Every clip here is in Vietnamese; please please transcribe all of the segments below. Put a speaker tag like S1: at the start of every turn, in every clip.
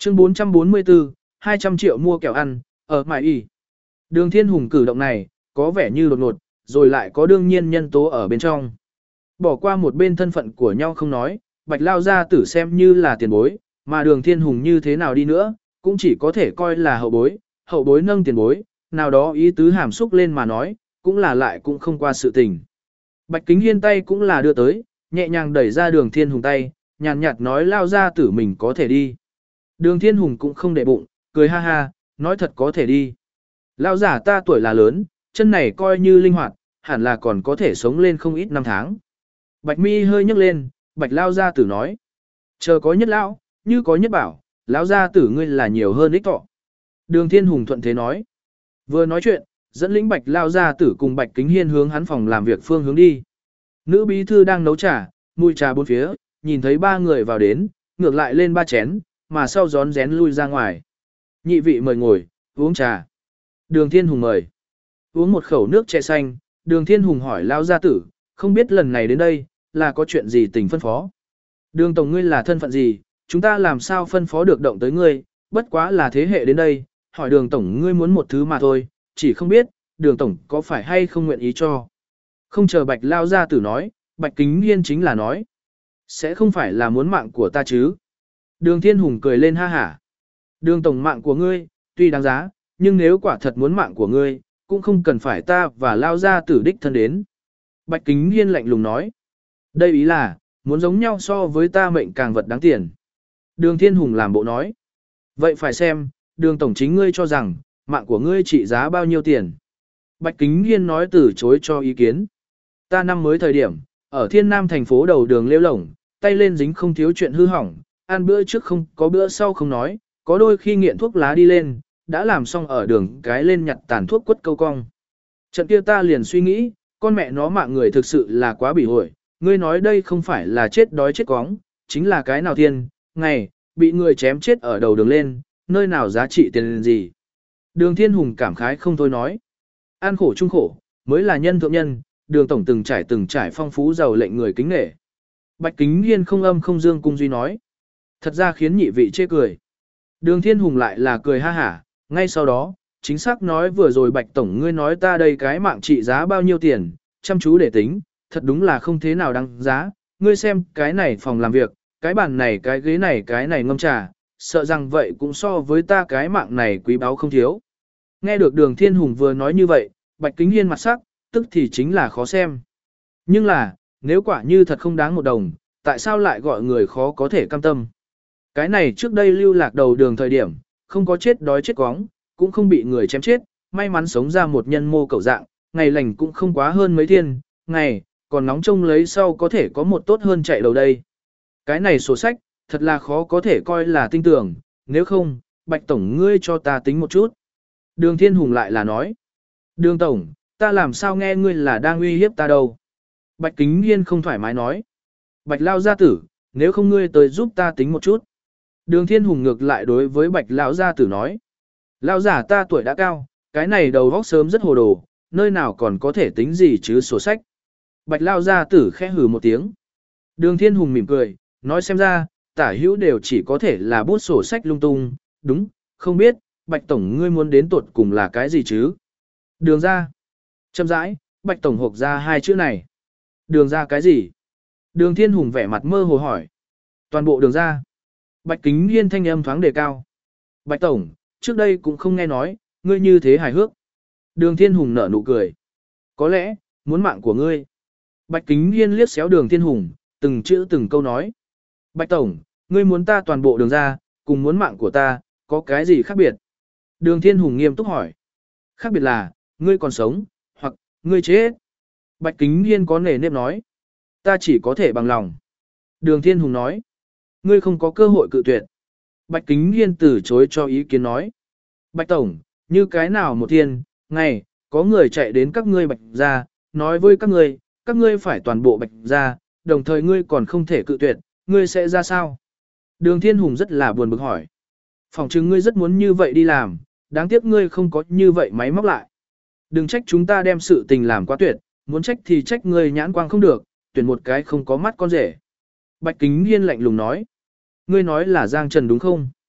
S1: Chương 444, 200 triệu mua kẹo ăn, ở mại y. Đường Thiên Hùng cử động này, có vẻ như đột ngột, rồi lại có đương nhiên nhân tố ở bên trong. Bỏ qua một bên thân phận của nhau không nói, Bạch Lao gia tử xem như là tiền bối, mà Đường Thiên Hùng như thế nào đi nữa, cũng chỉ có thể coi là hậu bối nâng tiền bối, nào đó ý tứ hàm xúc lên mà nói, cũng là lại cũng không qua sự tình. Bạch Kính Hiên tay cũng là đưa tới, nhẹ nhàng đẩy ra Đường Thiên Hùng tay, nhàn nhạt nói Lao gia tử mình có thể đi. Đường Thiên Hùng cũng không để bụng, cười ha ha, nói thật có thể đi. Lao giả ta tuổi là lớn, chân này coi như linh hoạt, hẳn là còn có thể sống lên không ít năm tháng. Bạch mi hơi nhấc lên, Bạch Lao gia tử nói. Chờ có nhất lão, như có nhất bảo, lão gia tử ngươi là nhiều hơn ích thọ. Đường Thiên Hùng thuận thế nói. Vừa nói chuyện, dẫn lĩnh Bạch Lao gia tử cùng Bạch Kính Hiên hướng hắn phòng làm việc phương hướng đi. Nữ bí thư đang nấu trà, mùi trà bốn phía, nhìn thấy ba người vào đến, ngược lại lên ba chén, mà sau gión rén lui ra ngoài. Nhị vị mời ngồi, uống trà. Đường Thiên Hùng mời. Uống một khẩu nước chè xanh, Đường Thiên Hùng hỏi Lao gia tử, không biết lần này đến đây, là có chuyện gì tình phân phó. Đường Tổng ngươi là thân phận gì, chúng ta làm sao phân phó được động tới ngươi, bất quá là thế hệ đến đây, hỏi Đường Tổng ngươi muốn một thứ mà thôi, chỉ không biết, Đường Tổng có phải hay không nguyện ý cho. Không chờ Bạch Lao gia tử nói, Bạch Kính Hiên chính là nói. Sẽ không phải là muốn mạng của ta chứ. Đường Thiên Hùng cười lên ha hả. Đường Tổng mạng của ngươi, tuy đáng giá, nhưng nếu quả thật muốn mạng của ngươi, cũng không cần phải ta và Lao gia tử đích thân đến. Bạch Kính Hiên lạnh lùng nói. Đây ý là, muốn giống nhau so với ta mệnh càng vật đáng tiền. Đường Thiên Hùng làm bộ nói. Vậy phải xem, Đường Tổng chính ngươi cho rằng, mạng của ngươi trị giá bao nhiêu tiền. Bạch Kính Hiên nói từ chối cho ý kiến. Ta năm mới thời điểm, ở Thiên Nam thành phố đầu đường lêu lổng, tay lên dính không thiếu chuyện hư hỏng, ăn bữa trước không có bữa sau không nói, có đôi khi nghiện thuốc lá đi lên, đã làm xong ở đường cái lên nhặt tàn thuốc quất câu cong. Trận kia ta liền suy nghĩ, con mẹ nó mạng người thực sự là quá bỉ ổi, ngươi nói đây không phải là chết đói chết cóng, chính là cái nào thiên, ngày, bị người chém chết ở đầu đường lên, nơi nào giá trị tiền gì. Đường Thiên Hùng cảm khái không thôi nói, ăn khổ chung khổ, mới là nhân thượng nhân, Đường Tổng từng trải phong phú giàu lệnh người kính nể. Bạch Kính Hiên không âm không dương cung duy nói, thật ra khiến nhị vị chê cười. Đường Thiên Hùng lại là cười ha hả, ngay sau đó, chính xác nói vừa rồi Bạch Tổng ngươi nói ta đây cái mạng trị giá bao nhiêu tiền, chăm chú để tính, thật đúng là không thế nào đáng giá, ngươi xem cái này phòng làm việc, cái bàn này cái ghế này cái này ngâm trà, sợ rằng vậy cũng so với ta cái mạng này quý báu không thiếu. Nghe được Đường Thiên Hùng vừa nói như vậy, Bạch Kính Hiên mặt sắc, tức thì chính là khó xem. Nhưng là, nếu quả như thật không đáng một đồng, tại sao lại gọi người khó có thể cam tâm? Cái này trước đây lưu lạc đầu đường thời điểm, không có chết đói chết quóng, cũng không bị người chém chết, may mắn sống ra một nhân mô cẩu dạng, ngày lành cũng không quá hơn mấy thiên, ngày, còn nóng trông lấy sau có thể có một tốt hơn chạy đầu đây. Cái này sổ sách, thật là khó có thể coi là tinh tưởng, nếu không, Bạch Tổng ngươi cho ta tính một chút. Đường Thiên Hùng lại là nói, Đường Tổng, ta làm sao nghe ngươi là đang uy hiếp ta đâu. Bạch Kính Hiên không thoải mái nói, Bạch Lao gia tử, nếu không ngươi tới giúp ta tính một chút. Đường Thiên Hùng ngược lại đối với Bạch Lão gia tử nói, Lão giả ta tuổi đã cao, cái này đầu óc sớm rất hồ đồ, nơi nào còn có thể tính gì chứ sổ sách. Bạch Lao gia tử khẽ hừ một tiếng. Đường Thiên Hùng mỉm cười, nói xem ra, tả hữu đều chỉ có thể là bút sổ sách lung tung, đúng, không biết, Bạch Tổng ngươi muốn đến tuột cùng là cái gì chứ? Đường ra. Châm rãi, Bạch Tổng hộp ra hai chữ này. Đường ra cái gì? Đường Thiên Hùng vẻ mặt mơ hồ hỏi. Toàn bộ đường ra. Bạch Kính Hiên thanh âm thoáng đề cao. Bạch Tổng, trước đây cũng không nghe nói, ngươi như thế hài hước. Đường Thiên Hùng nở nụ cười. Có lẽ, muốn mạng của ngươi. Bạch Kính Hiên liếc xéo Đường Thiên Hùng, từng chữ từng câu nói. Bạch Tổng, ngươi muốn ta toàn bộ đường ra, cùng muốn mạng của ta, có cái gì khác biệt? Đường Thiên Hùng nghiêm túc hỏi. Khác biệt là, ngươi còn sống, hoặc, ngươi chết. Bạch Kính Hiên có nề nếp nói. Ta chỉ có thể bằng lòng. Đường Thiên Hùng nói. Ngươi không có cơ hội cự tuyệt. Bạch Kính Hiên từ chối cho ý kiến nói. Bạch Tổng, như cái nào một thiên, ngày, có người chạy đến các ngươi Bạch gia, nói với các ngươi phải toàn bộ Bạch gia, đồng thời ngươi còn không thể cự tuyệt, ngươi sẽ ra sao? Đường Thiên Hùng rất là buồn bực hỏi. Phỏng chứng ngươi rất muốn như vậy đi làm, đáng tiếc ngươi không có như vậy máy móc lại. Đừng trách chúng ta đem sự tình làm quá tuyệt, muốn trách thì trách ngươi nhãn quang không được, tuyển một cái không có mắt con rể. Bạch Kính Hiên lạnh lùng nói. Ngươi nói là Giang Trần đúng không?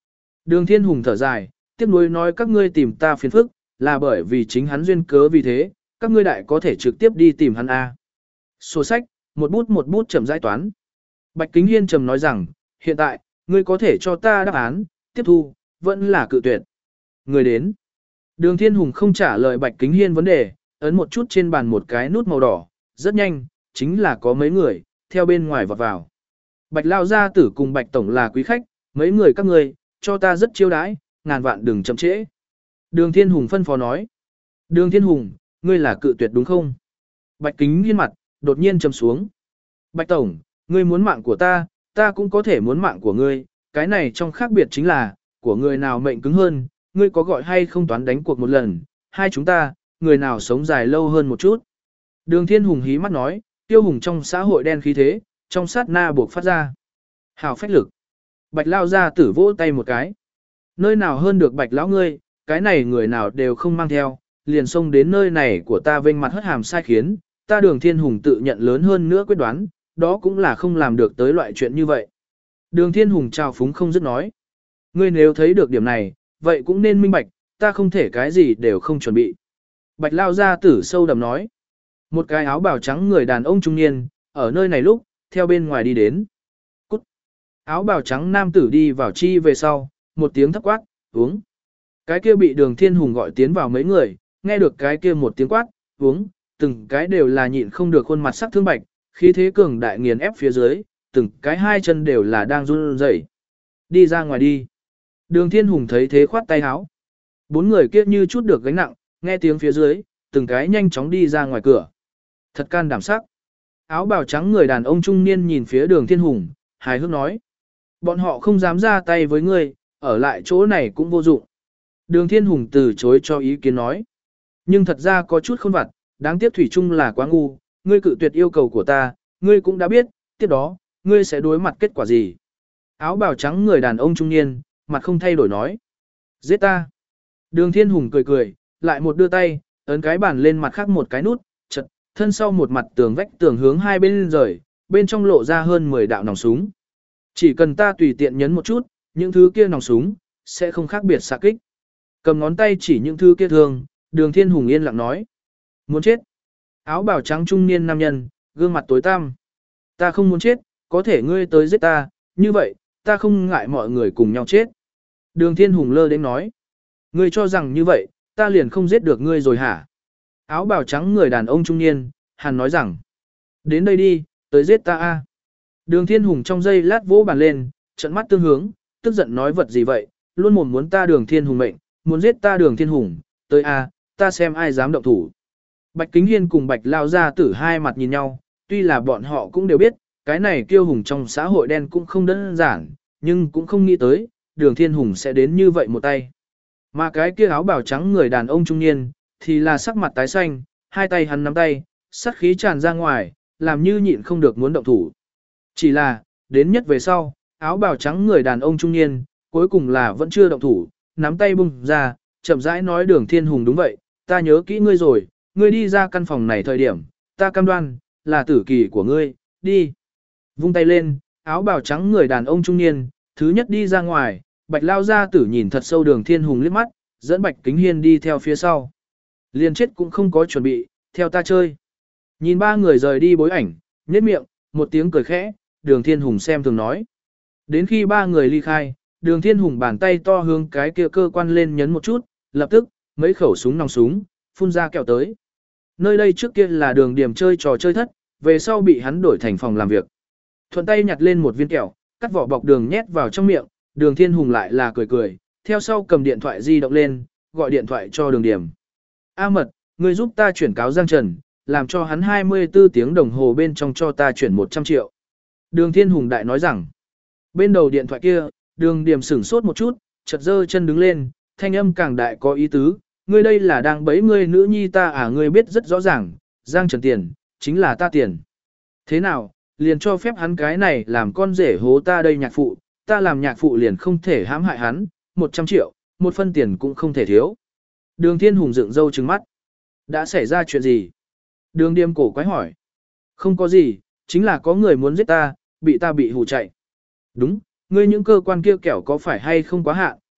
S1: Đường Thiên Hùng thở dài, tiếp nối nói các ngươi tìm ta phiền phức, là bởi vì chính hắn duyên cớ vì thế, các ngươi đại có thể trực tiếp đi tìm hắn A. Sổ sách, một bút chậm rãi toán. Bạch Kính Hiên trầm nói rằng, hiện tại, ngươi có thể cho ta đáp án, tiếp thu, vẫn là cự tuyệt. Người đến. Đường Thiên Hùng không trả lời Bạch Kính Hiên vấn đề, ấn một chút trên bàn một cái nút màu đỏ, rất nhanh, chính là có mấy người, theo bên ngoài vọt vào. Bạch Lao Gia Tử cùng Bạch Tổng là quý khách, mấy người các ngươi, cho ta rất chiêu đãi, ngàn vạn đừng chậm trễ. Đường Thiên Hùng phân phó nói. Đường Thiên Hùng, ngươi là cự tuyệt đúng không? Bạch Kính Hiên mặt, đột nhiên trầm xuống. Bạch Tổng, ngươi muốn mạng của ta, ta cũng có thể muốn mạng của ngươi, cái này trong khác biệt chính là, của người nào mệnh cứng hơn, ngươi có gọi hay không toán đánh cuộc một lần, hai chúng ta, người nào sống dài lâu hơn một chút. Đường Thiên Hùng hí mắt nói, tiêu hùng trong xã hội đen khí thế, trong sát na buộc phát ra. Hào phách lực. Bạch Lao Gia Tử vỗ tay một cái. Nơi nào hơn được Bạch Lão ngươi, cái này người nào đều không mang theo, liền xông đến nơi này của ta vênh mặt hất hàm sai khiến, ta Đường Thiên Hùng tự nhận lớn hơn nữa quyết đoán, đó cũng là không làm được tới loại chuyện như vậy. Đường Thiên Hùng trào phúng không dứt nói. Ngươi nếu thấy được điểm này, vậy cũng nên minh bạch, ta không thể cái gì đều không chuẩn bị. Bạch Lao Gia Tử sâu đầm nói. Một cái áo bào trắng người đàn ông trung niên, ở nơi này lúc, theo bên ngoài đi đến. Cút. Áo bào trắng nam tử đi vào chi về sau, một tiếng thấp quát, uống. Cái kia bị Đường Thiên Hùng gọi tiến vào mấy người, nghe được cái kia một tiếng quát, uống, từng cái đều là nhịn không được khuôn mặt sắc thương bạch, khí thế cường đại nghiền ép phía dưới, từng cái hai chân đều là đang run rẩy. Đi ra ngoài đi. Đường Thiên Hùng thấy thế khoát tay áo. Bốn người kia như chút được gánh nặng, nghe tiếng phía dưới, từng cái nhanh chóng đi ra ngoài cửa. Thật can đảm sắc. Áo bào trắng người đàn ông trung niên nhìn phía Đường Thiên Hùng, hài hước nói. Bọn họ không dám ra tay với ngươi, ở lại chỗ này cũng vô dụng. Đường Thiên Hùng từ chối cho ý kiến nói. Nhưng thật ra có chút khôn vặt, đáng tiếc thủy chung là quá ngu, ngươi cự tuyệt yêu cầu của ta, ngươi cũng đã biết, tiếp đó, ngươi sẽ đối mặt kết quả gì. Áo bào trắng người đàn ông trung niên, mặt không thay đổi nói. Giết ta. Đường Thiên Hùng cười cười, lại một đưa tay, ấn cái bàn lên mặt khác một cái nút, chật, thân sau một mặt tường vách tường hướng hai bên rời, bên trong lộ ra hơn 10 đạo nòng súng. Chỉ cần ta tùy tiện nhấn một chút, những thứ kia nòng súng, sẽ không khác biệt xạ kích. Cầm ngón tay chỉ những thứ kia thường, Đường Thiên Hùng yên lặng nói. Muốn chết. Áo bào trắng trung niên nam nhân, gương mặt tối tăm. Ta không muốn chết, có thể ngươi tới giết ta, như vậy, ta không ngại mọi người cùng nhau chết. Đường Thiên Hùng lơ đến nói. Ngươi cho rằng như vậy, ta liền không giết được ngươi rồi hả? Áo bào trắng người đàn ông trung niên, hắn nói rằng. Đến đây đi, tới giết ta a. Đường Thiên Hùng trong giây lát vỗ bàn lên, trận mắt tương hướng, tức giận nói vật gì vậy, luôn mồm muốn ta Đường Thiên Hùng mệnh, muốn giết ta Đường Thiên Hùng, tới a, ta xem ai dám động thủ. Bạch Kính Hiên cùng Bạch Lao Gia Tử hai mặt nhìn nhau, tuy là bọn họ cũng đều biết, cái này kiêu hùng trong xã hội đen cũng không đơn giản, nhưng cũng không nghĩ tới, Đường Thiên Hùng sẽ đến như vậy một tay. Mà cái kia áo bào trắng người đàn ông trung niên, thì là sắc mặt tái xanh, hai tay hắn nắm tay, sát khí tràn ra ngoài, làm như nhịn không được muốn động thủ. Chỉ là, đến nhất về sau, áo bào trắng người đàn ông trung niên, cuối cùng là vẫn chưa động thủ, nắm tay bung ra, chậm rãi nói Đường Thiên Hùng đúng vậy, ta nhớ kỹ ngươi rồi, ngươi đi ra căn phòng này thời điểm, ta cam đoan, là tử kỳ của ngươi, đi. Vung tay lên, áo bào trắng người đàn ông trung niên, thứ nhất đi ra ngoài, Bạch Lao Gia Tử nhìn thật sâu Đường Thiên Hùng liếc mắt, dẫn Bạch Kính Hiên đi theo phía sau. Liền chết cũng không có chuẩn bị, theo ta chơi. Nhìn ba người rời đi bối ảnh, nhếch miệng, một tiếng cười khẽ, Đường Thiên Hùng xem thường nói. Đến khi ba người ly khai, Đường Thiên Hùng bàn tay to hướng cái kia cơ quan lên nhấn một chút, lập tức, mấy khẩu súng nòng súng, phun ra kẹo tới. Nơi đây trước kia là đường điểm chơi trò chơi thất, về sau bị hắn đổi thành phòng làm việc. Thuận tay nhặt lên một viên kẹo, cắt vỏ bọc đường nhét vào trong miệng, Đường Thiên Hùng lại là cười cười, theo sau cầm điện thoại di động lên, gọi điện thoại cho Đường Điểm. A Mật, ngươi giúp ta chuyển cáo Giang Trần, làm cho hắn 24 tiếng đồng hồ bên trong cho ta chuyển 100 triệu. Đường Thiên Hùng đại nói rằng, bên đầu điện thoại kia, Đường Điểm sửng sốt một chút, chợt giơ chân đứng lên, thanh âm càng đại có ý tứ, ngươi đây là đang bẫy ngươi nữ nhi ta à, ngươi biết rất rõ ràng, Giang Trần tiền, chính là ta tiền. Thế nào, liền cho phép hắn cái này làm con rể hố ta đây nhạc phụ, ta làm nhạc phụ liền không thể hãm hại hắn, 100 triệu, một phân tiền cũng không thể thiếu. Đường Thiên Hùng dựng râu trừng mắt. Đã xảy ra chuyện gì? Đường Điềm cổ quái hỏi. Không có gì, chính là có người muốn giết ta bị hù chạy. Đúng, ngươi những cơ quan kia kẻo có phải hay không quá hạn,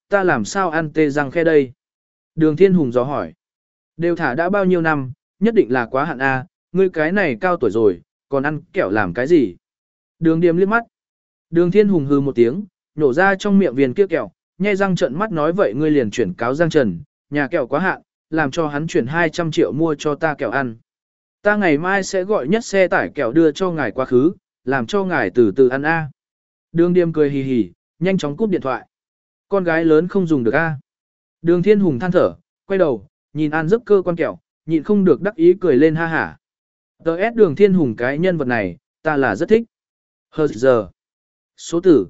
S1: ta làm sao ăn tê răng khe đây? Đường Thiên Hùng dò hỏi. Đều thả đã bao nhiêu năm, nhất định là quá hạn A, ngươi cái này cao tuổi rồi, còn ăn kẹo làm cái gì? Đường Điềm liếc mắt. Đường Thiên Hùng hừ một tiếng, nhổ ra trong miệng viên kia kẹo, nhe răng trợn mắt nói vậy ngươi liền chuyển cáo Giang Trần, nhà kẹo quá hạn, làm cho hắn chuyển 200 triệu mua cho ta kẹo ăn. Ta ngày mai sẽ gọi nhất xe tải kẹo đưa cho ngài quá khứ, làm cho ngài từ từ ăn A. Đường Điềm cười hì hì, nhanh chóng cúp điện thoại. Con gái lớn không dùng được A. Đường Thiên Hùng than thở, quay đầu, nhìn An Giấc Cơ con kẹo, nhịn không được đắc ý cười lên ha hả. T.S. Đường Thiên Hùng cái nhân vật này, ta là rất thích. Hờ giờ. Số tử,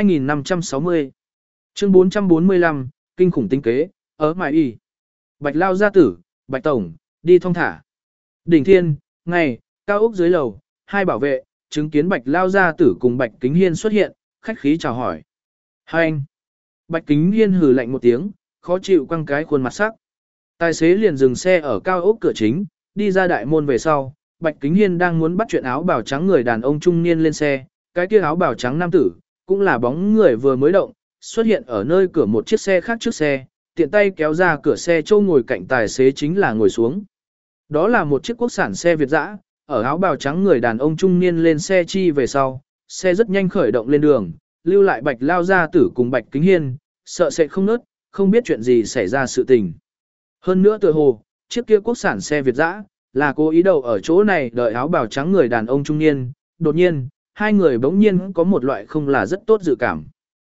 S1: 2560. Chương 445, kinh khủng tinh kế, ở mại y. Bạch Lao gia tử, Bạch Tổng, đi thong thả. Đỉnh Thiên, ngày, cao ốc dưới lầu, hai bảo vệ, chứng kiến Bạch Lao gia tử cùng Bạch Kính Hiên xuất hiện, khách khí chào hỏi. Hai anh. Bạch Kính Hiên hừ lạnh một tiếng, khó chịu quăng cái khuôn mặt sắc. Tài xế liền dừng xe ở cao ốc cửa chính, đi ra đại môn về sau, Bạch Kính Hiên đang muốn bắt chuyện áo bào trắng người đàn ông trung niên lên xe, cái kia áo bào trắng nam tử, cũng là bóng người vừa mới động, xuất hiện ở nơi cửa một chiếc xe khác trước xe, tiện tay kéo ra cửa xe châu ngồi cạnh tài xế chính là ngồi xuống. Đó là một chiếc quốc sản xe Việt dã, ở áo bào trắng người đàn ông trung niên lên xe chi về sau, xe rất nhanh khởi động lên đường, lưu lại Bạch Lao gia tử cùng Bạch Kính Hiên, sợ sẽ không nớt, không biết chuyện gì xảy ra sự tình. Hơn nữa tựa hồ, chiếc kia quốc sản xe Việt dã là cố ý đậu ở chỗ này đợi áo bào trắng người đàn ông trung niên, đột nhiên, hai người bỗng nhiên có một loại không là rất tốt dự cảm.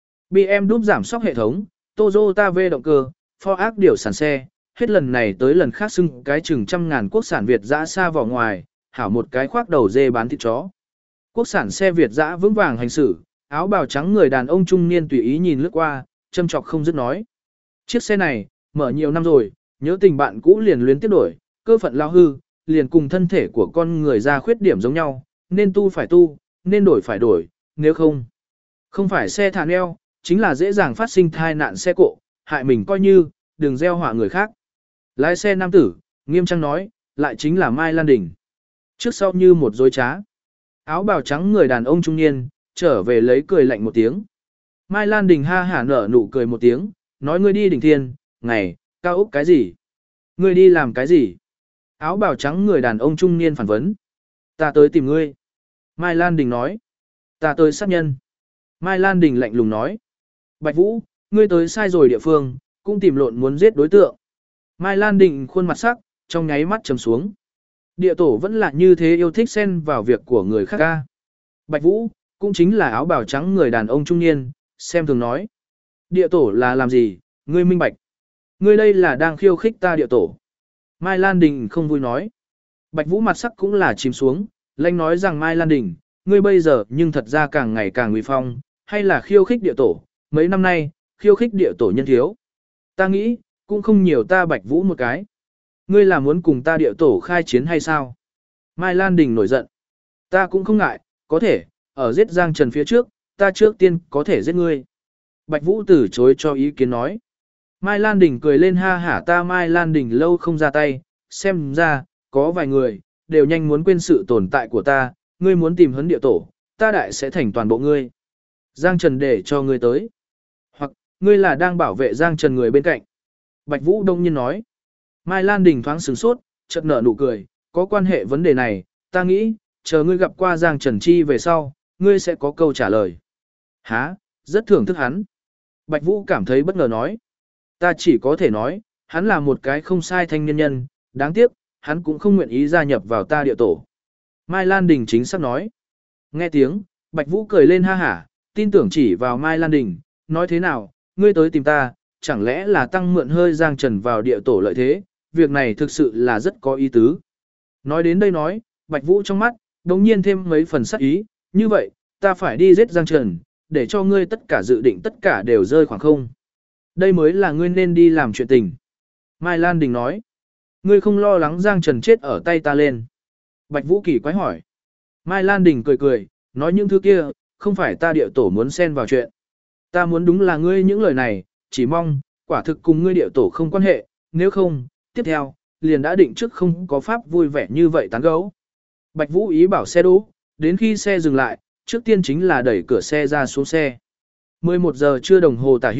S1: BM đúp giảm sóc hệ thống, Toyota V động cơ, Ford ác điều sản xe, hết lần này tới lần khác xưng cái chừng trăm ngàn quốc sản Việt dã xa vào ngoài, hảo một cái khoác đầu dê bán thịt chó. Quốc sản xe Việt dã vững vàng hành xử, áo bào trắng người đàn ông trung niên tùy ý nhìn lướt qua, châm chọc không dứt nói. Chiếc xe này, mở nhiều năm rồi, nhớ tình bạn cũ liền luyến tiếp đổi, cơ phận lao hư, liền cùng thân thể của con người ra khuyết điểm giống nhau, nên tu phải tu, nên đổi phải đổi, nếu không. Không phải xe thả neo, chính là dễ dàng phát sinh thai nạn xe cộ, hại mình coi như, đừng gieo họa người khác. Lái xe nam tử, nghiêm trang nói, lại chính là Mai Lan Đình. Trước sau như một dối trá. Áo bào trắng người đàn ông trung niên, trở về lấy cười lạnh một tiếng. Mai Lan Đình ha hả nở nụ cười một tiếng, nói ngươi đi Đỉnh Thiên, ngày, cao úc cái gì? Ngươi đi làm cái gì? Áo bào trắng người đàn ông trung niên phản vấn. Ta tới tìm ngươi. Mai Lan Đình nói. Ta tới sát nhân. Mai Lan Đình lạnh lùng nói. Bạch Vũ, ngươi tới sai rồi địa phương, cũng tìm lộn muốn giết đối tượng. Mai Lan Đình khuôn mặt sắc, trong nháy mắt trầm xuống. Địa tổ vẫn là như thế yêu thích xen vào việc của người khác ca. Bạch Vũ, cũng chính là áo bào trắng người đàn ông trung niên, xem thường nói. Địa tổ là làm gì, ngươi minh bạch. Ngươi đây là đang khiêu khích ta địa tổ. Mai Lan Đình không vui nói. Bạch Vũ mặt sắc cũng là chìm xuống, lanh nói rằng Mai Lan Đình, ngươi bây giờ nhưng thật ra càng ngày càng uy phong, hay là khiêu khích địa tổ, mấy năm nay, khiêu khích địa tổ nhân thiếu. Ta nghĩ, cũng không nhiều ta Bạch Vũ một cái. Ngươi là muốn cùng ta địa tổ khai chiến hay sao? Mai Lan Đình nổi giận. Ta cũng không ngại, có thể, ở giết Giang Trần phía trước, ta trước tiên có thể giết ngươi. Bạch Vũ từ chối cho ý kiến nói. Mai Lan Đình cười lên ha hả ta Mai Lan Đình lâu không ra tay, xem ra, có vài người, đều nhanh muốn quên sự tồn tại của ta, ngươi muốn tìm hấn địa tổ, ta đại sẽ thành toàn bộ ngươi. Giang Trần để cho ngươi tới. Hoặc, ngươi là đang bảo vệ Giang Trần người bên cạnh. Bạch Vũ đông nhiên nói. Mai Lan Đình thoáng sửng sốt, chợt nở nụ cười, có quan hệ vấn đề này, ta nghĩ, chờ ngươi gặp qua Giang Trần Chi về sau, ngươi sẽ có câu trả lời. Hả, rất thưởng thức hắn. Bạch Vũ cảm thấy bất ngờ nói. Ta chỉ có thể nói, hắn là một cái không sai thanh niên nhân, đáng tiếc, hắn cũng không nguyện ý gia nhập vào ta địa tổ. Mai Lan Đình chính xác nói. Nghe tiếng, Bạch Vũ cười lên ha hả, tin tưởng chỉ vào Mai Lan Đình, nói thế nào, ngươi tới tìm ta, chẳng lẽ là tăng mượn hơi Giang Trần vào địa tổ lợi thế, việc này thực sự là rất có ý tứ. Nói đến đây nói, Bạch Vũ trong mắt, đồng nhiên thêm mấy phần sắc ý, như vậy, ta phải đi giết Giang Trần, để cho ngươi tất cả dự định tất cả đều rơi khoảng không. Đây mới là ngươi nên đi làm chuyện tình. Mai Lan Đình nói, ngươi không lo lắng Giang Trần chết ở tay ta lên. Bạch Vũ kỳ quái hỏi. Mai Lan Đình cười cười, nói những thứ kia, không phải ta địa tổ muốn xen vào chuyện. Ta muốn đúng là ngươi những lời này, chỉ mong, quả thực cùng ngươi địa tổ không quan hệ, nếu không, tiếp theo, liền đã định trước không có pháp vui vẻ như vậy tán gẫu. Bạch Vũ ý bảo xe đỗ, đến khi xe dừng lại, trước tiên chính là đẩy cửa xe ra xuống xe. 11 giờ trưa đồng hồ tả hữu,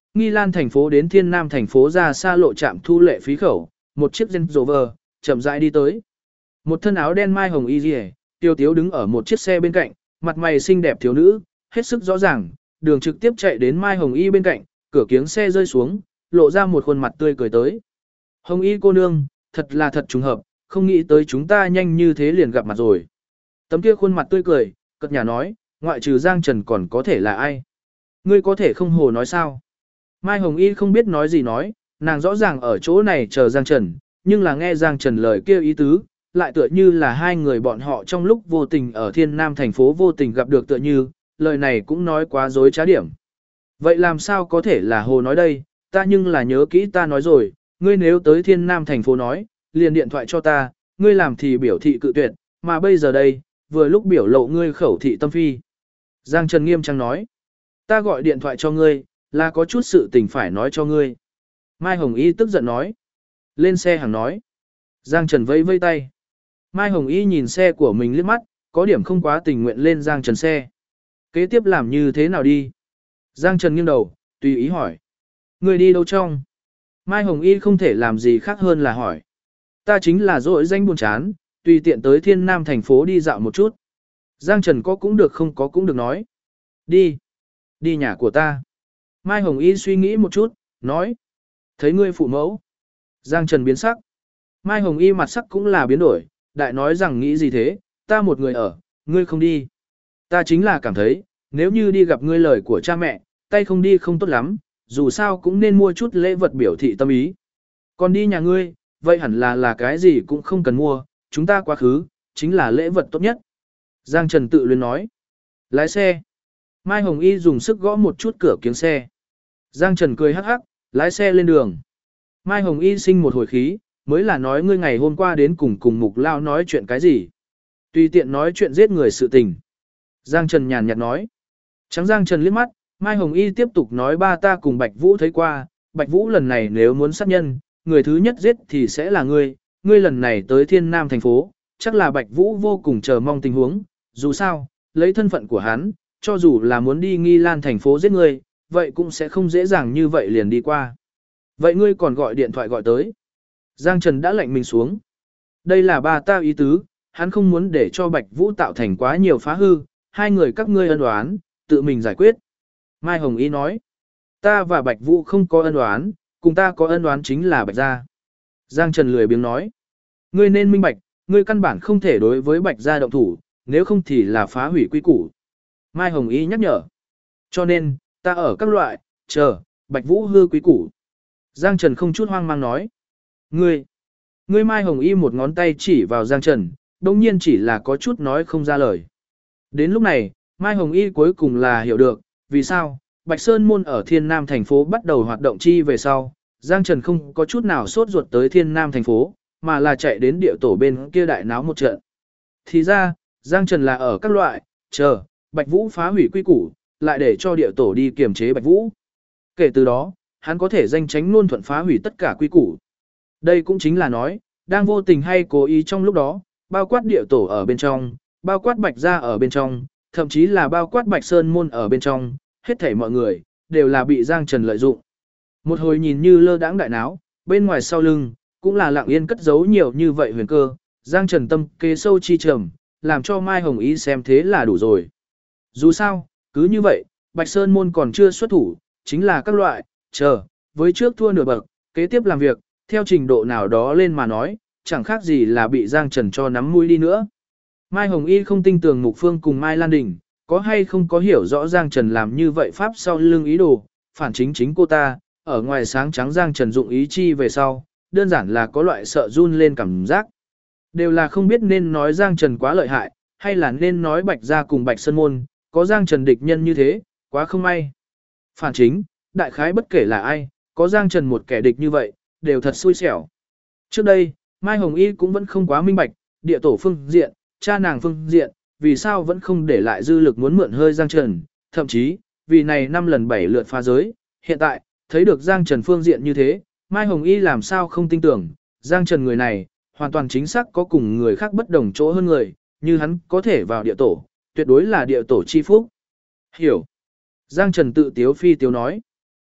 S1: Nghi Lan thành phố đến Thiên Nam thành phố ra xa lộ trạm thu lệ phí khẩu, một chiếc Range Rover chậm rãi đi tới. Một thân áo đen mai hồng y liễu, tiêu tiếu đứng ở một chiếc xe bên cạnh, mặt mày xinh đẹp thiếu nữ, hết sức rõ ràng, đường trực tiếp chạy đến mai hồng y bên cạnh, cửa kiếng xe rơi xuống, lộ ra một khuôn mặt tươi cười tới. Hồng y cô nương, thật là thật trùng hợp, không nghĩ tới chúng ta nhanh như thế liền gặp mặt rồi. Tấm kia khuôn mặt tươi cười, cất nhà nói, ngoại trừ Giang Trần còn có thể là ai? Ngươi có thể không hồ nói sao? Mai Hồng Y không biết nói gì nói, nàng rõ ràng ở chỗ này chờ Giang Trần, nhưng là nghe Giang Trần lời kêu ý tứ, lại tựa như là hai người bọn họ trong lúc vô tình ở Thiên Nam thành phố vô tình gặp được tựa như, lời này cũng nói quá dối trá điểm. Vậy làm sao có thể là hồ nói đây, ta nhưng là nhớ kỹ ta nói rồi, ngươi nếu tới Thiên Nam thành phố nói, liền điện thoại cho ta, ngươi làm thì biểu thị cự tuyệt, mà bây giờ đây, vừa lúc biểu lộ ngươi khẩu thị tâm phi. Giang Trần nghiêm trang nói, ta gọi điện thoại cho ngươi, là có chút sự tình phải nói cho ngươi. Mai Hồng Y tức giận nói, lên xe hàng nói. Giang Trần vẫy vây tay. Mai Hồng Y nhìn xe của mình liếc mắt, có điểm không quá tình nguyện lên Giang Trần xe. Kế tiếp làm như thế nào đi? Giang Trần nghiêng đầu, tùy ý hỏi. Ngươi đi đâu trong? Mai Hồng Y không thể làm gì khác hơn là hỏi. Ta chính là dội danh buồn chán, tùy tiện tới Thiên Nam thành phố đi dạo một chút. Giang Trần có cũng được không có cũng được nói. Đi. Đi nhà của ta. Mai Hồng Y suy nghĩ một chút, nói. Thấy ngươi phụ mẫu. Giang Trần biến sắc. Mai Hồng Y mặt sắc cũng là biến đổi, đại nói rằng nghĩ gì thế, ta một người ở, ngươi không đi. Ta chính là cảm thấy, nếu như đi gặp ngươi lời của cha mẹ, tay không đi không tốt lắm, dù sao cũng nên mua chút lễ vật biểu thị tâm ý. Còn đi nhà ngươi, vậy hẳn là cái gì cũng không cần mua, chúng ta quá khứ, chính là lễ vật tốt nhất. Giang Trần tự luyến nói. Lái xe. Mai Hồng Y dùng sức gõ một chút cửa kiếng xe. Giang Trần cười hắc hắc, lái xe lên đường. Mai Hồng Y sinh một hồi khí, mới là nói ngươi ngày hôm qua đến cùng Mục Lao nói chuyện cái gì. Tùy tiện nói chuyện giết người sự tình. Giang Trần nhàn nhạt nói. Trắng Giang Trần liếc mắt, Mai Hồng Y tiếp tục nói ba ta cùng Bạch Vũ thấy qua, Bạch Vũ lần này nếu muốn sát nhân, người thứ nhất giết thì sẽ là ngươi lần này tới Thiên Nam thành phố, chắc là Bạch Vũ vô cùng chờ mong tình huống, dù sao, lấy thân phận của hắn, cho dù là muốn đi Nghi Lan thành phố giết ngươi, vậy cũng sẽ không dễ dàng như vậy liền đi qua. Vậy ngươi còn gọi điện thoại gọi tới. Giang Trần đã lạnh mình xuống. Đây là ba ta ý tứ, hắn không muốn để cho Bạch Vũ tạo thành quá nhiều phá hư, hai người các ngươi ân oán, tự mình giải quyết. Mai Hồng Y nói, ta và Bạch Vũ không có ân oán, cùng ta có ân oán chính là Bạch gia. Giang Trần lười biếng nói, ngươi nên minh bạch, ngươi căn bản không thể đối với Bạch gia động thủ, nếu không thì là phá hủy quy củ. Mai Hồng Y nhắc nhở, cho nên, ta ở các loại, chờ, Bạch Vũ hư quy củ. Giang Trần không chút hoang mang nói, ngươi Mai Hồng Y một ngón tay chỉ vào Giang Trần, đồng nhiên chỉ là có chút nói không ra lời. Đến lúc này, Mai Hồng Y cuối cùng là hiểu được, vì sao, Bạch Sơn Môn ở Thiên Nam thành phố bắt đầu hoạt động chi về sau, Giang Trần không có chút nào sốt ruột tới Thiên Nam thành phố, mà là chạy đến địa tổ bên kia đại náo một trận. Thì ra, Giang Trần là ở các loại, chờ, Bạch Vũ phá hủy quy củ, lại để cho địa tổ đi kiềm chế Bạch Vũ. Kể từ đó, hắn có thể danh tránh luôn thuận phá hủy tất cả quy củ. Đây cũng chính là nói, đang vô tình hay cố ý trong lúc đó, bao quát địa tổ ở bên trong, bao quát Bạch gia ở bên trong, thậm chí là bao quát Bạch Sơn Môn ở bên trong, hết thảy mọi người, đều là bị Giang Trần lợi dụng. Một hồi nhìn như lơ đãng đại náo, bên ngoài sau lưng, cũng là lặng yên cất giấu nhiều như vậy huyền cơ, Giang Trần tâm kế sâu chi trầm, làm cho Mai Hồng Y xem thế là đủ rồi. Dù sao, cứ như vậy, Bạch Sơn Môn còn chưa xuất thủ, chính là các loại, chờ, với trước thua nửa bậc, kế tiếp làm việc, theo trình độ nào đó lên mà nói, chẳng khác gì là bị Giang Trần cho nắm mũi đi nữa. Mai Hồng Y không tin tưởng Mục Phương cùng Mai Lan Đình, có hay không có hiểu rõ Giang Trần làm như vậy pháp sau lưng ý đồ, phản chính cô ta, ở ngoài sáng trắng Giang Trần dụng ý chi về sau, đơn giản là có loại sợ run lên cảm giác. Đều là không biết nên nói Giang Trần quá lợi hại, hay là nên nói Bạch gia cùng Bạch Sơn Môn, có Giang Trần địch nhân như thế, quá không may. Phản chính, đại khái bất kể là ai, có Giang Trần một kẻ địch như vậy, đều thật xui xẻo. Trước đây, Mai Hồng Y cũng vẫn không quá minh bạch, địa tổ phương diện, cha nàng phương diện, vì sao vẫn không để lại dư lực muốn mượn hơi Giang Trần, thậm chí, vì này 5 lần 7 lượt phá giới, hiện tại, thấy được Giang Trần phương diện như thế, Mai Hồng Y làm sao không tin tưởng, Giang Trần người này, hoàn toàn chính xác có cùng người khác bất đồng chỗ hơn người, như hắn có thể vào địa tổ, tuyệt đối là địa tổ chi phúc. Hiểu. Giang Trần tự tiếu phi tiếu nói.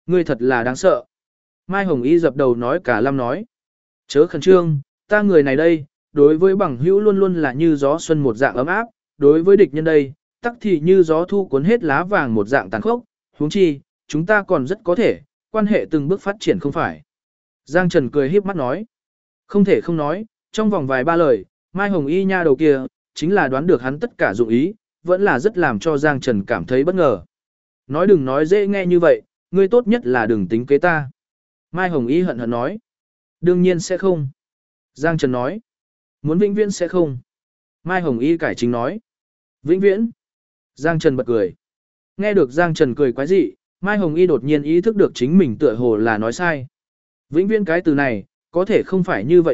S1: Ngươi thật là đáng sợ. Mai Hồng Y dập đầu nói cả lâm nói. Chớ khẩn trương, ta người này đây, đối với bằng hữu luôn luôn là như gió xuân một dạng ấm áp, đối với địch nhân đây, tắc thì như gió thu cuốn hết lá vàng một dạng tàn khốc, huống chi, chúng ta còn rất có thể, quan hệ từng bước phát triển không phải. Giang Trần cười híp mắt nói. Không thể không nói, trong vòng vài ba lời, Mai Hồng Y nha đầu kia, chính là đoán được hắn tất cả dụng ý, vẫn là rất làm cho Giang Trần cảm thấy bất ngờ. Nói đừng nói dễ nghe như vậy, ngươi tốt nhất là đừng tính kế ta. Mai Hồng Y hận hận nói. Đương nhiên sẽ không. Giang Trần nói. Muốn vĩnh viễn sẽ không. Mai Hồng Y cải chính nói. Vĩnh viễn. Giang Trần bật cười. Nghe được Giang Trần cười quái dị, Mai Hồng Y đột nhiên ý thức được chính mình tựa hồ là nói sai. Vĩnh viễn cái từ này, có thể không phải như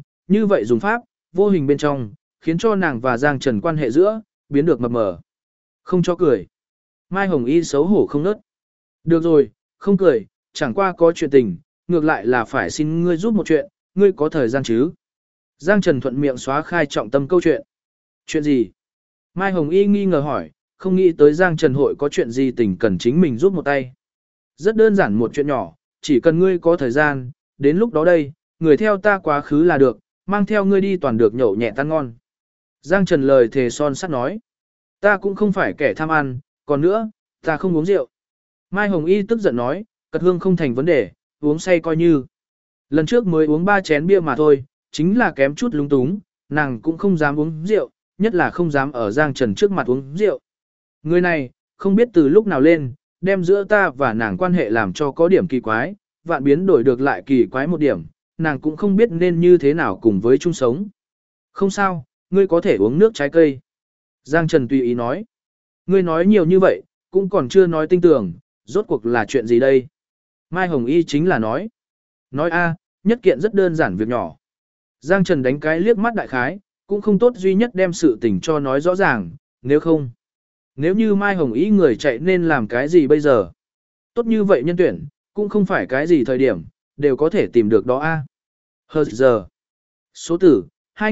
S1: vậy dùng pháp, vô hình bên trong, khiến cho nàng và Giang Trần quan hệ giữa, biến được mập mờ. Không cho cười. Mai Hồng Y xấu hổ không nớt. Được rồi, không cười, chẳng qua có chuyện tình, ngược lại là phải xin ngươi giúp một chuyện, ngươi có thời gian chứ? Giang Trần thuận miệng xóa khai trọng tâm câu chuyện. Chuyện gì? Mai Hồng Y nghi ngờ hỏi, không nghĩ tới Giang Trần hội có chuyện gì tình cần chính mình giúp một tay. Rất đơn giản một chuyện nhỏ, chỉ cần ngươi có thời gian, đến lúc đó đây, người theo ta quá khứ là được, mang theo ngươi đi toàn được nhậu nhẹ tan ngon. Giang Trần lời thề son sắt nói, ta cũng không phải kẻ tham ăn, còn nữa, ta không uống rượu. Mai Hồng Y tức giận nói, cật hương không thành vấn đề, uống say coi như. Lần trước mới uống 3 chén bia mà thôi, chính là kém chút lung túng, nàng cũng không dám uống rượu, nhất là không dám ở Giang Trần trước mặt uống rượu. Người này, không biết từ lúc nào lên, đem giữa ta và nàng quan hệ làm cho có điểm kỳ quái, vạn biến đổi được lại kỳ quái một điểm, nàng cũng không biết nên như thế nào cùng với chung sống. Không sao, ngươi có thể uống nước trái cây. Giang Trần tùy ý nói. Ngươi nói nhiều như vậy, cũng còn chưa nói tinh tưởng, rốt cuộc là chuyện gì đây? Mai Hồng Y chính là nói. Nói a, nhất kiện rất đơn giản việc nhỏ. Giang Trần đánh cái liếc mắt đại khái, cũng không tốt duy nhất đem sự tình cho nói rõ ràng, nếu không. Nếu như Mai Hồng Y người chạy nên làm cái gì bây giờ? Tốt như vậy nhân tuyển, cũng không phải cái gì thời điểm, đều có thể tìm được đó a. Hờ giờ. Số tử,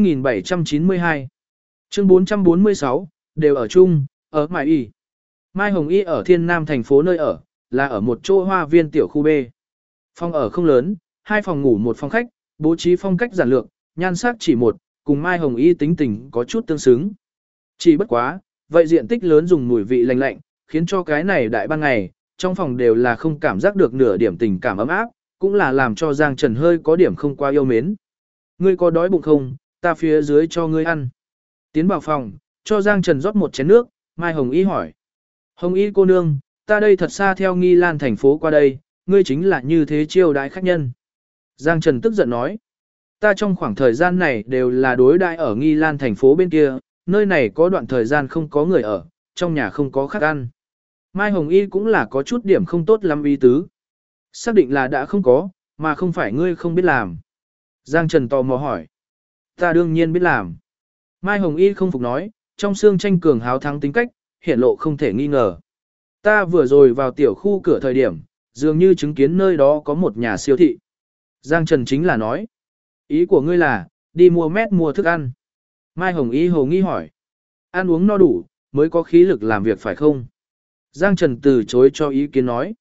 S1: 2792. Chương 446, đều ở chung, ở Mai Y. Mai Hồng Y ở Thiên Nam thành phố nơi ở, là ở một chỗ hoa viên tiểu khu B. Phòng ở không lớn, 2 phòng ngủ 1 phòng khách, bố trí phong cách giản lược, nhan sắc chỉ một, cùng Mai Hồng Y tính tình có chút tương xứng. Chỉ bất quá, vậy diện tích lớn dùng mùi vị lạnh lạnh, khiến cho cái này đại ban ngày, trong phòng đều là không cảm giác được nửa điểm tình cảm ấm áp, cũng là làm cho Giang Trần hơi có điểm không qua yêu mến. Ngươi có đói bụng không, ta phía dưới cho ngươi ăn. Tiến vào phòng, cho Giang Trần rót một chén nước, Mai Hồng Y hỏi. Hồng Y cô nương, ta đây thật xa theo Nghi Lan thành phố qua đây, ngươi chính là như thế chiêu đãi khách nhân. Giang Trần tức giận nói. Ta trong khoảng thời gian này đều là đối đãi ở Nghi Lan thành phố bên kia, nơi này có đoạn thời gian không có người ở, trong nhà không có khách ăn. Mai Hồng Y cũng là có chút điểm không tốt lắm ý tứ. Xác định là đã không có, mà không phải ngươi không biết làm. Giang Trần tò mò hỏi. Ta đương nhiên biết làm. Mai Hồng Y không phục nói, trong xương tranh cường háo thắng tính cách, hiển lộ không thể nghi ngờ. Ta vừa rồi vào tiểu khu cửa thời điểm, dường như chứng kiến nơi đó có một nhà siêu thị. Giang Trần chính là nói. Ý của ngươi là, đi mua thức ăn. Mai Hồng Y hồ nghi hỏi. Ăn uống no đủ, mới có khí lực làm việc phải không? Giang Trần từ chối cho ý kiến nói.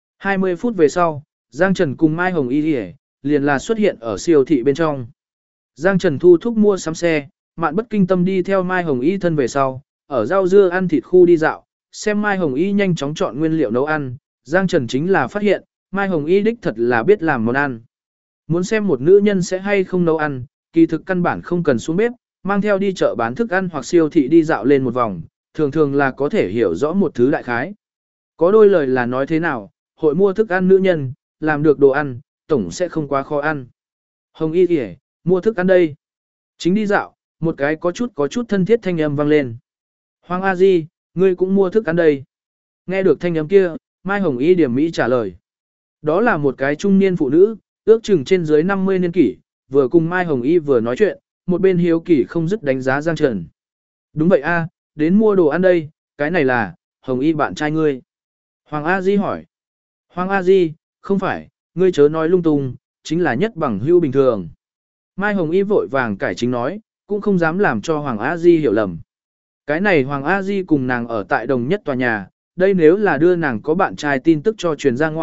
S1: 20 phút về sau, Giang Trần cùng Mai Hồng Y liền là xuất hiện ở siêu thị bên trong. Giang Trần thu thúc mua sắm xe, Mạn Bất Kinh Tâm đi theo Mai Hồng Y thân về sau, ở rau dưa ăn thịt khu đi dạo, xem Mai Hồng Y nhanh chóng chọn nguyên liệu nấu ăn, Giang Trần chính là phát hiện, Mai Hồng Y đích thật là biết làm món ăn. Muốn xem một nữ nhân sẽ hay không nấu ăn, kỳ thực căn bản không cần xuống bếp, mang theo đi chợ bán thức ăn hoặc siêu thị đi dạo lên một vòng, thường thường là có thể hiểu rõ một thứ đại khái. Có đôi lời là nói thế nào, hội mua thức ăn nữ nhân, làm được đồ ăn, tổng sẽ không quá khó ăn. Hồng Y kìa, mua thức ăn đây. Chính đi dạo, một cái có chút thân thiết thanh âm vang lên. Hoàng A Di, ngươi cũng mua thức ăn đây. Nghe được thanh âm kia, Mai Hồng Y điểm mỹ trả lời. Đó là một cái trung niên phụ nữ, ước chừng trên dưới 50 niên kỷ, vừa cùng Mai Hồng Y vừa nói chuyện, một bên hiếu kỳ không dứt đánh giá Giang Trần. Đúng vậy a, đến mua đồ ăn đây, cái này là, Hồng Y bạn trai ngươi. Hoàng A Di hỏi. Hoàng A Di, không phải, ngươi chớ nói lung tung, chính là nhất bằng hữu bình thường. Mai Hồng Y vội vàng cải chính nói, cũng không dám làm cho Hoàng A Di hiểu lầm. Cái này Hoàng A Di cùng nàng ở tại đồng nhất tòa nhà, đây nếu là đưa nàng có bạn trai tin tức cho truyền ra ngoài,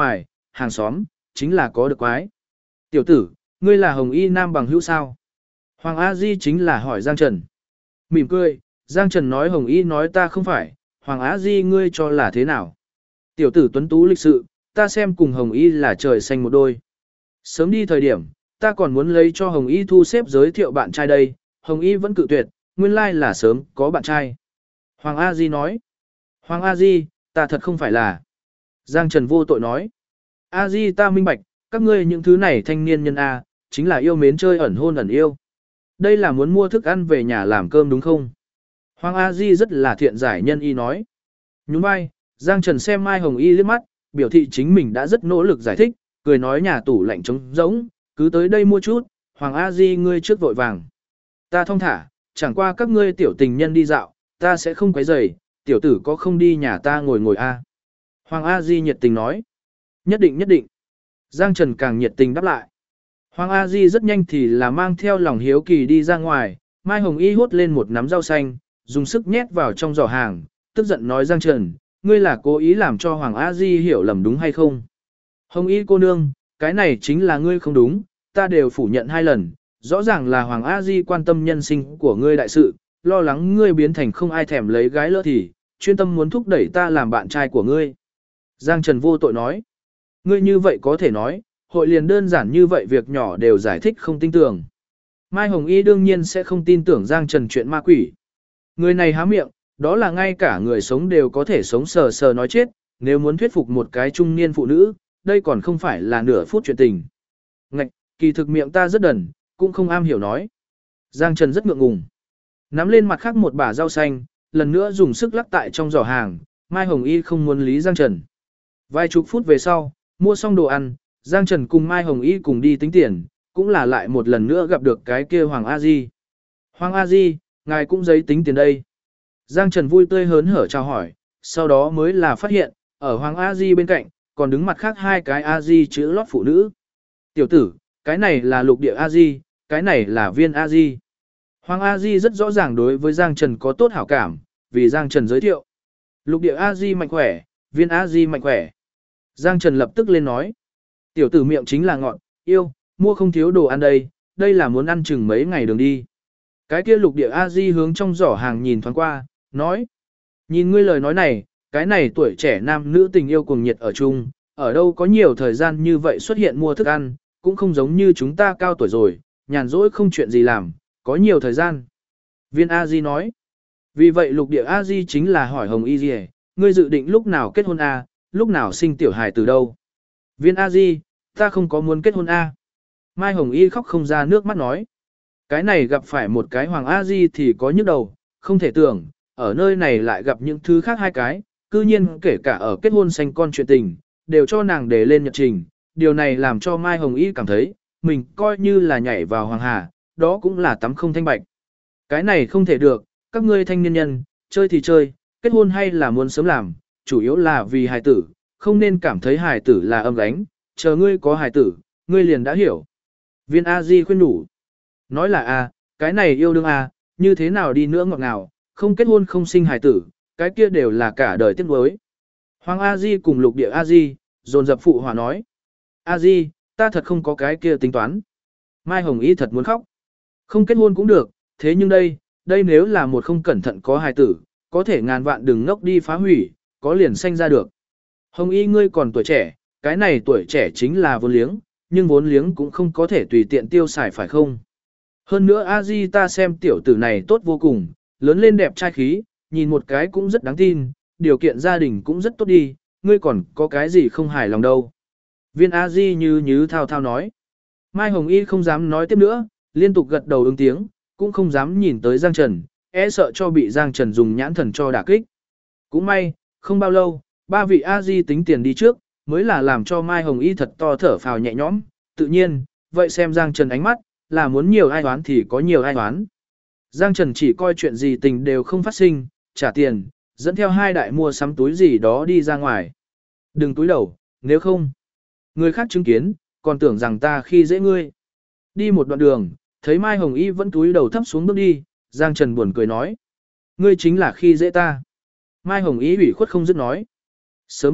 S1: hàng xóm, chính là có được quái. Tiểu tử, ngươi là Hồng Y Nam bằng hữu sao? Hoàng A Di chính là hỏi Giang Trần. Mỉm cười, Giang Trần nói Hồng Y nói ta không phải, Hoàng A Di ngươi cho là thế nào? Tiểu tử tuấn tú lịch sự, ta xem cùng Hồng Y là trời xanh một đôi. Sớm đi thời điểm, ta còn muốn lấy cho Hồng Y thu xếp giới thiệu bạn trai đây, Hồng Y vẫn cự tuyệt, nguyên lai là sớm có bạn trai. Hoàng A Di nói, Hoàng A Di, ta thật không phải là. Giang Trần vô tội nói, A Di ta minh bạch, các ngươi những thứ này thanh niên nhân A, chính là yêu mến chơi ẩn hôn ẩn yêu. Đây là muốn mua thức ăn về nhà làm cơm đúng không? Hoàng A Di rất là thiện giải nhân y nói. Nhún vai, Giang Trần xem Mai Hồng Y liếc mắt, biểu thị chính mình đã rất nỗ lực giải thích, cười nói nhà tủ lạnh trống rỗng, cứ tới đây mua chút, Hoàng A Di ngươi trước vội vàng. Ta thong thả, chẳng qua các ngươi tiểu tình nhân đi dạo, ta sẽ không quấy rầy, tiểu tử có không đi nhà ta ngồi ngồi a. Hoàng A Di nhiệt tình nói. Nhất định nhất định. Giang Trần càng nhiệt tình đáp lại. Hoàng A Di rất nhanh thì là mang theo lòng hiếu kỳ đi ra ngoài, Mai Hồng Y hốt lên một nắm rau xanh, dùng sức nhét vào trong giỏ hàng, tức giận nói Giang Trần, ngươi là cố ý làm cho Hoàng A Di hiểu lầm đúng hay không? Hồng Y cô nương, cái này chính là ngươi không đúng, ta đều phủ nhận 2 lần, rõ ràng là Hoàng A Di quan tâm nhân sinh của ngươi đại sự, lo lắng ngươi biến thành không ai thèm lấy gái lỡ thì, chuyên tâm muốn thúc đẩy ta làm bạn trai của ngươi. Giang Trần vô tội nói, ngươi như vậy có thể nói, hội liền đơn giản như vậy việc nhỏ đều giải thích không tin tưởng. Mai Hồng Y đương nhiên sẽ không tin tưởng Giang Trần chuyện ma quỷ. Người này há miệng, đó là ngay cả người sống đều có thể sống sờ sờ nói chết, nếu muốn thuyết phục một cái trung niên phụ nữ, đây còn không phải là nửa phút chuyện tình. Ngạch, kỳ thực miệng ta rất đần, cũng không am hiểu nói. Giang Trần rất ngượng ngùng. Nắm lên mặt khác một bả rau xanh, lần nữa dùng sức lắc tại trong giỏ hàng, Mai Hồng Y không muốn lý Giang Trần. Vài chục phút về sau, mua xong đồ ăn, Giang Trần cùng Mai Hồng Y cùng đi tính tiền, cũng là lại một lần nữa gặp được cái kia Hoàng A Di. Hoàng A Di, ngài cũng giấy tính tiền đây. Giang Trần vui tươi hớn hở chào hỏi, sau đó mới là phát hiện, ở Hoàng A Di bên cạnh, còn đứng mặt khác 2 cái A Di chữ lót phụ nữ. Tiểu tử, cái này là Lục Địa A Di, cái này là Viên A Di. Hoàng A Di rất rõ ràng đối với Giang Trần có tốt hảo cảm, vì Giang Trần giới thiệu. Lục Địa A Di mạnh khỏe, Viên A Di mạnh khỏe. Giang Trần lập tức lên nói. Tiểu tử miệng chính là ngọn, yêu, mua không thiếu đồ ăn đây là muốn ăn chừng mấy ngày đường đi. Cái kia Lục Địa A Di hướng trong giỏ hàng nhìn thoáng qua, nói. Nhìn ngươi lời nói này, cái này tuổi trẻ nam nữ tình yêu cuồng nhiệt ở chung, ở đâu có nhiều thời gian như vậy xuất hiện mua thức ăn, cũng không giống như chúng ta cao tuổi rồi, nhàn rỗi không chuyện gì làm, có nhiều thời gian. Viên A Di nói. Vì vậy Lục Địa A Di chính là hỏi Hồng Y Di, ngươi dự định lúc nào kết hôn A, lúc nào sinh tiểu hài từ đâu? Viên A Di, ta không có muốn kết hôn A. Mai Hồng Y khóc không ra nước mắt nói. Cái này gặp phải một cái Hoàng A Di thì có nhức đầu, không thể tưởng, ở nơi này lại gặp những thứ khác 2 cái, cư nhiên kể cả ở kết hôn sanh con chuyện tình, đều cho nàng để lên nhật trình. Điều này làm cho Mai Hồng Y cảm thấy, mình coi như là nhảy vào Hoàng Hà, đó cũng là tắm không thanh bạch. Cái này không thể được, các ngươi thanh niên nhân, chơi thì chơi, kết hôn hay là muốn sớm làm, chủ yếu là vì hài tử, không nên cảm thấy hài tử là âm gánh, chờ ngươi có hài tử, ngươi liền đã hiểu. Viên A Di khuyên nhủ. Nói là a, cái này yêu đương a, như thế nào đi nữa ngọt ngào, không kết hôn không sinh hài tử, cái kia đều là cả đời tiếc nuối. Hoàng A Di cùng Lục Địa A Di, dồn dập phụ hòa nói. A Di, ta thật không có cái kia tính toán. Mai Hồng Y thật muốn khóc. Không kết hôn cũng được, thế nhưng đây nếu là một không cẩn thận có hài tử, có thể ngàn vạn đừng ngốc đi phá hủy, có liền sanh ra được. Hồng Y ngươi còn tuổi trẻ, cái này tuổi trẻ chính là vốn liếng, nhưng vốn liếng cũng không có thể tùy tiện tiêu xài phải không? Hơn nữa A Di ta xem tiểu tử này tốt vô cùng, lớn lên đẹp trai khí, nhìn một cái cũng rất đáng tin, điều kiện gia đình cũng rất tốt đi, ngươi còn có cái gì không hài lòng đâu. Viên A Di như thao thao nói. Mai Hồng Y không dám nói tiếp nữa, liên tục gật đầu ứng tiếng, cũng không dám nhìn tới Giang Trần, e sợ cho bị Giang Trần dùng nhãn thần cho đả kích. Cũng may, không bao lâu, 3 vị A Di tính tiền đi trước, mới là làm cho Mai Hồng Y thật to thở phào nhẹ nhõm, tự nhiên, vậy xem Giang Trần ánh mắt, là muốn nhiều ai đoán thì có nhiều ai đoán. Giang Trần chỉ coi chuyện gì tình đều không phát sinh, trả tiền, dẫn theo 2 đại mua sắm túi gì đó đi ra ngoài. Đừng túi đầu, nếu không, người khác chứng kiến, còn tưởng rằng ta khi dễ ngươi. Đi một đoạn đường, thấy Mai Hồng Y vẫn túi đầu thấp xuống bước đi, Giang Trần buồn cười nói. Ngươi chính là khi dễ ta. Mai Hồng Y ủy khuất không dứt nói. Sớm biết,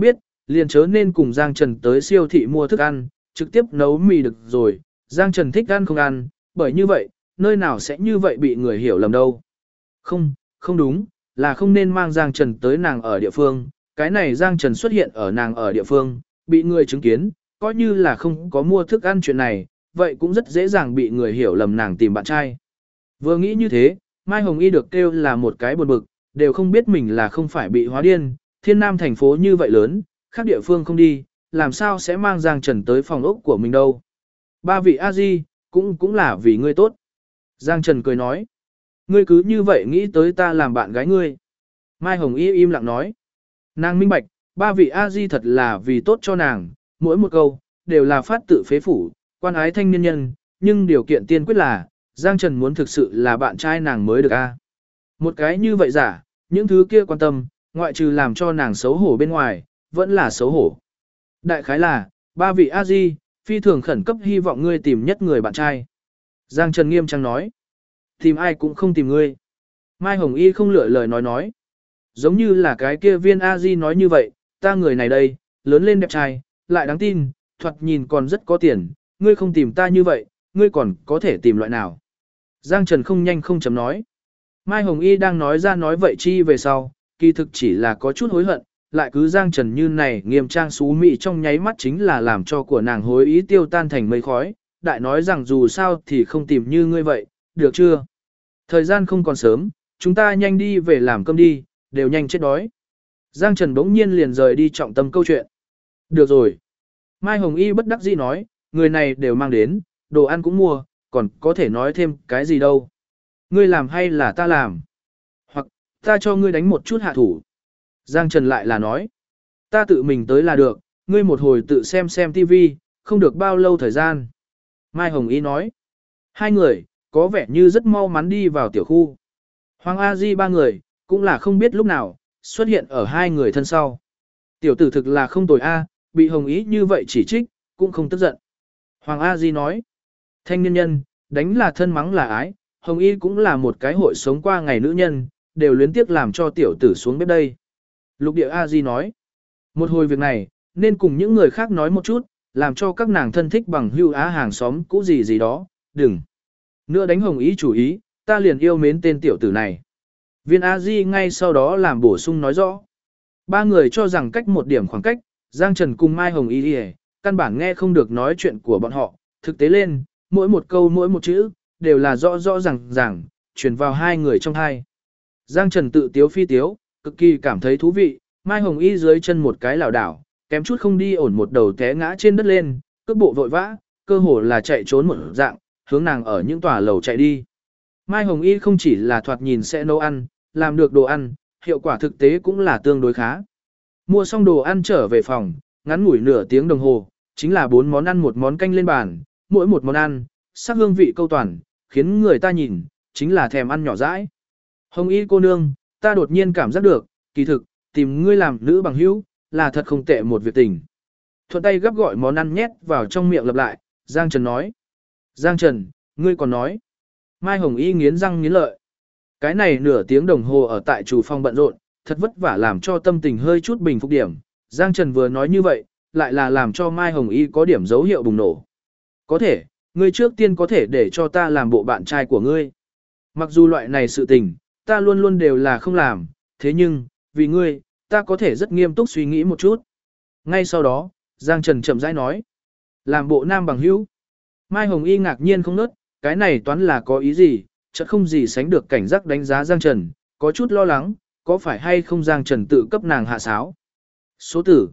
S1: liền chớ nên cùng Giang Trần tới siêu thị mua thức ăn, trực tiếp nấu mì được rồi, Giang Trần thích ăn không ăn, bởi như vậy, nơi nào sẽ như vậy bị người hiểu lầm đâu. Không, không đúng, là không nên mang Giang Trần tới nàng ở địa phương, cái này Giang Trần xuất hiện ở nàng ở địa phương, bị người chứng kiến, coi như là không có mua thức ăn chuyện này, vậy cũng rất dễ dàng bị người hiểu lầm nàng tìm bạn trai. Vừa nghĩ như thế, Mai Hồng Y được kêu là một cái buồn bực, đều không biết mình là không phải bị hóa điên, Thiên Nam thành phố như vậy lớn, khác địa phương không đi, làm sao sẽ mang Giang Trần tới phòng ốc của mình đâu. Ba vị A-di, cũng là vì ngươi tốt. Giang Trần cười nói, ngươi cứ như vậy nghĩ tới ta làm bạn gái ngươi. Mai Hồng Y im lặng nói, nàng minh bạch, ba vị A-di thật là vì tốt cho nàng, mỗi một câu, đều là phát tự phế phủ, quan ái thanh niên nhân, nhưng điều kiện tiên quyết là, Giang Trần muốn thực sự là bạn trai nàng mới được a. Một cái như vậy giả, những thứ kia quan tâm, ngoại trừ làm cho nàng xấu hổ bên ngoài, vẫn là xấu hổ. Đại khái là, ba vị A-di, phi thường khẩn cấp hy vọng ngươi tìm nhất người bạn trai. Giang Trần nghiêm trang nói, tìm ai cũng không tìm ngươi. Mai Hồng Y không lựa lời nói. Giống như là cái kia viên A-di nói như vậy, ta người này đây, lớn lên đẹp trai, lại đáng tin, thoạt nhìn còn rất có tiền, ngươi không tìm ta như vậy, ngươi còn có thể tìm loại nào. Giang Trần không nhanh không chấm nói. Mai Hồng Y đang nói ra nói vậy chi về sau, kỳ thực chỉ là có chút hối hận, lại cứ Giang Trần như này nghiêm trang xú mị trong nháy mắt chính là làm cho của nàng hối ý tiêu tan thành mây khói, đại nói rằng dù sao thì không tìm như ngươi vậy, được chưa? Thời gian không còn sớm, chúng ta nhanh đi về làm cơm đi, đều nhanh chết đói. Giang Trần bỗng nhiên liền rời đi trọng tâm câu chuyện. Được rồi. Mai Hồng Y bất đắc dĩ nói, người này đều mang đến, đồ ăn cũng mua, còn có thể nói thêm cái gì đâu. Ngươi làm hay là ta làm? Hoặc, ta cho ngươi đánh một chút hạ thủ. Giang Trần lại là nói, ta tự mình tới là được, ngươi một hồi tự xem tivi, không được bao lâu thời gian. Mai Hồng Y nói, hai người, có vẻ như rất mau mắn đi vào tiểu khu. Hoàng A Di ba người, cũng là không biết lúc nào, xuất hiện ở hai người thân sau. Tiểu tử thực là không tồi A, bị Hồng Y như vậy chỉ trích, cũng không tức giận. Hoàng A Di nói, thanh niên nhân, đánh là thân mắng là ái, Hồng Y cũng là một cái hội sống qua ngày nữ nhân, đều luyến tiếc làm cho tiểu tử xuống bếp đây. Lục địa A Di nói, một hồi việc này, nên cùng những người khác nói một chút, làm cho các nàng thân thích bằng hưu á hàng xóm cũ gì đó, đừng. Nữa đánh Hồng Y chủ ý, ta liền yêu mến tên tiểu tử này. Viên A Di ngay sau đó làm bổ sung nói rõ. Ba người cho rằng cách một điểm khoảng cách, Giang Trần cùng Mai Hồng Y căn bản nghe không được nói chuyện của bọn họ, thực tế lên, mỗi một câu mỗi một chữ, đều là rõ ràng, truyền vào hai người trong hai. Giang Trần tự tiếu phi tiếu, cực kỳ cảm thấy thú vị, Mai Hồng Y dưới chân một cái lảo đảo, kém chút không đi ổn một đầu té ngã trên đất lên, cước bộ vội vã, cơ hồ là chạy trốn một dạng, hướng nàng ở những tòa lầu chạy đi. Mai Hồng Y không chỉ là thoạt nhìn sẽ nấu ăn, làm được đồ ăn, hiệu quả thực tế cũng là tương đối khá. Mua xong đồ ăn trở về phòng, ngắn ngủi nửa tiếng đồng hồ, chính là 4 món ăn một món canh lên bàn, mỗi một món ăn, sắc hương vị câu toàn, khiến người ta nhìn, chính là thèm ăn nhỏ dãi. Hồng Y cô nương, ta đột nhiên cảm giác được, kỳ thực, tìm ngươi làm nữ bằng hữu, là thật không tệ một việc tình. Thuận tay gấp gọi món ăn nhét vào trong miệng lặp lại, Giang Trần nói. Giang Trần, ngươi còn nói. Mai Hồng Y nghiến răng nghiến lợi. Cái này nửa tiếng đồng hồ ở tại chủ phòng bận rộn, thật vất vả làm cho tâm tình hơi chút bình phục điểm. Giang Trần vừa nói như vậy, lại là làm cho Mai Hồng Y có điểm dấu hiệu bùng nổ. Có thể, ngươi trước tiên có thể để cho ta làm bộ bạn trai của ngươi. Mặc dù loại này sự tình, ta luôn luôn đều là không làm, thế nhưng, vì ngươi, ta có thể rất nghiêm túc suy nghĩ một chút. Ngay sau đó, Giang Trần chậm rãi nói. Làm bộ nam bằng hữu. Mai Hồng Y ngạc nhiên không nớt, cái này toán là có ý gì, chợt không gì sánh được cảnh giác đánh giá Giang Trần, có chút lo lắng, có phải hay không Giang Trần tự cấp nàng hạ sáo. Số tử,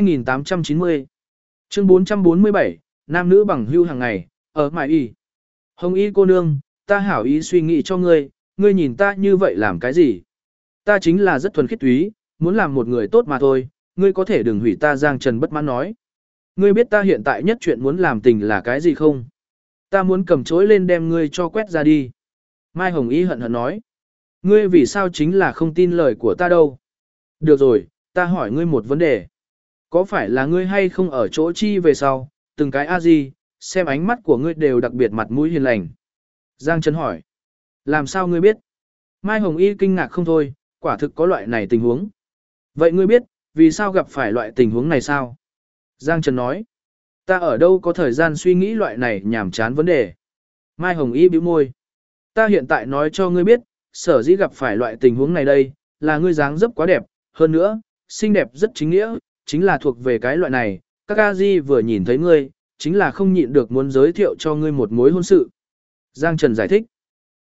S1: 2890. Chương 447, nam nữ bằng hữu hàng ngày, ở Mai Y. Hồng Y cô nương, ta hảo ý suy nghĩ cho ngươi, ngươi nhìn ta như vậy làm cái gì? Ta chính là rất thuần khiết túy, muốn làm một người tốt mà thôi, ngươi có thể đừng hủy ta. Giang Trần bất mãn nói. Ngươi biết ta hiện tại nhất chuyện muốn làm tình là cái gì không? Ta muốn cầm chối lên đem ngươi cho quét ra đi. Mai Hồng Y hận hận nói. Ngươi vì sao chính là không tin lời của ta đâu? Được rồi, ta hỏi ngươi một vấn đề. Có phải là ngươi hay không ở chỗ chi về sau, từng cái a gì, xem ánh mắt của ngươi đều đặc biệt mặt mũi hiền lành. Giang Trần hỏi. Làm sao ngươi biết? Mai Hồng Y kinh ngạc không thôi, quả thực có loại này tình huống. Vậy ngươi biết, vì sao gặp phải loại tình huống này sao? Giang Trần nói, ta ở đâu có thời gian suy nghĩ loại này nhảm chán vấn đề. Mai Hồng Y bĩu môi, ta hiện tại nói cho ngươi biết, sở dĩ gặp phải loại tình huống này đây, là ngươi dáng dấp quá đẹp, hơn nữa, xinh đẹp rất chính nghĩa, chính là thuộc về cái loại này, các a di vừa nhìn thấy ngươi, chính là không nhịn được muốn giới thiệu cho ngươi một mối hôn sự. Giang Trần giải thích,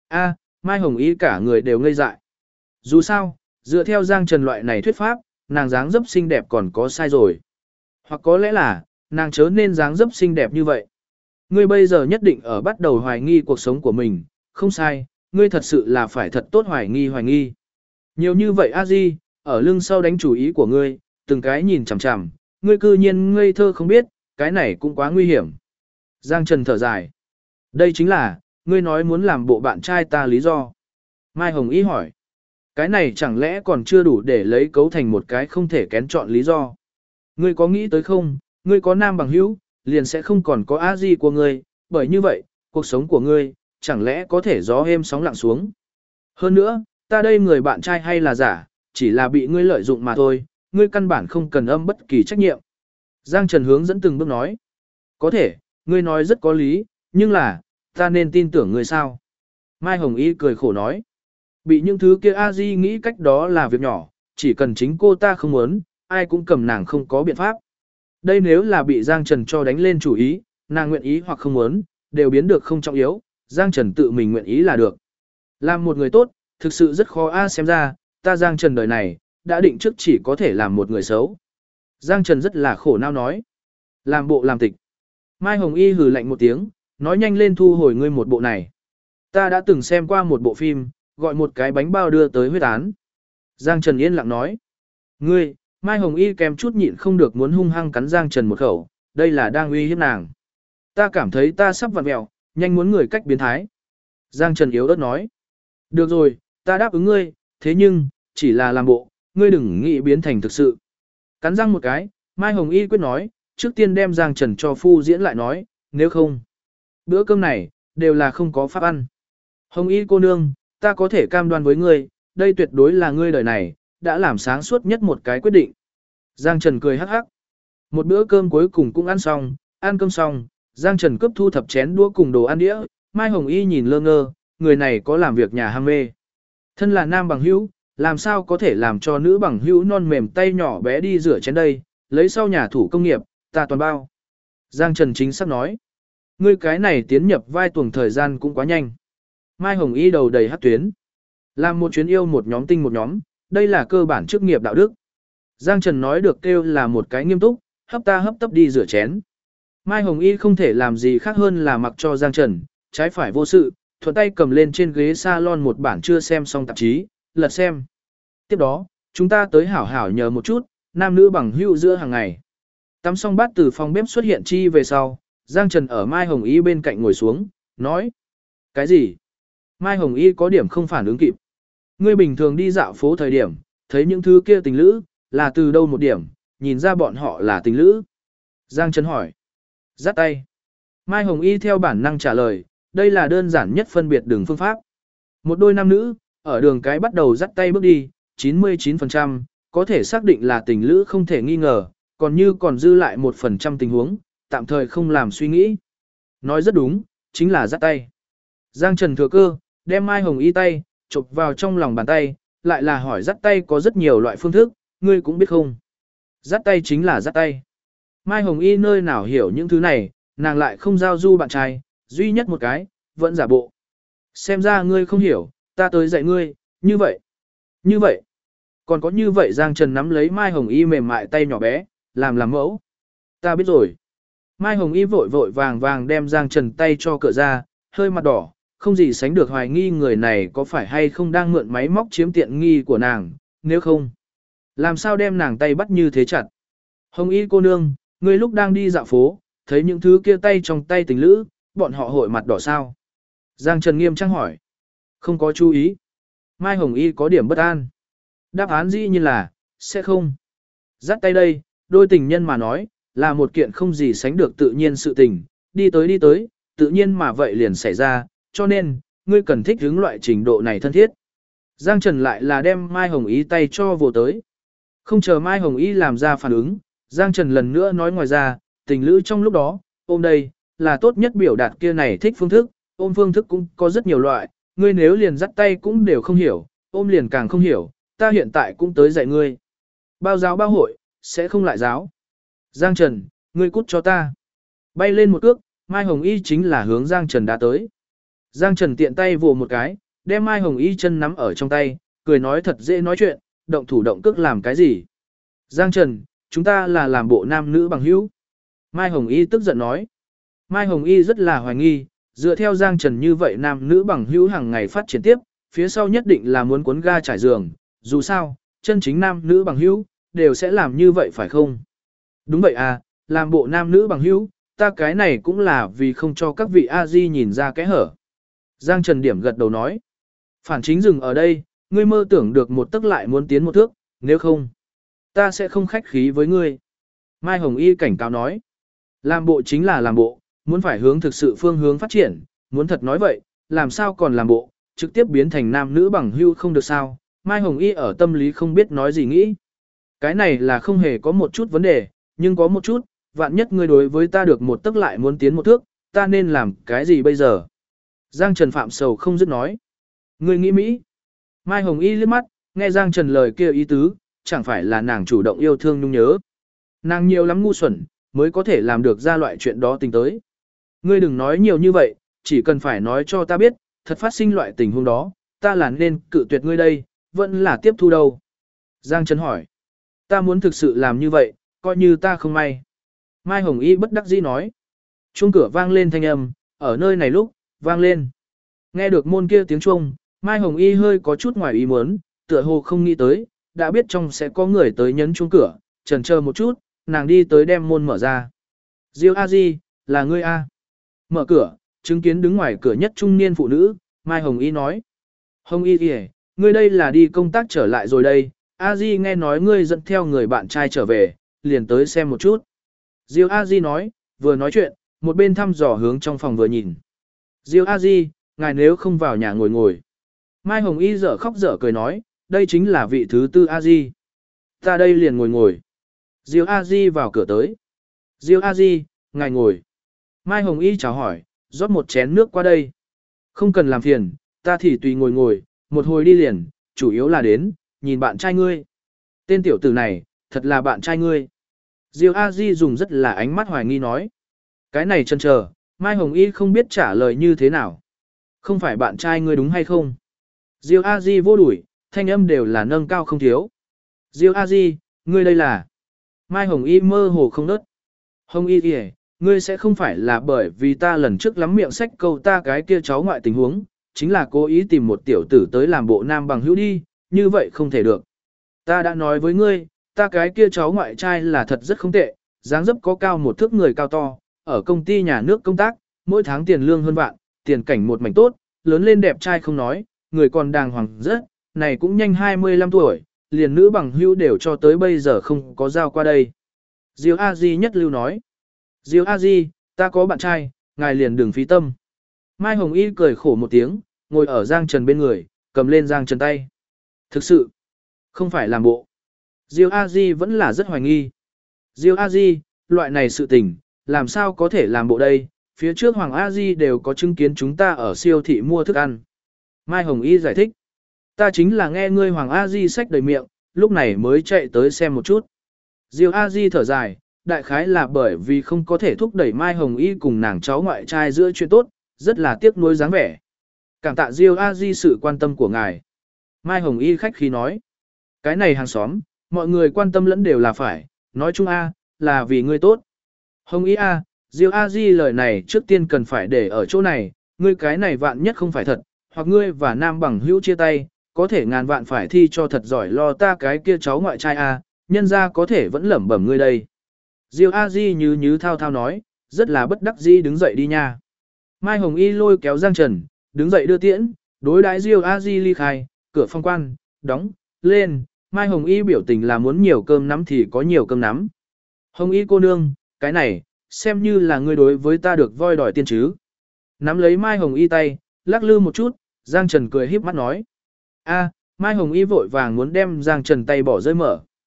S1: Mai Hồng Y cả người đều ngây dại. Dù sao, dựa theo Giang Trần loại này thuyết pháp, nàng dáng dấp xinh đẹp còn có sai rồi. Hoặc có lẽ là, nàng chớ nên dáng dấp xinh đẹp như vậy. Ngươi bây giờ nhất định ở bắt đầu hoài nghi cuộc sống của mình, không sai, ngươi thật sự là phải thật tốt hoài nghi. Nhiều như vậy a di, ở lưng sau đánh chủ ý của ngươi, từng cái nhìn chằm chằm, ngươi cư nhiên ngây thơ không biết, cái này cũng quá nguy hiểm. Giang Trần thở dài. Đây chính là, ngươi nói muốn làm bộ bạn trai ta lý do. Mai Hồng Y hỏi. Cái này chẳng lẽ còn chưa đủ để lấy cấu thành một cái không thể kén chọn lý do. Ngươi có nghĩ tới không, ngươi có nam bằng hữu, liền sẽ không còn có a di của ngươi, bởi như vậy, cuộc sống của ngươi, chẳng lẽ có thể gió êm sóng lặng xuống. Hơn nữa, ta đây người bạn trai hay là giả, chỉ là bị ngươi lợi dụng mà thôi, ngươi căn bản không cần âm bất kỳ trách nhiệm. Giang Trần hướng dẫn từng bước nói. Có thể, ngươi nói rất có lý, nhưng là, ta nên tin tưởng ngươi sao? Mai Hồng Y cười khổ nói. Bị những thứ kia a di nghĩ cách đó là việc nhỏ, chỉ cần chính cô ta không muốn, ai cũng cầm nàng không có biện pháp. Đây nếu là bị Giang Trần cho đánh lên chủ ý, nàng nguyện ý hoặc không muốn, đều biến được không trọng yếu, Giang Trần tự mình nguyện ý là được. Làm một người tốt, thực sự rất khó xem ra, ta Giang Trần đời này, đã định trước chỉ có thể làm một người xấu. Giang Trần rất là khổ não nói. Làm bộ làm tịch. Mai Hồng Y hừ lạnh một tiếng, nói nhanh lên thu hồi ngươi một bộ này. Ta đã từng xem qua một bộ phim, gọi một cái bánh bao đưa tới huyết án. Giang Trần yên lặng nói. Ngươi, Mai Hồng Y kèm chút nhịn không được muốn hung hăng cắn Giang Trần một khẩu, đây là đang uy hiếp nàng. Ta cảm thấy ta sắp vặn mẹo, nhanh muốn người cách biến thái. Giang Trần yếu ớt nói. Được rồi, ta đáp ứng ngươi, thế nhưng, chỉ là làm bộ, ngươi đừng nghĩ biến thành thực sự. Cắn răng một cái, Mai Hồng Y quyết nói, trước tiên đem Giang Trần cho phu diễn lại nói, nếu không. Bữa cơm này, đều là không có pháp ăn. Hồng Y cô nương, ta có thể cam đoan với ngươi, đây tuyệt đối là ngươi đời này, đã làm sáng suốt nhất một cái quyết định. Giang Trần cười hắc hắc. Một bữa cơm cuối cùng cũng ăn xong, ăn cơm xong, Giang Trần cướp thu thập chén đũa cùng đồ ăn đĩa, Mai Hồng Y nhìn lơ ngơ, người này có làm việc nhà ham mê. Thân là nam bằng hữu, làm sao có thể làm cho nữ bằng hữu non mềm tay nhỏ bé đi rửa chén đây, lấy sau nhà thủ công nghiệp, ta toàn bao. Giang Trần chính xác nói, ngươi cái này tiến nhập vai tuồng thời gian cũng quá nhanh. Mai Hồng Y đầu đầy hát tuyến. Làm một chuyến yêu một nhóm tinh một nhóm, đây là cơ bản chức nghiệp đạo đức. Giang Trần nói được kêu là một cái nghiêm túc, hấp ta hấp tấp đi rửa chén. Mai Hồng Y không thể làm gì khác hơn là mặc cho Giang Trần, trái phải vô sự, thuận tay cầm lên trên ghế salon một bản chưa xem xong tạp chí, lật xem. Tiếp đó, chúng ta tới hảo hảo nhờ một chút, nam nữ bằng hữu giữa hàng ngày. Tắm xong bát từ phòng bếp xuất hiện chi về sau, Giang Trần ở Mai Hồng Y bên cạnh ngồi xuống, nói. Cái gì? Mai Hồng Y có điểm không phản ứng kịp. Ngươi bình thường đi dạo phố thời điểm, thấy những thứ kia tình lữ, là từ đâu một điểm, nhìn ra bọn họ là tình lữ. Giang Trần hỏi. Dắt tay. Mai Hồng Y theo bản năng trả lời, đây là đơn giản nhất phân biệt đường phương pháp. Một đôi nam nữ, ở đường cái bắt đầu dắt tay bước đi, 99%, có thể xác định là tình lữ không thể nghi ngờ, còn như còn dư lại 1% tình huống, tạm thời không làm suy nghĩ. Nói rất đúng, chính là dắt tay. Giang Trần thừa cơ, đem Mai Hồng Y tay, chụp vào trong lòng bàn tay, lại là hỏi dắt tay có rất nhiều loại phương thức, ngươi cũng biết không. Dắt tay chính là dắt tay. Mai Hồng Y nơi nào hiểu những thứ này, nàng lại không giao du bạn trai, duy nhất một cái, vẫn giả bộ. Xem ra ngươi không hiểu, ta tới dạy ngươi, như vậy. Như vậy. Còn có như vậy Giang Trần nắm lấy Mai Hồng Y mềm mại tay nhỏ bé, làm mẫu. Ta biết rồi. Mai Hồng Y vội vội vàng vàng đem Giang Trần tay cho cựa ra, hơi mặt đỏ, không gì sánh được hoài nghi người này có phải hay không đang mượn máy móc chiếm tiện nghi của nàng, nếu không. Làm sao đem nàng tay bắt như thế chặt. Hồng Y cô nương, ngươi lúc đang đi dạo phố, thấy những thứ kia tay trong tay tình lữ, bọn họ hội mặt đỏ sao? Giang Trần nghiêm trang hỏi. Không có chú ý. Mai Hồng Y có điểm bất an. Đáp án dĩ nhiên là, sẽ không. Dắt tay đây, đôi tình nhân mà nói, là một kiện không gì sánh được tự nhiên sự tình, đi tới, tự nhiên mà vậy liền xảy ra, cho nên, ngươi cần thích hướng loại trình độ này thân thiết. Giang Trần lại là đem Mai Hồng Y tay cho vô tới. Không chờ Mai Hồng Y làm ra phản ứng, Giang Trần lần nữa nói ngoài ra, tình lữ trong lúc đó, ôm đây, là tốt nhất biểu đạt kia này thích phương thức, ôm phương thức cũng có rất nhiều loại, ngươi nếu liền dắt tay cũng đều không hiểu, ôm liền càng không hiểu, ta hiện tại cũng tới dạy ngươi. Bao giáo bao hội, sẽ không lại giáo. Giang Trần, ngươi cút cho ta. Bay lên một cước, Mai Hồng Y chính là hướng Giang Trần đã tới. Giang Trần tiện tay vồ một cái, đem Mai Hồng Y chân nắm ở trong tay, cười nói thật dễ nói chuyện, động thủ động cước làm cái gì. Giang Trần, chúng ta là làm bộ nam nữ bằng hữu. Mai Hồng Y tức giận nói. Mai Hồng Y rất là hoài nghi, dựa theo Giang Trần như vậy nam nữ bằng hữu hàng ngày phát triển tiếp, phía sau nhất định là muốn cuốn ga trải giường, dù sao, chân chính nam nữ bằng hữu, đều sẽ làm như vậy phải không? Đúng vậy à, làm bộ nam nữ bằng hữu, ta cái này cũng là vì không cho các vị A-di nhìn ra cái hở. Giang Trần điểm gật đầu nói. Phản chính dừng ở đây, ngươi mơ tưởng được một tức lại muốn tiến một thước, nếu không, ta sẽ không khách khí với ngươi. Mai Hồng Y cảnh cáo nói. Làm bộ chính là làm bộ, muốn phải hướng thực sự phương hướng phát triển, muốn thật nói vậy, làm sao còn làm bộ, trực tiếp biến thành nam nữ bằng hữu không được sao. Mai Hồng Y ở tâm lý không biết nói gì nghĩ. Cái này là không hề có một chút vấn đề, nhưng có một chút, vạn nhất ngươi đối với ta được một tức lại muốn tiến một thước, ta nên làm cái gì bây giờ? Giang Trần phạm sầu không dứt nói. Ngươi nghĩ Mỹ. Mai Hồng Y liếc mắt, nghe Giang Trần lời kia ý tứ, chẳng phải là nàng chủ động yêu thương nhung nhớ. Nàng nhiều lắm ngu xuẩn, mới có thể làm được ra loại chuyện đó tính tới. Ngươi đừng nói nhiều như vậy, chỉ cần phải nói cho ta biết, thật phát sinh loại tình huống đó, ta là nên cự tuyệt ngươi đây, vẫn là tiếp thu đâu. Giang Trần hỏi. Ta muốn thực sự làm như vậy, coi như ta không may. Mai Hồng Y bất đắc dĩ nói. Chuông cửa vang lên thanh âm, ở nơi này lúc, vang lên. Nghe được môn kia tiếng chuông, Mai Hồng Y hơi có chút ngoài ý muốn, tựa hồ không nghĩ tới, đã biết trong sẽ có người tới nhấn chuông cửa, chần chờ một chút, nàng đi tới đem môn mở ra. Diêu A Di, là ngươi A. Mở cửa, chứng kiến đứng ngoài cửa nhất trung niên phụ nữ, Mai Hồng Y nói. Hồng Y kìa, ngươi đây là đi công tác trở lại rồi đây, A Di nghe nói ngươi dẫn theo người bạn trai trở về, liền tới xem một chút. Diêu A Di nói, vừa nói chuyện, một bên thăm dò hướng trong phòng vừa nhìn. Diêu A Di, ngài nếu không vào nhà ngồi ngồi. Mai Hồng Y dở khóc dở cười nói, đây chính là vị thứ tư A Di. Ta đây liền ngồi ngồi. Diêu A Di vào cửa tới. Diêu A Di, ngài ngồi. Mai Hồng Y chào hỏi, rót một chén nước qua đây. Không cần làm phiền, ta thì tùy ngồi ngồi, một hồi đi liền, chủ yếu là đến, nhìn bạn trai ngươi. Tên tiểu tử này, thật là bạn trai ngươi. Diêu A Di dùng rất là ánh mắt hoài nghi nói. Cái này chần chờ, Mai Hồng Y không biết trả lời như thế nào. Không phải bạn trai ngươi đúng hay không? Diêu A Di vô đuổi, thanh âm đều là nâng cao không thiếu. Diêu A Di, ngươi đây là... Mai Hồng Y mơ hồ không nớt. Hồng Y kìa, ngươi sẽ không phải là bởi vì ta lần trước lắm miệng sách câu ta cái kia cháu ngoại tình huống, chính là cố ý tìm một tiểu tử tới làm bộ nam bằng hữu đi, như vậy không thể được. Ta đã nói với ngươi, ta cái kia cháu ngoại trai là thật rất không tệ, dáng dấp có cao một thước người cao to, ở công ty nhà nước công tác, mỗi tháng tiền lương hơn vạn, tiền cảnh một mảnh tốt, lớn lên đẹp trai không nói, người còn đàng hoàng rất, này cũng nhanh 25 tuổi, liền nữ bằng hữu đều cho tới bây giờ không có giao qua đây. Diêu A Di nhất lưu nói. Diêu A Di, ta có bạn trai, ngài liền đừng phí tâm. Mai Hồng Y cười khổ một tiếng, ngồi ở Giang Trần bên người, cầm lên Giang Trần tay. Thực sự, không phải làm bộ. Diêu A Di vẫn là rất hoài nghi. Diêu A Di, loại này sự tình, làm sao có thể làm bộ đây? Phía trước Hoàng A Di đều có chứng kiến chúng ta ở siêu thị mua thức ăn. Mai Hồng Y giải thích. Ta chính là nghe ngươi Hoàng A Di xách đầy miệng, lúc này mới chạy tới xem một chút. Diêu A Di thở dài, đại khái là bởi vì không có thể thúc đẩy Mai Hồng Y cùng nàng cháu ngoại trai giữa chuyện tốt, rất là tiếc nuối dáng vẻ. Cảm tạ Diêu A Di sự quan tâm của ngài. Mai Hồng Y khách khí nói. Cái này hàng xóm, mọi người quan tâm lẫn đều là phải, nói chung A, là vì ngươi tốt. Hồng Y A, Diêu A Di lời này trước tiên cần phải để ở chỗ này, ngươi cái này vạn nhất không phải thật, hoặc ngươi và nam bằng hữu chia tay, có thể ngàn vạn phải thi cho thật giỏi lo ta cái kia cháu ngoại trai A, nhân ra có thể vẫn lẩm bẩm ngươi đây. Diêu A Di như thao thao nói, rất là bất đắc dĩ đứng dậy đi nha. Mai Hồng Y lôi kéo Giang Trần, đứng dậy đưa tiễn, đối đãi Diêu A Di ly khai, cửa phong quan, đóng, lên, Mai Hồng Y biểu tình là muốn nhiều cơm nắm thì có nhiều cơm nắm. Hồng Y cô nương, cái này, xem như là ngươi đối với ta được voi đòi tiên chứ. Nắm lấy Mai Hồng Y tay, lắc lư một chút, Giang Trần cười híp mắt nói. A, Mai Hồng Y vội vàng muốn đem Giang Trần tay bỏ rơi mở.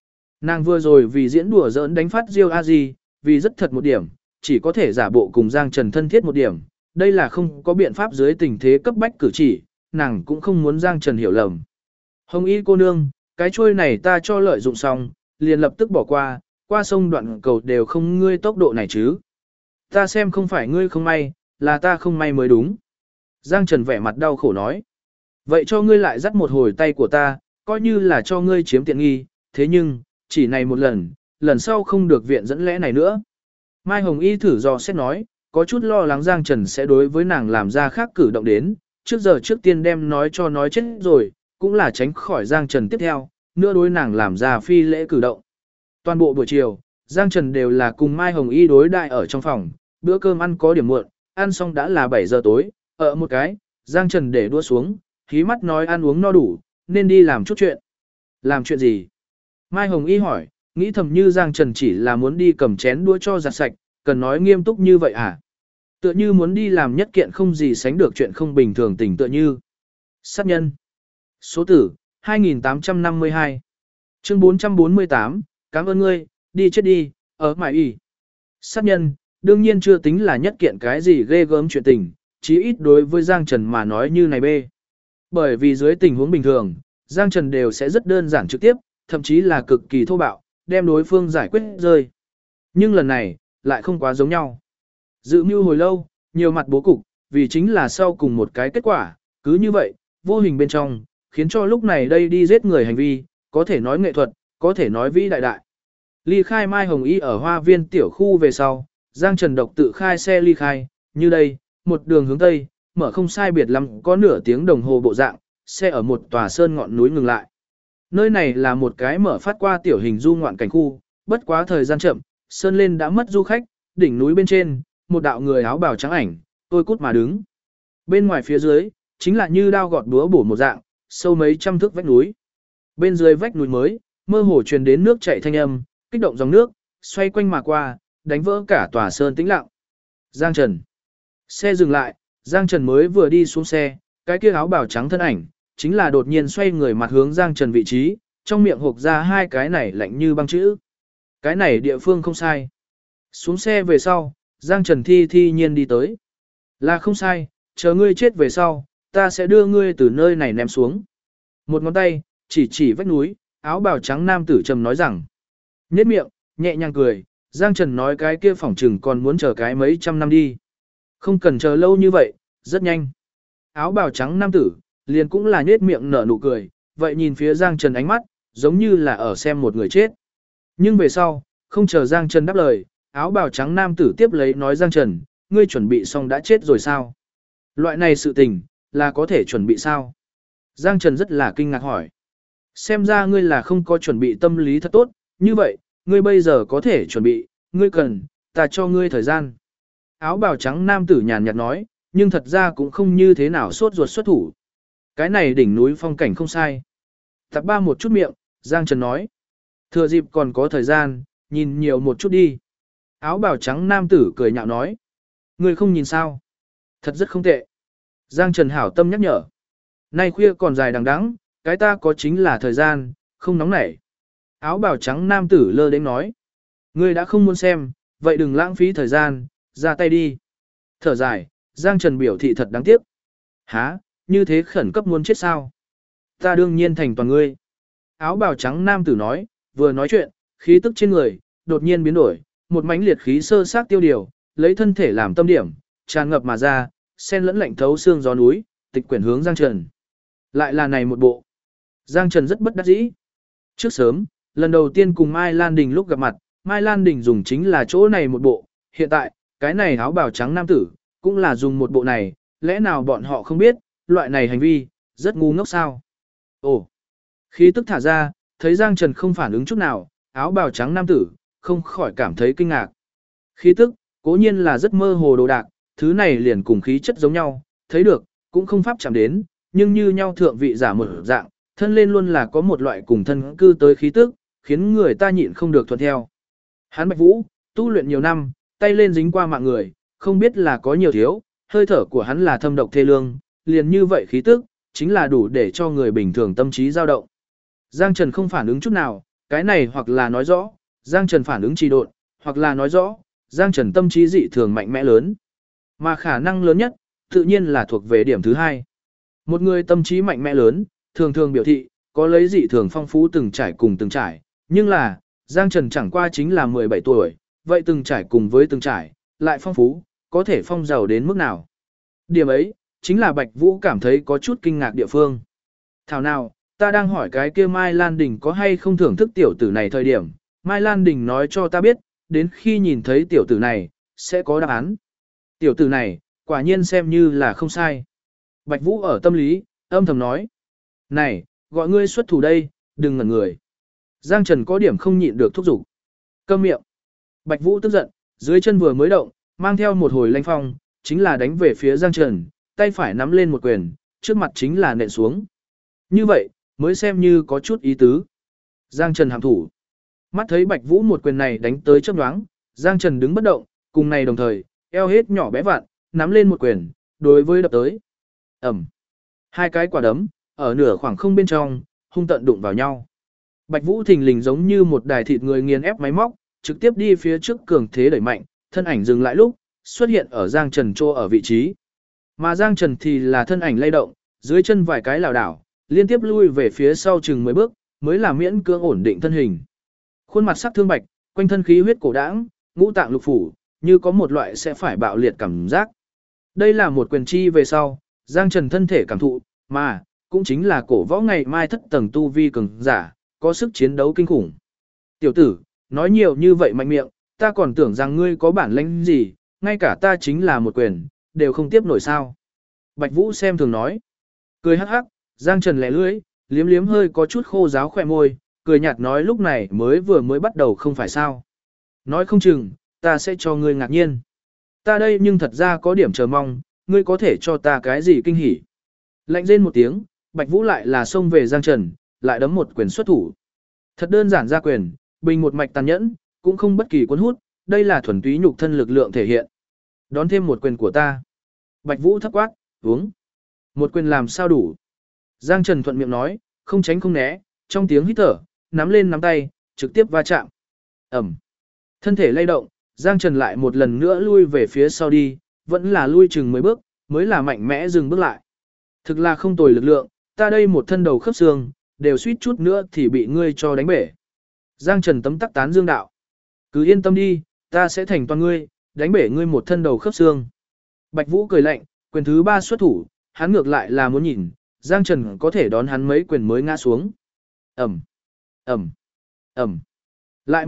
S1: Nàng vừa rồi vì diễn đùa giỡn đánh phát Diêu A Di, vì rất thật một điểm, chỉ có thể giả bộ cùng Giang Trần thân thiết một điểm, đây là không có biện pháp dưới tình thế cấp bách cử chỉ, nàng cũng không muốn Giang Trần hiểu lầm. Hồng Y cô nương, cái chuôi này ta cho lợi dụng xong, liền lập tức bỏ qua sông đoạn cầu đều không ngươi tốc độ này chứ. Ta xem không phải ngươi không may, là ta không may mới đúng. Giang Trần vẻ mặt đau khổ nói. Vậy cho ngươi lại dắt một hồi tay của ta, coi như là cho ngươi chiếm tiện nghi, thế nhưng, chỉ này một lần sau không được viện dẫn lẽ này nữa. Mai Hồng Y thử dò xét nói, có chút lo lắng Giang Trần sẽ đối với nàng làm ra khác cử động đến, trước tiên đem nói cho nói chết rồi, cũng là tránh khỏi Giang Trần tiếp theo, nữa đối nàng làm ra phi lễ cử động. Toàn bộ buổi chiều, Giang Trần đều là cùng Mai Hồng Y đối đại ở trong phòng, bữa cơm ăn có điểm muộn, ăn xong đã là 7 giờ tối, ở một cái, Giang Trần để đua xuống, khí mắt nói ăn uống no đủ, nên đi làm chút chuyện. Làm chuyện gì? Mai Hồng Y hỏi, nghĩ thầm như Giang Trần chỉ là muốn đi cầm chén đũa cho giặt sạch, cần nói nghiêm túc như vậy à? Tựa như muốn đi làm nhất kiện không gì sánh được chuyện không bình thường tình tựa như. Sát nhân. Số tử, 2852. Chương 448, cảm ơn ngươi, đi chết đi, ở mải y. Sát nhân, đương nhiên chưa tính là nhất kiện cái gì ghê gớm chuyện tình, chí ít đối với Giang Trần mà nói như này bê. Bởi vì dưới tình huống bình thường, Giang Trần đều sẽ rất đơn giản trực tiếp, thậm chí là cực kỳ thô bạo, đem đối phương giải quyết rơi. Nhưng lần này, lại không quá giống nhau. Dự mưu hồi lâu, nhiều mặt bố cục, vì chính là sau cùng một cái kết quả, cứ như vậy, vô hình bên trong, khiến cho lúc này đây đi giết người hành vi, có thể nói nghệ thuật, có thể nói vĩ đại đại. Ly khai Mai Hồng Y ở hoa viên tiểu khu về sau, Giang Trần độc tự khai xe ly khai, như đây, một đường hướng tây, mở không sai biệt lắm có nửa tiếng đồng hồ bộ dạng, xe ở một tòa sơn ngọn núi ngừng lại. Nơi này là một cái mở phát qua tiểu hình du ngoạn cảnh khu, bất quá thời gian chậm, sơn lên đã mất du khách, đỉnh núi bên trên, một đạo người áo bào trắng ảnh, tôi cút mà đứng. Bên ngoài phía dưới, chính là như đao gọt búa bổ một dạng, sâu mấy trăm thước vách núi. Bên dưới vách núi mới, mơ hồ truyền đến nước chảy thanh âm, kích động dòng nước, xoay quanh mà qua, đánh vỡ cả tòa sơn tĩnh lặng. Giang Trần. Xe dừng lại, Giang Trần mới vừa đi xuống xe, cái kia áo bào trắng thân ảnh, chính là đột nhiên xoay người mặt hướng Giang Trần vị trí, trong miệng hộc ra hai cái này lạnh như băng chữ. Cái này địa phương không sai. Xuống xe về sau, Giang Trần thi nhiên đi tới. Là không sai, chờ ngươi chết về sau, ta sẽ đưa ngươi từ nơi này ném xuống. Một ngón tay, chỉ vách núi, áo bào trắng nam tử trầm nói rằng. Nhếch miệng, nhẹ nhàng cười, Giang Trần nói cái kia phỏng trừng còn muốn chờ cái mấy trăm năm đi. Không cần chờ lâu như vậy, rất nhanh. Áo bào trắng nam tử, liền cũng là nhếch miệng nở nụ cười, vậy nhìn phía Giang Trần ánh mắt, giống như là ở xem một người chết. Nhưng về sau, không chờ Giang Trần đáp lời, áo bào trắng nam tử tiếp lấy nói Giang Trần, ngươi chuẩn bị xong đã chết rồi sao? Loại này sự tình, là có thể chuẩn bị sao? Giang Trần rất là kinh ngạc hỏi. Xem ra ngươi là không có chuẩn bị tâm lý thật tốt, như vậy, ngươi bây giờ có thể chuẩn bị, ngươi cần, ta cho ngươi thời gian. Áo bào trắng nam tử nhàn nhạt nói, nhưng thật ra cũng không như thế nào sốt ruột xuất thủ. Cái này đỉnh núi phong cảnh không sai. Tập ba một chút miệng, Giang Trần nói. Thừa dịp còn có thời gian, nhìn nhiều một chút đi. Áo bào trắng nam tử cười nhạo nói. Ngươi không nhìn sao? Thật rất không tệ. Giang Trần hảo tâm nhắc nhở. Nay khuya còn dài đằng đẵng, cái ta có chính là thời gian, không nóng nảy. Áo bào trắng nam tử lơ đến nói. Ngươi đã không muốn xem, vậy đừng lãng phí thời gian, ra tay đi. Thở dài, Giang Trần biểu thị thật đáng tiếc. Hả, như thế khẩn cấp muốn chết sao? Ta đương nhiên thành toàn ngươi. Áo bào trắng nam tử nói, vừa nói chuyện, khí tức trên người, đột nhiên biến đổi, một mãnh liệt khí sơ sát tiêu điều, lấy thân thể làm tâm điểm, tràn ngập mà ra, sen lẫn lạnh thấu xương gió núi, tịch quyển hướng Giang Trần. Lại là này một bộ. Giang Trần rất bất đắc dĩ. Trước sớm, lần đầu tiên cùng Mai Lan Đình lúc gặp mặt, Mai Lan Đình dùng chính là chỗ này một bộ, hiện tại, cái này áo bào trắng nam tử, cũng là dùng một bộ này, lẽ nào bọn họ không biết, loại này hành vi, rất ngu ngốc sao. Ồ, khí tức thả ra, thấy Giang Trần không phản ứng chút nào, áo bào trắng nam tử, không khỏi cảm thấy kinh ngạc. Khí tức, cố nhiên là rất mơ hồ đồ đạc, thứ này liền cùng khí chất giống nhau, thấy được, cũng không pháp chạm đến, nhưng như nhau thượng vị giả một dạng, thân lên luôn là có một loại cùng thân cư tới khí tức, khiến người ta nhịn không được thuận theo. Hán Bạch Vũ, tu luyện nhiều năm, tay lên dính qua mạng người, không biết là có nhiều thiếu, hơi thở của hắn là thâm độc thê lương, liền như vậy khí tức, chính là đủ để cho người bình thường tâm trí dao động. Giang Trần không phản ứng chút nào, Cái này hoặc là nói rõ, Giang Trần phản ứng trì độn, hoặc là nói rõ, Giang Trần tâm trí dị thường mạnh mẽ lớn. Mà khả năng lớn nhất, tự nhiên là thuộc về điểm thứ hai. Một người tâm trí mạnh mẽ lớn, thường thường biểu thị, có lấy dị thường phong phú từng trải cùng từng trải, nhưng là, Giang Trần chẳng qua chính là 17 tuổi, vậy từng trải cùng với từng trải, lại phong phú, có thể phong giàu đến mức nào. Điểm ấy, chính là Bạch Vũ cảm thấy có chút kinh ngạc địa phương. Thảo nào, ta đang hỏi cái kia Mai Lan Đình có hay không thưởng thức tiểu tử này thời điểm, Mai Lan Đình nói cho ta biết, đến khi nhìn thấy tiểu tử này, sẽ có đáp án. Tiểu tử này, quả nhiên xem như là không sai. Bạch Vũ ở tâm lý, âm thầm nói. Này, gọi ngươi xuất thủ đây, đừng ngẩn người. Giang Trần có điểm không nhịn được thúc giục. Câm miệng. Bạch Vũ tức giận, dưới chân vừa mới động, mang theo một hồi lanh phong, chính là đánh về phía Giang Trần, tay phải nắm lên một quyền, trước mặt chính là nện xuống. Như vậy, mới xem như có chút ý tứ. Giang Trần hàm thủ. Mắt thấy Bạch Vũ một quyền này đánh tới chớp nhoáng, Giang Trần đứng bất động, cùng này đồng thời, eo hết nhỏ bé vặn, nắm lên một quyền, đối với đập tới. Ầm. Hai cái quả đấm, ở nửa khoảng không bên trong, hung tận đụng vào nhau. Bạch Vũ thình lình giống như một đài thịt người nghiền ép máy móc, trực tiếp đi phía trước cường thế đẩy mạnh, thân ảnh dừng lại lúc, xuất hiện ở Giang Trần trô ở vị trí. Mà Giang Trần thì là thân ảnh lay động, dưới chân vài cái lảo đảo, liên tiếp lui về phía sau chừng 10 bước, mới là miễn cưỡng ổn định thân hình. Khuôn mặt sắc thương bạch, quanh thân khí huyết cổ đãng, ngũ tạng lục phủ, như có một loại sẽ phải bạo liệt cảm giác. Đây là một quyền chi về sau, Giang Trần thân thể cảm thụ, mà cũng chính là cổ võ ngày mai thất tầng tu vi cường giả, có sức chiến đấu kinh khủng. Tiểu tử, nói nhiều như vậy mạnh miệng, ta còn tưởng rằng ngươi có bản lĩnh gì, ngay cả ta chính là một quyền, đều không tiếp nổi sao. Bạch Vũ xem thường nói. Cười hắc hắc, Giang Trần lẻ lưỡi, liếm liếm hơi có chút khô ráo khỏe môi, cười nhạt nói lúc này mới bắt đầu không phải sao. Nói không chừng, ta sẽ cho ngươi ngạc nhiên. Ta đây nhưng thật ra có điểm chờ mong, ngươi có thể cho ta cái gì kinh hỉ. Lạnh rên một tiếng, Bạch Vũ lại là xông về Giang Trần, lại đấm một quyền xuất thủ. Thật đơn giản ra quyền, bình một mạch tàn nhẫn, cũng không bất kỳ cuốn hút, đây là thuần túy nhục thân lực lượng thể hiện. Đón thêm một quyền của ta. Bạch Vũ thấp quát, uống. Một quyền làm sao đủ. Giang Trần thuận miệng nói, không tránh không né, trong tiếng hít thở, nắm lên nắm tay, trực tiếp va chạm. Ẩm. Thân thể lay động, Giang Trần lại một lần nữa lui về phía sau đi, vẫn là lui chừng 10 bước, mới là mạnh mẽ dừng bước lại. Thực là không tồi lực lượng, ta đây một thân đầu khớp xương, đều suýt chút nữa thì bị ngươi cho đánh bể. Giang Trần tấm tắc tán dương đạo. Cứ yên tâm đi, ta sẽ thành toàn ngươi, đánh bể ngươi một thân đầu khớp xương. Bạch Vũ cười lạnh, quyền thứ 3 xuất thủ, hắn ngược lại là muốn nhìn, Giang Trần có thể đón hắn mấy quyền mới ngã xuống. Ẩm, Ẩm, Ẩm. Lại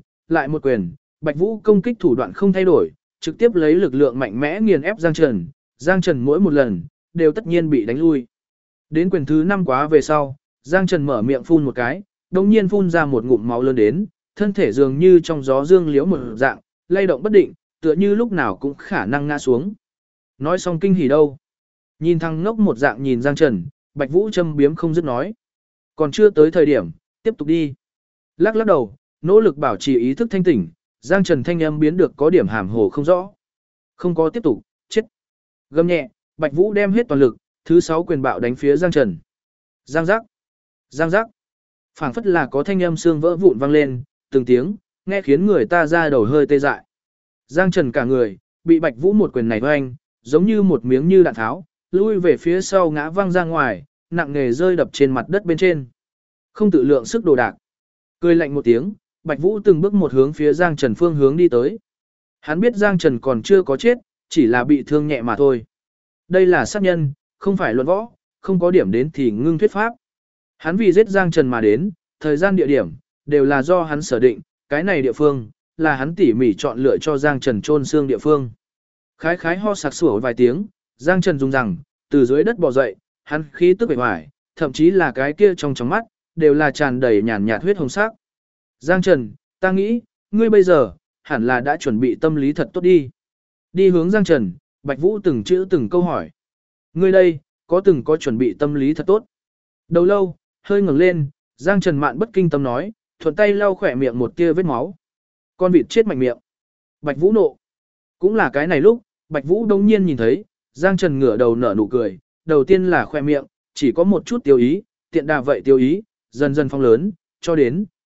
S1: một quyền, Bạch Vũ công kích thủ đoạn không thay đổi, trực tiếp lấy lực lượng mạnh mẽ nghiền ép Giang Trần. Giang Trần mỗi một lần, đều tất nhiên bị đánh lui. Đến quyền thứ 5 quá về sau, Giang Trần mở miệng phun một cái, đồng nhiên phun ra một ngụm máu lớn đến, thân thể dường như trong gió dương liễu một dạng, lay động bất định, tựa như lúc nào cũng khả năng ngã xuống. Nói xong kinh hỉ đâu. Nhìn thằng ngốc một dạng nhìn Giang Trần, Bạch Vũ châm biếm không dứt nói. Còn chưa tới thời điểm, tiếp tục đi. Lắc lắc đầu, nỗ lực bảo trì ý thức thanh tỉnh, Giang Trần thanh âm biến được có điểm hàm hồ không rõ. Không có tiếp tục, chết. Gầm nhẹ, Bạch Vũ đem hết toàn lực, thứ 6 quyền bạo đánh phía Giang Trần. Giang giác, giang giác. Phảng phất là có thanh âm xương vỡ vụn vang lên, từng tiếng, nghe khiến người ta ra đầu hơi tê dại. Giang Trần cả người, bị Bạch Vũ một quyền này hoành, giống như một miếng như đạn tháo, lui về phía sau ngã văng ra ngoài, nặng nề rơi đập trên mặt đất bên trên. Không tự lượng sức đồ đạc. Cười lạnh một tiếng, Bạch Vũ từng bước một hướng phía Giang Trần phương hướng đi tới. Hắn biết Giang Trần còn chưa có chết, chỉ là bị thương nhẹ mà thôi. Đây là sát nhân, không phải luận võ, không có điểm đến thì ngưng thuyết pháp. Hắn vì giết Giang Trần mà đến, thời gian địa điểm, đều là do hắn sở định, cái này địa phương, là hắn tỉ mỉ chọn lựa cho Giang Trần chôn xương địa phương. Khái khái ho sặc sủa vài tiếng, Giang Trần dùng rằng, từ dưới đất bò dậy, hắn khí tức bề ngoài, thậm chí là cái kia trong mắt, đều là tràn đầy nhàn nhạt huyết hồng sắc. Giang Trần, ta nghĩ, ngươi bây giờ, hẳn là đã chuẩn bị tâm lý thật tốt đi. Đi hướng Giang Trần, Bạch Vũ từng chữ từng câu hỏi. Ngươi đây, có chuẩn bị tâm lý thật tốt. Đầu lâu, hơi ngẩng lên, Giang Trần mạn bất kinh tâm nói, thuận tay lau khỏe miệng một tia vết máu. Con vịt chết mạnh miệng. Bạch Vũ nộ. Cũng là cái này lúc, Bạch Vũ đông nhiên nhìn thấy, Giang Trần ngửa đầu nở nụ cười, đầu tiên là khoe miệng, chỉ có một chút tiêu ý, tiện đà vậy tiêu ý, dần dần phong lớn, cho đến,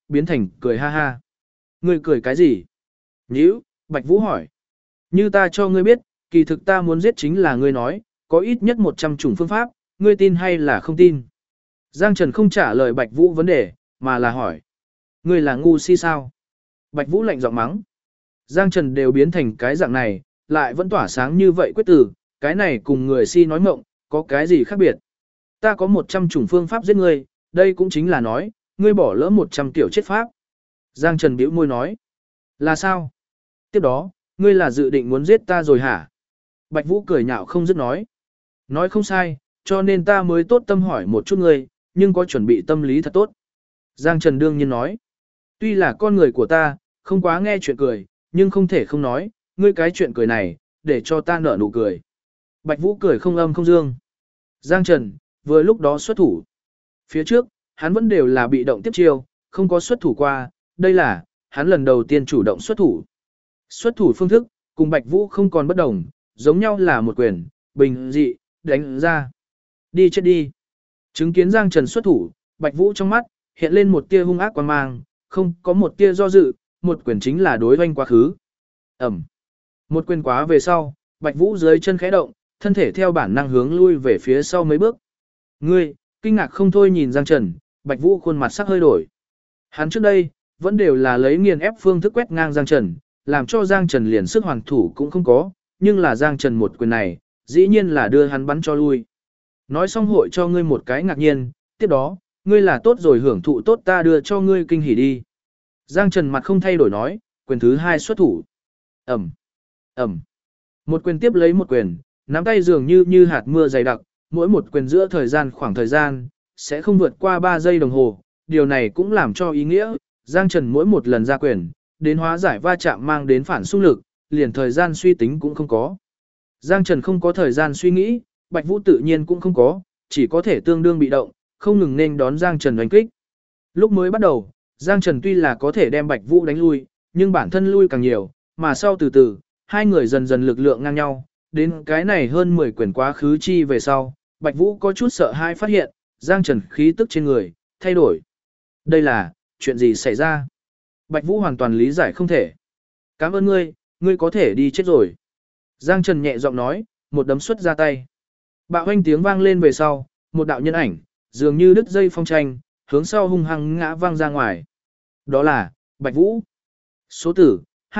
S1: biến thành cười ha ha. Ngươi cười cái gì? Nhữ, Bạch Vũ hỏi. Như ta cho ngươi biết, kỳ thực ta muốn giết chính là ngươi nói, có ít nhất 100 chủng phương pháp, ngươi tin hay là không tin? Giang Trần không trả lời Bạch Vũ vấn đề, mà là hỏi. Ngươi là ngu si sao? Bạch Vũ lạnh giọng mắng. Giang Trần đều biến thành cái dạng này, lại vẫn tỏa sáng như vậy quyết tử, cái này cùng người si nói mộng, có cái gì khác biệt? Ta có 100 chủng phương pháp giết ngươi, đây cũng chính là nói, ngươi bỏ lỡ 100 tiểu chết pháp. Giang Trần bĩu môi nói. Là sao? Tiếp đó, ngươi là dự định muốn giết ta rồi hả? Bạch Vũ cười nhạo không dứt nói. Nói không sai, cho nên ta mới tốt tâm hỏi một chút ngươi, nhưng có chuẩn bị tâm lý thật tốt. Giang Trần đương nhiên nói. Tuy là con người của ta, không quá nghe chuyện cười, nhưng không thể không nói, ngươi cái chuyện cười này, để cho ta nở nụ cười. Bạch Vũ cười không âm không dương. Giang Trần, vừa lúc đó xuất thủ. Phía trước, hắn vẫn đều là bị động tiếp chiêu, không có xuất thủ qua, đây là, hắn lần đầu tiên chủ động xuất thủ. Xuất thủ phương thức, cùng Bạch Vũ không còn bất đồng, giống nhau là một quyền, bình dị, đánh ra. Đi chết đi. Chứng kiến Giang Trần xuất thủ, Bạch Vũ trong mắt, hiện lên một tia hung ác quan mang, không có một tia do dự, một quyền chính là đối oanh quá khứ. Ẩm. Một quyền quá về sau, Bạch Vũ dưới chân khẽ động, thân thể theo bản năng hướng lui về phía sau mấy bước. Ngươi, kinh ngạc không thôi nhìn Giang Trần, Bạch Vũ khuôn mặt sắc hơi đổi. Hắn trước đây, vẫn đều là lấy nghiền ép phương thức quét ngang Giang Trần, làm cho Giang Trần liền sức hoàn thủ cũng không có, nhưng là Giang Trần một quyền này, dĩ nhiên là đưa hắn bắn cho lui. Nói xong hội cho ngươi một cái ngạc nhiên, tiếp đó, ngươi là tốt rồi hưởng thụ tốt ta đưa cho ngươi kinh hỉ đi. Giang Trần mặt không thay đổi nói, quyền thứ 2 xuất thủ. Ẩm, Ẩm. Một quyền tiếp lấy một quyền, nắm tay dường như hạt mưa dày đặc, mỗi một quyền giữa khoảng thời gian, sẽ không vượt qua 3 giây đồng hồ. Điều này cũng làm cho ý nghĩa, Giang Trần mỗi một lần ra quyền, đến hóa giải va chạm mang đến phản xung lực, liền thời gian suy tính cũng không có. Giang Trần không có thời gian suy nghĩ, Bạch Vũ tự nhiên cũng không có, chỉ có thể tương đương bị động, không ngừng nên đón Giang Trần đánh kích. Lúc mới bắt đầu, Giang Trần tuy là có thể đem Bạch Vũ đánh lui, nhưng bản thân lui càng nhiều, mà sau từ từ, hai người dần dần lực lượng ngang nhau, đến cái này hơn 10 quyền quá khứ chi về sau, Bạch Vũ có chút sợ hãi phát hiện, Giang Trần khí tức trên người, thay đổi. Đây là, chuyện gì xảy ra? Bạch Vũ hoàn toàn lý giải không thể. Cảm ơn ngươi, ngươi có thể đi chết rồi. Giang Trần nhẹ giọng nói, một đấm xuất ra tay. Bạo hoanh tiếng vang lên về sau, một đạo nhân ảnh, dường như đứt dây phong tranh, hướng sau hung hăng ngã vang ra ngoài. Đó là, Bạch Vũ. Số tử,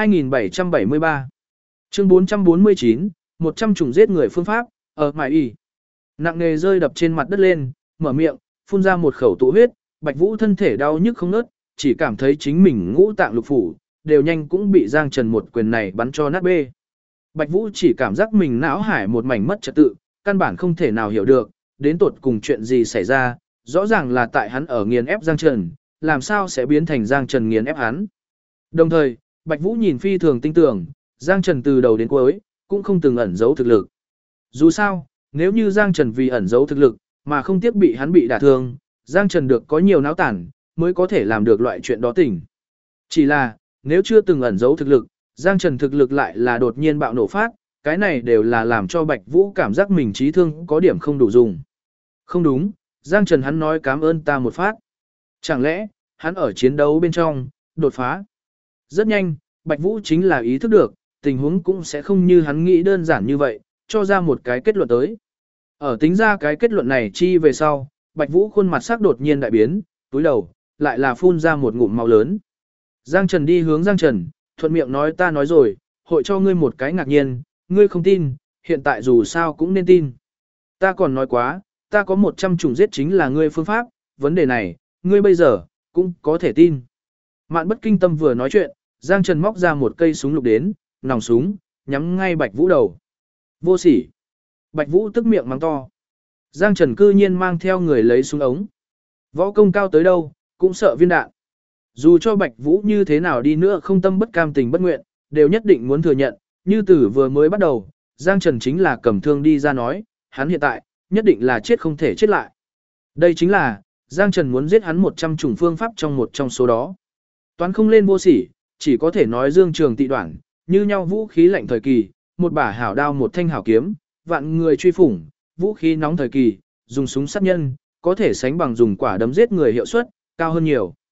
S1: 2773. Chương 449, 100 chủng giết người phương pháp, ở mải y. Nặng nề rơi đập trên mặt đất lên, mở miệng, phun ra một khẩu tụ huyết, Bạch Vũ thân thể đau nhức không ngớt, chỉ cảm thấy chính mình ngũ tạng lục phủ, đều nhanh cũng bị Giang Trần một quyền này bắn cho nát bê. Bạch Vũ chỉ cảm giác mình não hải một mảnh mất trật tự, căn bản không thể nào hiểu được, đến tột cùng chuyện gì xảy ra, rõ ràng là tại hắn ở nghiền ép Giang Trần, làm sao sẽ biến thành Giang Trần nghiền ép hắn. Đồng thời, Bạch Vũ nhìn phi thường tinh tường, Giang Trần từ đầu đến cuối, cũng không từng ẩn giấu thực lực. Dù sao, nếu như Giang Trần vì ẩn giấu thực lực, mà không tiếc bị hắn bị đả thương, Giang Trần được có nhiều náo tản, mới có thể làm được loại chuyện đó tỉnh. Chỉ là, nếu chưa từng ẩn giấu thực lực, Giang Trần thực lực lại là đột nhiên bạo nổ phát, cái này đều là làm cho Bạch Vũ cảm giác mình trí thương có điểm không đủ dùng. Không đúng, Giang Trần hắn nói cảm ơn ta một phát. Chẳng lẽ, hắn ở chiến đấu bên trong, đột phá. Rất nhanh, Bạch Vũ chính là ý thức được, tình huống cũng sẽ không như hắn nghĩ đơn giản như vậy, cho ra một cái kết luận tới. Ở tính ra cái kết luận này chi về sau, Bạch Vũ khuôn mặt sắc đột nhiên đại biến, túi đầu, lại là phun ra một ngụm máu lớn. Giang Trần đi hướng Giang Trần, thuận miệng nói ta nói rồi, hội cho ngươi một cái ngạc nhiên, ngươi không tin, hiện tại dù sao cũng nên tin. Ta còn nói quá, ta có 100 chủng giết chính là ngươi phương pháp, vấn đề này, ngươi bây giờ, cũng có thể tin. Mạn bất kinh tâm vừa nói chuyện, Giang Trần móc ra một cây súng lục đến, nòng súng, nhắm ngay Bạch Vũ đầu. Vô sỉ. Bạch Vũ tức miệng mắng to. Giang Trần cư nhiên mang theo người lấy súng ống. Võ công cao tới đâu, cũng sợ viên đạn. Dù cho Bạch Vũ như thế nào đi nữa không tâm bất cam tình bất nguyện, đều nhất định muốn thừa nhận, như từ vừa mới bắt đầu, Giang Trần chính là cầm thương đi ra nói, hắn hiện tại, nhất định là chết không thể chết lại. Đây chính là, Giang Trần muốn giết hắn 100 chủng phương pháp trong một trong số đó. Toán không lên vô sỉ, chỉ có thể nói Dương Trường tị đoạn, như nhau vũ khí lạnh thời kỳ, một bả hảo đao một thanh hảo kiếm, vạn người truy phủng, vũ khí nóng thời kỳ, dùng súng sát nhân, có thể sánh bằng dùng quả đấm giết người hiệu suất, cao hơn nhiều.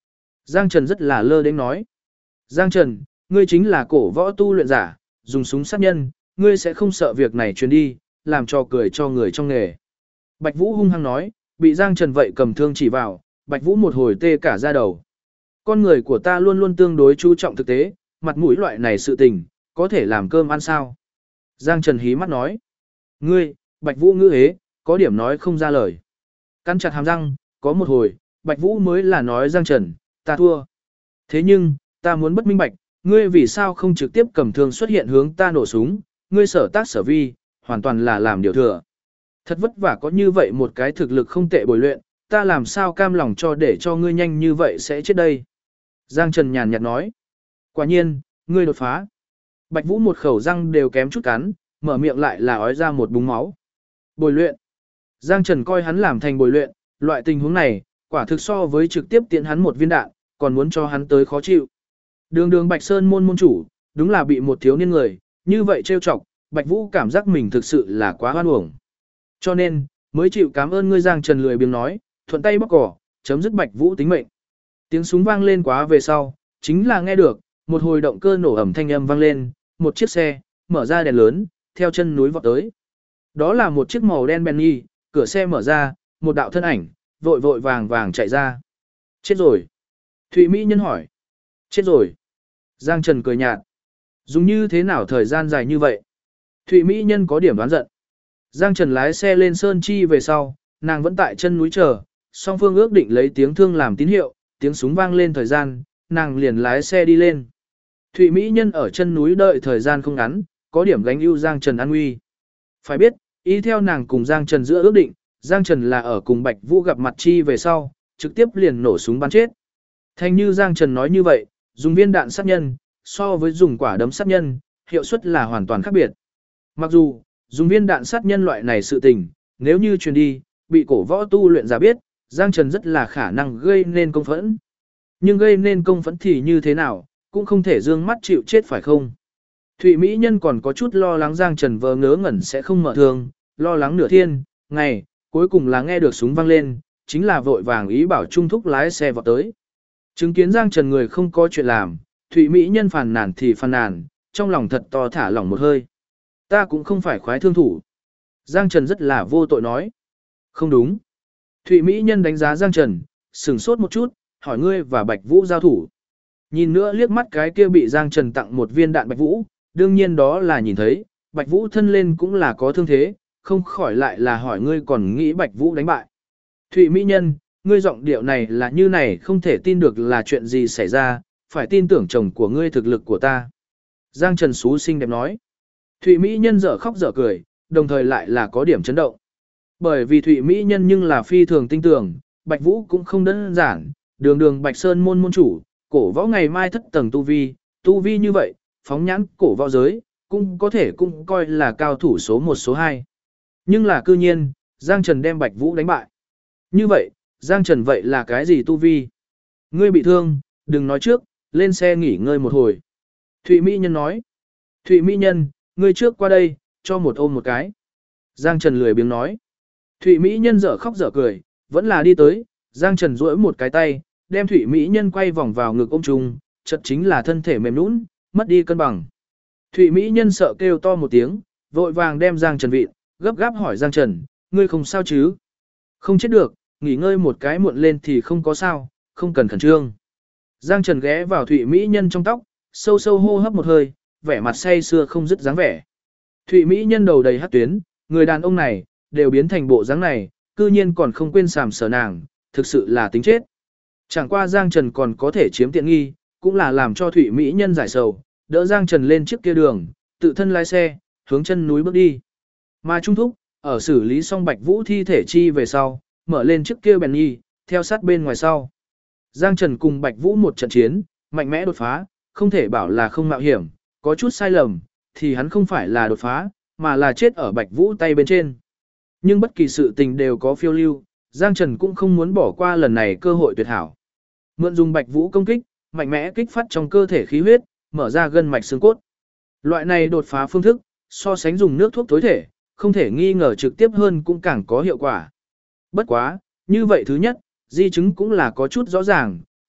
S1: Giang Trần rất là lơ đến nói. Giang Trần, ngươi chính là cổ võ tu luyện giả, dùng súng sát nhân, ngươi sẽ không sợ việc này truyền đi, làm cho cười cho người trong nghề. Bạch Vũ hung hăng nói, bị Giang Trần vậy cầm thương chỉ vào, Bạch Vũ một hồi tê cả da đầu. Con người của ta luôn luôn tương đối chú trọng thực tế, mặt mũi loại này sự tình, có thể làm cơm ăn sao? Giang Trần hí mắt nói. Ngươi, Bạch Vũ ngữ hế, có điểm nói không ra lời. Cắn chặt hàm răng, có một hồi, Bạch Vũ mới là nói Giang Trần, ta thua. Thế nhưng, ta muốn bất minh bạch, ngươi vì sao không trực tiếp cầm thương xuất hiện hướng ta nổ súng, ngươi sở tác sở vi, hoàn toàn là làm điều thừa. Thật vất vả có như vậy một cái thực lực không tệ bồi luyện, ta làm sao cam lòng cho để cho ngươi nhanh như vậy sẽ chết đây. Giang Trần nhàn nhạt nói. Quả nhiên, ngươi đột phá. Bạch Vũ một khẩu răng đều kém chút cắn, mở miệng lại là ói ra một búng máu. Bồi luyện. Giang Trần coi hắn làm thành bồi luyện, loại tình huống này, quả thực so với trực tiếp tiện hắn một viên đạn, còn muốn cho hắn tới khó chịu. Đường Bạch Sơn môn môn chủ, đúng là bị một thiếu niên người, như vậy trêu chọc, Bạch Vũ cảm giác mình thực sự là quá hoan uổng. Cho nên, mới chịu cảm ơn ngươi. Giang Trần lười biếng nói, thuận tay bóc cỏ, chấm dứt Bạch Vũ tính mệnh. Tiếng súng vang lên quá về sau, chính là nghe được, một hồi động cơ nổ ầm thanh âm vang lên, một chiếc xe, mở ra đèn lớn, theo chân núi vọt tới. Đó là một chiếc màu đen Bentley, cửa xe mở ra, một đạo thân ảnh, vội vội vàng vàng chạy ra. Chết rồi. Thụy Mỹ Nhân hỏi. Chết rồi. Giang Trần cười nhạt. Dùng như thế nào thời gian dài như vậy? Thụy Mỹ Nhân có điểm đoán giận. Giang Trần lái xe lên Sơn Chi về sau, nàng vẫn tại chân núi chờ, song phương ước định lấy tiếng thương làm tín hiệu, tiếng súng vang lên thời gian, nàng liền lái xe đi lên. Thụy Mỹ Nhân ở chân núi đợi thời gian không ngắn, có điểm gánh ưu Giang Trần an nguy. Phải biết, ý theo nàng cùng Giang Trần giữa ước định, Giang Trần là ở cùng Bạch Vũ gặp mặt chi về sau, trực tiếp liền nổ súng bắn chết. Thành như Giang Trần nói như vậy, dùng viên đạn sát nhân, so với dùng quả đấm sát nhân, hiệu suất là hoàn toàn khác biệt. Mặc dù, dùng viên đạn sát nhân loại này sự tình, nếu như truyền đi, bị cổ võ tu luyện giả biết, Giang Trần rất là khả năng gây nên công phẫn. Nhưng gây nên công phẫn thì như thế nào, cũng không thể dương mắt chịu chết phải không? Thụy Mỹ Nhân còn có chút lo lắng Giang Trần vờ ngớ ngẩn sẽ không mở thương, lo lắng nửa thiên, ngày, cuối cùng là nghe được súng vang lên, chính là vội vàng ý bảo Trung Thúc lái xe vào tới. Chứng kiến Giang Trần người không có chuyện làm, Thụy Mỹ Nhân phàn nàn thì phàn nàn, trong lòng thật to thả lỏng một hơi. Ta cũng không phải khoái thương thủ. Giang Trần rất là vô tội nói. Không đúng. Thụy Mỹ Nhân đánh giá Giang Trần, sửng sốt một chút, hỏi ngươi và Bạch Vũ giao thủ. Nhìn nữa liếc mắt cái kia bị Giang Trần tặng một viên đạn Bạch Vũ, đương nhiên đó là nhìn thấy, Bạch Vũ thân lên cũng là có thương thế, không khỏi lại là hỏi ngươi còn nghĩ Bạch Vũ đánh bại. Thụy Mỹ Nhân, ngươi giọng điệu này là như này không thể tin được là chuyện gì xảy ra, phải tin tưởng chồng của ngươi thực lực của ta. Giang Trần xú xinh đẹp nói. Thụy Mỹ Nhân dở khóc dở cười, đồng thời lại là có điểm chấn động. Bởi vì Thụy Mỹ Nhân nhưng là phi thường tinh tưởng, Bạch Vũ cũng không đơn giản, đường Bạch Sơn môn môn chủ, cổ võ ngày mai thất tầng tu vi như vậy, phóng nhãn cổ võ giới, cũng có thể cũng coi là cao thủ số 1 số 2. Nhưng là cư nhiên, Giang Trần đem Bạch Vũ đánh bại. Như vậy, Giang Trần vậy là cái gì tu vi? Ngươi bị thương, đừng nói trước, lên xe nghỉ ngơi một hồi. Thụy Mỹ Nhân nói. Thụy Mỹ Nhân, ngươi trước qua đây, cho một ôm một cái. Giang Trần lười biếng nói. Thụy Mỹ Nhân dở khóc dở cười, vẫn là đi tới, Giang Trần duỗi một cái tay, đem Thụy Mỹ Nhân quay vòng vào ngực ôm chung, chợt chính là thân thể mềm nhũn, mất đi cân bằng. Thụy Mỹ Nhân sợ kêu to một tiếng, vội vàng đem Giang Trần vịn, gấp gáp hỏi Giang Trần, ngươi không sao chứ? Không chết được, nghỉ ngơi một cái muộn lên thì không có sao, không cần khẩn trương. Giang Trần ghé vào Thụy Mỹ Nhân trong tóc, sâu sâu hô hấp một hơi, vẻ mặt say sưa không dứt dáng vẻ. Thụy Mỹ Nhân đầu đầy hắc tuyến, người đàn ông này, đều biến thành bộ dáng này, cư nhiên còn không quên sàm sờ nàng, thực sự là tính chết. Chẳng qua Giang Trần còn có thể chiếm tiện nghi, cũng là làm cho Thụy Mỹ Nhân giải sầu, đỡ Giang Trần lên chiếc kia đường, tự thân lái xe, hướng chân núi bước đi. Mà Trung Thúc, ở xử lý xong Bạch Vũ thi thể chi về sau, mở lên chiếc kia Bentley, theo sát bên ngoài sau. Giang Trần cùng Bạch Vũ một trận chiến, mạnh mẽ đột phá, không thể bảo là không mạo hiểm, có chút sai lầm, thì hắn không phải là đột phá, mà là chết ở Bạch Vũ tay bên trên. Nhưng bất kỳ sự tình đều có phiêu lưu, Giang Trần cũng không muốn bỏ qua lần này cơ hội tuyệt hảo. Mượn dùng Bạch Vũ công kích, mạnh mẽ kích phát trong cơ thể khí huyết, mở ra gân mạch xương cốt. Loại này đột phá phương thức, so sánh dùng nước thuốc tối thể, không thể nghi ngờ trực tiếp hơn cũng càng có hiệu quả. Bất quá, như vậy thứ nhất, di chứng cũng là có chút rõ ràng,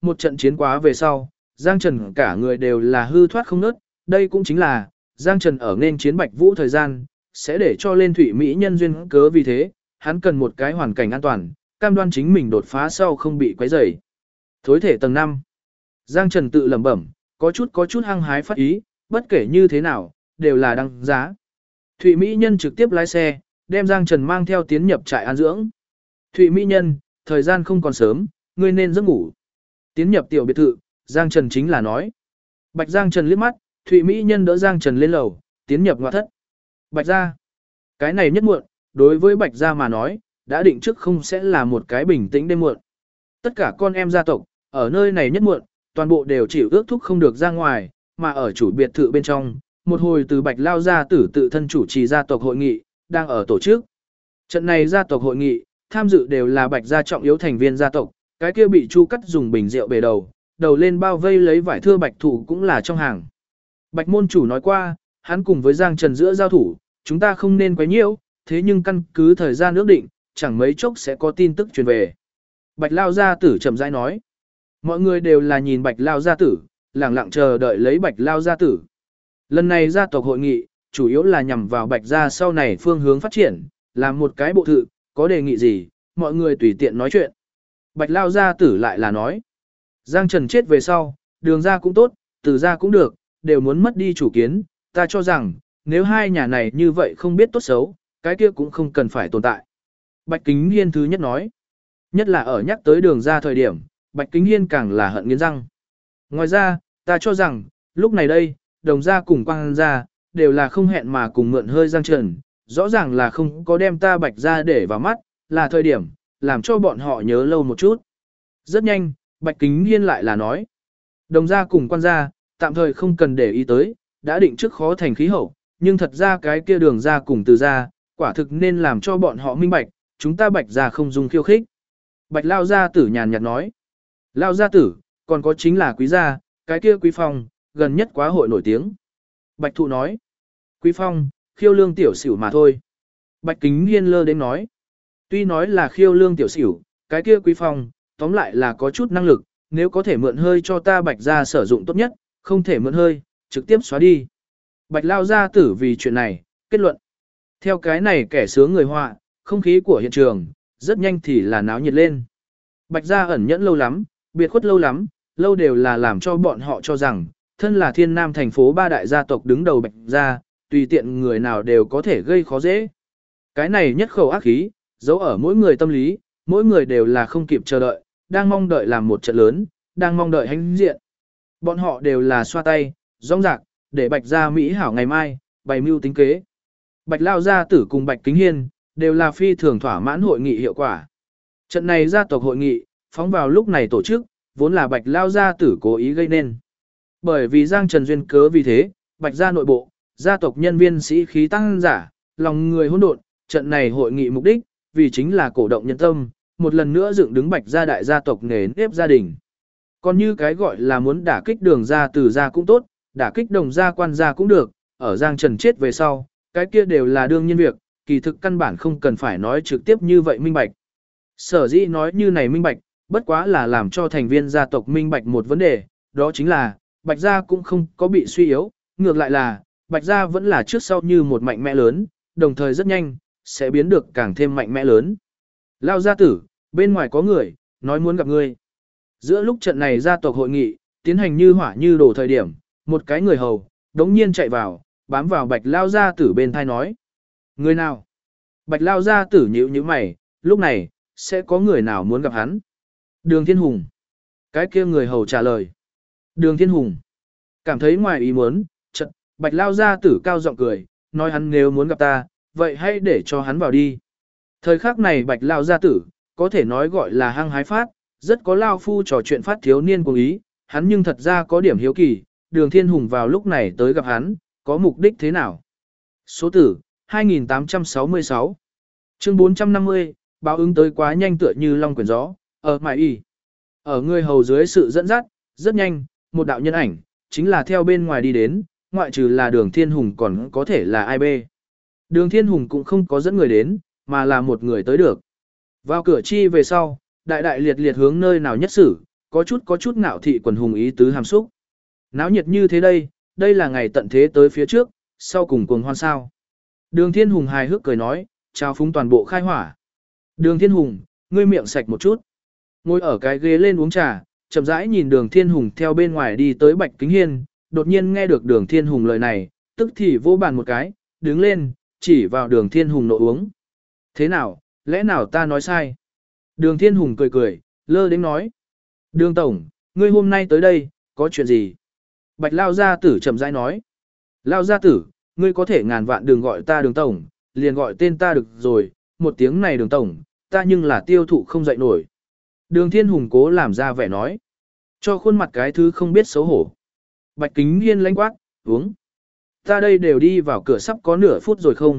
S1: một trận chiến quá về sau, Giang Trần cả người đều là hư thoát không nớt, đây cũng chính là, Giang Trần ở nên chiến Bạch Vũ thời gian, sẽ để cho lên thủy mỹ nhân duyên cớ vì thế, hắn cần một cái hoàn cảnh an toàn, cam đoan chính mình đột phá sau không bị quấy rầy. Thối thể tầng 5. Giang Trần tự lẩm bẩm, có chút hăng hái phát ý, bất kể như thế nào, đều là đăng giá. Thụy Mỹ Nhân trực tiếp lái xe, đem Giang Trần mang theo tiến nhập trại an dưỡng. Thụy Mỹ Nhân, thời gian không còn sớm, ngươi nên giấc ngủ. Tiến nhập tiểu biệt thự, Giang Trần chính là nói. Bạch Giang Trần liếc mắt, Thụy Mỹ Nhân đỡ Giang Trần lên lầu, tiến nhập ngoại thất. Bạch gia, cái này nhất muộn, đối với Bạch gia mà nói, đã định trước không sẽ là một cái bình tĩnh đêm muộn. Tất cả con em gia tộc, ở nơi này nhất muộn, toàn bộ đều chịu ước thúc không được ra ngoài, mà ở chủ biệt thự bên trong, một hồi từ Bạch Lao gia tử tự thân chủ trì gia tộc hội nghị, đang ở tổ chức. Trận này gia tộc hội nghị, tham dự đều là Bạch gia trọng yếu thành viên gia tộc, cái kia bị Chu Cắt dùng bình rượu bể đầu, đầu lên bao vây lấy vải thưa Bạch thủ cũng là trong hàng. Bạch môn chủ nói qua, hắn cùng với Giang Trần giữa giao thủ, chúng ta không nên quấy nhiễu, thế nhưng căn cứ thời gian ước định, chẳng mấy chốc sẽ có tin tức truyền về. Bạch Lao gia tử chậm rãi nói. Mọi người đều là nhìn Bạch Lao gia tử, lặng lặng chờ đợi lấy Bạch Lao gia tử. Lần này gia tộc hội nghị, chủ yếu là nhằm vào Bạch gia sau này phương hướng phát triển, làm một cái bộ thự, có đề nghị gì, mọi người tùy tiện nói chuyện. Bạch Lao gia tử lại là nói. Giang Trần chết về sau, Đường gia cũng tốt, Từ gia cũng được, đều muốn mất đi chủ kiến, ta cho rằng, nếu hai nhà này như vậy không biết tốt xấu, cái kia cũng không cần phải tồn tại. Bạch Kính Hiên thứ nhất nói. Nhất là ở nhắc tới Đường gia thời điểm, Bạch Kính Hiên càng là hận nghiến răng. Ngoài ra, ta cho rằng, lúc này đây, Đồng gia cùng Quang gia, đều là không hẹn mà cùng mượn hơi Giang Trần, rõ ràng là không có đem ta Bạch gia để vào mắt, là thời điểm, làm cho bọn họ nhớ lâu một chút. Rất nhanh, Bạch Kính Hiên lại là nói. Đồng gia cùng Quan gia, tạm thời không cần để ý tới, đã định trước khó thành khí hậu, nhưng thật ra cái kia Đường gia cùng Từ gia, quả thực nên làm cho bọn họ minh bạch, chúng ta Bạch gia không dùng khiêu khích. Bạch Lao gia tử nhàn nhạt nói. Lao gia tử, còn có chính là Quý gia, cái kia Quý Phong, gần nhất quá hội nổi tiếng. Bạch Thụ nói. Quý Phong, khiêu lương tiểu xỉu mà thôi. Bạch Kính Hiên lơ đến nói. Tuy nói là khiêu lương tiểu xỉu, cái kia Quý Phong, tóm lại là có chút năng lực, nếu có thể mượn hơi cho ta Bạch gia sử dụng tốt nhất, không thể mượn hơi, trực tiếp xóa đi. Bạch Lao gia tử vì chuyện này, kết luận. Theo cái này kẻ sướng người họa, không khí của hiện trường, rất nhanh thì là náo nhiệt lên. Bạch gia ẩn nhẫn lâu lắm, biệt khuất lâu lắm, lâu đều là làm cho bọn họ cho rằng, thân là thiên nam thành phố ba đại gia tộc đứng đầu Bạch gia, tùy tiện người nào đều có thể gây khó dễ. Cái này nhất khẩu ác khí, giấu ở mỗi người tâm lý, mỗi người đều là không kịp chờ đợi, đang mong đợi làm một trận lớn, đang mong đợi hãnh diện. Bọn họ đều là xoa tay, rong rạc, để Bạch gia Mỹ hảo ngày mai, bày mưu tính kế. Bạch Lao gia tử cùng Bạch Kính Hiên, đều là phi thường thỏa mãn hội nghị hiệu quả. Trận này gia tộc hội nghị, phóng vào lúc này tổ chức, vốn là Bạch Lao gia tử cố ý gây nên. Bởi vì Giang Trần duyên cớ vì thế, Bạch gia nội bộ, gia tộc nhân viên sĩ khí tăng giả, lòng người hỗn độn, trận này hội nghị mục đích, vì chính là cổ động nhân tâm, một lần nữa dựng đứng Bạch gia đại gia tộc nề nếp gia đình. Còn như cái gọi là muốn đả kích Đường gia Từ gia cũng tốt, đả kích Đồng gia Quan gia cũng được, ở Giang Trần chết về sau, cái kia đều là đương nhiên việc, kỳ thực căn bản không cần phải nói trực tiếp như vậy minh bạch. Sở dĩ nói như này minh bạch, bất quá là làm cho thành viên gia tộc minh bạch một vấn đề, đó chính là, Bạch gia cũng không có bị suy yếu, ngược lại là, Bạch gia vẫn là trước sau như một mạnh mẽ lớn, đồng thời rất nhanh, sẽ biến được càng thêm mạnh mẽ lớn. Lao gia tử, bên ngoài có người, nói muốn gặp ngươi. Giữa lúc trận này gia tộc hội nghị, tiến hành như hỏa như đổ thời điểm, một cái người hầu, đống nhiên chạy vào, bám vào Bạch Lao gia tử bên thai nói. Người nào? Bạch Lao gia tử nhíu nhíu mày, lúc này, sẽ có người nào muốn gặp hắn? Đường Thiên Hùng. Cái kia người hầu trả lời. Đường Thiên Hùng. Cảm thấy ngoài ý muốn, chợt Bạch Lao gia tử cao giọng cười, nói hắn nếu muốn gặp ta, vậy hãy để cho hắn vào đi. Thời khắc này Bạch Lao gia tử, có thể nói gọi là hăng hái phát, rất có Lao phu trò chuyện phát thiếu niên của ý, hắn nhưng thật ra có điểm hiếu kỳ, Đường Thiên Hùng vào lúc này tới gặp hắn, có mục đích thế nào? Số tử, 2866. Chương 450, báo ứng tới quá nhanh tựa như long quyển gió, ở mải y. Ở người hầu dưới sự dẫn dắt, rất nhanh, một đạo nhân ảnh, chính là theo bên ngoài đi đến, ngoại trừ là Đường Thiên Hùng còn có thể là ai bê. Đường Thiên Hùng cũng không có dẫn người đến, mà là một người tới được. Vào cửa chi về sau, đại đại liệt liệt hướng nơi nào nhất xử, có chút ngạo thị quần hùng ý tứ hàm xúc. Náo nhiệt như thế đây là ngày tận thế tới phía trước, sau cùng cuồng hoan sao. Đường Thiên Hùng hài hước cười nói, chào phúng toàn bộ khai hỏa. Đường Thiên Hùng, ngươi miệng sạch một chút. Ngồi ở cái ghế lên uống trà, chậm rãi nhìn Đường Thiên Hùng theo bên ngoài đi tới Bạch Kính Hiên, đột nhiên nghe được Đường Thiên Hùng lời này, tức thì vô bàn một cái, đứng lên, chỉ vào Đường Thiên Hùng nộ uống. Thế nào, lẽ nào ta nói sai? Đường Thiên Hùng cười cười, lơ đến nói. Đường Tổng, ngươi hôm nay tới đây, có chuyện gì? Bạch Lao Gia Tử chậm rãi nói. Lao Gia Tử, ngươi có thể ngàn vạn đừng gọi ta Đường Tổng, liền gọi tên ta được rồi, một tiếng này Đường Tổng, ta nhưng là tiêu thụ không dậy nổi. Đường Thiên Hùng cố làm ra vẻ nói. Cho khuôn mặt cái thứ không biết xấu hổ. Bạch Kính Hiên lãnh quát, uống. Ta đây đều đi vào cửa sắp có nửa phút rồi không?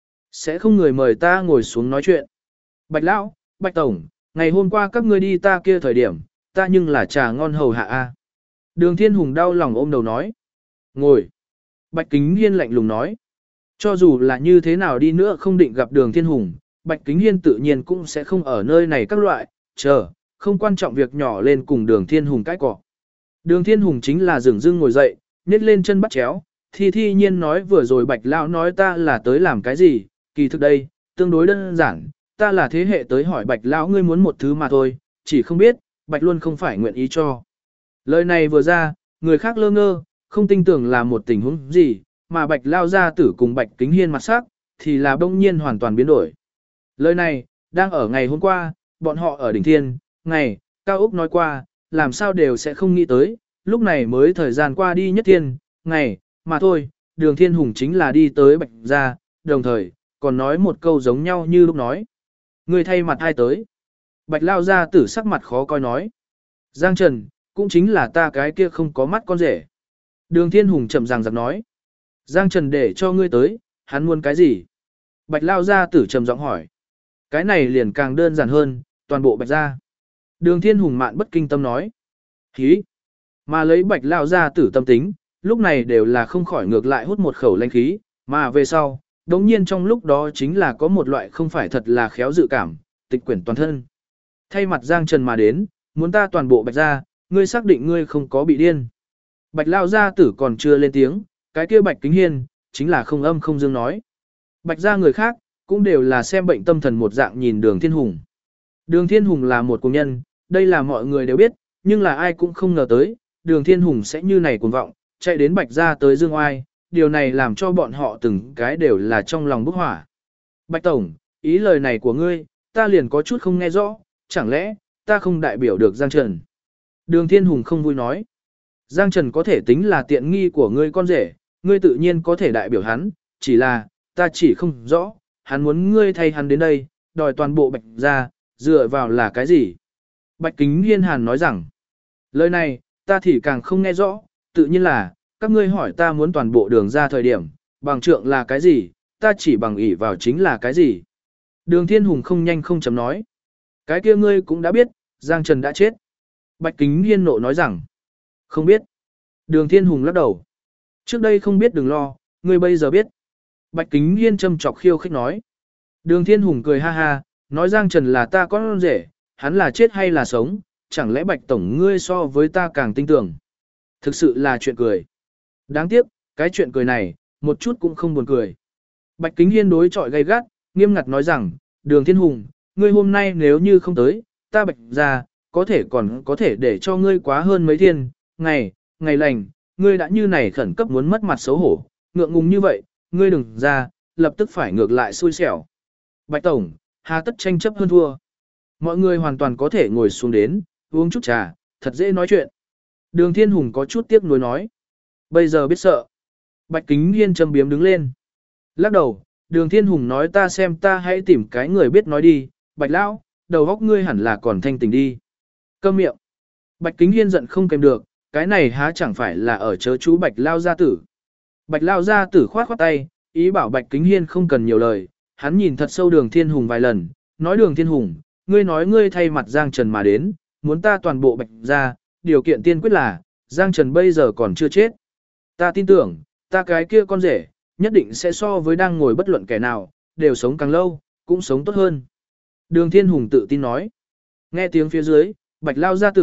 S1: Sẽ không người mời ta ngồi xuống nói chuyện. Bạch Lão, Bạch Tổng, ngày hôm qua các ngươi đi ta kia thời điểm, ta nhưng là trà ngon hầu hạ a. Đường Thiên Hùng đau lòng ôm đầu nói. Ngồi. Bạch Kính Hiên lạnh lùng nói. Cho dù là như thế nào đi nữa không định gặp Đường Thiên Hùng, Bạch Kính Hiên tự nhiên cũng sẽ không ở nơi này các loại, chờ, không quan trọng việc nhỏ lên cùng Đường Thiên Hùng cãi cọ. Đường Thiên Hùng chính là dửng dưng ngồi dậy, nhét lên chân bắt chéo, thi nhiên nói vừa rồi Bạch Lão nói ta là tới làm cái gì, kỳ thực đây, tương đối đơn giản, ta là thế hệ tới hỏi Bạch Lão ngươi muốn một thứ mà thôi, chỉ không biết, Bạch luôn không phải nguyện ý cho. Lời này vừa ra, người khác lơ ngơ, không tin tưởng là một tình huống gì, mà Bạch Lao Gia Tử cùng Bạch Kính Hiên mặt sắc, thì là bỗng nhiên hoàn toàn biến đổi. Lời này, đang ở ngày hôm qua, bọn họ ở đỉnh thiên, ngày, Cao Úc nói qua, làm sao đều sẽ không nghĩ tới, lúc này mới thời gian qua đi nhất thiên, ngày, mà thôi, Đường Thiên Hùng chính là đi tới Bạch gia, đồng thời, còn nói một câu giống nhau như lúc nói. Người thay mặt ai tới? Bạch Lao Gia Tử sắc mặt khó coi nói. Giang Trần, cũng chính là ta cái kia không có mắt con rể. Đường Thiên Hùng chậm ràng giặc nói. Giang Trần để cho ngươi tới, hắn muốn cái gì? Bạch Lao Gia Tử trầm giọng hỏi. Cái này liền càng đơn giản hơn, toàn bộ Bạch gia. Đường Thiên Hùng mạn bất kinh tâm nói. Hí! Mà lấy Bạch Lao Gia Tử tâm tính, lúc này đều là không khỏi ngược lại hút một khẩu lanh khí, mà về sau, đống nhiên trong lúc đó chính là có một loại không phải thật là khéo dự cảm, tịch quyển toàn thân. Thay mặt Giang Trần mà đến, muốn ta toàn bộ Bạch gia, ngươi xác định ngươi không có bị điên. Bạch Lao Gia Tử còn chưa lên tiếng, cái kia Bạch Kính Hiên, chính là không âm không dương nói. Bạch gia người khác, cũng đều là xem bệnh tâm thần một dạng nhìn Đường Thiên Hùng. Đường Thiên Hùng là một cuồng nhân, đây là mọi người đều biết, nhưng là ai cũng không ngờ tới, Đường Thiên Hùng sẽ như này cuồng vọng, chạy đến Bạch gia tới Dương Oai, điều này làm cho bọn họ từng cái đều là trong lòng bốc hỏa. Bạch Tổng, ý lời này của ngươi, ta liền có chút không nghe rõ, chẳng lẽ, ta không đại biểu được Giang Trần. Đường Thiên Hùng không vui nói. Giang Trần có thể tính là tiện nghi của ngươi con rể, ngươi tự nhiên có thể đại biểu hắn, chỉ là, ta chỉ không rõ, hắn muốn ngươi thay hắn đến đây, đòi toàn bộ Bạch gia, dựa vào là cái gì? Bạch Kính Hiên Hàn nói rằng, lời này, ta thì càng không nghe rõ, tự nhiên là, các ngươi hỏi ta muốn toàn bộ Đường ra thời điểm, bằng trượng là cái gì, ta chỉ bằng ỷ vào chính là cái gì. Đường Thiên Hùng không nhanh không chấm nói. Cái kia ngươi cũng đã biết, Giang Trần đã chết. Bạch Kính Hiên nộ nói rằng, không biết. Đường Thiên Hùng lắc đầu. Trước đây không biết đừng lo, ngươi bây giờ biết. Bạch Kính Hiên châm chọc khiêu khích nói. Đường Thiên Hùng cười ha ha, nói Giang Trần là ta con rể, hắn là chết hay là sống, chẳng lẽ Bạch Tổng ngươi so với ta càng tin tưởng. Thực sự là chuyện cười. Đáng tiếc, cái chuyện cười này, một chút cũng không buồn cười. Bạch Kính Hiên đối chọi gay gắt, nghiêm ngặt nói rằng, Đường Thiên Hùng, ngươi hôm nay nếu như không tới, ta Bạch ra, còn có thể để cho ngươi quá hơn mấy thiên, ngày lành, ngươi đã như này khẩn cấp muốn mất mặt xấu hổ, ngượng ngùng như vậy, ngươi đừng ra, lập tức phải ngược lại xui xẻo. Bạch Tổng, hà tất tranh chấp hơn thua. Mọi người hoàn toàn có thể ngồi xuống đến, uống chút trà, thật dễ nói chuyện. Đường Thiên Hùng có chút tiếc nuối nói. Bây giờ biết sợ. Bạch Kính Hiên châm biếm đứng lên. Lắc đầu, Đường Thiên Hùng nói ta xem ta hãy tìm cái người biết nói đi, Bạch Lão, đầu óc ngươi hẳn là còn thanh tỉnh đi. Câm miệng. Bạch Kính Hiên giận không kèm được, cái này há chẳng phải là ở chớ chú Bạch Lao Gia Tử. Bạch Lao Gia Tử khoát khoát tay, ý bảo Bạch Kính Hiên không cần nhiều lời, hắn nhìn thật sâu Đường Thiên Hùng vài lần, nói Đường Thiên Hùng, ngươi nói ngươi thay mặt Giang Trần mà đến, muốn ta toàn bộ Bạch ra, điều kiện tiên quyết là, Giang Trần bây giờ còn chưa chết. Ta tin tưởng, ta cái kia con rể, nhất định sẽ so với đang ngồi bất luận kẻ nào, đều sống càng lâu, cũng sống tốt hơn. Đường Thiên Hùng tự tin nói. Nghe tiếng phía dưới, Bạch Lao Gia Tử,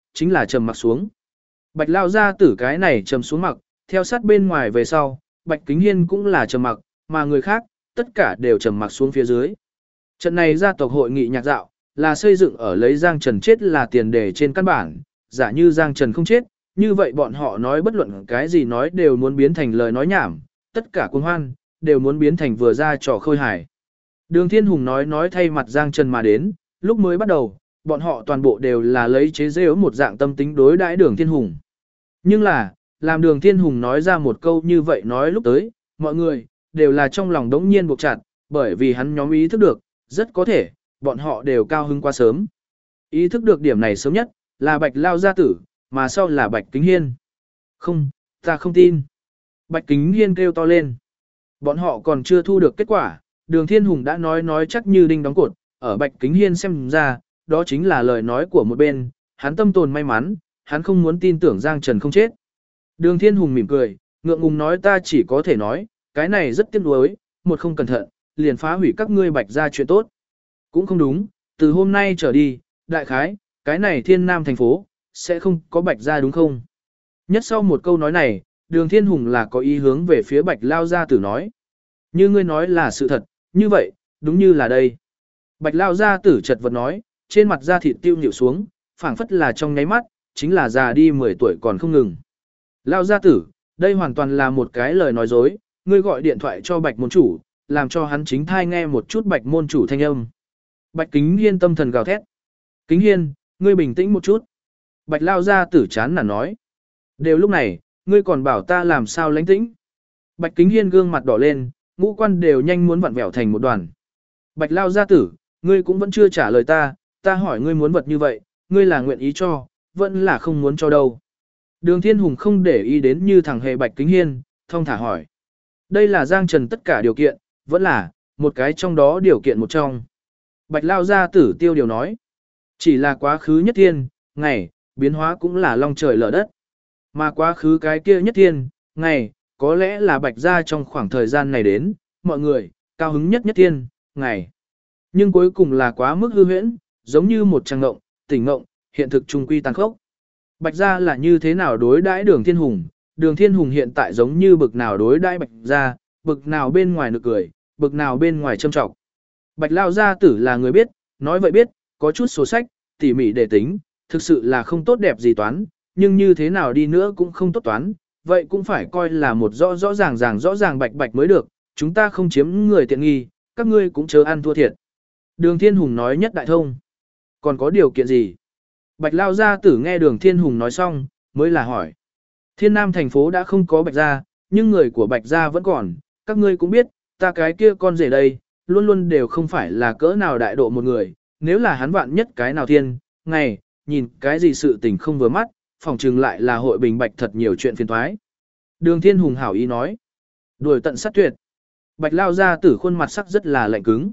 S1: chính là trầm mặc xuống. Bạch lao gia tử cái này trầm xuống mặc, theo sát bên ngoài về sau, Bạch Kính Hiên cũng là trầm mặc, mà người khác, tất cả đều trầm mặc xuống phía dưới. Trận này gia tộc hội nghị nhạc dạo, là xây dựng ở lấy Giang Trần chết là tiền đề trên căn bản, giả như Giang Trần không chết, như vậy bọn họ nói bất luận cái gì nói đều muốn biến thành lời nói nhảm, tất cả cuồng hoan, đều muốn biến thành vừa ra trò khơi hài. Đường Thiên Hùng nói thay mặt Giang Trần mà đến, lúc mới bắt đầu, bọn họ toàn bộ đều là lấy chế giễu một dạng tâm tính đối đãi Đường Thiên Hùng. Nhưng là, làm Đường Thiên Hùng nói ra một câu như vậy nói lúc tới, mọi người, đều là trong lòng đống nhiên buộc chặt, bởi vì hắn nhóm ý thức được, rất có thể, bọn họ đều cao hứng quá sớm. Ý thức được điểm này sớm nhất, là Bạch Lao gia tử, mà sau là Bạch Kính Hiên. Không, ta không tin. Bạch Kính Hiên kêu to lên. Bọn họ còn chưa thu được kết quả, Đường Thiên Hùng đã nói chắc như đinh đóng cột, ở Bạch Kính Hiên xem ra, đó chính là lời nói của một bên, hắn tâm tồn may mắn, hắn không muốn tin tưởng Giang Trần không chết. Đường Thiên Hùng mỉm cười, ngượng ngùng nói ta chỉ có thể nói, cái này rất tiếc nuối, một không cẩn thận, liền phá hủy các ngươi Bạch gia chuyện tốt. Cũng không đúng, từ hôm nay trở đi, đại khái, cái này Thiên Nam thành phố, sẽ không có Bạch gia đúng không? Nhất sau một câu nói này, Đường Thiên Hùng là có ý hướng về phía Bạch Lao gia tử nói. Như ngươi nói là sự thật, như vậy, đúng như là đây. Bạch Lao gia tử chật vật nói, trên mặt da thịt tiêu nhịu xuống, phảng phất là trong nháy mắt, chính là già đi 10 tuổi còn không ngừng. Lao gia tử, đây hoàn toàn là một cái lời nói dối, ngươi gọi điện thoại cho Bạch môn chủ, làm cho hắn chính thai nghe một chút Bạch môn chủ thanh âm. Bạch Kính Hiên tâm thần gào thét. Kính Hiên, ngươi bình tĩnh một chút. Bạch Lao gia tử chán nản nói. Đều lúc này, ngươi còn bảo ta làm sao lánh tĩnh. Bạch Kính Hiên gương mặt đỏ lên, ngũ quan đều nhanh muốn vặn vẹo thành một đoàn. Bạch Lao gia tử, ngươi cũng vẫn chưa trả lời ta hỏi ngươi muốn vật như vậy, ngươi là nguyện ý cho, vẫn là không muốn cho đâu. Đường Thiên Hùng không để ý đến như thằng hề Bạch Kính Hiên, thong thả hỏi. Đây là Giang Trần tất cả điều kiện, vẫn là, một cái trong đó điều kiện một trong. Bạch Lao gia tử tiêu điều nói. Chỉ là quá khứ nhất thiên, ngày, biến hóa cũng là long trời lở đất. Mà quá khứ cái kia nhất thiên, ngày, có lẽ là Bạch gia trong khoảng thời gian này đến, mọi người, cao hứng nhất thiên, ngày. Nhưng cuối cùng là quá mức hư huyễn, giống như một trăng ngộng, tỉnh ngộng, hiện thực trung quy tàn khốc. Bạch gia là như thế nào đối đãi Đường Thiên Hùng, Đường Thiên Hùng hiện tại giống như bực nào đối đãi Bạch gia, bực nào bên ngoài nực cười, bực nào bên ngoài châm trọng. Bạch Lao gia tử là người biết, nói vậy biết, có chút số sách, tỉ mỉ để tính, thực sự là không tốt đẹp gì toán, nhưng như thế nào đi nữa cũng không tốt toán, vậy cũng phải coi là một rõ ràng bạch bạch mới được, chúng ta không chiếm người tiện nghi, các ngươi cũng chớ ăn thua thiệt. Đường Thiên Hùng nói nhất đại thông. Còn có điều kiện gì? Bạch Lao gia tử nghe Đường Thiên Hùng nói xong, mới là hỏi. Thiên Nam thành phố đã không có Bạch gia, nhưng người của Bạch gia vẫn còn, các ngươi cũng biết, ta cái kia con rể đây, luôn luôn đều không phải là cỡ nào đại độ một người, nếu là hắn vạn nhất cái nào thiên, ngày, nhìn cái gì sự tình không vừa mắt, phòng trừng lại là hội bình bạch thật nhiều chuyện phiền toái. Đường Thiên Hùng hảo ý nói. Đuổi tận sát tuyệt. Bạch Lao gia tử khuôn mặt sắc rất là lạnh cứng.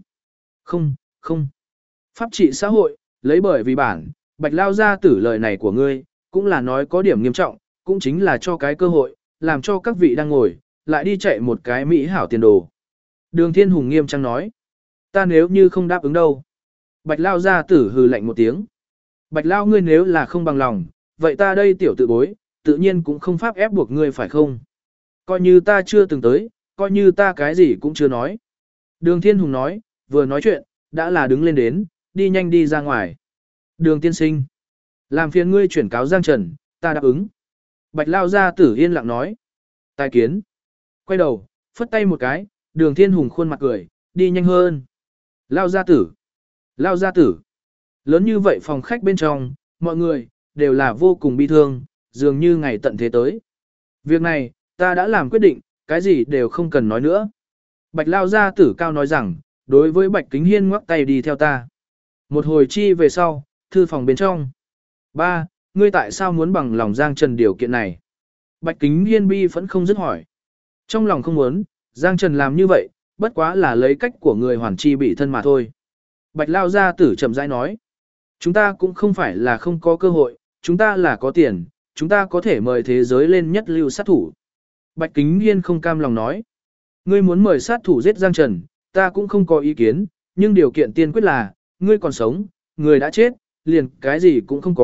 S1: Không. Pháp trị xã hội, lấy bởi vì bản, Bạch Lao gia tử lời này của ngươi, cũng là nói có điểm nghiêm trọng, cũng chính là cho cái cơ hội, làm cho các vị đang ngồi, lại đi chạy một cái mỹ hảo tiền đồ. Đường Thiên Hùng nghiêm trang nói. Ta nếu như không đáp ứng đâu. Bạch Lao gia tử hừ lạnh một tiếng. Bạch Lao ngươi nếu là không bằng lòng, vậy ta đây tiểu tự bối, tự nhiên cũng không pháp ép buộc ngươi phải không? Coi như ta chưa từng tới, coi như ta cái gì cũng chưa nói. Đường Thiên Hùng nói, vừa nói chuyện, đã là đứng lên đến, đi nhanh đi ra ngoài. Đường tiên sinh, làm phiền ngươi chuyển cáo Giang Trần, ta đáp ứng. Bạch Lao gia tử yên lặng nói. Tài kiến. Quay đầu, phất tay một cái, Đường Thiên Hùng khuôn mặt cười, đi nhanh hơn. Lao gia tử. Lao gia tử. Lớn như vậy phòng khách bên trong, mọi người, đều là vô cùng bi thương, dường như ngày tận thế tới. Việc này, ta đã làm quyết định, cái gì đều không cần nói nữa. Bạch Lao gia tử cao nói rằng, đối với Bạch Kính Hiên ngoắc tay đi theo ta. Một hồi chi về sau, thư phòng bên trong. Ba, ngươi tại sao muốn bằng lòng Giang Trần điều kiện này? Bạch Kính Hiên bi vẫn không dứt hỏi. Trong lòng không muốn, Giang Trần làm như vậy, bất quá là lấy cách của người hoàn chi bị thân mà thôi. Bạch Lao gia tử chậm rãi nói. Chúng ta cũng không phải là không có cơ hội, chúng ta là có tiền, chúng ta có thể mời thế giới lên nhất lưu sát thủ. Bạch Kính Hiên không cam lòng nói. Ngươi muốn mời sát thủ giết Giang Trần, ta cũng không có ý kiến, nhưng điều kiện tiên quyết là, ngươi còn sống, người đã chết, liền cái gì cũng không có,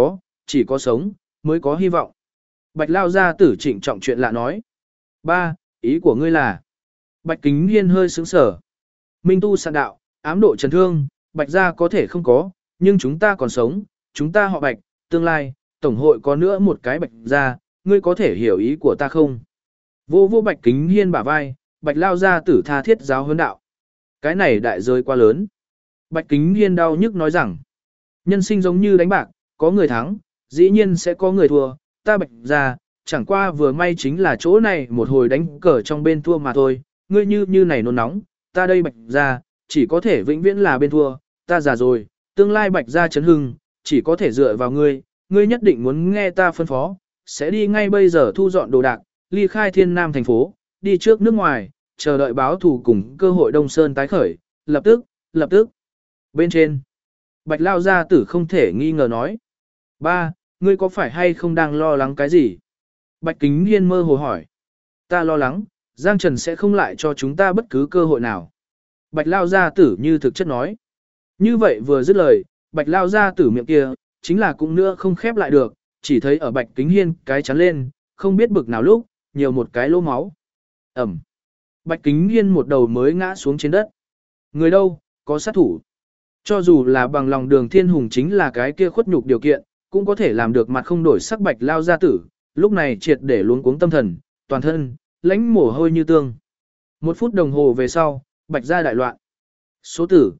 S1: chỉ có sống, mới có hy vọng. Bạch Lao Gia Tử trịnh trọng chuyện lạ nói. Ba, ý của ngươi là? Bạch Kính Hiên hơi sững sờ. Minh tu sạn đạo, ám độ trần thương, Bạch gia có thể không có, nhưng chúng ta còn sống, chúng ta họ Bạch, tương lai, tổng hội có nữa một cái Bạch gia, ngươi có thể hiểu ý của ta không? Vô vô Bạch Kính Hiên bả vai, Bạch Lao Gia Tử tha thiết giáo huấn đạo. Cái này đại giới quá lớn. Bạch Kính Hiên đau nhức nói rằng, nhân sinh giống như đánh bạc, có người thắng, dĩ nhiên sẽ có người thua, ta Bạch gia, chẳng qua vừa may chính là chỗ này một hồi đánh cờ trong bên thua mà thôi, ngươi như này nôn nóng, ta đây Bạch gia, chỉ có thể vĩnh viễn là bên thua, ta già rồi, tương lai Bạch gia chấn hưng, chỉ có thể dựa vào ngươi, ngươi nhất định muốn nghe ta phân phó, sẽ đi ngay bây giờ thu dọn đồ đạc, ly khai Thiên Nam thành phố, đi trước nước ngoài, chờ đợi báo thù cùng cơ hội Đông Sơn tái khởi, lập tức. Bên trên, Bạch Lao Gia Tử không thể nghi ngờ nói. Ba, ngươi có phải hay không đang lo lắng cái gì? Bạch Kính Hiên mơ hồ hỏi. Ta lo lắng, Giang Trần sẽ không lại cho chúng ta bất cứ cơ hội nào. Bạch Lao Gia Tử như thực chất nói. Như vậy vừa dứt lời, Bạch Lao Gia Tử miệng kia, chính là cũng nữa không khép lại được, chỉ thấy ở Bạch Kính Hiên cái chắn lên, không biết bực nào lúc, nhiều một cái lỗ máu. Ẩm. Bạch Kính Hiên một đầu mới ngã xuống trên đất. Người đâu, có sát thủ. Cho dù là bằng lòng Đường Thiên Hùng chính là cái kia khuất nhục điều kiện, cũng có thể làm được mặt không đổi sắc Bạch Lao Gia Tử, lúc này triệt để luống cuống tâm thần, toàn thân, lãnh mồ hôi như tương. 1 phút đồng hồ về sau, Bạch gia đại loạn. Số tử,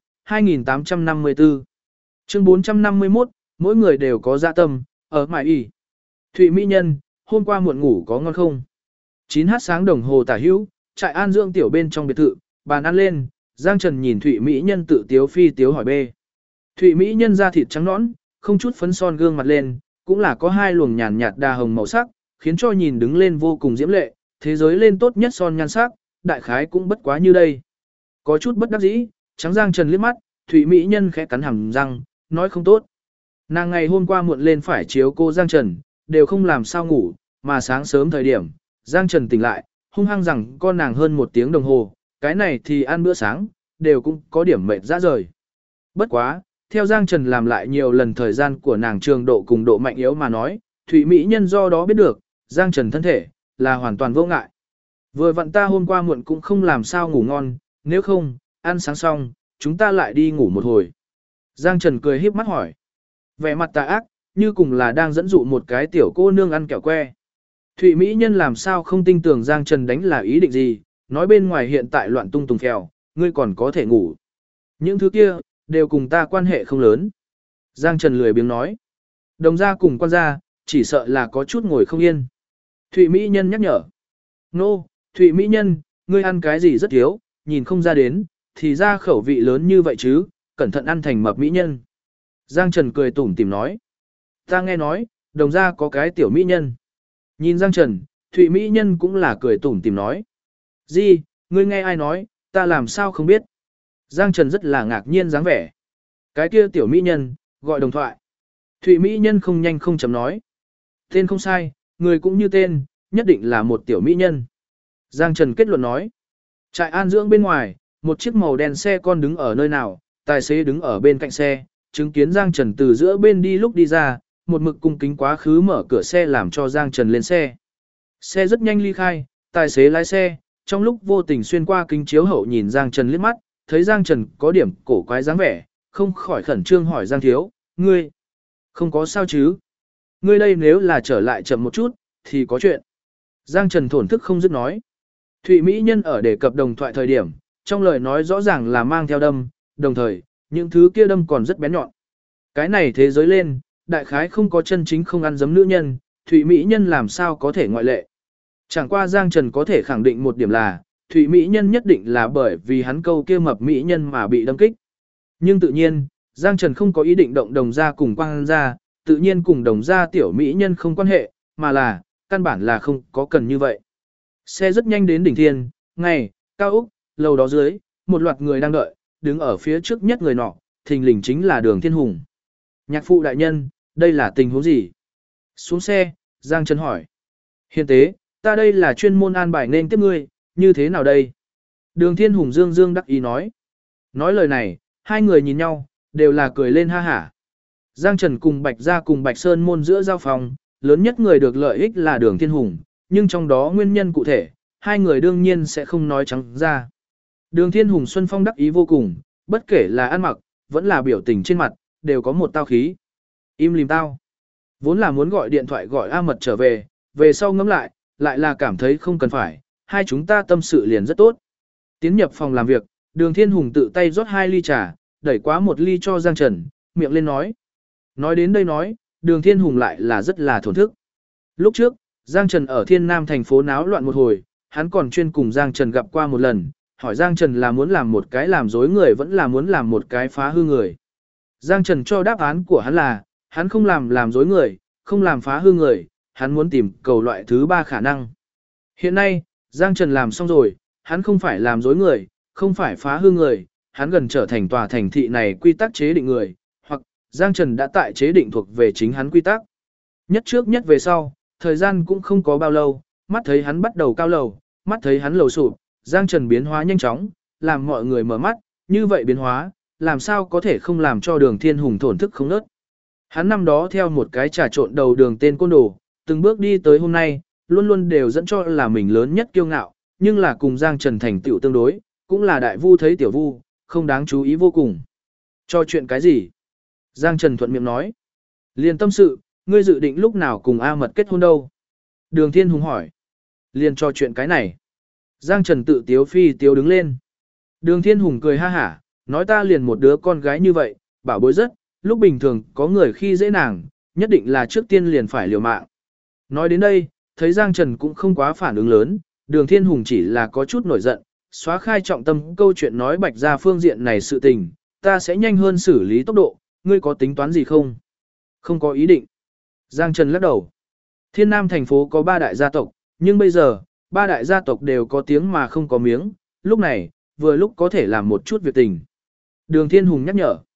S1: 2854. Chương 451, mỗi người đều có dạ tâm, ở mải y. Thụy Mỹ Nhân, hôm qua muộn ngủ có ngon không? 9h sáng đồng hồ tả hữu, trại an dưỡng tiểu bên trong biệt thự, bàn ăn lên, Giang Trần nhìn Thụy Mỹ Nhân tự tiếu phi tiếu hỏi bê. Thụy Mỹ Nhân da thịt trắng nõn, không chút phấn son gương mặt lên, cũng là có hai luồng nhàn nhạt đà hồng màu sắc, khiến cho nhìn đứng lên vô cùng diễm lệ, thế giới lên tốt nhất son nhan sắc, đại khái cũng bất quá như đây. Có chút bất đắc dĩ, trắng Giang Trần liếc mắt, Thụy Mỹ Nhân khẽ cắn hàm răng, nói không tốt. Nàng ngày hôm qua muộn lên phải chiếu cô Giang Trần, đều không làm sao ngủ, mà sáng sớm thời điểm, Giang Trần tỉnh lại, hung hăng rằng con nàng hơn 1 tiếng đồng hồ, cái này thì ăn bữa sáng, đều cũng có điểm mệt ra rời. Bất quá, theo Giang Trần làm lại nhiều lần thời gian của nàng trường độ cùng độ mạnh yếu mà nói, Thụy Mỹ Nhân do đó biết được, Giang Trần thân thể, là hoàn toàn vô ngại. Vừa vặn ta hôm qua muộn cũng không làm sao ngủ ngon, nếu không, ăn sáng xong, chúng ta lại đi ngủ một hồi. Giang Trần cười híp mắt hỏi. Vẻ mặt tà ác, như cùng là đang dẫn dụ một cái tiểu cô nương ăn kẹo que. Thụy Mỹ Nhân làm sao không tin tưởng Giang Trần đánh là ý định gì, nói bên ngoài hiện tại loạn tung tùng phèo, ngươi còn có thể ngủ. Những thứ kia, đều cùng ta quan hệ không lớn. Giang Trần lười biếng nói. Đồng gia cùng quan gia, chỉ sợ là có chút ngồi không yên. Thụy Mỹ Nhân nhắc nhở. Nô, Thụy Mỹ Nhân, ngươi ăn cái gì rất thiếu, nhìn không ra đến, thì ra khẩu vị lớn như vậy chứ, cẩn thận ăn thành mập Mỹ Nhân. Giang Trần cười tủm tỉm nói. Ta nghe nói, đồng gia có cái tiểu Mỹ Nhân. Nhìn Giang Trần, Thụy Mỹ Nhân cũng là cười tủm tỉm nói. Gì, ngươi nghe ai nói, ta làm sao không biết. Giang Trần rất là ngạc nhiên dáng vẻ. Cái kia tiểu Mỹ Nhân, gọi đồng thoại. Thụy Mỹ Nhân không nhanh không chậm nói. Tên không sai, người cũng như tên, nhất định là một tiểu Mỹ Nhân. Giang Trần kết luận nói. Trại an dưỡng bên ngoài, một chiếc màu đen xe con đứng ở nơi nào, tài xế đứng ở bên cạnh xe, chứng kiến Giang Trần từ giữa bên đi lúc đi ra, một mực cung kính quá khứ mở cửa xe làm cho Giang Trần lên xe. Xe rất nhanh ly khai, tài xế lái xe, trong lúc vô tình xuyên qua kính chiếu hậu nhìn Giang Trần liếc mắt, thấy Giang Trần có điểm cổ quái dáng vẻ, không khỏi khẩn trương hỏi Giang thiếu, ngươi, không có sao chứ? Ngươi đây nếu là trở lại chậm một chút, thì có chuyện. Giang Trần thổn thức không dứt nói. Thụy Mỹ Nhân ở đề cập đồng thoại thời điểm, trong lời nói rõ ràng là mang theo đâm, đồng thời, những thứ kia đâm còn rất bén nhọn. Cái này thế giới lên, đại khái không có chân chính không ăn giấm nữ nhân, Thụy Mỹ Nhân làm sao có thể ngoại lệ. Chẳng qua Giang Trần có thể khẳng định một điểm là, Thụy Mỹ Nhân nhất định là bởi vì hắn câu kia mập Mỹ Nhân mà bị đâm kích. Nhưng tự nhiên, Giang Trần không có ý định động đồng gia cùng quang gia, tự nhiên cùng đồng gia tiểu Mỹ Nhân không quan hệ, mà là, căn bản là không có cần như vậy. Xe rất nhanh đến đỉnh thiên, ngay, cao úc, lầu đó dưới, một loạt người đang đợi, đứng ở phía trước nhất người nọ, thình lình chính là Đường Thiên Hùng. Nhạc phụ đại nhân, đây là tình huống gì? Xuống xe, Giang Trần hỏi. Hiền tế, ta đây là chuyên môn an bài nên tiếp ngươi, như thế nào đây? Đường Thiên Hùng dương dương đắc ý nói. Nói lời này, hai người nhìn nhau, đều là cười lên ha hả. Giang Trần cùng Bạch Gia cùng Bạch Sơn môn giữa giao phòng, lớn nhất người được lợi ích là Đường Thiên Hùng, nhưng trong đó nguyên nhân cụ thể, hai người đương nhiên sẽ không nói trắng ra. Đường Thiên Hùng Xuân Phong đắc ý vô cùng, bất kể là ăn mặc, vẫn là biểu tình trên mặt, đều có một tao khí. Im lìm tao. Vốn là muốn gọi điện thoại gọi A Mật trở về, về sau ngẫm lại, lại là cảm thấy không cần phải, hai chúng ta tâm sự liền rất tốt. Tiến nhập phòng làm việc, Đường Thiên Hùng tự tay rót 2 ly trà, đẩy quá một ly cho Giang Trần, miệng lên nói. Nói đến đây nói, Đường Thiên Hùng lại là rất là thổn thức. Lúc trước, Giang Trần ở Thiên Nam thành phố náo loạn một hồi, hắn còn chuyên cùng Giang Trần gặp qua một lần, hỏi Giang Trần là muốn làm một cái làm dối người vẫn là muốn làm một cái phá hư người. Giang Trần cho đáp án của hắn là, hắn không làm dối người, không làm phá hư người, hắn muốn tìm cầu loại thứ 3 khả năng. Hiện nay, Giang Trần làm xong rồi, hắn không phải làm dối người, không phải phá hư người, hắn gần trở thành tòa thành thị này quy tắc chế định người, hoặc Giang Trần đã tại chế định thuộc về chính hắn quy tắc. Nhất trước nhất về sau, thời gian cũng không có bao lâu, mắt thấy hắn bắt đầu cao lầu, mắt thấy hắn lầu sụp, Giang Trần biến hóa nhanh chóng, làm mọi người mở mắt, như vậy biến hóa, làm sao có thể không làm cho Đường Thiên Hùng thổn thức không nớt. Hắn năm đó theo một cái trà trộn đầu đường tên côn đồ, từng bước đi tới hôm nay, luôn luôn đều dẫn cho là mình lớn nhất kiêu ngạo, nhưng là cùng Giang Trần thành tựu tương đối, cũng là đại vu thấy tiểu vu, không đáng chú ý vô cùng. Cho chuyện cái gì? Giang Trần thuận miệng nói. Liền tâm sự, ngươi dự định lúc nào cùng A Mật kết hôn đâu? Đường Thiên Hùng hỏi. Liền cho chuyện cái này. Giang Trần tự tiếu phi tiếu đứng lên. Đường Thiên Hùng cười ha hả, nói ta liền một đứa con gái như vậy, bảo bối rất, lúc bình thường có người khi dễ nàng, nhất định là trước tiên liền phải liều mạng. Nói đến đây, thấy Giang Trần cũng không quá phản ứng lớn, Đường Thiên Hùng chỉ là có chút nổi giận, xóa khai trọng tâm câu chuyện nói Bạch Gia phương diện này sự tình, ta sẽ nhanh hơn xử lý tốc độ, ngươi có tính toán gì không? Không có ý định. Giang Trần lắc đầu. Thiên Nam thành phố có 3 đại gia tộc, nhưng bây giờ, 3 đại gia tộc đều có tiếng mà không có miếng, lúc này, vừa lúc có thể làm một chút việc tình. Đường Thiên Hùng nhắc nhở.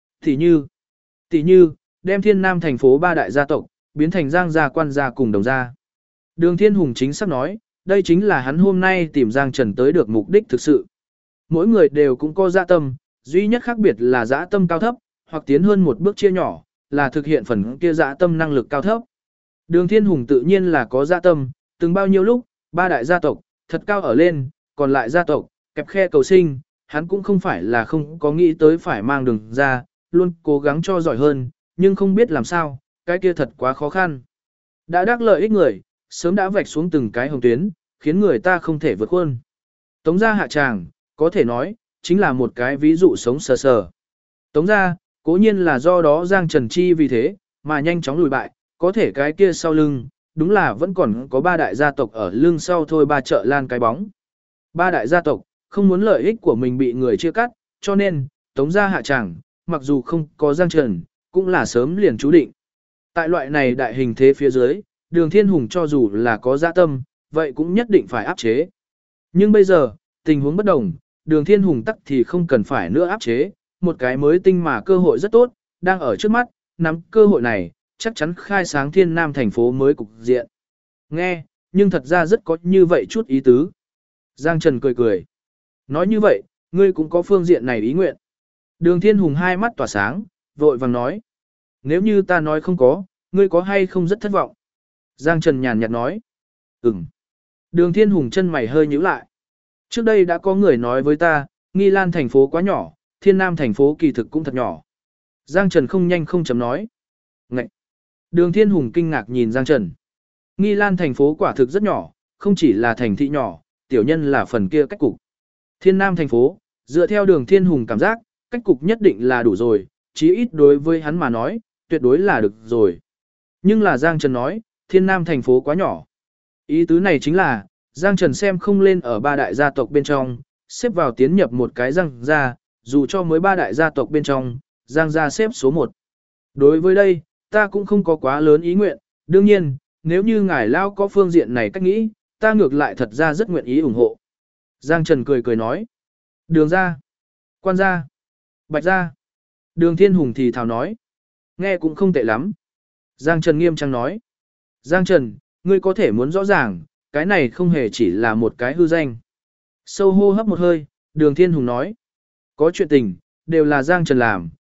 S1: Tỷ như, đem Thiên Nam thành phố 3 đại gia tộc, biến thành Giang gia quan gia cùng Đồng gia. Đường Thiên Hùng chính xác nói, đây chính là hắn hôm nay tìm Giang Trần tới được mục đích thực sự. Mỗi người đều cũng có dã tâm, duy nhất khác biệt là dã tâm cao thấp, hoặc tiến hơn một bước chia nhỏ, là thực hiện phần kia dã tâm năng lực cao thấp. Đường Thiên Hùng tự nhiên là có dã tâm, từng bao nhiêu lúc, 3 đại gia tộc, thật cao ở lên, còn lại gia tộc, kẹp khe cầu sinh, hắn cũng không phải là không có nghĩ tới phải mang đường ra, luôn cố gắng cho giỏi hơn, nhưng không biết làm sao, cái kia thật quá khó khăn. Đã đắc lợi ích người, sớm đã vạch xuống từng cái hồng tuyến, khiến người ta không thể vượt khuôn. Tống gia hạ tràng, có thể nói, chính là một cái ví dụ sống sờ sờ. Tống gia, cố nhiên là do đó Giang Trần chi vì thế, mà nhanh chóng lùi bại, có thể cái kia sau lưng, đúng là vẫn còn có 3 đại gia tộc ở lưng sau thôi 3 chợ lan cái bóng. 3 đại gia tộc, không muốn lợi ích của mình bị người chia cắt, cho nên, Tống gia hạ tràng, mặc dù không có Giang Trần, cũng là sớm liền chú định. Tại loại này đại hình thế phía dưới, Đường Thiên Hùng cho dù là có dã tâm, vậy cũng nhất định phải áp chế. Nhưng bây giờ, tình huống bất đồng, Đường Thiên Hùng tắc thì không cần phải nữa áp chế, một cái mới tinh mà cơ hội rất tốt, đang ở trước mắt, nắm cơ hội này, chắc chắn khai sáng Thiên Nam thành phố mới cục diện. Nghe, nhưng thật ra rất có như vậy chút ý tứ. Giang Trần cười cười. Nói như vậy, ngươi cũng có phương diện này ý nguyện. Đường Thiên Hùng hai mắt tỏa sáng, vội vàng nói. Nếu như ta nói không có, ngươi có hay không rất thất vọng. Giang Trần nhàn nhạt nói. Ừm. Đường Thiên Hùng chân mày hơi nhíu lại. Trước đây đã có người nói với ta, Nghi Lan thành phố quá nhỏ, Thiên Nam thành phố kỳ thực cũng thật nhỏ. Giang Trần không nhanh không chậm nói. Ngậy! Đường Thiên Hùng kinh ngạc nhìn Giang Trần. Nghi Lan thành phố quả thực rất nhỏ, không chỉ là thành thị nhỏ, tiểu nhân là phần kia cách cục. Thiên Nam thành phố, dựa theo Đường Thiên Hùng cảm giác, cách cục nhất định là đủ rồi, chí ít đối với hắn mà nói, tuyệt đối là được rồi. Nhưng là Giang Trần nói, Thiên Nam thành phố quá nhỏ. Ý tứ này chính là, Giang Trần xem không lên ở 3 đại gia tộc bên trong, xếp vào tiến nhập một cái Giang gia, dù cho mới 3 đại gia tộc bên trong, Giang gia xếp số 1. Đối với đây, ta cũng không có quá lớn ý nguyện, đương nhiên, nếu như ngài lao có phương diện này cách nghĩ, ta ngược lại thật ra rất nguyện ý ủng hộ. Giang Trần cười cười nói. Đường gia, quan gia, Bạch gia. Đường Thiên Hùng thì thào nói. Nghe cũng không tệ lắm. Giang Trần nghiêm trang nói. Giang Trần, ngươi có thể muốn rõ ràng, cái này không hề chỉ là một cái hư danh. Sâu hô hấp một hơi, Đường Thiên Hùng nói. Có chuyện tình, đều là Giang Trần làm,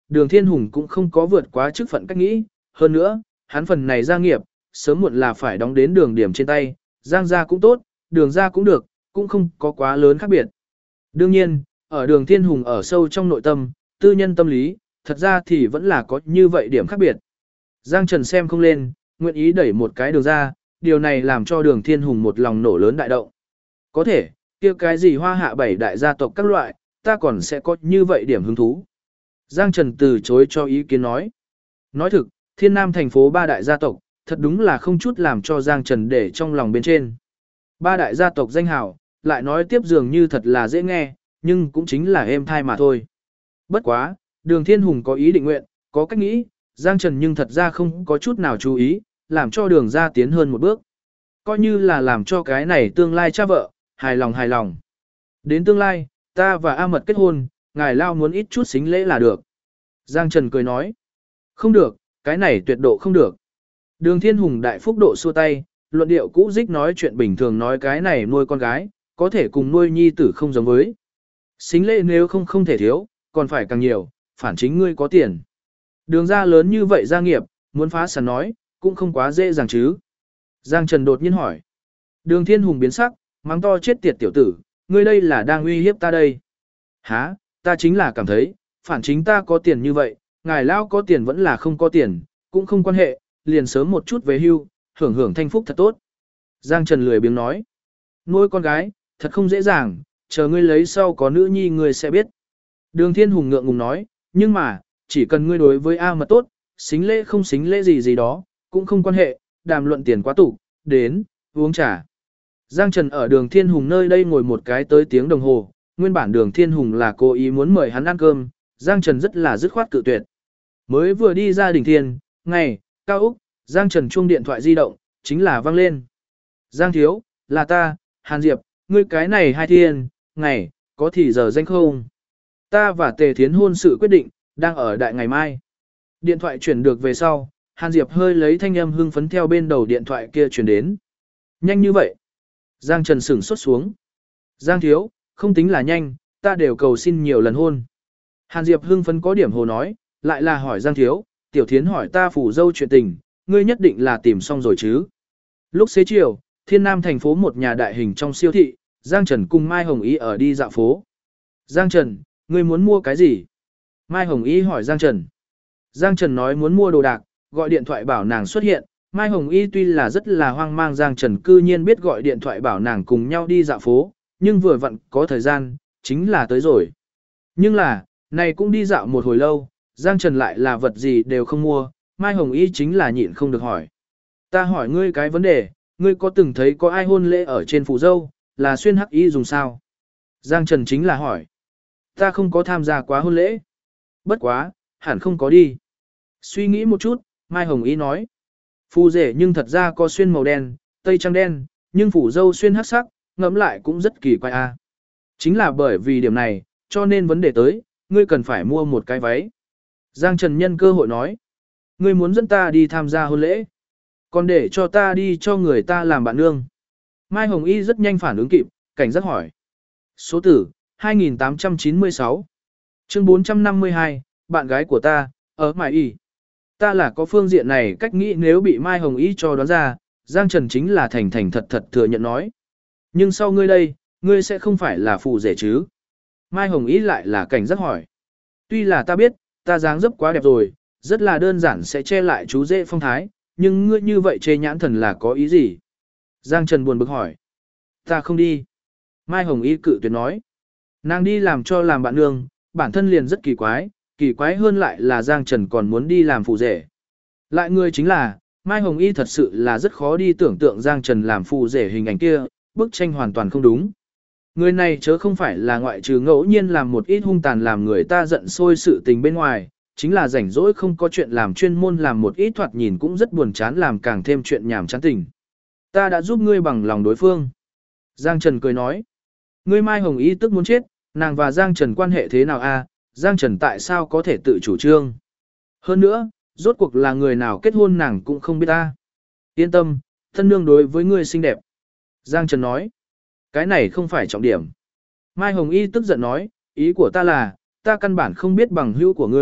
S1: Đường Thiên Hùng cũng không có vượt quá chức phận cách nghĩ, hơn nữa, hắn phần này gia nghiệp, sớm muộn là phải đóng đến đường điểm trên tay, Giang gia cũng tốt, đường gia cũng được, cũng không có quá lớn khác biệt. Đương nhiên, ở đường Thiên Hùng ở sâu trong nội tâm, tư nhân tâm lý, thật ra thì vẫn là có như vậy điểm khác biệt. Giang Trần xem không lên, nguyện ý đẩy một cái đường ra, điều này làm cho đường Thiên Hùng một lòng nổ lớn đại động. Có thể, kia cái gì hoa hạ bảy đại gia tộc các loại, ta còn sẽ có như vậy điểm hứng thú. Giang Trần từ chối cho ý kiến nói. Nói thực, Thiên Nam thành phố ba đại gia tộc, thật đúng là không chút làm cho Giang Trần để trong lòng bên trên. Ba đại gia tộc danh hào, lại nói tiếp dường như thật là dễ nghe, nhưng cũng chính là êm thai mà thôi. Bất quá, đường Thiên Hùng có ý định nguyện, có cách nghĩ, Giang Trần nhưng thật ra không có chút nào chú ý, làm cho đường ra tiến hơn một bước. Coi như là làm cho cái này tương lai cha vợ, hài lòng hài lòng. Đến tương lai, ta và A Mật kết hôn, ngài lao muốn ít chút xính lễ là được. Giang Trần cười nói, không được, cái này tuyệt độ không được. Đường Thiên Hùng đại phúc độ xua tay, luận điệu cũ dích nói chuyện bình thường nói cái này nuôi con gái, có thể cùng nuôi nhi tử không giống với. Xính lễ nếu không thể thiếu, còn phải càng nhiều, phản chính ngươi có tiền. Đường ra lớn như vậy gia nghiệp, muốn phá sản nói, cũng không quá dễ dàng chứ. Giang Trần đột nhiên hỏi. Đường Thiên Hùng biến sắc, mắng to chết tiệt tiểu tử, ngươi đây là đang uy hiếp ta đây. Hả, ta chính là cảm thấy, phản chính ta có tiền như vậy, ngài lao có tiền vẫn là không có tiền, cũng không quan hệ, liền sớm một chút về hưu, hưởng hưởng thanh phúc thật tốt. Giang Trần lười biếng nói. Nuôi con gái, thật không dễ dàng, chờ ngươi lấy sau có nữ nhi ngươi sẽ biết. Đường Thiên Hùng ngượng ngùng nói, nhưng mà, chỉ cần ngươi đối với A Mật tốt, xính lễ không xính lễ gì gì đó, cũng không quan hệ, đàm luận tiền quá tủ, đến, uống trà. Giang Trần ở đường Thiên Hùng nơi đây ngồi một cái tới tiếng đồng hồ, nguyên bản đường Thiên Hùng là cố ý muốn mời hắn ăn cơm, Giang Trần rất là dứt khoát cự tuyệt. Mới vừa đi ra đỉnh thiên, ngày, cao Úc, Giang Trần chuông điện thoại di động, chính là vang lên. Giang thiếu, là ta, Hàn Diệp, ngươi cái này hai thiên, ngày, có thì giờ danh không? Ta và Tề Thiến hôn sự quyết định, đang ở đại ngày mai. Điện thoại chuyển được về sau, Hàn Diệp hơi lấy thanh âm hưng phấn theo bên đầu điện thoại kia chuyển đến. Nhanh như vậy. Giang Trần sửng sốt xuống. Giang thiếu, không tính là nhanh, ta đều cầu xin nhiều lần hôn. Hàn Diệp hưng phấn có điểm hồ nói, lại là hỏi Giang thiếu, Tiểu Thiến hỏi ta phủ dâu chuyện tình, ngươi nhất định là tìm xong rồi chứ. Lúc xế chiều, Thiên Nam thành phố một nhà đại hình trong siêu thị, Giang Trần cùng Mai Hồng Ý ở đi dạo phố. Giang Trần, ngươi muốn mua cái gì? Mai Hồng Y hỏi Giang Trần. Giang Trần nói muốn mua đồ đạc, gọi điện thoại bảo nàng xuất hiện. Mai Hồng Y tuy là rất là hoang mang Giang Trần cư nhiên biết gọi điện thoại bảo nàng cùng nhau đi dạo phố, nhưng vừa vặn có thời gian, chính là tới rồi. Nhưng là, này cũng đi dạo một hồi lâu, Giang Trần lại là vật gì đều không mua, Mai Hồng Y chính là nhịn không được hỏi. Ta hỏi ngươi cái vấn đề, ngươi có từng thấy có ai hôn lễ ở trên phủ dâu, là xuyên hắc y dùng sao? Giang Trần chính là hỏi. Ta không có tham gia quá hôn lễ. Bất quá, hẳn không có đi. Suy nghĩ một chút, Mai Hồng Y nói. Phù rể nhưng thật ra có xuyên màu đen, tây trang đen, nhưng phủ dâu xuyên hắc sắc, ngẫm lại cũng rất kỳ quái a. Chính là bởi vì điểm này, cho nên vấn đề tới, ngươi cần phải mua một cái váy. Giang Trần nhân cơ hội nói. Ngươi muốn dẫn ta đi tham gia hôn lễ. Còn để cho ta đi cho người ta làm bạn nương. Mai Hồng Y rất nhanh phản ứng kịp, cảnh giác hỏi. Số tử, 2896. Chương 452, bạn gái của ta, ở Mai Y. Ta là có phương diện này cách nghĩ nếu bị Mai Hồng Y cho đoán ra, Giang Trần chính là thành thành thật thật thừa nhận nói. Nhưng sau ngươi đây, ngươi sẽ không phải là phù rể chứ? Mai Hồng Y lại là cảnh giác hỏi. Tuy là ta biết, ta dáng dấp quá đẹp rồi, rất là đơn giản sẽ che lại chú rể phong thái, nhưng ngươi như vậy chê nhãn thần là có ý gì? Giang Trần buồn bực hỏi. Ta không đi. Mai Hồng Y cự tuyệt nói. Nàng đi làm cho làm bạn nương, bản thân liền rất kỳ quái hơn lại là Giang Trần còn muốn đi làm phù rể. Lại người chính là, Mai Hồng Y thật sự là rất khó đi tưởng tượng Giang Trần làm phù rể hình ảnh kia, bức tranh hoàn toàn không đúng. Người này chớ không phải là ngoại trừ ngẫu nhiên làm một ít hung tàn làm người ta giận sôi sự tình bên ngoài, chính là rảnh rỗi không có chuyện làm chuyên môn làm một ít thoạt nhìn cũng rất buồn chán làm càng thêm chuyện nhảm chán tình. Ta đã giúp ngươi bằng lòng đối phương. Giang Trần cười nói. Ngươi Mai Hồng Y tức muốn chết, nàng và Giang Trần quan hệ thế nào a? Giang Trần tại sao có thể tự chủ trương? Hơn nữa, rốt cuộc là người nào kết hôn nàng cũng không biết ta. Yên tâm, thân nương đối với ngươi xinh đẹp. Giang Trần nói. Cái này không phải trọng điểm. Mai Hồng Y tức giận nói, ý của ta là, ta căn bản không biết bằng hữu của ngươi,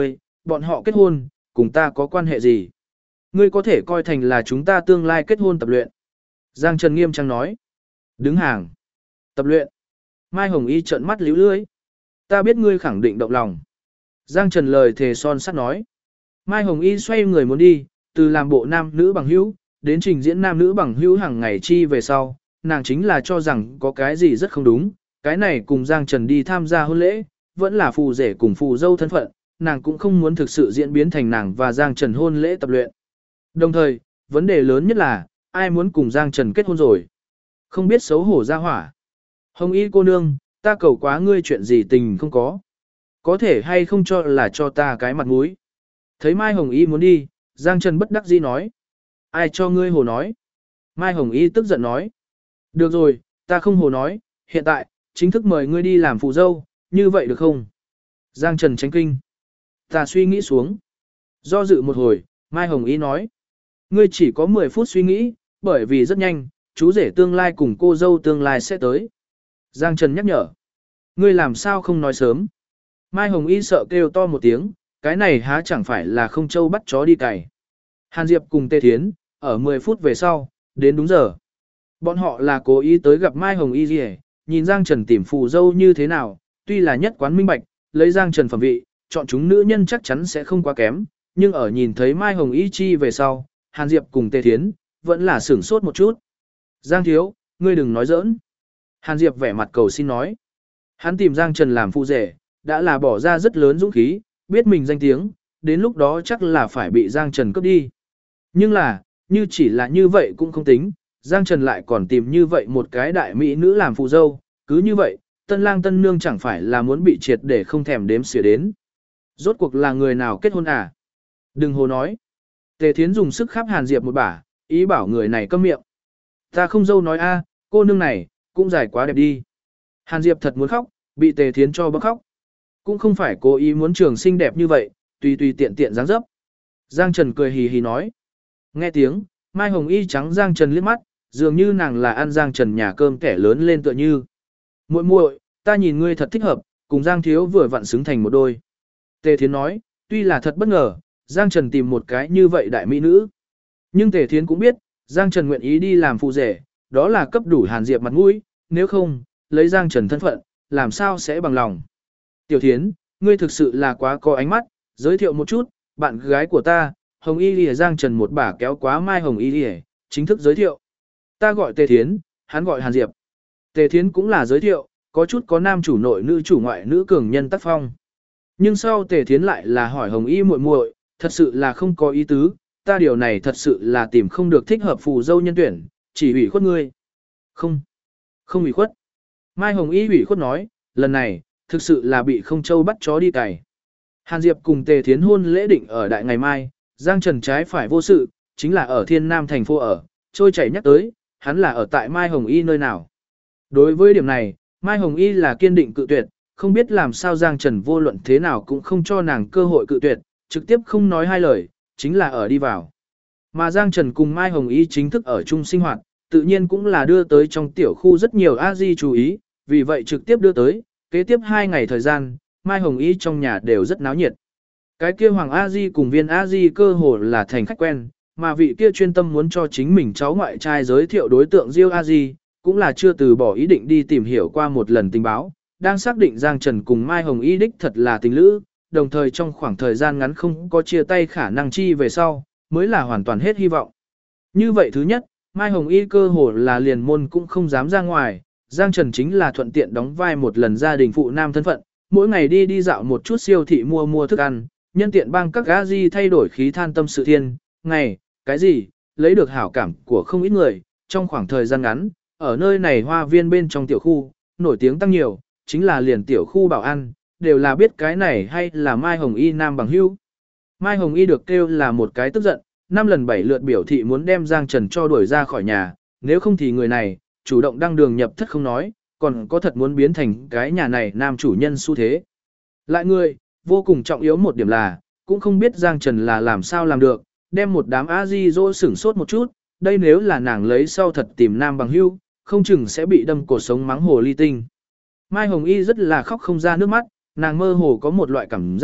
S1: bọn họ kết hôn, cùng ta có quan hệ gì? Ngươi có thể coi thành là chúng ta tương lai kết hôn tập luyện. Giang Trần nghiêm trang nói. Đứng hàng. Tập luyện. Mai Hồng Y trợn mắt líu lưỡi. Ta biết ngươi khẳng định động lòng. Giang Trần lời thề son sắt nói. Mai Hồng Y xoay người muốn đi, từ làm bộ nam nữ bằng hữu, đến trình diễn nam nữ bằng hữu hàng ngày chi về sau, nàng chính là cho rằng có cái gì rất không đúng, cái này cùng Giang Trần đi tham gia hôn lễ, vẫn là phù rể cùng phù dâu thân phận, nàng cũng không muốn thực sự diễn biến thành nàng và Giang Trần hôn lễ tập luyện. Đồng thời, vấn đề lớn nhất là, ai muốn cùng Giang Trần kết hôn rồi? Không biết xấu hổ ra hỏa. Hồng Y cô nương, ta cầu quá ngươi chuyện gì tình không có. Có thể hay không cho là cho ta cái mặt mũi. Thấy Mai Hồng Y muốn đi, Giang Trần bất đắc dĩ nói. Ai cho ngươi hồ nói? Mai Hồng Y tức giận nói. Được rồi, ta không hồ nói, hiện tại, chính thức mời ngươi đi làm phù dâu, như vậy được không? Giang Trần tránh kinh. Ta suy nghĩ xuống. Do dự một hồi, Mai Hồng Y nói. Ngươi chỉ có 10 phút suy nghĩ, bởi vì rất nhanh, chú rể tương lai cùng cô dâu tương lai sẽ tới. Giang Trần nhắc nhở. Ngươi làm sao không nói sớm? Mai Hồng Y sợ kêu to một tiếng, cái này há chẳng phải là không châu bắt chó đi cày. Hàn Diệp cùng Tề Thiến, ở 10 phút về sau, đến đúng giờ. Bọn họ là cố ý tới gặp Mai Hồng Y gì, nhìn Giang Trần tìm phù dâu như thế nào, tuy là nhất quán minh bạch, lấy Giang Trần phẩm vị, chọn chúng nữ nhân chắc chắn sẽ không quá kém, nhưng ở nhìn thấy Mai Hồng Y chi về sau, Hàn Diệp cùng Tề Thiến, vẫn là sửng sốt một chút. Giang thiếu, ngươi đừng nói giỡn. Hàn Diệp vẻ mặt cầu xin nói. Hắn tìm Giang Trần làm phu rể, đã là bỏ ra rất lớn dũng khí, biết mình danh tiếng, đến lúc đó chắc là phải bị Giang Trần cướp đi. Nhưng là, như chỉ là như vậy cũng không tính, Giang Trần lại còn tìm như vậy một cái đại mỹ nữ làm phụ dâu, cứ như vậy, tân lang tân nương chẳng phải là muốn bị triệt để không thèm đếm xỉa đến. Rốt cuộc là người nào kết hôn à? Đừng hồ nói. Tề Thiến dùng sức khắp Hàn Diệp một bả, ý bảo người này câm miệng. Ta không dâu nói a, cô nương này, cũng dài quá đẹp đi. Hàn Diệp thật muốn khóc, bị Tề Thiến cho bức khóc. Cũng không phải cố ý muốn trường xinh đẹp như vậy, tùy tùy tiện tiện dáng dấp. Giang Trần cười hì hì nói. Nghe tiếng, Mai Hồng Y trắng Giang Trần liếc mắt, dường như nàng là ăn Giang Trần nhà cơm kẻ lớn lên tựa như. Muội muội, ta nhìn ngươi thật thích hợp, cùng Giang thiếu vừa vặn xứng thành một đôi. Tề Thiến nói, tuy là thật bất ngờ, Giang Trần tìm một cái như vậy đại mỹ nữ. Nhưng Tề Thiến cũng biết, Giang Trần nguyện ý đi làm phụ rể, đó là cấp đủ Hàn Diệp mặt mũi, nếu không, lấy Giang Trần thân phận, làm sao sẽ bằng lòng. Tiểu Thiến, ngươi thực sự là quá có ánh mắt, giới thiệu một chút, bạn gái của ta, Hồng Y Lìa. Giang Trần một bả kéo quá Mai Hồng Y Lìa, chính thức giới thiệu. Ta gọi Tề Thiến, hắn gọi Hàn Diệp. Tề Thiến cũng là giới thiệu, có chút có nam chủ nội nữ chủ ngoại nữ cường nhân tác phong. Nhưng sau Tề Thiến lại là hỏi Hồng Y muội muội, thật sự là không có ý tứ, ta điều này thật sự là tìm không được thích hợp phù dâu nhân tuyển, chỉ ủy khuất ngươi. Không, không ủy khuất. Mai Hồng Y ủy khuất nói, lần này, thực sự là bị không châu bắt chó đi cày. Hàn Diệp cùng Tề Thiến hôn lễ định ở đại ngày mai, Giang Trần trái phải vô sự, chính là ở Thiên Nam thành phố ở, trôi chảy nhắc tới, hắn là ở tại Mai Hồng Y nơi nào. Đối với điểm này, Mai Hồng Y là kiên định cự tuyệt, không biết làm sao Giang Trần vô luận thế nào cũng không cho nàng cơ hội cự tuyệt, trực tiếp không nói hai lời, chính là ở đi vào. Mà Giang Trần cùng Mai Hồng Y chính thức ở chung sinh hoạt, tự nhiên cũng là đưa tới trong tiểu khu rất nhiều a-di chú ý, vì vậy trực tiếp đưa tới, kế tiếp 2 ngày thời gian, Mai Hồng Y trong nhà đều rất náo nhiệt. Cái kia Hoàng a-di cùng Viên a-di cơ hồ là thành khách quen, mà vị kia chuyên tâm muốn cho chính mình cháu ngoại trai giới thiệu đối tượng Diêu a-di, cũng là chưa từ bỏ ý định đi tìm hiểu qua một lần tình báo, đang xác định Giang Trần cùng Mai Hồng Y đích thật là tình lữ, đồng thời trong khoảng thời gian ngắn không có chia tay khả năng chi về sau, mới là hoàn toàn hết hy vọng. Như vậy thứ nhất, Mai Hồng Y cơ hồ là liền môn cũng không dám ra ngoài, Giang Trần chính là thuận tiện đóng vai một lần gia đình phụ nam thân phận, mỗi ngày đi dạo một chút siêu thị mua thức ăn, nhân tiện bang các gã di thay đổi khí than tâm sự thiên, ngày, cái gì, lấy được hảo cảm của không ít người, trong khoảng thời gian ngắn, ở nơi này hoa viên bên trong tiểu khu, nổi tiếng tăng nhiều, chính là liền tiểu khu bảo an, đều là biết cái này hay là Mai Hồng Y nam bằng hữu. Mai Hồng Y được kêu là một cái tức giận, 5 lần 7 lượt biểu thị muốn đem Giang Trần cho đuổi ra khỏi nhà, nếu không thì người này, chủ động đăng đường nhập thất không nói, còn có thật muốn biến thành cái nhà này nam chủ nhân xu thế. Lại người, vô cùng trọng yếu một điểm là, cũng không biết Giang Trần là làm sao làm được, đem một đám a-di dỗ sửng sốt một chút, đây nếu là nàng lấy sau thật tìm nam bằng hữu, không chừng sẽ bị đâm cổ sống mắng hồ ly tinh. Mai Hồng Y rất là khóc không ra nước mắt, nàng mơ hồ có một loại cảm giác,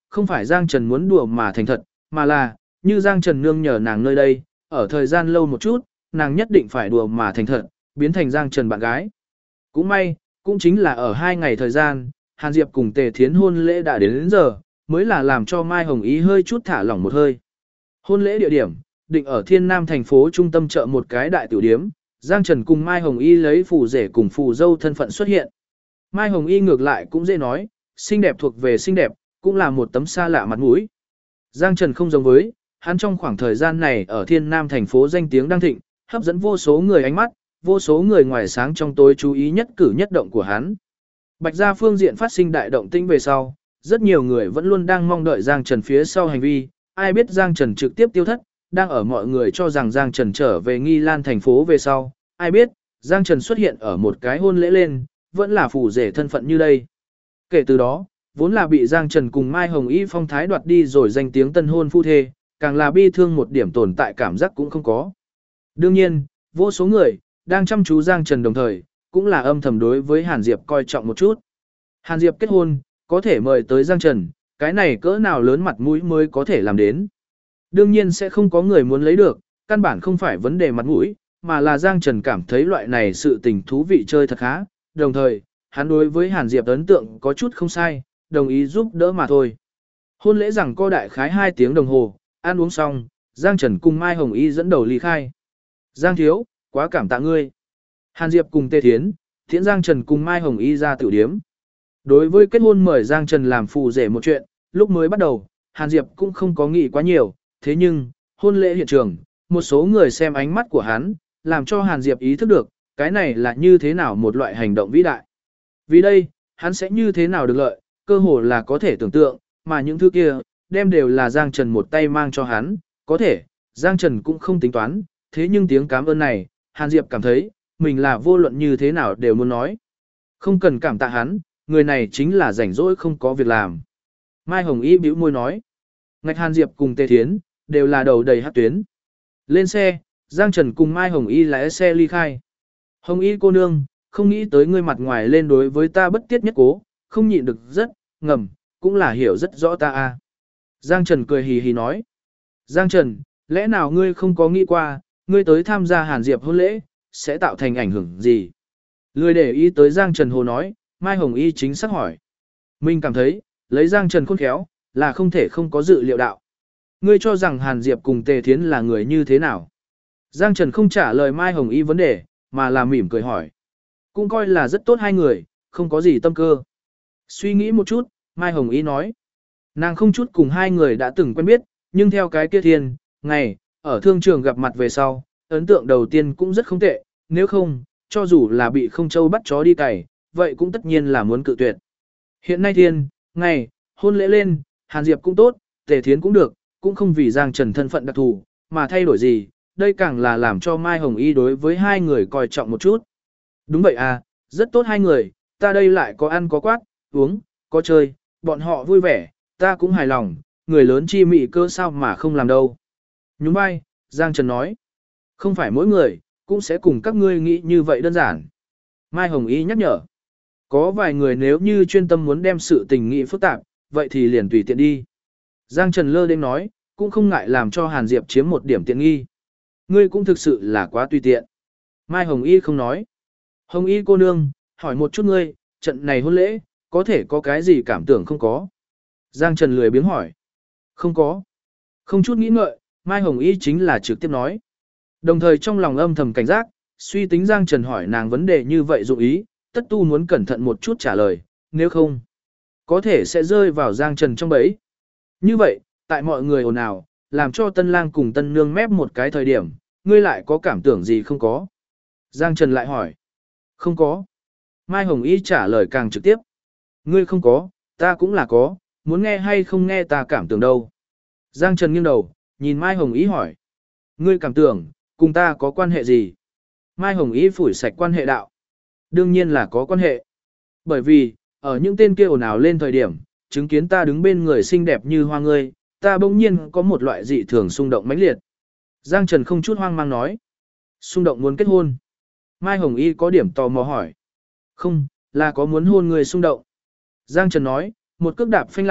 S1: không phải Giang Trần muốn đùa mà thành thật, mà là, như Giang Trần nương nhờ nàng nơi đây, ở thời gian lâu một chút, nàng nhất định phải đùa mà thành thật, biến thành Giang Trần bạn gái. Cũng may, cũng chính là ở 2 ngày thời gian, Hàn Diệp cùng Tề Thiến hôn lễ đã đến giờ, mới là làm cho Mai Hồng Ý hơi chút thả lỏng một hơi. Hôn lễ địa điểm, định ở Thiên Nam thành phố trung tâm chợ một cái đại tiểu điếm, Giang Trần cùng Mai Hồng Y lấy phù rể cùng phù dâu thân phận xuất hiện. Mai Hồng Y ngược lại cũng dễ nói, xinh đẹp thuộc về xinh đẹp, cũng là một tấm xa lạ mặt mũi. Giang Trần không giống với, hắn trong khoảng thời gian này ở Thiên Nam thành phố danh tiếng đang thịnh, hấp dẫn vô số người ánh mắt, vô số người ngoài sáng trong tối chú ý nhất cử nhất động của hắn. Bạch gia phương diện phát sinh đại động tĩnh về sau, rất nhiều người vẫn luôn đang mong đợi Giang Trần phía sau hành vi, ai biết Giang Trần trực tiếp tiêu thất, đang ở mọi người cho rằng Giang Trần trở về Nghi Lan thành phố về sau, ai biết, Giang Trần xuất hiện ở một cái hôn lễ lên, vẫn là phù rể thân phận như đây. Kể từ đó, vốn là bị Giang Trần cùng Mai Hồng Y phong thái đoạt đi rồi danh tiếng tân hôn phu thê, càng là bi thương một điểm tồn tại cảm giác cũng không có. Đương nhiên, vô số người, đang chăm chú Giang Trần đồng thời, cũng là âm thầm đối với Hàn Diệp coi trọng một chút. Hàn Diệp kết hôn, có thể mời tới Giang Trần, cái này cỡ nào lớn mặt mũi mới có thể làm đến. Đương nhiên sẽ không có người muốn lấy được, căn bản không phải vấn đề mặt mũi, mà là Giang Trần cảm thấy loại này sự tình thú vị chơi thật khá, đồng thời, hắn đối với Hàn Diệp ấn tượng có chút không sai, đồng ý giúp đỡ mà thôi. Hôn lễ rằng co đại khái 2 tiếng đồng hồ, ăn uống xong, Giang Trần cùng Mai Hồng Y dẫn đầu ly khai. Giang thiếu, quá cảm tạ ngươi. Hàn Diệp cùng Tề Thiến, Thiến Giang Trần cùng Mai Hồng Y ra tiểu điếm. Đối với kết hôn mời Giang Trần làm phù rể một chuyện, lúc mới bắt đầu, Hàn Diệp cũng không có nghĩ quá nhiều, thế nhưng, hôn lễ hiện trường, một số người xem ánh mắt của hắn, làm cho Hàn Diệp ý thức được, cái này là như thế nào một loại hành động vĩ đại. Vì đây, hắn sẽ như thế nào được lợi, cơ hồ là có thể tưởng tượng, mà những thứ kia, đem đều là Giang Trần một tay mang cho hắn, có thể, Giang Trần cũng không tính toán, thế nhưng tiếng cảm ơn này, Hàn Diệp cảm thấy, mình là vô luận như thế nào đều muốn nói. Không cần cảm tạ hắn, người này chính là rảnh rỗi không có việc làm. Mai Hồng Y bĩu môi nói, ngạch Hàn Diệp cùng Tề Thiến, đều là đầu đầy hát tuyến. Lên xe, Giang Trần cùng Mai Hồng Y lái xe ly khai. Hồng Y cô nương, không nghĩ tới ngươi mặt ngoài lên đối với ta bất tiết nhất cố, không nhịn được rất, ngầm, cũng là hiểu rất rõ ta a. Giang Trần cười hì hì nói. Giang Trần, lẽ nào ngươi không có nghĩ qua, ngươi tới tham gia Hàn Diệp hôn lễ, sẽ tạo thành ảnh hưởng gì? Lười để ý tới Giang Trần hồ nói, Mai Hồng Y chính xác hỏi. Mình cảm thấy, lấy Giang Trần khôn khéo, là không thể không có dự liệu đạo. Ngươi cho rằng Hàn Diệp cùng Tề Thiến là người như thế nào? Giang Trần không trả lời Mai Hồng Y vấn đề, mà là mỉm cười hỏi. Cũng coi là rất tốt hai người, không có gì tâm cơ. Suy nghĩ một chút, Mai Hồng Y nói. Nàng không chút cùng hai người đã từng quen biết, nhưng theo cái kia thiên, ngày, ở thương trường gặp mặt về sau, ấn tượng đầu tiên cũng rất không tệ, nếu không, cho dù là bị không châu bắt chó đi cày, vậy cũng tất nhiên là muốn cự tuyệt. Hiện nay thiên, ngày, hôn lễ lên, Hàn Diệp cũng tốt, Tề Thiến cũng được, cũng không vì Giang Trần thân phận đặc thù, mà thay đổi gì, đây càng là làm cho Mai Hồng Y đối với hai người coi trọng một chút. Đúng vậy à, rất tốt hai người, ta đây lại có ăn có quát, uống, có chơi, bọn họ vui vẻ, ta cũng hài lòng, người lớn chi mị cơ sao mà không làm đâu. Nhún vai, Giang Trần nói, không phải mỗi người, cũng sẽ cùng các ngươi nghĩ như vậy đơn giản. Mai Hồng Y nhắc nhở, có vài người nếu như chuyên tâm muốn đem sự tình nghị phức tạp, vậy thì liền tùy tiện đi. Giang Trần lơ đến nói, cũng không ngại làm cho Hàn Diệp chiếm một điểm tiện nghi. Ngươi cũng thực sự là quá tùy tiện. Mai Hồng Y không nói. Hồng Y cô nương, hỏi một chút ngươi, trận này hôn lễ, có thể có cái gì cảm tưởng không có? Giang Trần lười biếng hỏi. Không có. Không chút nghĩ ngợi, Mai Hồng Y chính là trực tiếp nói. Đồng thời trong lòng âm thầm cảnh giác, suy tính Giang Trần hỏi nàng vấn đề như vậy dụng ý, tất tu muốn cẩn thận một chút trả lời, nếu không, có thể sẽ rơi vào Giang Trần trong bẫy. Như vậy, tại mọi người ồn ào, làm cho tân lang cùng tân nương mép một cái thời điểm, ngươi lại có cảm tưởng gì không có? Giang Trần lại hỏi. Không có. Mai Hồng Y trả lời càng trực tiếp. Ngươi không có, ta cũng là có, muốn nghe hay không nghe ta cảm tưởng đâu. Giang Trần nghiêng đầu, nhìn Mai Hồng Y hỏi. Ngươi cảm tưởng, cùng ta có quan hệ gì? Mai Hồng Y phủi sạch quan hệ đạo. Đương nhiên là có quan hệ. Bởi vì, ở những tên kia ồn ào lên thời điểm, chứng kiến ta đứng bên người xinh đẹp như hoa ngươi, ta bỗng nhiên có một loại dị thường xung động mãnh liệt. Giang Trần không chút hoang mang nói. Xung động muốn kết hôn. Mai Hồng Y có điểm tò mò hỏi. Không, là có muốn hôn người xung động. Giang Trần nói, một cước đạp phanh lại,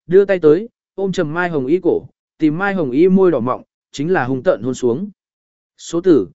S1: đưa tay tới, ôm chầm Mai Hồng Y cổ, tìm Mai Hồng Y môi đỏ mọng, chính là hung tợn hôn xuống. Số tử,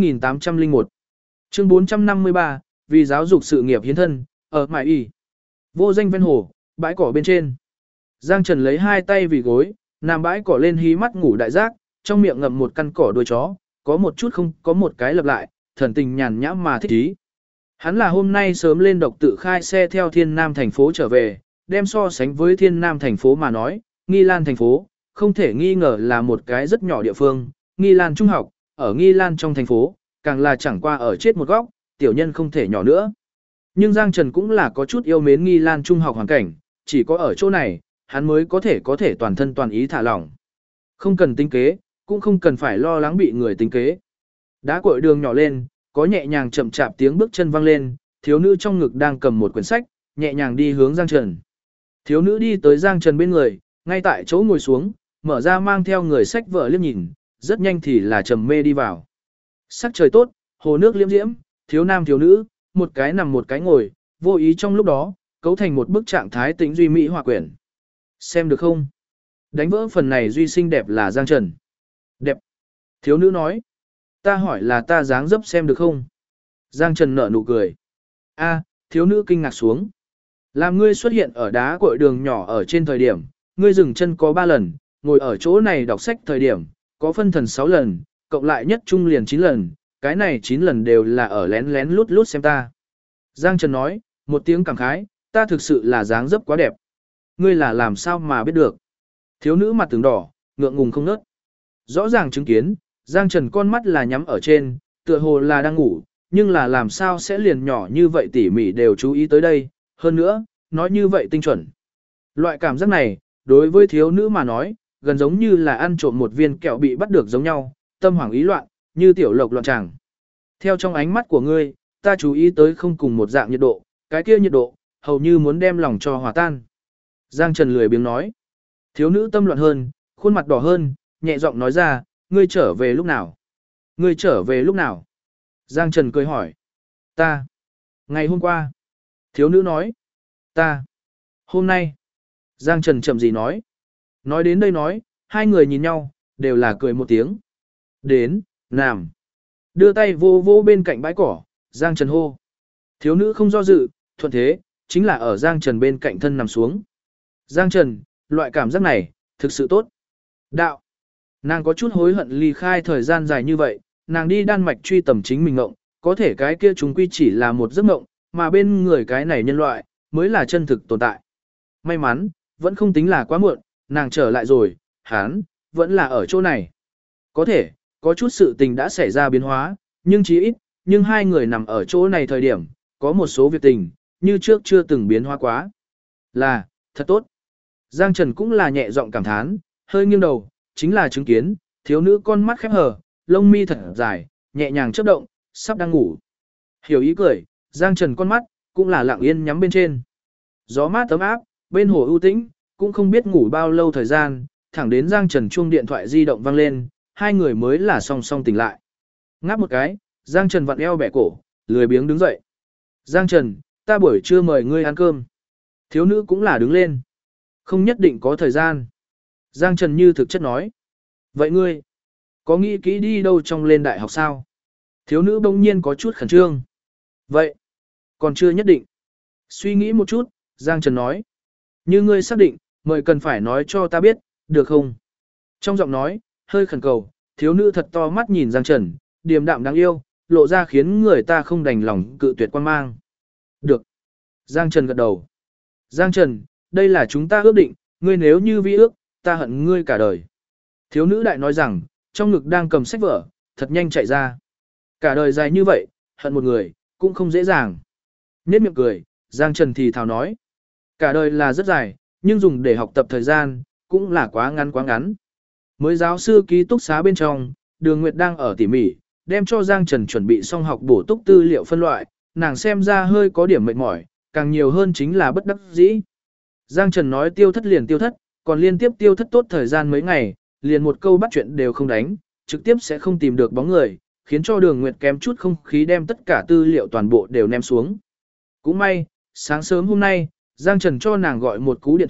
S1: 2801. Chương 453, vì giáo dục sự nghiệp hiến thân, ở Mại Y. Vô danh ven hồ, bãi cỏ bên trên. Giang Trần lấy hai tay vì gối, nằm bãi cỏ lên hí mắt ngủ đại giác, trong miệng ngậm một căn cỏ đuôi chó, có một chút không có một cái lập lại, thần tình nhàn nhã mà thích ý. Hắn là hôm nay sớm lên độc tự khai xe theo Thiên Nam thành phố trở về, đem so sánh với Thiên Nam thành phố mà nói, Nghi Lan thành phố, không thể nghi ngờ là một cái rất nhỏ địa phương, Nghi Lan trung học, ở Nghi Lan trong thành phố, càng là chẳng qua ở chết một góc, tiểu nhân không thể nhỏ nữa. Nhưng Giang Trần cũng là có chút yêu mến Nghi Lan trung học hoàn cảnh, chỉ có ở chỗ này, hắn mới có thể toàn thân toàn ý thả lỏng. Không cần tính kế, cũng không cần phải lo lắng bị người tính kế. Đá cội đường nhỏ lên, có nhẹ nhàng chậm chạp tiếng bước chân vang lên, thiếu nữ trong ngực đang cầm một quyển sách, nhẹ nhàng đi hướng Giang Trần. Thiếu nữ đi tới Giang Trần bên người, ngay tại chỗ ngồi xuống, mở ra mang theo người sách vợ liếc nhìn, rất nhanh thì là trầm mê đi vào. Sắc trời tốt, hồ nước liễm diễm, thiếu nam thiếu nữ, một cái nằm một cái ngồi, vô ý trong lúc đó, cấu thành một bức trạng thái tĩnh duy mỹ hòa quyển. Xem được không? Đánh vỡ phần này duy xinh đẹp là Giang Trần. Đẹp. Thiếu nữ nói. Ta hỏi là ta dáng dấp xem được không? Giang Trần nở nụ cười. A, thiếu nữ kinh ngạc xuống. Làm ngươi xuất hiện ở đá cội đường nhỏ ở trên thời điểm, ngươi dừng chân có 3 lần, ngồi ở chỗ này đọc sách thời điểm, có phân thần 6 lần, cộng lại nhất trung liền 9 lần, cái này 9 lần đều là ở lén lén lút lút xem ta. Giang Trần nói, một tiếng cảm khái, ta thực sự là dáng dấp quá đẹp. Ngươi là làm sao mà biết được? Thiếu nữ mặt tướng đỏ, ngượng ngùng không nớt. Rõ ràng chứng kiến, Giang Trần con mắt là nhắm ở trên, tựa hồ là đang ngủ, nhưng là làm sao sẽ liền nhỏ như vậy tỉ mỉ đều chú ý tới đây, hơn nữa, nói như vậy tinh chuẩn. Loại cảm giác này, đối với thiếu nữ mà nói, gần giống như là ăn trộm một viên kẹo bị bắt được giống nhau, tâm hoảng ý loạn, như tiểu lộc loạn tràng. Theo trong ánh mắt của ngươi, ta chú ý tới không cùng một dạng nhiệt độ, cái kia nhiệt độ, hầu như muốn đem lòng cho hòa tan. Giang Trần lười biếng nói. Thiếu nữ tâm loạn hơn, khuôn mặt đỏ hơn, nhẹ giọng nói ra, ngươi trở về lúc nào? Ngươi trở về lúc nào? Giang Trần cười hỏi. Ta. Ngày hôm qua. Thiếu nữ nói. Ta. Hôm nay. Giang Trần chậm gì nói. Nói đến đây nói, hai người nhìn nhau, đều là cười một tiếng. Đến, làm. Đưa tay vô vô bên cạnh bãi cỏ, Giang Trần hô. Thiếu nữ không do dự, thuận thế, chính là ở Giang Trần bên cạnh thân nằm xuống. Giang Trần, loại cảm giác này, thực sự tốt. Đạo. Nàng có chút hối hận ly khai thời gian dài như vậy, nàng đi Đan Mạch truy tầm chính mình ngộng, có thể cái kia chúng quy chỉ là một giấc ngộng, mà bên người cái này nhân loại, mới là chân thực tồn tại. May mắn, vẫn không tính là quá muộn, nàng trở lại rồi, hắn, vẫn là ở chỗ này. Có thể, có chút sự tình đã xảy ra biến hóa, nhưng chí ít, nhưng hai người nằm ở chỗ này thời điểm, có một số việc tình, như trước chưa từng biến hóa quá. Là, thật tốt. Giang Trần cũng là nhẹ giọng cảm thán, hơi nghiêng đầu, chính là chứng kiến, thiếu nữ con mắt khép hờ, lông mi thật dài, nhẹ nhàng chớp động, sắp đang ngủ. Hiểu ý cười, Giang Trần con mắt, cũng là lặng yên nhắm bên trên. Gió mát ấm áp, bên hồ ưu tĩnh, cũng không biết ngủ bao lâu thời gian, thẳng đến Giang Trần chuông điện thoại di động vang lên, hai người mới là song song tỉnh lại. Ngáp một cái, Giang Trần vặn eo bẻ cổ, lười biếng đứng dậy. Giang Trần, ta buổi trưa mời ngươi ăn cơm. Thiếu nữ cũng là đứng lên. Không nhất định có thời gian. Giang Trần như thực chất nói. Vậy ngươi, có nghĩ kỹ đi đâu trong lên đại học sao? Thiếu nữ bỗng nhiên có chút khẩn trương. Vậy, còn chưa nhất định. Suy nghĩ một chút, Giang Trần nói. Như ngươi xác định, mời cần phải nói cho ta biết, được không? Trong giọng nói, hơi khẩn cầu, thiếu nữ thật to mắt nhìn Giang Trần, điềm đạm đáng yêu, lộ ra khiến người ta không đành lòng cự tuyệt quan mang. Được. Giang Trần gật đầu. Giang Trần, đây là chúng ta ước định, ngươi nếu như vi ước, ta hận ngươi cả đời. Thiếu nữ đại nói rằng, trong ngực đang cầm sách vở, thật nhanh chạy ra. Cả đời dài như vậy, hận một người, cũng không dễ dàng. Nhết miệng cười, Giang Trần thì thào nói. Cả đời là rất dài, nhưng dùng để học tập thời gian, cũng là quá ngắn quá ngắn. Mới giáo sư ký túc xá bên trong, Đường Nguyệt đang ở tỉ mỉ, đem cho Giang Trần chuẩn bị xong học bổ túc tư liệu phân loại, nàng xem ra hơi có điểm mệt mỏi, càng nhiều hơn chính là bất đắc dĩ. Giang Trần nói tiêu thất liền tiêu thất, còn liên tiếp tiêu thất tốt thời gian mấy ngày, liền một câu bắt chuyện đều không đánh, trực tiếp sẽ không tìm được bóng người, khiến cho Đường Nguyệt kém chút không khí đem tất cả tư liệu toàn bộ đều ném xuống. Cũng may, sáng sớm hôm nay, Giang Trần cho nàng gọi một cú điện thoại,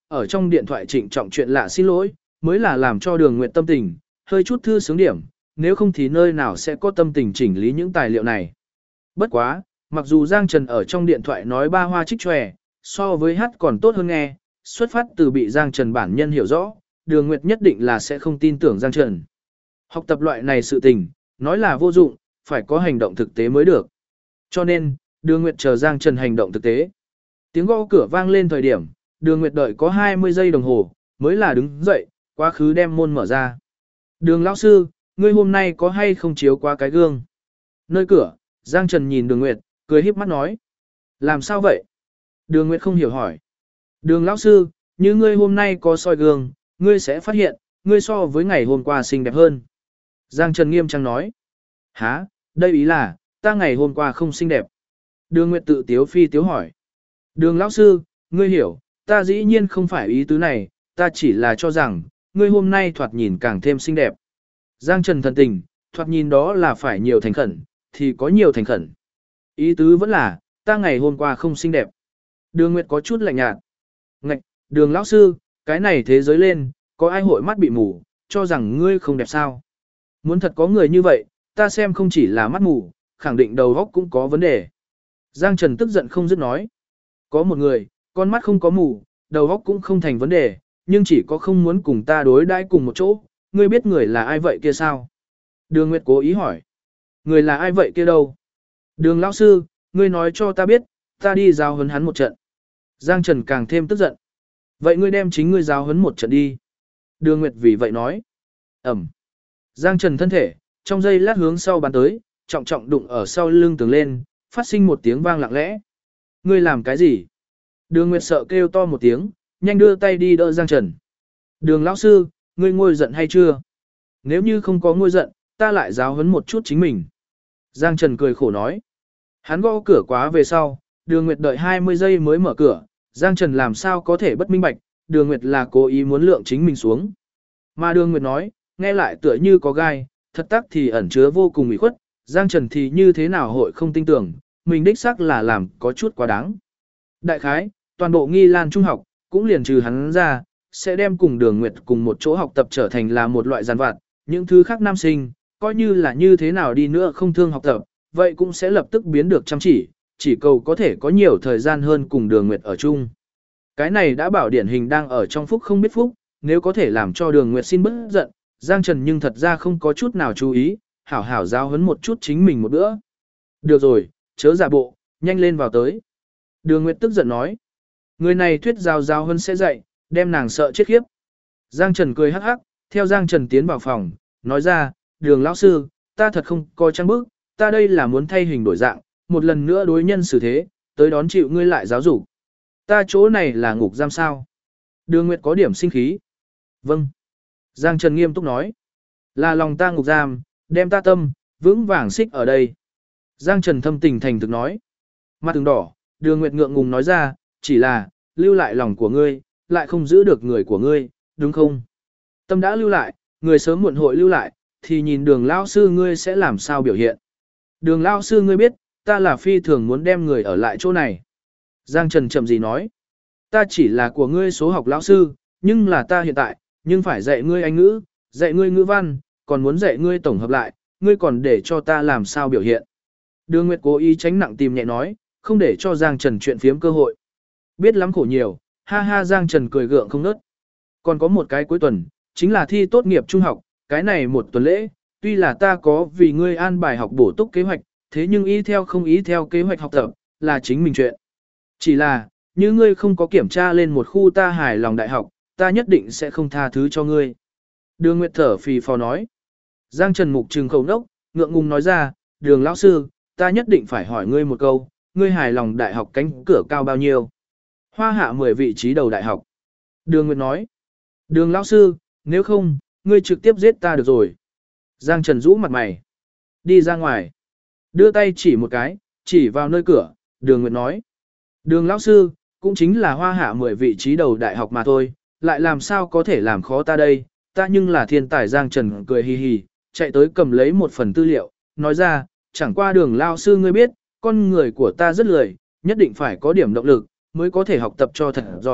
S1: ở trong điện thoại trịnh trọng chuyện lạ xin lỗi, mới là làm cho Đường Nguyệt tâm tình, hơi chút thư sướng điểm, nếu không thì nơi nào sẽ có tâm tình chỉnh lý những tài liệu này. Bất quá, mặc dù Giang Trần ở trong điện thoại nói ba hoa trích tròe, so với hát còn tốt hơn nghe, xuất phát từ bị Giang Trần bản nhân hiểu rõ, Đường Nguyệt nhất định là sẽ không tin tưởng Giang Trần. Học tập loại này sự tình, nói là vô dụng, phải có hành động thực tế mới được. Cho nên, Đường Nguyệt chờ Giang Trần hành động thực tế. Tiếng gõ cửa vang lên thời điểm, Đường Nguyệt đợi có 20 giây đồng hồ, mới là đứng dậy, quá khứ đem môn mở ra. Đường lão sư, ngươi hôm nay có hay không chiếu qua cái gương? Nơi cửa, Giang Trần nhìn Đường Nguyệt, cười híp mắt nói. Làm sao vậy? Đường Nguyệt không hiểu hỏi. Đường lão sư, như ngươi hôm nay có soi gương, ngươi sẽ phát hiện, ngươi so với ngày hôm qua xinh đẹp hơn. Giang Trần nghiêm trang nói. Hả, đây ý là, ta ngày hôm qua không xinh đẹp. Đường Nguyệt tự tiếu phi tiếu hỏi. Đường lão sư, ngươi hiểu, ta dĩ nhiên không phải ý tứ này, ta chỉ là cho rằng, ngươi hôm nay thoạt nhìn càng thêm xinh đẹp. Giang Trần thần tình, thoạt nhìn đó là phải nhiều thành khẩn, thì có nhiều thành khẩn. Ý tứ vẫn là, ta ngày hôm qua không xinh đẹp. Đường Nguyệt có chút lạnh nhạt. Ngạch, Đường lão sư, cái này thế giới lên, có ai hội mắt bị mù, cho rằng ngươi không đẹp sao? Muốn thật có người như vậy, ta xem không chỉ là mắt mù, khẳng định đầu óc cũng có vấn đề. Giang Trần tức giận không dứt nói. Có một người, con mắt không có mù, đầu óc cũng không thành vấn đề, nhưng chỉ có không muốn cùng ta đối đãi cùng một chỗ, ngươi biết người là ai vậy kia sao? Đường Nguyệt cố ý hỏi. Người là ai vậy kia đâu? Đường lão sư, ngươi nói cho ta biết, ta đi giáo huấn hắn một trận. Giang Trần càng thêm tức giận. Vậy ngươi đem chính ngươi giáo huấn một trận đi. Đường Nguyệt vì vậy nói. Ẩm. Giang Trần thân thể, trong giây lát hướng sau bắn tới, trọng trọng đụng ở sau lưng tường lên, phát sinh một tiếng vang lặng lẽ. Ngươi làm cái gì? Đường Nguyệt sợ kêu to một tiếng, nhanh đưa tay đi đỡ Giang Trần. Đường lão sư, ngươi ngôi giận hay chưa? Nếu như không có ngôi giận, ta lại giáo huấn một chút chính mình. Giang Trần cười khổ nói. Hắn gõ cửa quá về sau, Đường Nguyệt đợi 20 giây mới mở cửa, Giang Trần làm sao có thể bất minh bạch, Đường Nguyệt là cố ý muốn lượng chính mình xuống. Mà Đường Nguyệt nói, nghe lại tựa như có gai, thật tác thì ẩn chứa vô cùng ủy khuất, Giang Trần thì như thế nào hội không tin tưởng, mình đích xác là làm có chút quá đáng. Đại khái, toàn bộ Nghi Lan Trung học, cũng liền trừ hắn ra, sẽ đem cùng Đường Nguyệt cùng một chỗ học tập trở thành là một loại giàn vặt, những thứ khác nam sinh, coi như là như thế nào đi nữa không thương học tập, vậy cũng sẽ lập tức biến được chăm chỉ cầu có thể có nhiều thời gian hơn cùng Đường Nguyệt ở chung. Cái này đã bảo điển hình đang ở trong phúc không biết phúc, nếu có thể làm cho Đường Nguyệt xin bớt giận, Giang Trần nhưng thật ra không có chút nào chú ý, hảo hảo giáo huấn một chút chính mình một bữa. Được rồi, chớ giả bộ, nhanh lên vào tới. Đường Nguyệt tức giận nói. Người này thuyết giáo huấn sẽ dạy, đem nàng sợ chết khiếp. Giang Trần cười hắc hắc, theo Giang Trần tiến vào phòng, nói ra, Đường lão sư, ta thật không coi trang bức, ta đây là muốn thay hình đổi dạng, một lần nữa đối nhân xử thế, tới đón chịu ngươi lại giáo dục. Ta chỗ này là ngục giam sao? Đường Nguyệt có điểm sinh khí. Vâng. Giang Trần nghiêm túc nói. Là lòng ta ngục giam, đem ta tâm, vững vàng xích ở đây. Giang Trần thâm tình thành thực nói. Mặt từng đỏ, Đường Nguyệt ngượng ngùng nói ra, chỉ là, lưu lại lòng của ngươi, lại không giữ được người của ngươi, đúng không? Tâm đã lưu lại, người sớm muộn hội lưu lại, thì nhìn Đường lão sư ngươi sẽ làm sao biểu hiện. Đường lão sư ngươi biết, ta là phi thường muốn đem người ở lại chỗ này. Giang Trần chậm gì nói. Ta chỉ là của ngươi số học lão sư, nhưng là ta hiện tại, nhưng phải dạy ngươi Anh ngữ, dạy ngươi ngữ văn, còn muốn dạy ngươi tổng hợp lại, ngươi còn để cho ta làm sao biểu hiện. Đường Nguyệt cố ý tránh nặng tìm nhẹ nói, không để cho Giang Trần chuyện phiếm cơ hội. Biết lắm khổ nhiều, ha ha Giang Trần cười gượng không nớt. Còn có một cái cuối tuần, chính là thi tốt nghiệp trung học, cái này một tuần lễ, tuy là ta có vì ngươi an bài học bổ túc kế hoạch, thế nhưng ý theo không ý theo kế hoạch học tập, là chính mình chuyện. Chỉ là, như ngươi không có kiểm tra lên một khu ta hài lòng đại học, ta nhất định sẽ không tha thứ cho ngươi. Đường Nguyệt thở phì phò nói. Giang Trần mục trừng khẩu nốc, ngượng ngùng nói ra, Đường lão sư, ta nhất định phải hỏi ngươi một câu, ngươi hài lòng đại học cánh cửa cao bao nhiêu? Hoa hạ 10 vị trí đầu đại học. Đường Nguyệt nói. Đường lão sư, nếu không, ngươi trực tiếp giết ta được rồi. Giang Trần rũ mặt mày. Đi ra ngoài. Đưa tay chỉ một cái, chỉ vào nơi cửa, Đường Nguyệt nói. Đường lão sư, cũng chính là hoa hạ 10 vị trí đầu đại học mà thôi, lại làm sao có thể làm khó ta đây, ta nhưng là thiên tài. Giang Trần cười hì hì, chạy tới cầm lấy một phần tư liệu, nói ra, chẳng qua Đường lão sư ngươi biết, con người của ta rất lười, nhất định phải có điểm động lực, mới có thể học tập cho thật giỏi,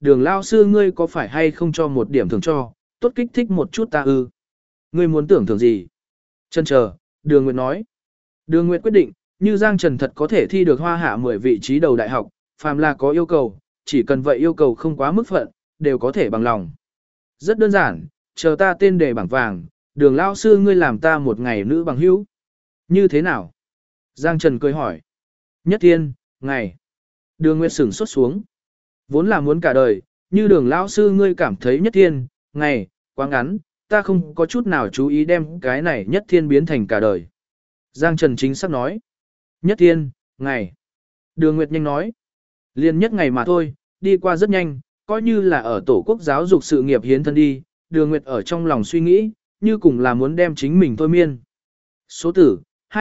S1: đường lao sư ngươi có phải hay không cho một điểm thưởng cho, tốt kích thích một chút ta ư. Ngươi muốn tưởng thưởng gì? Chân chờ, Đường Nguyệt nói. Đường Nguyệt quyết định, như Giang Trần thật có thể thi được hoa hạ 10 vị trí đầu đại học, phàm là có yêu cầu, chỉ cần vậy yêu cầu không quá mức phận, đều có thể bằng lòng. Rất đơn giản, chờ ta tên đề bảng vàng, đường lao sư ngươi làm ta một ngày nữ bằng hữu. Như thế nào? Giang Trần cười hỏi. Nhất thiên, ngày. Đường Nguyệt sửng sốt xuống. Vốn là muốn cả đời, như đường lao sư ngươi cảm thấy nhất thiên, ngày, quá ngắn, ta không có chút nào chú ý đem cái này nhất thiên biến thành cả đời. Giang Trần chính xác nói. Nhất thiên, ngày. Đường Nguyệt nhanh nói. Liên nhất ngày mà thôi, đi qua rất nhanh, coi như là ở tổ quốc giáo dục sự nghiệp hiến thân đi. Đường Nguyệt ở trong lòng suy nghĩ, như cùng là muốn đem chính mình thôi miên. Số tử,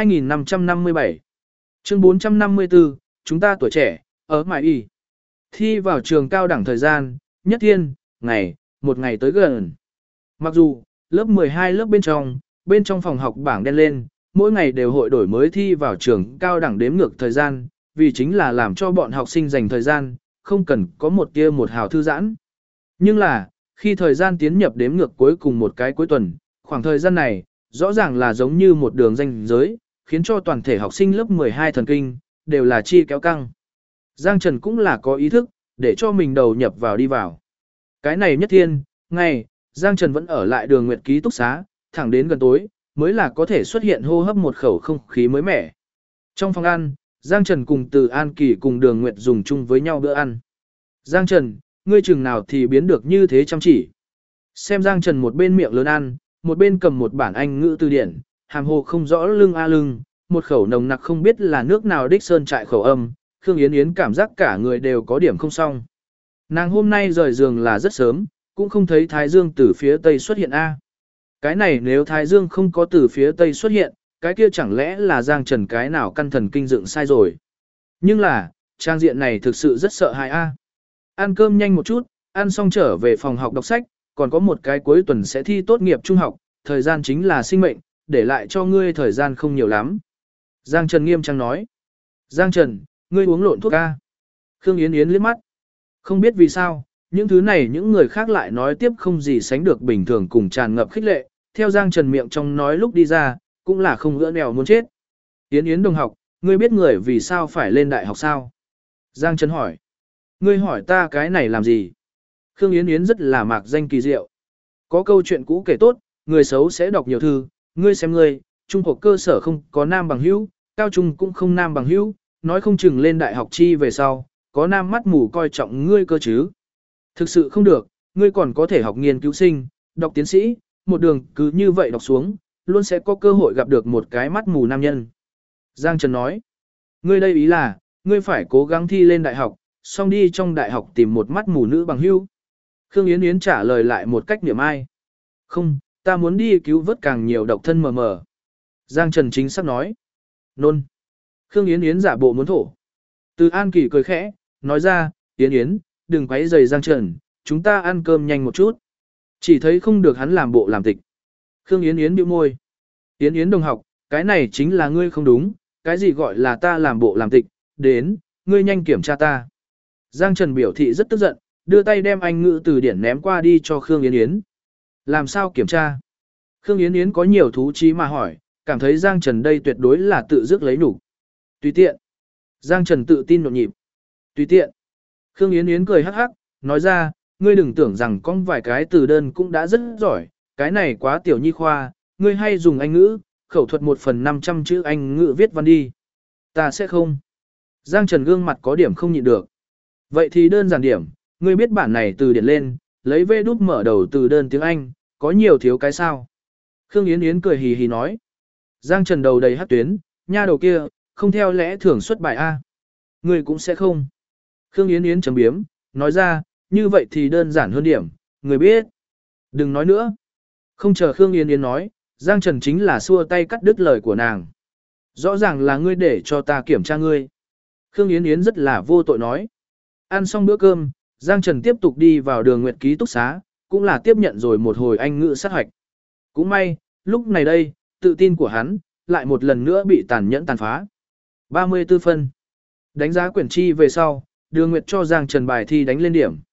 S1: 2557. Chương 454, chúng ta tuổi trẻ, ở mãi y. Thi vào trường cao đẳng thời gian, nhất thiên, ngày, một ngày tới gần. Mặc dù, lớp 12 lớp bên trong phòng học bảng đen lên, mỗi ngày đều hội đổi mới thi vào trường cao đẳng đếm ngược thời gian, vì chính là làm cho bọn học sinh dành thời gian, không cần có một tia một hào thư giãn. Nhưng là, khi thời gian tiến nhập đếm ngược cuối cùng một cái cuối tuần, khoảng thời gian này, rõ ràng là giống như một đường ranh giới, khiến cho toàn thể học sinh lớp 12 thần kinh, đều là chi kéo căng. Giang Trần cũng là có ý thức, để cho mình đầu nhập vào đi vào. Cái này nhất thiên, ngày, Giang Trần vẫn ở lại đường Nguyệt ký túc xá, thẳng đến gần tối, mới là có thể xuất hiện hô hấp một khẩu không khí mới mẻ. Trong phòng ăn, Giang Trần cùng Từ An Kỳ cùng Đường Nguyệt dùng chung với nhau bữa ăn. Giang Trần, ngươi chừng nào thì biến được như thế chăm chỉ. Xem Giang Trần một bên miệng lớn ăn, một bên cầm một bản Anh ngữ từ điển, hàm hồ không rõ lưng a lưng, một khẩu nồng nặc không biết là nước nào đích sơn trại khẩu âm, Khương Yến Yến cảm giác cả người đều có điểm không xong. Nàng hôm nay rời giường là rất sớm, cũng không thấy Thái Dương từ phía Tây xuất hiện a. Cái này nếu Thái Dương không có từ phía Tây xuất hiện, cái kia chẳng lẽ là Giang Trần cái nào căn thần kinh dựng sai rồi. Nhưng là, trang diện này thực sự rất sợ hãi a. Ăn cơm nhanh một chút, ăn xong trở về phòng học đọc sách, còn có một cái cuối tuần sẽ thi tốt nghiệp trung học, thời gian chính là sinh mệnh, để lại cho ngươi thời gian không nhiều lắm. Giang Trần nghiêm trang nói. Giang Trần, ngươi uống lộn thuốc a. Khương Yến Yến liếc mắt. Không biết vì sao, những thứ này những người khác lại nói tiếp không gì sánh được bình thường cùng tràn ngập khích lệ, theo Giang Trần miệng trong nói lúc đi ra, cũng là không ngỡ nèo muốn chết. Yến Yến đồng học, ngươi biết người vì sao phải lên đại học sao? Giang Trần hỏi. Ngươi hỏi ta cái này làm gì? Khương Yến Yến rất là mạc danh kỳ diệu. Có câu chuyện cũ kể tốt, người xấu sẽ đọc nhiều thư, ngươi xem ngươi, trung học cơ sở không có nam bằng hữu, cao trung cũng không nam bằng hữu, nói không chừng lên đại học chi về sau, có nam mắt mù coi trọng ngươi cơ chứ. Thực sự không được, ngươi còn có thể học nghiên cứu sinh, đọc tiến sĩ, một đường cứ như vậy đọc xuống, luôn sẽ có cơ hội gặp được một cái mắt mù nam nhân. Giang Trần nói, ngươi đây ý là, ngươi phải cố gắng thi lên đại học, xong đi trong đại học tìm một mắt mù nữ bằng hữu. Khương Yến Yến trả lời lại một cách niệm ai. Không, ta muốn đi cứu vớt càng nhiều độc thân mờ mờ. Giang Trần chính xác nói. Nôn. Khương Yến Yến giả bộ muốn thổ. Từ An Kỳ cười khẽ, nói ra, Yến Yến, đừng quấy rầy Giang Trần, chúng ta ăn cơm nhanh một chút. Chỉ thấy không được hắn làm bộ làm tịch. Khương Yến Yến bĩu môi. Yến Yến đồng học, cái này chính là ngươi không đúng, cái gì gọi là ta làm bộ làm tịch, đến, ngươi nhanh kiểm tra ta. Giang Trần biểu thị rất tức giận, đưa tay đem Anh ngữ từ điển ném qua đi cho Khương Yến Yến. Làm sao kiểm tra? Khương Yến Yến có nhiều thú chí mà hỏi, cảm thấy Giang Trần đây tuyệt đối là tự dứt lấy nhục. Tùy tiện. Giang Trần tự tin nhộn nhịp. Tùy tiện. Khương Yến Yến cười hắc hắc, nói ra, ngươi đừng tưởng rằng con vài cái từ đơn cũng đã rất giỏi, cái này quá tiểu nhi khoa, ngươi hay dùng Anh ngữ, khẩu thuật 1/500 chữ Anh ngữ viết văn đi. Ta sẽ không. Giang Trần gương mặt có điểm không nhịn được. Vậy thì đơn giản điểm, ngươi biết bản này từ điển lên, lấy vê đút mở đầu từ đơn tiếng Anh, có nhiều thiếu cái sao. Khương Yến Yến cười hì hì nói. Giang Trần đầu đầy hắc tuyến, nha đầu kia, không theo lẽ thường xuất bài A. Ngươi cũng sẽ không. Khương Yến Yến chấm biếm, nói ra, như vậy thì đơn giản hơn điểm, người biết. Đừng nói nữa. Không chờ Khương Yến Yến nói, Giang Trần chính là xua tay cắt đứt lời của nàng. Rõ ràng là ngươi để cho ta kiểm tra ngươi. Khương Yến Yến rất là vô tội nói. Ăn xong bữa cơm, Giang Trần tiếp tục đi vào đường Nguyệt ký túc xá, cũng là tiếp nhận rồi một hồi Anh ngữ sát hoạch. Cũng may, lúc này đây, tự tin của hắn, lại một lần nữa bị tàn nhẫn tàn phá. 34 phân. Đánh giá quyển chi về sau, đường Nguyệt cho Giang Trần bài thi đánh lên điểm.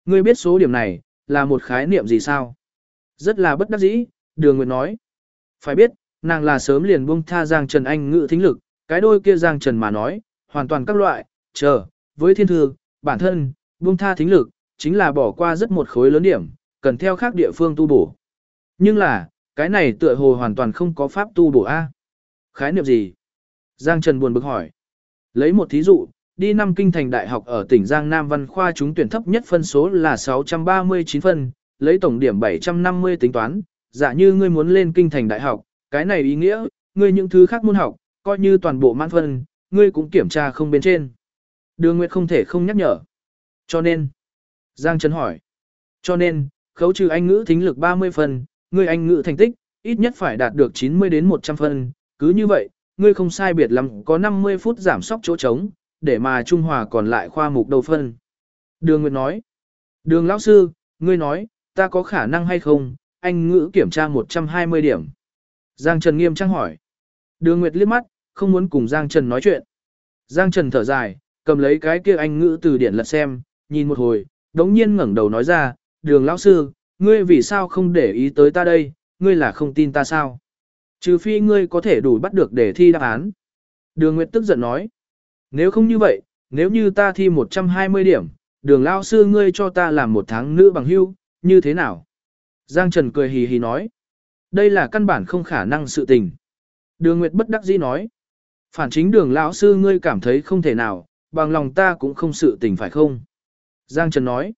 S1: Ngươi biết số điểm này, là một khái niệm gì sao? Rất là bất đắc dĩ, Đường Nguyệt nói. Phải biết, nàng là sớm liền buông tha Giang Trần Anh ngữ thính lực, cái đôi kia Giang Trần mà nói, hoàn toàn các loại, với thiên thư, bản thân, buông tha thính lực, chính là bỏ qua rất một khối lớn điểm, cần theo khác địa phương tu bổ. Nhưng là, cái này tựa hồ hoàn toàn không có pháp tu bổ A. Khái niệm gì? Giang Trần buồn bực hỏi. Lấy một thí dụ, đi năm kinh thành đại học ở tỉnh Giang Nam Văn khoa trúng tuyển thấp nhất phân số là 639 phân, lấy tổng điểm 750 tính toán, giả như ngươi muốn lên kinh thành đại học, cái này ý nghĩa, ngươi những thứ khác môn học, coi như toàn bộ mãn phân, ngươi cũng kiểm tra không bên trên. Đường Nguyệt không thể không nhắc nhở. Cho nên, Giang Trần hỏi. Cho nên, khấu trừ Anh ngữ thính lực 30 phần, ngươi Anh ngữ thành tích, ít nhất phải đạt được 90 đến 100 phần. Cứ như vậy, ngươi không sai biệt lắm có 50 phút giảm sóc chỗ trống, để mà Trung Hòa còn lại khoa mục đầu phân. Đường Nguyệt nói. Đường lão sư, ngươi nói, ta có khả năng hay không, Anh ngữ kiểm tra 120 điểm. Giang Trần nghiêm trang hỏi. Đường Nguyệt liếc mắt, không muốn cùng Giang Trần nói chuyện. Giang Trần thở dài, cầm lấy cái kia Anh ngữ từ điển lật xem, nhìn một hồi, đống nhiên ngẩng đầu nói ra, Đường lão sư, ngươi vì sao không để ý tới ta đây, ngươi là không tin ta sao? Trừ phi ngươi có thể đủ bắt được để thi đáp án. Đường Nguyệt tức giận nói, nếu không như vậy, nếu như ta thi 120 điểm, Đường lão sư ngươi cho ta làm 1 tháng nữ bằng hưu, như thế nào? Giang Trần cười hì hì nói, đây là căn bản không khả năng sự tình. Đường Nguyệt bất đắc dĩ nói, phản chính Đường lão sư ngươi cảm thấy không thể nào, bằng lòng ta cũng không sự tình phải không? Giang Trần nói,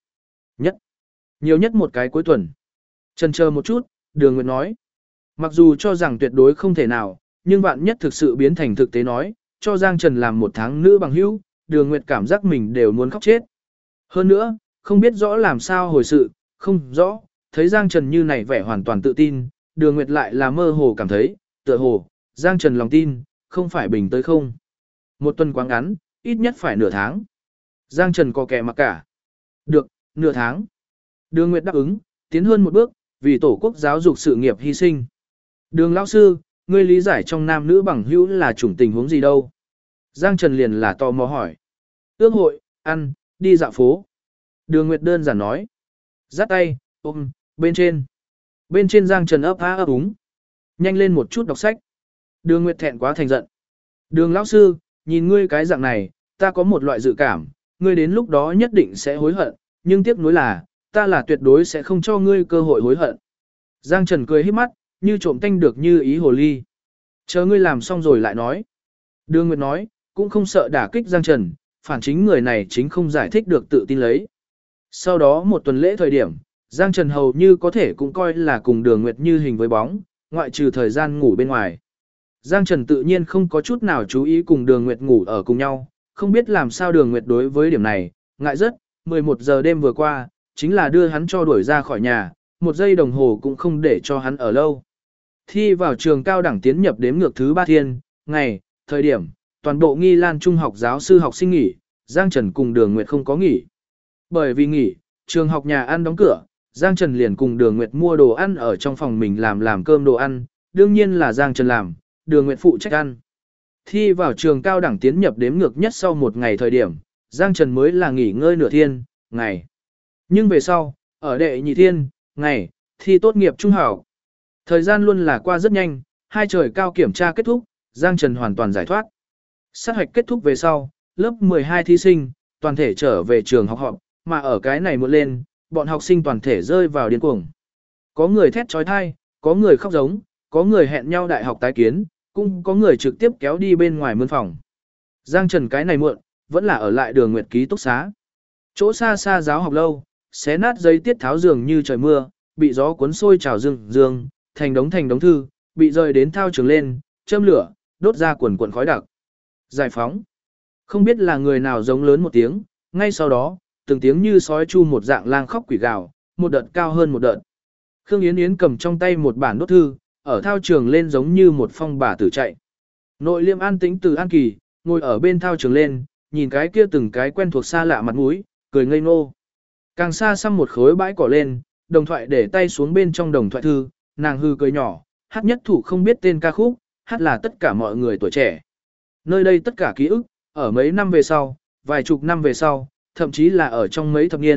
S1: nhiều nhất một cái cuối tuần. Trần chờ một chút, Đường Nguyệt nói, mặc dù cho rằng tuyệt đối không thể nào, nhưng vạn nhất thực sự biến thành thực tế nói, cho Giang Trần làm 1 tháng nữ bằng hữu, Đường Nguyệt cảm giác mình đều muốn khóc chết. Hơn nữa, không biết rõ làm sao hồi sự, không rõ, thấy Giang Trần như này vẻ hoàn toàn tự tin, Đường Nguyệt lại là mơ hồ cảm thấy, tựa hồ, Giang Trần lòng tin, không phải bình tới không. 1 tuần quá ngắn, ít nhất phải nửa tháng. Giang Trần có kẻ mặc cả. Được, nửa tháng. Đường Nguyệt đáp ứng, tiến hơn một bước, vì tổ quốc giáo dục sự nghiệp hy sinh. Đường lão sư, ngươi lý giải trong nam nữ bằng hữu là chủng tình huống gì đâu? Giang Trần liền là tò mò hỏi. Ước hội, ăn, đi dạo phố. Đường Nguyệt đơn giản nói. Dắt tay, ôm, bên trên. Bên trên Giang Trần ấp ấp úng. Nhanh lên một chút đọc sách. Đường Nguyệt thẹn quá thành giận. Đường lão sư, nhìn ngươi cái dạng này, ta có một loại dự cảm, ngươi đến lúc đó nhất định sẽ hối hận, nhưng tiếc nuối là, ta là tuyệt đối sẽ không cho ngươi cơ hội hối hận. Giang Trần cười híp mắt, như trộm tanh được như ý hồ ly. Chờ ngươi làm xong rồi lại nói. Đường Nguyệt nói, cũng không sợ đả kích Giang Trần, phản chính người này chính không giải thích được tự tin lấy. Sau đó 1 tuần lễ thời điểm, Giang Trần hầu như có thể cũng coi là cùng Đường Nguyệt như hình với bóng, ngoại trừ thời gian ngủ bên ngoài. Giang Trần tự nhiên không có chút nào chú ý cùng Đường Nguyệt ngủ ở cùng nhau, không biết làm sao Đường Nguyệt đối với điểm này, ngại rất, 11 giờ đêm vừa qua, chính là đưa hắn cho đuổi ra khỏi nhà, 1 giây đồng hồ cũng không để cho hắn ở lâu. Thi vào trường cao đẳng tiến nhập đếm ngược thứ 3 thiên, ngày, thời điểm, toàn bộ Nghi Lan Trung học giáo sư học sinh nghỉ, Giang Trần cùng Đường Nguyệt không có nghỉ. Bởi vì nghỉ, trường học nhà ăn đóng cửa, Giang Trần liền cùng Đường Nguyệt mua đồ ăn ở trong phòng mình làm cơm đồ ăn, đương nhiên là Giang Trần làm, Đường Nguyệt phụ trách ăn. Thi vào trường cao đẳng tiến nhập đếm ngược nhất sau 1 ngày thời điểm, Giang Trần mới là nghỉ ngơi nửa thiên, ngày. Nhưng về sau, ở đệ nhị thiên, ngày, thi tốt nghiệp trung học. Thời gian luôn là qua rất nhanh, 2 trời cao kiểm tra kết thúc, Giang Trần hoàn toàn giải thoát. Sát hạch kết thúc về sau, lớp 12 thí sinh, toàn thể trở về trường học họp, mà ở cái này một lên, bọn học sinh toàn thể rơi vào điên cuồng. Có người thét trói thai, có người khóc giống, có người hẹn nhau đại học tái kiến, cũng có người trực tiếp kéo đi bên ngoài mươn phòng. Giang Trần cái này muộn, vẫn là ở lại Đường Nguyệt ký túc xá. Chỗ xa xa giáo học lâu, xé nát giấy tiết tháo giường như trời mưa, bị gió cuốn sôi trào dương, thành đống thư, bị rơi đến thao trường lên, châm lửa, đốt ra quần quần khói đặc. Giải phóng. Không biết là người nào giống lớn một tiếng, ngay sau đó, từng tiếng như sói chu một dạng lang khóc quỷ gào, một đợt cao hơn một đợt. Khương Yến Yến cầm trong tay một bản đốt thư, ở thao trường lên giống như một phong bà tử chạy. Nội Liêm an tĩnh từ An Kỳ, ngồi ở bên thao trường lên, nhìn cái kia từng cái quen thuộc xa lạ mặt mũi, cười ngây ngô. Càng xa xăm một khối bãi cỏ lên, đồng thoại để tay xuống bên trong đồng thoại thư, nàng hư cười nhỏ, hát nhất thủ không biết tên ca khúc, hát là tất cả mọi người tuổi trẻ. Nơi đây tất cả ký ức, ở mấy năm về sau, vài chục năm về sau, thậm chí là ở trong mấy thập niên,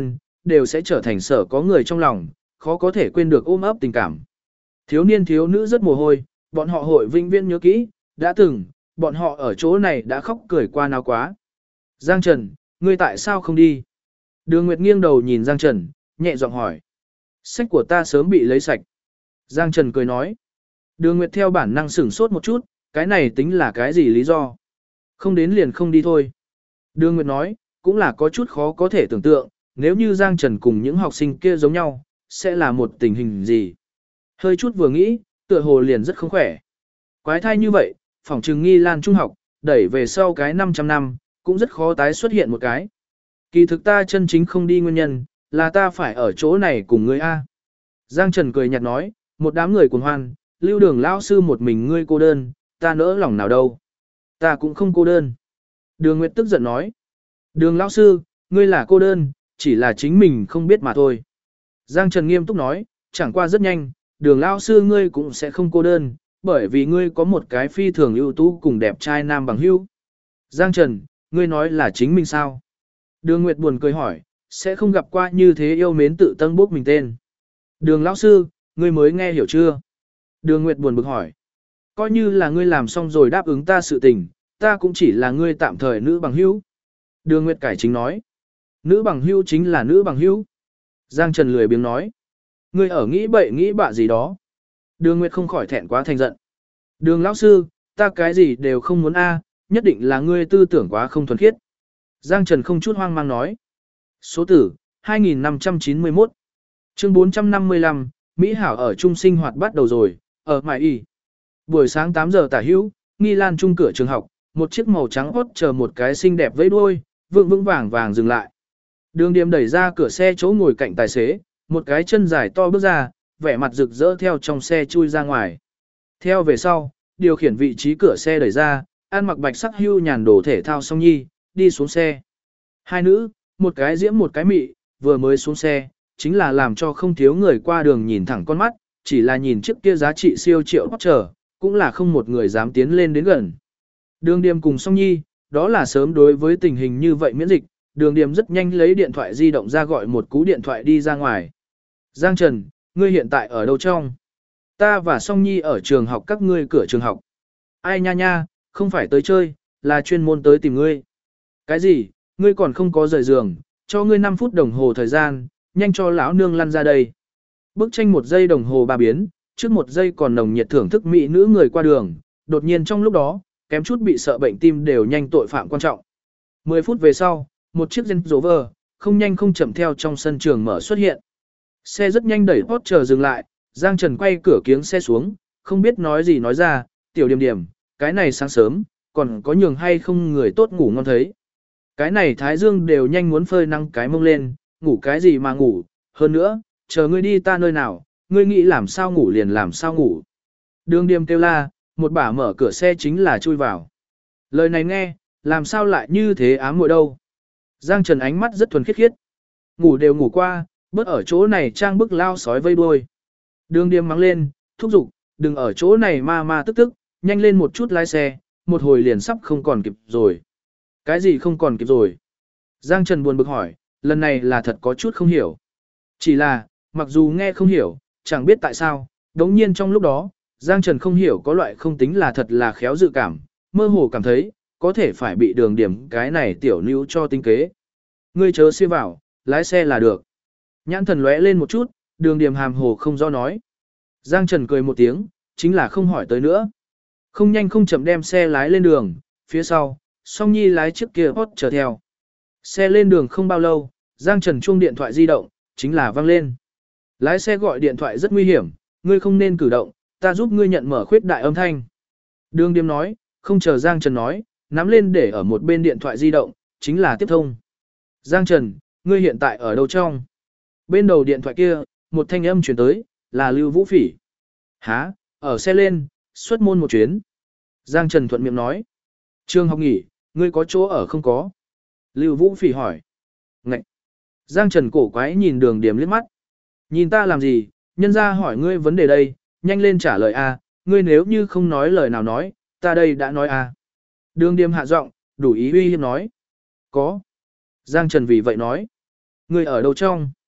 S1: đều sẽ trở thành sở có người trong lòng, khó có thể quên được ôm ấp tình cảm. Thiếu niên thiếu nữ rất mồ hôi, bọn họ hội vinh viên nhớ kỹ, đã từng, bọn họ ở chỗ này đã khóc cười qua nào quá. Giang Trần, ngươi tại sao không đi? Đường Nguyệt nghiêng đầu nhìn Giang Trần, nhẹ giọng hỏi. Sách của ta sớm bị lấy sạch. Giang Trần cười nói. Đường Nguyệt theo bản năng sửng sốt một chút, cái này tính là cái gì lý do? Không đến liền không đi thôi. Đường Nguyệt nói, cũng là có chút khó có thể tưởng tượng, nếu như Giang Trần cùng những học sinh kia giống nhau, sẽ là một tình hình gì? Hơi chút vừa nghĩ, tựa hồ liền rất không khỏe. Quái thai như vậy, phỏng trừng Nghi Lan trung học, đẩy về sau cái 500 năm, cũng rất khó tái xuất hiện một cái. Kỳ thực ta chân chính không đi nguyên nhân, là ta phải ở chỗ này cùng ngươi A. Giang Trần cười nhạt nói, một đám người cuồng hoan, Lưu Đường lão sư một mình ngươi cô đơn, ta nỡ lòng nào đâu. Ta cũng không cô đơn. Đường Nguyệt tức giận nói. Đường lão sư, ngươi là cô đơn, chỉ là chính mình không biết mà thôi. Giang Trần nghiêm túc nói, chẳng qua rất nhanh, đường lão sư ngươi cũng sẽ không cô đơn, bởi vì ngươi có một cái phi thường ưu tú cùng đẹp trai nam bằng hữu. Giang Trần, ngươi nói là chính mình sao? Đường Nguyệt buồn cười hỏi, sẽ không gặp qua như thế yêu mến tự tân bốc mình tên. Đường lão sư, ngươi mới nghe hiểu chưa? Đường Nguyệt buồn bực hỏi. Coi như là ngươi làm xong rồi đáp ứng ta sự tình, ta cũng chỉ là ngươi tạm thời nữ bằng hữu. Đường Nguyệt cải chính nói. Nữ bằng hữu chính là nữ bằng hữu. Giang Trần lười biếng nói. Ngươi ở nghĩ bậy nghĩ bạ gì đó. Đường Nguyệt không khỏi thẹn quá thành giận. Đường lão sư, ta cái gì đều không muốn a, nhất định là ngươi tư tưởng quá không thuần khiết. Giang Trần không chút hoang mang nói. Số tử, 2591. Chương 455, Mỹ Hảo ở trung sinh hoạt bắt đầu rồi, ở Mại Y. Buổi sáng 8 giờ tả hữu, Nghi Lan trung cửa trường học, một chiếc màu trắng hốt chờ một cái xinh đẹp vẫy đuôi, vững vững vàng vàng dừng lại. Đường Điềm đẩy ra cửa xe chỗ ngồi cạnh tài xế, một cái chân dài to bước ra, vẻ mặt rực rỡ theo trong xe chui ra ngoài. Theo về sau, điều khiển vị trí cửa xe đẩy ra, ăn mặc bạch sắc hưu nhàn đồ thể thao song nhi, đi xuống xe. Hai nữ, một cái diễm một cái mị, vừa mới xuống xe, chính là làm cho không thiếu người qua đường nhìn thẳng con mắt, chỉ là nhìn chiếc kia giá trị siêu triệu hót trở, cũng là không một người dám tiến lên đến gần. Đường Điềm cùng song nhi, đó là sớm đối với tình hình như vậy miễn dịch, Đường Điềm rất nhanh lấy điện thoại di động ra gọi một cú điện thoại đi ra ngoài. Giang Trần, ngươi hiện tại ở đâu trong? Ta và Song Nhi ở trường học các ngươi cửa trường học. Ai nha nha, không phải tới chơi, là chuyên môn tới tìm ngươi. Cái gì, ngươi còn không có rời giường, cho ngươi 5 phút đồng hồ thời gian, nhanh cho lão nương lăn ra đây. Bức tranh 1 giây đồng hồ 3 biến, trước 1 giây còn nồng nhiệt thưởng thức mỹ nữ người qua đường, đột nhiên trong lúc đó, kém chút bị sợ bệnh tim đều nhanh tội phạm quan trọng. 10 phút về sau, một chiếc Range Rover, không nhanh không chậm theo trong sân trường mở xuất hiện. Xe rất nhanh đẩy hot chờ dừng lại, Giang Trần quay cửa kiếng xe xuống, không biết nói gì nói ra, tiểu Điềm Điềm, cái này sáng sớm, còn có nhường hay không người tốt ngủ ngon thấy. Cái này thái dương đều nhanh muốn phơi nắng cái mông lên, ngủ cái gì mà ngủ, hơn nữa, chờ ngươi đi ta nơi nào, ngươi nghĩ làm sao ngủ liền làm sao ngủ. Đường Điềm kêu la, một bả mở cửa xe chính là chui vào. Lời này nghe, làm sao lại như thế ám muội đâu. Giang Trần ánh mắt rất thuần khiết khiết. Ngủ đều ngủ qua, bớt ở chỗ này trang bức lao sói vây đuôi. Đường Điềm mắng lên, thúc giục, đừng ở chỗ này ma tức tức, nhanh lên một chút lái xe, một hồi liền sắp không còn kịp rồi. Cái gì không còn kịp rồi? Giang Trần buồn bực hỏi, lần này là thật có chút không hiểu. Chỉ là, mặc dù nghe không hiểu, chẳng biết tại sao, đống nhiên trong lúc đó, Giang Trần không hiểu có loại không tính là thật là khéo dự cảm, mơ hồ cảm thấy, có thể phải bị Đường Điềm cái này tiểu nữ cho tinh kế. Ngươi chớ siêu vào, lái xe là được. Nhãn thần lóe lên một chút, Đường Điềm hàm hồ không do nói. Giang Trần cười một tiếng, chính là không hỏi tới nữa. Không nhanh không chậm đem xe lái lên đường, phía sau, Song Nhi lái chiếc kia hot chờ theo. Xe lên đường không bao lâu, Giang Trần chuông điện thoại di động, chính là vang lên. Lái xe gọi điện thoại rất nguy hiểm, ngươi không nên cử động, ta giúp ngươi nhận mở khuyết đại âm thanh. Đường Điềm nói, không chờ Giang Trần nói, nắm lên để ở một bên điện thoại di động, chính là tiếp thông. Giang Trần, ngươi hiện tại ở đâu trong? Bên đầu điện thoại kia, một thanh âm chuyển tới, là Lưu Vũ Phỉ. Hả, ở xe lên, xuất môn một chuyến. Giang Trần thuận miệng nói. Trường học nghỉ, ngươi có chỗ ở không có? Lưu Vũ Phỉ hỏi. Ngậy! Giang Trần cổ quái nhìn Đường Điềm liếc mắt. Nhìn ta làm gì, nhân ra hỏi ngươi vấn đề đây, nhanh lên trả lời a, ngươi nếu như không nói lời nào nói, ta đây đã nói a. Đường Điềm hạ giọng, đủ ý uy hiếp nói. Có. Giang Trần vì vậy nói. Ngươi ở đâu trong?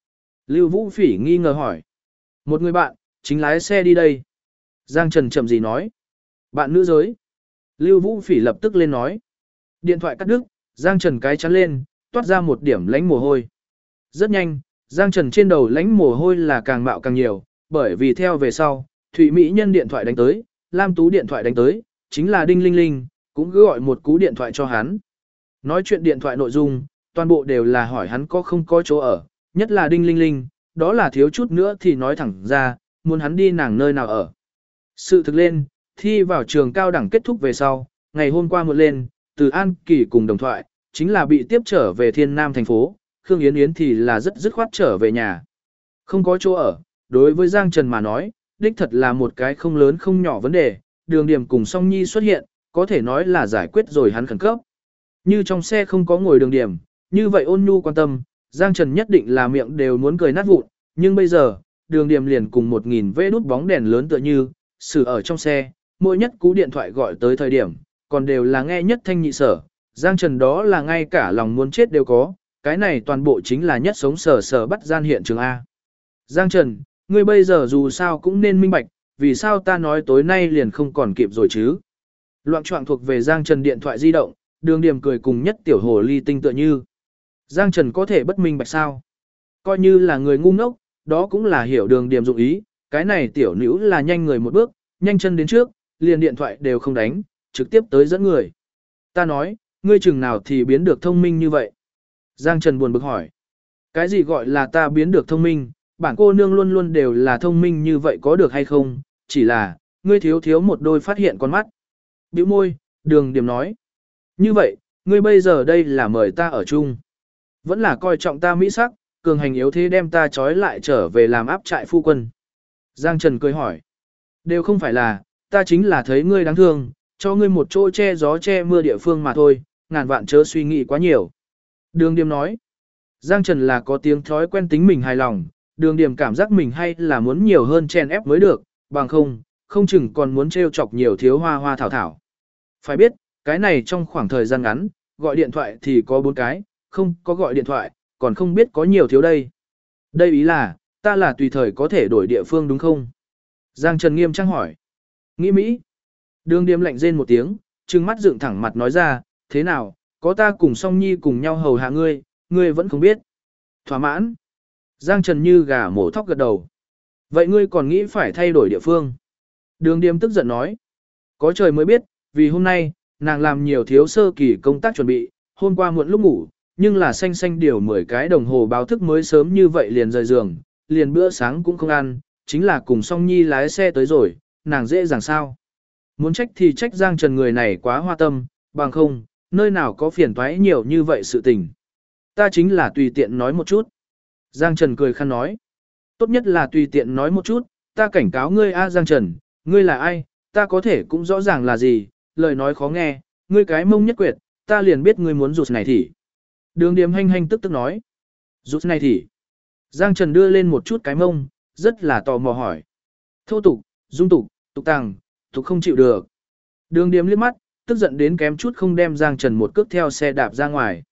S1: Lưu Vũ Phỉ nghi ngờ hỏi. Một người bạn, chính lái xe đi đây. Giang Trần chậm gì nói. Bạn nữ giới. Lưu Vũ Phỉ lập tức lên nói. Điện thoại cắt đứt, Giang Trần cái chắn lên, toát ra một điểm lánh mồ hôi. Rất nhanh, Giang Trần trên đầu lánh mồ hôi là càng mạo càng nhiều, bởi vì theo về sau, Thụy Mỹ Nhân điện thoại đánh tới, Lam Tú điện thoại đánh tới, chính là Đinh Linh Linh, cũng cứ gọi một cú điện thoại cho hắn. Nói chuyện điện thoại nội dung, toàn bộ đều là hỏi hắn có không có chỗ ở, nhất là Đinh Linh Linh, đó là thiếu chút nữa thì nói thẳng ra, muốn hắn đi nàng nơi nào ở. Sự thực lên, thi vào trường cao đẳng kết thúc về sau, ngày hôm qua một lên, từ An Kỳ cùng đồng thoại, chính là bị tiếp trở về Thiên Nam thành phố, Khương Yến Yến thì là rất dứt khoát trở về nhà. Không có chỗ ở, đối với Giang Trần mà nói, đích thật là một cái không lớn không nhỏ vấn đề, Đường Điểm cùng Song Nhi xuất hiện, có thể nói là giải quyết rồi hắn khẩn cấp. Như trong xe không có ngồi Đường Điểm, như vậy ôn nhu quan tâm, Giang Trần nhất định là miệng đều muốn cười nát vụn, nhưng bây giờ, Đường Điểm liền cùng 1000 vê đút bóng đèn lớn tựa như, xử ở trong xe, mỗi nhất cú điện thoại gọi tới thời điểm, còn đều là nghe nhất thanh nhị sở, Giang Trần đó là ngay cả lòng muốn chết đều có, cái này toàn bộ chính là nhất sống sờ sờ bắt gian hiện trường A. Giang Trần, ngươi bây giờ dù sao cũng nên minh bạch, vì sao ta nói tối nay liền không còn kịp rồi chứ. Loạn trọng thuộc về Giang Trần điện thoại di động, Đường Điểm cười cùng nhất tiểu hồ ly tinh tựa như. Giang Trần có thể bất minh bạch sao? Coi như là người ngu ngốc, đó cũng là hiểu Đường Điểm dụng ý, cái này tiểu nữ là nhanh người một bước, nhanh chân đến trước, liền điện thoại đều không đánh, trực tiếp tới dẫn người. Ta nói, ngươi chừng nào thì biến được thông minh như vậy? Giang Trần buồn bực hỏi. Cái gì gọi là ta biến được thông minh, bản cô nương luôn luôn đều là thông minh như vậy có được hay không, chỉ là, ngươi thiếu một đôi phát hiện con mắt. Bĩu môi, Đường Điểm nói. Như vậy, ngươi bây giờ đây là mời ta ở chung. Vẫn là coi trọng ta mỹ sắc, cường hành yếu thế đem ta trói lại trở về làm áp trại phu quân. Giang Trần cười hỏi. Đều không phải là, ta chính là thấy ngươi đáng thương, cho ngươi một chỗ che gió che mưa địa phương mà thôi, ngàn vạn chớ suy nghĩ quá nhiều. Đường Điểm nói. Giang Trần là có tiếng thói quen tính mình hài lòng, Đường Điểm cảm giác mình hay là muốn nhiều hơn chen ép mới được, bằng không chừng còn muốn trêu chọc nhiều thiếu hoa hoa thảo thảo. Phải biết, cái này trong khoảng thời gian ngắn, gọi điện thoại thì có 4 cái, không có gọi điện thoại, còn không biết có nhiều thiếu đây. Đây ý là, ta là tùy thời có thể đổi địa phương đúng không? Giang Trần nghiêm trang hỏi. Nghĩ Mỹ. Đường Điểm lạnh rên một tiếng, trừng mắt dựng thẳng mặt nói ra, thế nào, có ta cùng Song Nhi cùng nhau hầu hạ ngươi, ngươi vẫn không biết. Thỏa mãn. Giang Trần như gà mổ thóc gật đầu. Vậy ngươi còn nghĩ phải thay đổi địa phương? Đường Điểm tức giận nói. Có trời mới biết, vì hôm nay, nàng làm nhiều thiếu sơ kỳ công tác chuẩn bị, hôm qua muộn lúc ngủ, nhưng là xanh điều 10 cái đồng hồ báo thức mới sớm như vậy liền rời giường, liền bữa sáng cũng không ăn, chính là cùng Song Nhi lái xe tới rồi, nàng dễ dàng sao. Muốn trách thì trách Giang Trần người này quá hoa tâm, bằng không, nơi nào có phiền toái nhiều như vậy sự tình. Ta chính là tùy tiện nói một chút. Giang Trần cười khăn nói. Tốt nhất là tùy tiện nói một chút, ta cảnh cáo ngươi a Giang Trần, ngươi là ai, ta có thể cũng rõ ràng là gì, lời nói khó nghe, ngươi cái mông nhất quyệt, ta liền biết ngươi muốn rụt này thì. Đường Điểm hanh tức nói. Rụt này thì. Giang Trần đưa lên một chút cái mông, rất là tò mò hỏi. Thô tục, dung tục, tục tàng, tục không chịu được. Đường Điểm liếc mắt, tức giận đến kém chút không đem Giang Trần một cước theo xe đạp ra ngoài.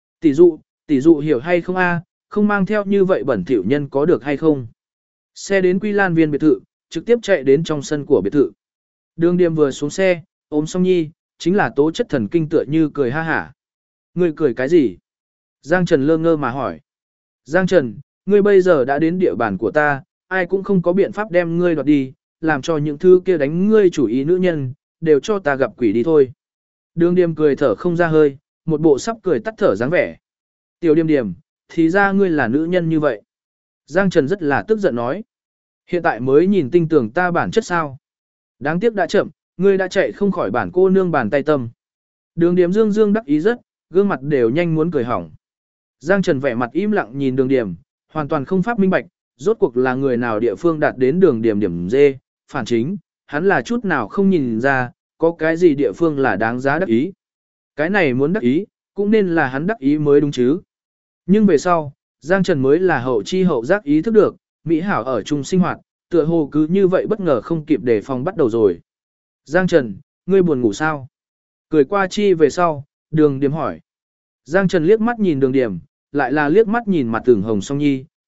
S1: Tỷ dụ hiểu hay không a, không mang theo như vậy bẩn thỉu nhân có được hay không. Xe đến Quy Lan Viên biệt thự, trực tiếp chạy đến trong sân của biệt thự. Đường Điểm vừa xuống xe, ôm Song Nhi, chính là tố chất thần kinh tựa như cười ha hả. Ngươi cười cái gì? Giang Trần lơ ngơ mà hỏi. Giang Trần, ngươi bây giờ đã đến địa bàn của ta, ai cũng không có biện pháp đem ngươi đoạt đi, làm cho những thứ kia đánh ngươi chủ ý nữ nhân, đều cho ta gặp quỷ đi thôi. Đường Điểm cười thở không ra hơi, một bộ sắp cười tắt thở dáng vẻ. Tiểu Điểm, thì ra ngươi là nữ nhân như vậy. Giang Trần rất là tức giận nói. Hiện tại mới nhìn tinh tường ta bản chất sao. Đáng tiếc đã chậm, ngươi đã chạy không khỏi bản cô nương bàn tay tâm. Đường Điểm dương đắc ý rất, gương mặt đều nhanh muốn cười hỏng. Giang Trần vẻ mặt im lặng nhìn Đường Điểm, hoàn toàn không pháp minh bạch, rốt cuộc là người nào địa phương đạt đến Đường Điểm dê, phản chính, hắn là chút nào không nhìn ra, có cái gì địa phương là đáng giá đắc ý. Cái này muốn đắc ý, cũng nên là hắn đắc ý mới đúng chứ. Nhưng về sau, Giang Trần mới là hậu chi hậu giác ý thức được, Mỹ hảo ở chung sinh hoạt, tựa hồ cứ như vậy bất ngờ không kịp đề phòng bắt đầu rồi. Giang Trần, ngươi buồn ngủ sao? Cười qua chi về sau, Đường Điểm hỏi. Giang Trần liếc mắt nhìn Đường Điểm, lại là liếc mắt nhìn mặt tưởng hồng Song Nhi,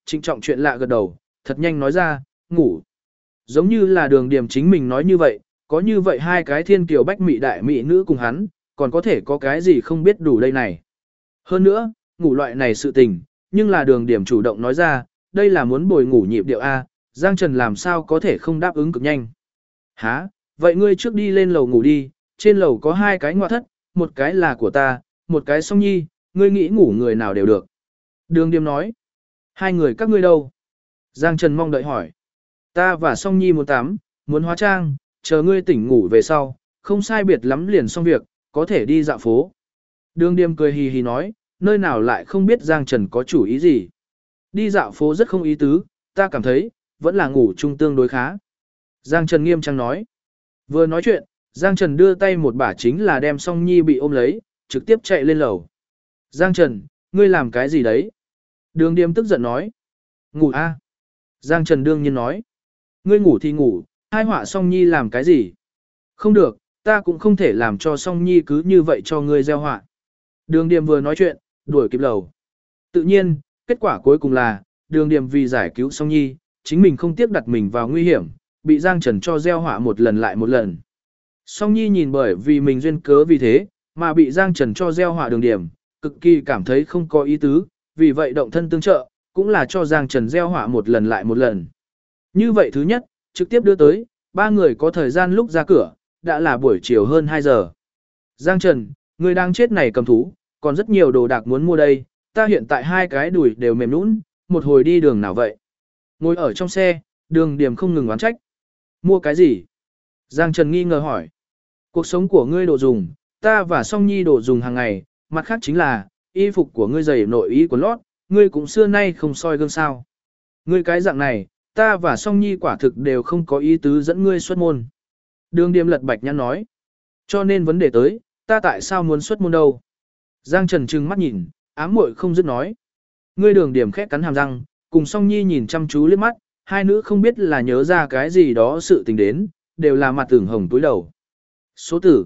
S1: trịnh trọng chuyện lạ gật đầu, thật nhanh nói ra, ngủ. Giống như là đường điểm chính mình nói như vậy, có như vậy hai cái thiên kiều bách mỹ đại mỹ nữ cùng hắn, còn có thể có cái gì không biết đủ đây này. Hơn nữa, ngủ loại này sự tình, nhưng là đường điểm chủ động nói ra, đây là muốn bồi ngủ nhịp điệu A, Giang Trần làm sao có thể không đáp ứng cực nhanh. Hả, vậy ngươi trước đi lên lầu ngủ đi, trên lầu có hai cái ngoại thất, một cái là của ta, một cái Song Nhi, ngươi nghĩ ngủ người nào đều được. Đường điểm nói, hai người các ngươi đâu? Giang Trần mong đợi hỏi, ta và Song Nhi muốn tắm, muốn hóa trang, chờ ngươi tỉnh ngủ về sau, không sai biệt lắm liền xong việc, có thể đi dạo phố. Đường Điềm cười hì hì nói, nơi nào lại không biết Giang Trần có chủ ý gì. Đi dạo phố rất không ý tứ, ta cảm thấy, vẫn là ngủ chung tương đối khá. Giang Trần nghiêm trang nói. Vừa nói chuyện, Giang Trần đưa tay một bả chính là đem Song Nhi bị ôm lấy, trực tiếp chạy lên lầu. Giang Trần, ngươi làm cái gì đấy? Đường Điềm tức giận nói. Ngủ a. Giang Trần đương nhiên nói. Ngươi ngủ thì ngủ, hai họa Song Nhi làm cái gì? Không được, ta cũng không thể làm cho Song Nhi cứ như vậy cho ngươi gieo họa. Đường Điềm vừa nói chuyện, đuổi kịp lầu. Tự nhiên, kết quả cuối cùng là, Đường Điềm vì giải cứu Song Nhi, chính mình không tiếc đặt mình vào nguy hiểm, bị Giang Trần cho gieo họa một lần lại một lần. Song Nhi nhìn bởi vì mình duyên cớ vì thế, mà bị Giang Trần cho gieo họa Đường Điềm, cực kỳ cảm thấy không có ý tứ, vì vậy động thân tương trợ, cũng là cho Giang Trần gieo họa một lần lại một lần. Như vậy thứ nhất, trực tiếp đưa tới, ba người có thời gian lúc ra cửa, đã là buổi chiều hơn 2 giờ. Giang Trần, người đang chết này cầm thú, còn rất nhiều đồ đạc muốn mua đây, ta hiện tại hai cái đùi đều mềm nũng, một hồi đi đường nào vậy? Ngồi ở trong xe, Đường Điềm không ngừng oán trách. Mua cái gì? Giang Trần nghi ngờ hỏi. Cuộc sống của ngươi đồ dùng, ta và Song Nhi đồ dùng hàng ngày, mặt khác chính là, y phục của ngươi giày nội y quần lót, ngươi cũng xưa nay không soi gương sao. Ngươi cái dạng này, ta và Song Nhi quả thực đều không có ý tứ dẫn ngươi xuất môn. Đường Điềm lật bạch nhăn nói. Cho nên vấn đề tới, ta tại sao muốn xuất môn đâu? Giang Trần trừng mắt nhìn, ám muội không dứt nói. Ngươi Đường Điềm khẽ cắn hàm răng, cùng Song Nhi nhìn chăm chú liếc mắt, hai nữ không biết là nhớ ra cái gì đó sự tình đến, đều là mặt tưởng hồng túi đầu. Số tử,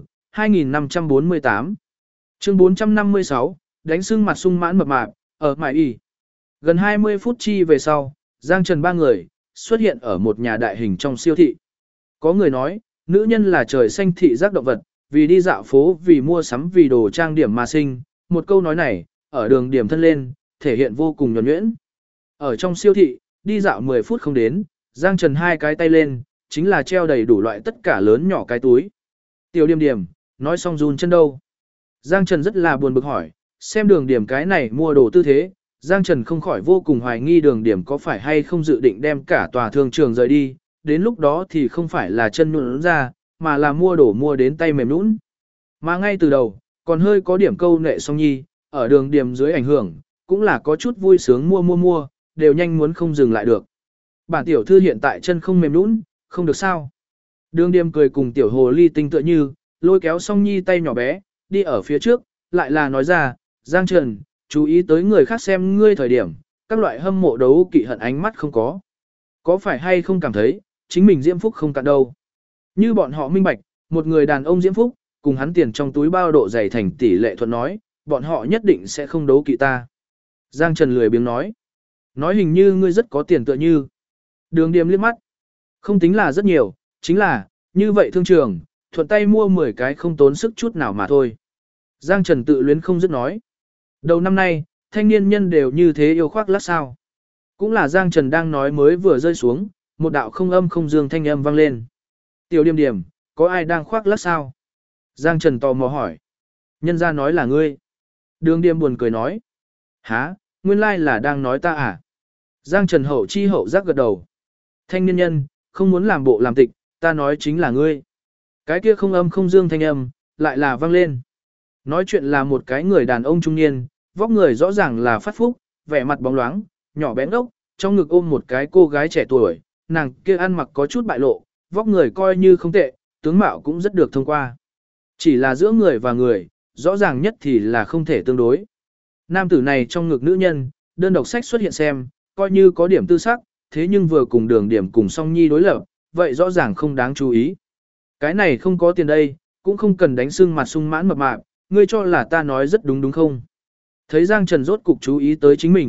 S1: 2548. Chương 456, đánh sưng mặt sung mãn mập mạp, ở mải y. Gần 20 phút chi về sau, Giang Trần ba người, xuất hiện ở một nhà đại hình trong siêu thị. Có người nói, nữ nhân là trời xanh thị giác động vật, vì đi dạo phố, vì mua sắm, vì đồ trang điểm mà sinh. Một câu nói này, ở Đường Điểm thân lên, thể hiện vô cùng nhuần nhuyễn. Ở trong siêu thị, đi dạo 10 phút không đến, Giang Trần hai cái tay lên, chính là treo đầy đủ loại tất cả lớn nhỏ cái túi. Tiểu Điềm Điềm, nói xong run chân đâu? Giang Trần rất là buồn bực hỏi, xem Đường Điểm cái này mua đồ tư thế, Giang Trần không khỏi vô cùng hoài nghi Đường Điểm có phải hay không dự định đem cả tòa thương trường rời đi, đến lúc đó thì không phải là chân nhũn ra, mà là mua đồ mua đến tay mềm nhũn. Mà ngay từ đầu, còn hơi có điểm câu nệ Song Nhi, ở Đường Điểm dưới ảnh hưởng, cũng là có chút vui sướng mua, đều nhanh muốn không dừng lại được. Bản tiểu thư hiện tại chân không mềm nhũn, không được sao? Đường Điểm cười cùng tiểu hồ ly tinh tựa như, lôi kéo Song Nhi tay nhỏ bé, đi ở phía trước, lại là nói ra, Giang Trần, chú ý tới người khác xem ngươi thời điểm, các loại hâm mộ đấu kỵ hận ánh mắt không có. Có phải hay không cảm thấy, chính mình diễm phúc không cạn đâu. Như bọn họ minh bạch, một người đàn ông diễm phúc, cùng hắn tiền trong túi bao độ dày thành tỷ lệ thuận nói, bọn họ nhất định sẽ không đấu kỵ ta. Giang Trần lười biếng nói. Nói hình như ngươi rất có tiền tựa như. Đường Điềm liếc mắt. Không tính là rất nhiều, chính là, như vậy thương trường, thuận tay mua 10 cái không tốn sức chút nào mà thôi. Giang Trần tự luyến không dứt nói. Đầu năm nay, thanh niên nhân đều như thế yêu khoác lác sao. Cũng là Giang Trần đang nói mới vừa rơi xuống, một đạo không âm không dương thanh âm vang lên. Tiểu Điềm Điềm, có ai đang khoác lác sao? Giang Trần tò mò hỏi. Nhân ra nói là ngươi. Đường Điềm buồn cười nói. Hả, nguyên lai là đang nói ta à? Giang Trần hậu chi hậu giác gật đầu. Thanh niên nhân, không muốn làm bộ làm tịch, ta nói chính là ngươi. Cái kia không âm không dương thanh âm, lại là vang lên. Nói chuyện là một cái người đàn ông trung niên, vóc người rõ ràng là phát phúc, vẻ mặt bóng loáng, nhỏ bé ngốc, trong ngực ôm một cái cô gái trẻ tuổi, nàng kia ăn mặc có chút bại lộ, vóc người coi như không tệ, tướng mạo cũng rất được thông qua. Chỉ là giữa người và người, rõ ràng nhất thì là không thể tương đối. Nam tử này trong ngực nữ nhân, đơn độc sách xuất hiện xem, coi như có điểm tư sắc, thế nhưng vừa cùng Đường Điểm cùng Song Nhi đối lập, vậy rõ ràng không đáng chú ý. Cái này không có tiền đây, cũng không cần đánh sưng mặt sung mãn mập mạp, ngươi cho là ta nói rất đúng đúng không? Thấy Giang Trần rốt cục chú ý tới chính mình,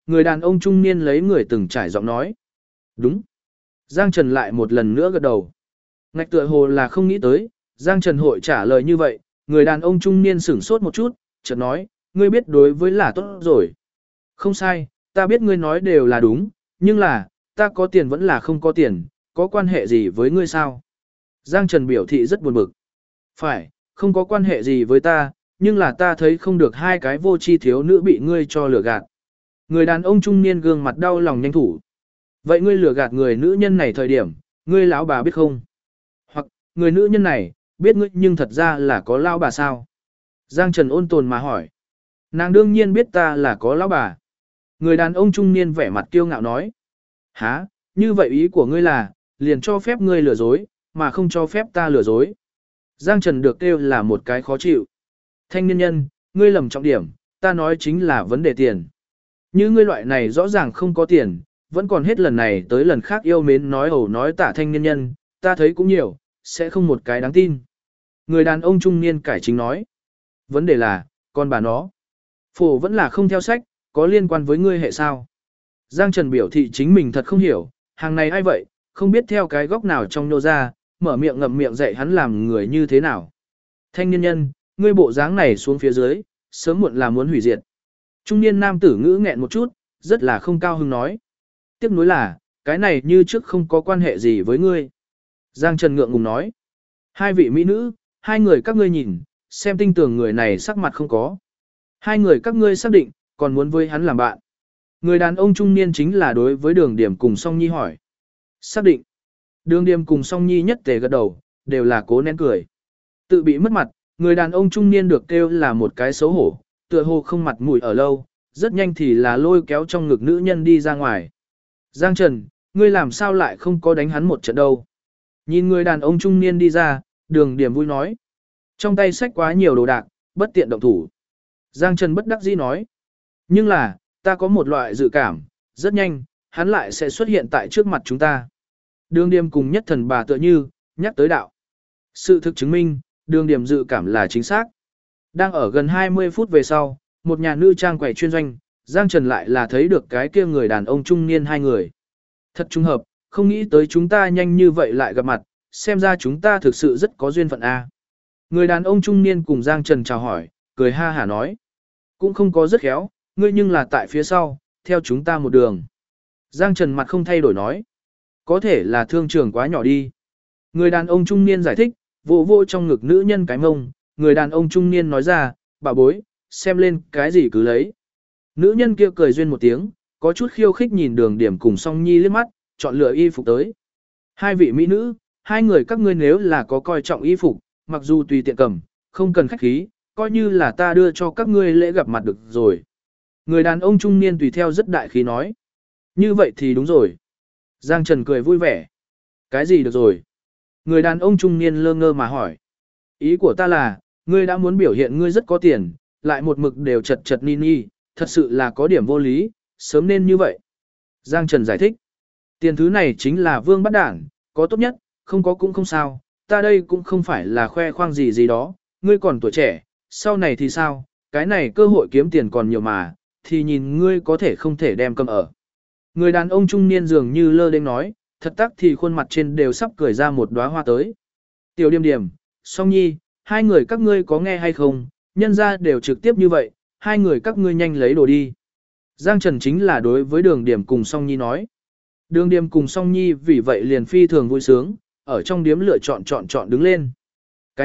S1: Người đàn ông trung niên lấy người từng trải giọng nói. Đúng. Giang Trần lại một lần nữa gật đầu. Ngạch tựa hồ là không nghĩ tới, Giang Trần hội trả lời như vậy, người đàn ông trung niên sửng sốt một chút, chợt nói, ngươi biết đối với là tốt rồi. Không sai, ta biết ngươi nói đều là đúng, nhưng là, ta có tiền vẫn là không có tiền, có quan hệ gì với ngươi sao? Giang Trần biểu thị rất buồn bực. Phải, không có quan hệ gì với ta, nhưng là ta thấy không được hai cái vô tri thiếu nữ bị ngươi cho lừa gạt. Người đàn ông trung niên gương mặt đau lòng nhanh thủ. Vậy ngươi lừa gạt người nữ nhân này thời điểm, ngươi lão bà biết không? Hoặc, người nữ nhân này, biết ngươi nhưng thật ra là có lão bà sao? Giang Trần ôn tồn mà hỏi. Nàng đương nhiên biết ta là có lão bà. Người đàn ông trung niên vẻ mặt kiêu ngạo nói. Hả, như vậy ý của ngươi là, liền cho phép ngươi lừa dối, mà không cho phép ta lừa dối. Giang Trần được kêu là một cái khó chịu. Thanh niên nhân, ngươi lầm trọng điểm, ta nói chính là vấn đề tiền. Như ngươi loại này rõ ràng không có tiền, vẫn còn hết lần này tới lần khác yêu mến nói ẩu nói tả thanh niên nhân, ta thấy cũng nhiều, sẽ không một cái đáng tin. Người đàn ông trung niên cải chính nói. Vấn đề là, con bà nó. Phổ vẫn là không theo sách, có liên quan với ngươi hệ sao. Giang Trần biểu thị chính mình thật không hiểu, hàng này ai vậy, không biết theo cái góc nào trong nô ra, mở miệng ngậm miệng dạy hắn làm người như thế nào. Thanh niên nhân, ngươi bộ dáng này xuống phía dưới, sớm muộn là muốn hủy diệt. Trung niên nam tử ngữ nghẹn một chút, rất là không cao hứng nói. Tiếc nuối là, cái này như trước không có quan hệ gì với ngươi. Giang Trần ngượng ngùng nói. Hai vị mỹ nữ, hai người các ngươi nhìn, xem tinh tường người này sắc mặt không có. Hai người các ngươi xác định, còn muốn với hắn làm bạn. Người đàn ông trung niên chính là đối với Đường Điểm cùng Song Nhi hỏi. Xác định. Đường Điểm cùng Song Nhi nhất tề gật đầu, đều là cố nén cười. Tự bị mất mặt, người đàn ông trung niên được kêu là một cái xấu hổ, tựa hồ không mặt mũi ở lâu, rất nhanh thì là lôi kéo trong ngực nữ nhân đi ra ngoài. Giang Trần, ngươi làm sao lại không có đánh hắn một trận đâu? Nhìn người đàn ông trung niên đi ra, Đường Điểm vui nói. Trong tay xách quá nhiều đồ đạc, bất tiện động thủ. Giang Trần bất đắc dĩ nói. Nhưng là, ta có một loại dự cảm, rất nhanh, hắn lại sẽ xuất hiện tại trước mặt chúng ta. Đường Điểm cùng nhất thần bà tựa như, nhắc tới đạo. Sự thực chứng minh, Đường Điểm dự cảm là chính xác. Đang ở gần 20 phút về sau, một nhà nữ trang quầy chuyên doanh, Giang Trần lại là thấy được cái kia người đàn ông trung niên hai người. Thật trùng hợp, không nghĩ tới chúng ta nhanh như vậy lại gặp mặt, xem ra chúng ta thực sự rất có duyên phận a. Người đàn ông trung niên cùng Giang Trần chào hỏi, cười ha hả nói. Cũng không có rất khéo, ngươi nhưng là tại phía sau, theo chúng ta một đường. Giang Trần mặt không thay đổi nói. Có thể là thương trường quá nhỏ đi. Người đàn ông trung niên giải thích, vô vô trong ngực nữ nhân cái mông. Người đàn ông trung niên nói ra, bà bối, xem lên cái gì cứ lấy. Nữ nhân kia cười duyên một tiếng, có chút khiêu khích nhìn Đường Điểm cùng Song Nhi liếc mắt, chọn lựa y phục tới. Hai vị mỹ nữ, hai người các ngươi nếu là có coi trọng y phục, mặc dù tùy tiện cầm, không cần khách khí, coi như là ta đưa cho các ngươi lễ gặp mặt được rồi. Người đàn ông trung niên tùy theo rất đại khí nói. Như vậy thì đúng rồi. Giang Trần cười vui vẻ. Cái gì được rồi? Người đàn ông trung niên lơ ngơ mà hỏi. Ý của ta là, ngươi đã muốn biểu hiện ngươi rất có tiền, lại một mực đều chật chật ni ni, thật sự là có điểm vô lý, sớm nên như vậy. Giang Trần giải thích. Tiền thứ này chính là vương bắt đảng, có tốt nhất, không có cũng không sao, ta đây cũng không phải là khoe khoang gì gì đó, ngươi còn tuổi trẻ, sau này thì sao, cái này cơ hội kiếm tiền còn nhiều mà, thì nhìn ngươi có thể không thể đem cầm ở. Người đàn ông trung niên dường như lơ đênh nói, thật tắc thì khuôn mặt trên đều sắp cười ra một đóa hoa tới. Tiểu Điềm Điềm, Song Nhi, hai người các ngươi có nghe hay không, nhân ra đều trực tiếp như vậy, hai người các ngươi nhanh lấy đồ đi. Giang Trần chính là đối với Đường Điểm cùng Song Nhi nói. Đường Điểm cùng Song Nhi vì vậy liền phi thường vui sướng, ở trong điếm lựa chọn đứng lên. Cái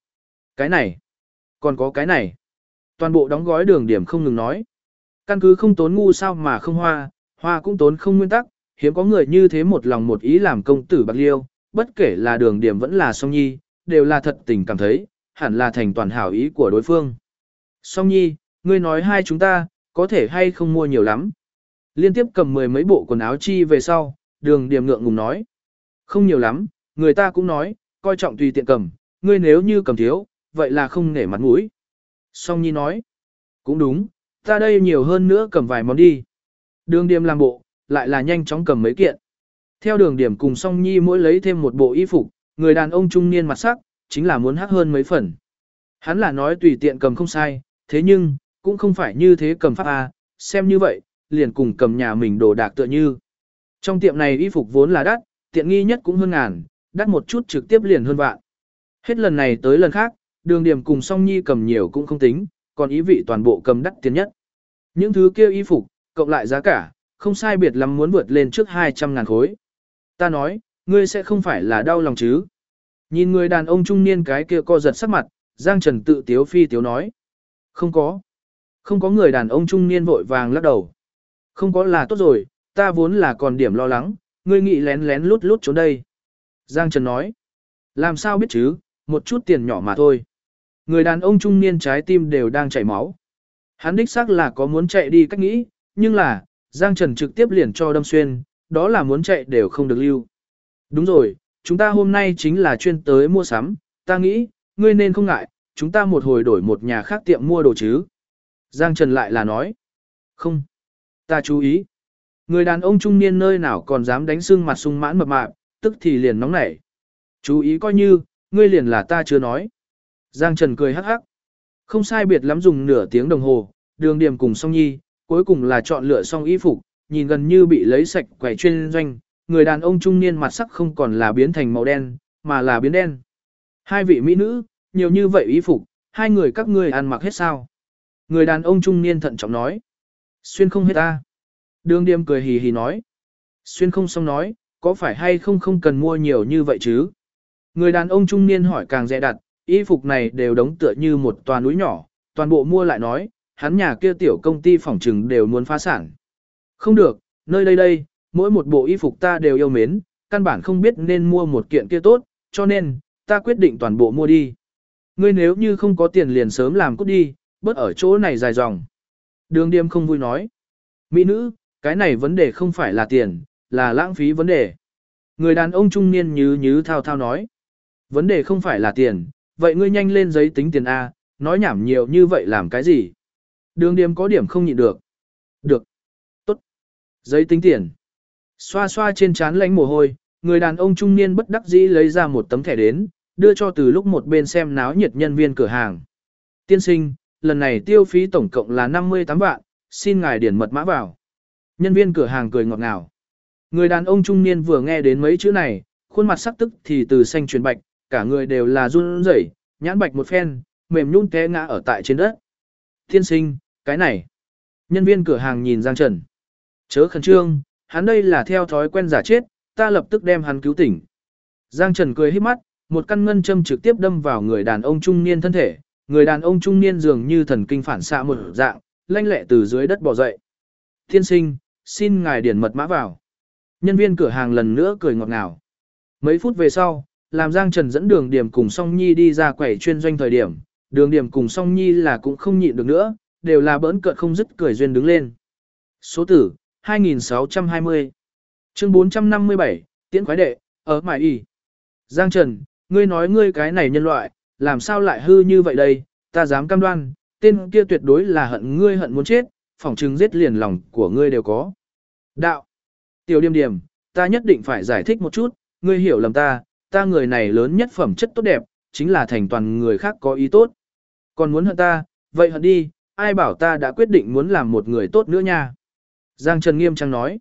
S1: này, còn có cái này. Toàn bộ đóng gói Đường Điểm không ngừng nói. Căn cứ không tốn ngu sao mà không hoa, hoa cũng tốn không nguyên tắc, hiếm có người như thế một lòng một ý làm công tử bạc liêu, bất kể là Đường Điểm vẫn là Song Nhi, đều là thật tình cảm thấy, hẳn là thành toàn hảo ý của đối phương. Song Nhi, ngươi nói hai chúng ta, có thể hay không mua nhiều lắm. Liên tiếp cầm mười mấy bộ quần áo chi về sau, Đường Điểm ngượng ngùng nói. Không nhiều lắm, người ta cũng nói, coi trọng tùy tiện cầm, ngươi nếu như cầm thiếu, vậy là không nể mặt mũi. Song Nhi nói. Cũng đúng, ta đây nhiều hơn nữa cầm vài món đi. Đường Điểm làm bộ, lại là nhanh chóng cầm mấy kiện. Theo Đường Điểm cùng Song Nhi mỗi lấy thêm một bộ y phục, người đàn ông trung niên mặt sắc, chính là muốn hắc hơn mấy phần. Hắn là nói tùy tiện cầm không sai, thế nhưng, cũng không phải như thế cầm pháp A, xem như vậy, liền cùng cầm nhà mình đồ đạc tựa như. Trong tiệm này y phục vốn là đắt, tiện nghi nhất cũng hơn ngàn, đắt một chút trực tiếp liền hơn vạn. Hết lần này tới lần khác, Đường Điểm cùng Song Nhi cầm nhiều cũng không tính, còn ý vị toàn bộ cầm đắt tiền nhất. Những thứ kia y phục, cộng lại giá cả, không sai biệt lắm muốn vượt lên trước 200.000 khối. Ta nói, ngươi sẽ không phải là đau lòng chứ? Nhìn người đàn ông trung niên cái kia co giật sắc mặt, Giang Trần tự tiếu phi tiếu nói. Không có. Không có, người đàn ông trung niên vội vàng lắc đầu. Không có là tốt rồi, ta vốn là còn điểm lo lắng, ngươi nghĩ lén lén lút lút trốn đây. Giang Trần nói. Làm sao biết chứ, một chút tiền nhỏ mà thôi. Người đàn ông trung niên trái tim đều đang chảy máu. Hắn đích xác là có muốn chạy đi cách nghĩ, nhưng là, Giang Trần trực tiếp liền cho đâm xuyên, đó là muốn chạy đều không được lưu. Đúng rồi, chúng ta hôm nay chính là chuyên tới mua sắm, ta nghĩ, ngươi nên không ngại, chúng ta một hồi đổi một nhà khác tiệm mua đồ chứ. Giang Trần lại là nói. Không, ta chú ý. Người đàn ông trung niên nơi nào còn dám đánh sưng mặt sung mãn mập mạp, tức thì liền nóng nảy. Chú ý coi như, ngươi liền là ta chưa nói. Giang Trần cười hắc hắc. Không sai biệt lắm dùng nửa tiếng đồng hồ, Đường Điểm cùng Song Nhi, cuối cùng là chọn lựa xong y phục, nhìn gần như bị lấy sạch quầy chuyên doanh, người đàn ông trung niên mặt sắc không còn là biến thành màu đen, mà là biến đen. Hai vị mỹ nữ, nhiều như vậy y phục, hai người các ngươi ăn mặc hết sao? Người đàn ông trung niên thận trọng nói. Xuyên không hết ta. Đường Điểm cười hì hì nói. Xuyên không xong nói, có phải hay không cần mua nhiều như vậy chứ? Người đàn ông trung niên hỏi càng dè đặt, y phục này đều đống tựa như một tòa núi nhỏ, toàn bộ mua lại nói, hắn nhà kia tiểu công ty phỏng trừng đều muốn phá sản. Không được, nơi đây, mỗi một bộ y phục ta đều yêu mến, căn bản không biết nên mua một kiện kia tốt, cho nên, ta quyết định toàn bộ mua đi. Ngươi nếu như không có tiền liền sớm làm cút đi, bớt ở chỗ này dài dòng. Đường Điềm không vui nói. Mỹ nữ, cái này vấn đề không phải là tiền, là lãng phí vấn đề. Người đàn ông trung niên nhứ thao thao nói. Vấn đề không phải là tiền, vậy ngươi nhanh lên giấy tính tiền A, nói nhảm nhiều như vậy làm cái gì? Đường Điềm có điểm không nhịn được. Được. Tốt. Giấy tính tiền. Xoa xoa trên trán lánh mồ hôi, người đàn ông trung niên bất đắc dĩ lấy ra một tấm thẻ đến, đưa cho từ lúc một bên xem náo nhiệt nhân viên cửa hàng. Tiên sinh, lần này tiêu phí tổng cộng là 58 vạn, xin ngài điền mật mã vào. Nhân viên cửa hàng cười ngọt ngào. Người đàn ông trung niên vừa nghe đến mấy chữ này, khuôn mặt sắc tức thì từ xanh chuyển bạch, cả người đều là run rẩy, nhãn bạch một phen, mềm nhũn té ngã ở tại trên đất. Tiên sinh, cái này. Nhân viên cửa hàng nhìn Giang Trần. Chớ khẩn trương, hắn đây là theo thói quen giả chết, ta lập tức đem hắn cứu tỉnh. Giang Trần cười híp mắt, một căn ngân châm trực tiếp đâm vào người đàn ông trung niên thân thể. Người đàn ông trung niên dường như thần kinh phản xạ một dạng, lanh lẹ từ dưới đất bò dậy. Tiên sinh, xin ngài điền mật mã vào. Nhân viên cửa hàng lần nữa cười ngọt ngào. Mấy phút về sau, làm Giang Trần dẫn Đường Điểm cùng Song Nhi đi ra quầy chuyên doanh thời điểm, Đường Điểm cùng Song Nhi là cũng không nhịn được nữa, đều là bỡn cợt không dứt cười duyên đứng lên. Số tử, 2620. Chương 457, Tiễn khoái đệ, ở mải y. Giang Trần, ngươi nói ngươi cái này nhân loại, làm sao lại hư như vậy đây, ta dám cam đoan, tên kia tuyệt đối là hận ngươi hận muốn chết, phỏng chừng giết liền lòng của ngươi đều có. Đạo, Tiểu Điềm Điềm, ta nhất định phải giải thích một chút, ngươi hiểu lầm ta người này lớn nhất phẩm chất tốt đẹp, chính là thành toàn người khác có ý tốt. Còn muốn hận ta, vậy hận đi, ai bảo ta đã quyết định muốn làm một người tốt nữa nha. Giang Trần nghiêm trang nói.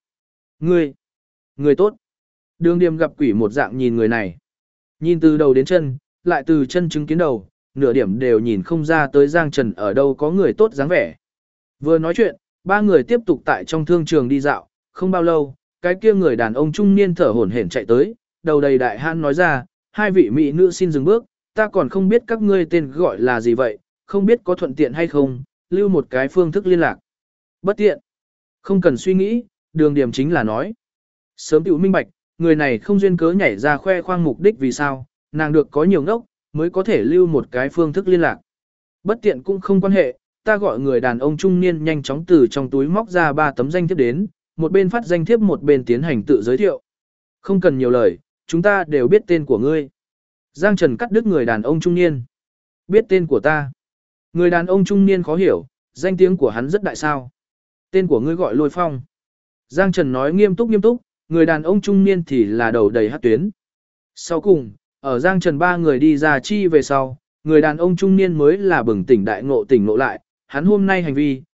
S1: Người tốt. Đường Điềm gặp quỷ một dạng nhìn người này. Nhìn từ đầu đến chân, lại từ chân chứng kiến đầu, nửa điểm đều nhìn không ra tới Giang Trần ở đâu có người tốt dáng vẻ. Vừa nói chuyện, ba người tiếp tục tại trong thương trường đi dạo, không bao lâu, cái kia người đàn ông trung niên thở hổn hển chạy tới, đầu đầy đại han nói ra, hai vị mỹ nữ xin dừng bước, ta còn không biết các ngươi tên gọi là gì vậy, không biết có thuận tiện hay không, lưu một cái phương thức liên lạc. Bất tiện. Không cần suy nghĩ, Đường Điểm chính là nói. Sớm tiểu minh bạch, người này không duyên cớ nhảy ra khoe khoang mục đích vì sao, nàng được có nhiều ngốc, mới có thể lưu một cái phương thức liên lạc. Bất tiện cũng không quan hệ, ta gọi người đàn ông trung niên nhanh chóng từ trong túi móc ra 3 tấm danh thiếp đến, một bên phát danh thiếp một bên tiến hành tự giới thiệu. Không cần nhiều lời, chúng ta đều biết tên của ngươi. Giang Trần cắt đứt người đàn ông trung niên. Biết tên của ta. Người đàn ông trung niên khó hiểu, danh tiếng của hắn rất đại sao. Tên của ngươi gọi Lôi Phong. Giang Trần nói nghiêm túc, người đàn ông trung niên thì là đầu đầy hát tuyến. Sau cùng, ở Giang Trần ba người đi ra chi về sau, người đàn ông trung niên mới là bừng tỉnh đại ngộ tỉnh ngộ lại, hắn hôm nay hành vi,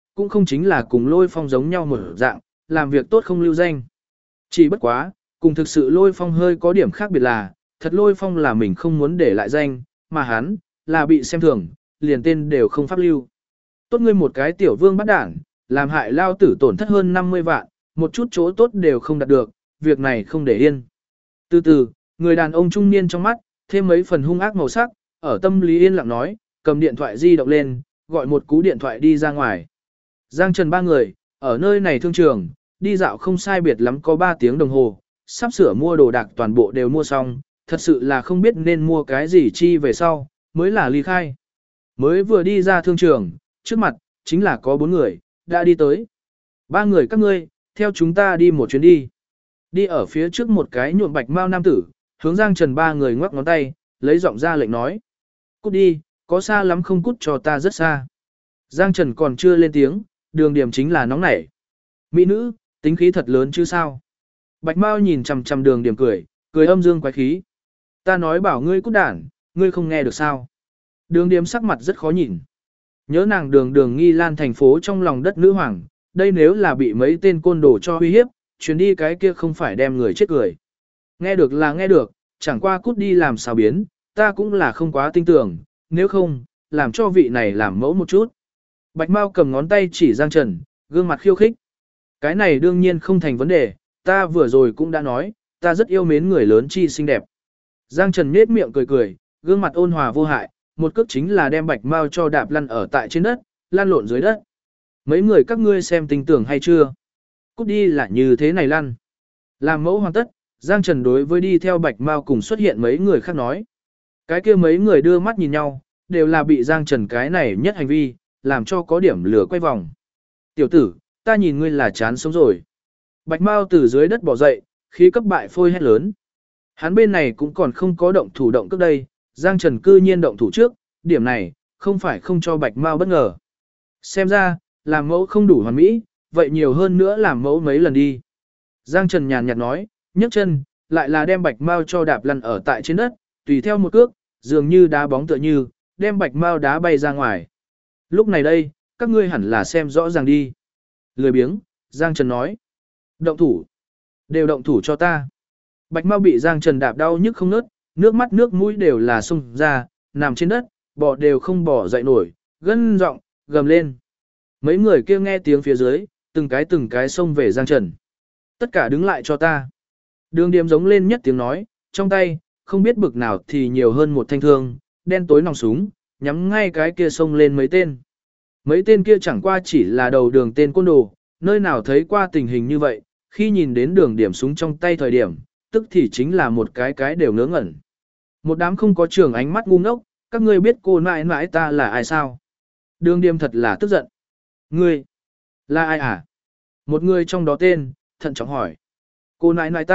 S1: cũng không chính là cùng Lôi Phong giống nhau một dạng, làm việc tốt không lưu danh. Chỉ bất quá, cùng thực sự Lôi Phong hơi có điểm khác biệt là, thật Lôi Phong là mình không muốn để lại danh, mà hắn, là bị xem thường, liền tên đều không pháp lưu. Tốt ngươi một cái tiểu vương bắt đảng, làm hại lao tử tổn thất hơn 50 vạn, một chút chỗ tốt đều không đạt được, việc này không để yên. Từ từ, người đàn ông trung niên trong mắt, thêm mấy phần hung ác màu sắc, ở tâm lý yên lặng nói, cầm điện thoại di động lên, gọi một cú điện thoại đi ra ngoài. Giang Trần ba người, ở nơi này thương trường, đi dạo không sai biệt lắm có 3 tiếng đồng hồ, sắp sửa mua đồ đạc toàn bộ đều mua xong, thật sự là không biết nên mua cái gì chi về sau, mới là ly khai. Mới vừa đi ra thương trường, trước mặt, chính là có 4 người, đã đi tới. 3 người các ngươi, theo chúng ta đi một chuyến đi. Đi ở phía trước một cái nhuộm bạch mao nam tử, hướng Giang Trần ba người ngoắc ngón tay, lấy giọng ra lệnh nói. Cút đi, có xa lắm không cút cho ta rất xa. Giang Trần còn chưa lên tiếng, Đường Điểm chính là nóng nảy. Mỹ nữ, tính khí thật lớn chứ sao? Bạch Mao nhìn chằm chằm Đường Điểm cười, cười âm dương quái khí. Ta nói bảo ngươi cút đản, ngươi không nghe được sao? Đường Điểm sắc mặt rất khó nhìn. Nhớ nàng Đường Nghi Lan thành phố trong lòng đất nữ hoàng, đây nếu là bị mấy tên côn đồ cho uy hiếp, chuyến đi cái kia không phải đem người chết cười. Nghe được là nghe được, chẳng qua cút đi làm sao biến, ta cũng là không quá tin tưởng, nếu không, làm cho vị này làm mẫu một chút. Bạch Mao cầm ngón tay chỉ Giang Trần, gương mặt khiêu khích. Cái này đương nhiên không thành vấn đề, ta vừa rồi cũng đã nói, ta rất yêu mến người lớn chi xinh đẹp. Giang Trần nhếch miệng cười cười, gương mặt ôn hòa vô hại, một cước chính là đem Bạch Mao cho đạp lăn ở tại trên đất, lăn lộn dưới đất. Mấy người các ngươi xem tình tưởng hay chưa? Cút đi là như thế này lăn. Làm mẫu hoàn tất, Giang Trần đối với đi theo Bạch Mao cùng xuất hiện mấy người khác nói. Cái kia mấy người đưa mắt nhìn nhau, đều là bị Giang Trần cái này nhất hành vi, làm cho có điểm lửa quay vòng. Tiểu tử, ta nhìn ngươi là chán sống rồi. Bạch Mao từ dưới đất bỏ dậy, khí cấp bại phôi hét lớn. Hắn bên này cũng còn không có động thủ động trước đây, Giang Trần cư nhiên động thủ trước, điểm này, không phải không cho Bạch Mao bất ngờ. Xem ra, làm mẫu không đủ hoàn mỹ, vậy nhiều hơn nữa làm mẫu mấy lần đi. Giang Trần nhàn nhạt nói, nhấc chân, lại là đem Bạch Mao cho đạp lăn ở tại trên đất, tùy theo một cước, dường như đá bóng tựa như, đem Bạch Mao đá bay ra ngoài. Lúc này đây, các ngươi hẳn là xem rõ ràng đi. Lười biếng, Giang Trần nói. Động thủ. Đều động thủ cho ta. Bạch Mao bị Giang Trần đạp đau nhức không ngớt, nước mắt nước mũi đều là xung ra, nằm trên đất, bò đều không bò dậy nổi, gân giọng gầm lên. Mấy người kia nghe tiếng phía dưới, từng cái xông về Giang Trần. Tất cả đứng lại cho ta. Đường Điềm giống lên nhất tiếng nói, trong tay, không biết bực nào thì nhiều hơn một thanh thương, đen tối nòng súng, nhắm ngay cái kia xông lên mấy tên. Mấy tên kia chẳng qua chỉ là đầu đường tên côn đồ, nơi nào thấy qua tình hình như vậy, khi nhìn đến Đường Điểm súng trong tay thời điểm, tức thì chính là một cái đều ngớ ngẩn. Một đám không có trường ánh mắt ngu ngốc, các ngươi biết cô nãi nãi ta là ai sao? Đường Điềm thật là tức giận. Ngươi, là ai à? Một người trong đó tên, thận trọng hỏi. Cô nãi nãi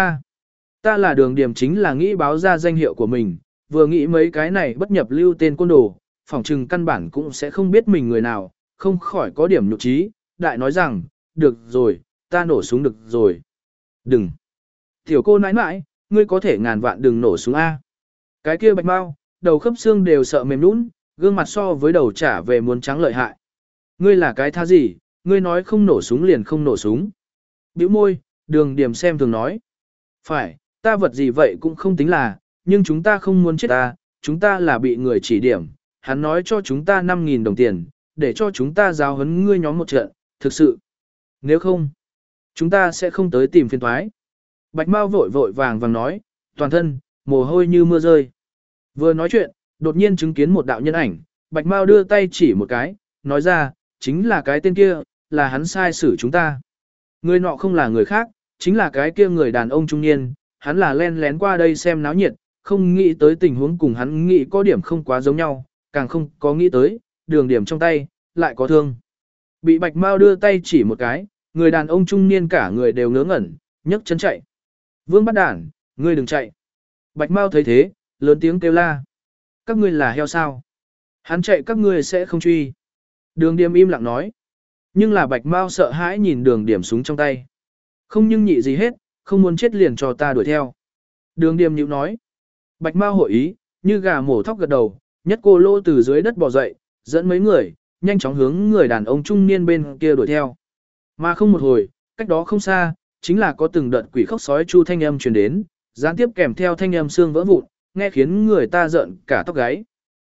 S1: ta là Đường Điềm chính là nghĩ báo ra danh hiệu của mình, vừa nghĩ mấy cái này bất nhập lưu tên côn đồ, phỏng chừng căn bản cũng sẽ không biết mình người nào, không khỏi có điểm nhục trí, đại nói rằng, được rồi, ta nổ súng được rồi. Đừng. Tiểu cô nãi nãi, ngươi có thể ngàn vạn đừng nổ súng A. Cái kia Bạch Mao, đầu khớp xương đều sợ mềm nũng, gương mặt so với đầu trả về muốn trắng lợi hại. Ngươi là cái tha gì, ngươi nói không nổ súng liền không nổ súng. Bĩu môi, Đường Điểm xem thường nói. Phải, ta vật gì vậy cũng không tính là, nhưng chúng ta không muốn chết ta, chúng ta là bị người chỉ điểm, hắn nói cho chúng ta 5.000 đồng tiền, để cho chúng ta giáo huấn ngươi nhóm một trận, thực sự. Nếu không, chúng ta sẽ không tới tìm phiền toái. Bạch Mao vội vội vàng vàng nói, toàn thân, mồ hôi như mưa rơi. Vừa nói chuyện, đột nhiên chứng kiến một đạo nhân ảnh, Bạch Mao đưa tay chỉ một cái, nói ra, chính là cái tên kia, là hắn sai xử chúng ta. Người nọ không là người khác, chính là cái kia người đàn ông trung niên, hắn là len lén qua đây xem náo nhiệt, không nghĩ tới tình huống cùng hắn nghĩ có điểm không quá giống nhau, càng không có nghĩ tới, Đường Điểm trong tay, lại có thương. Bị Bạch Mao đưa tay chỉ một cái, người đàn ông trung niên cả người đều ngớ ngẩn, nhấc chân chạy. Vương bắt đản, ngươi đừng chạy. Bạch Mao thấy thế, lớn tiếng kêu la. Các ngươi là heo sao? Hắn chạy các ngươi sẽ không truy. Đường Điểm im lặng nói. Nhưng là Bạch Mao sợ hãi nhìn Đường Điểm súng trong tay. Không nhưng nhị gì hết, không muốn chết liền cho ta đuổi theo. Đường Điểm nhíu nói. Bạch Mao hội ý, như gà mổ thóc gật đầu, nhất cô lô từ dưới đất bò dậy, dẫn mấy người, nhanh chóng hướng người đàn ông trung niên bên kia đuổi theo. Mà không một hồi, cách đó không xa, chính là có từng đợt quỷ khóc sói chu thanh âm truyền đến, gián tiếp kèm theo thanh âm xương vỡ vụn, nghe khiến người ta rợn cả tóc gáy.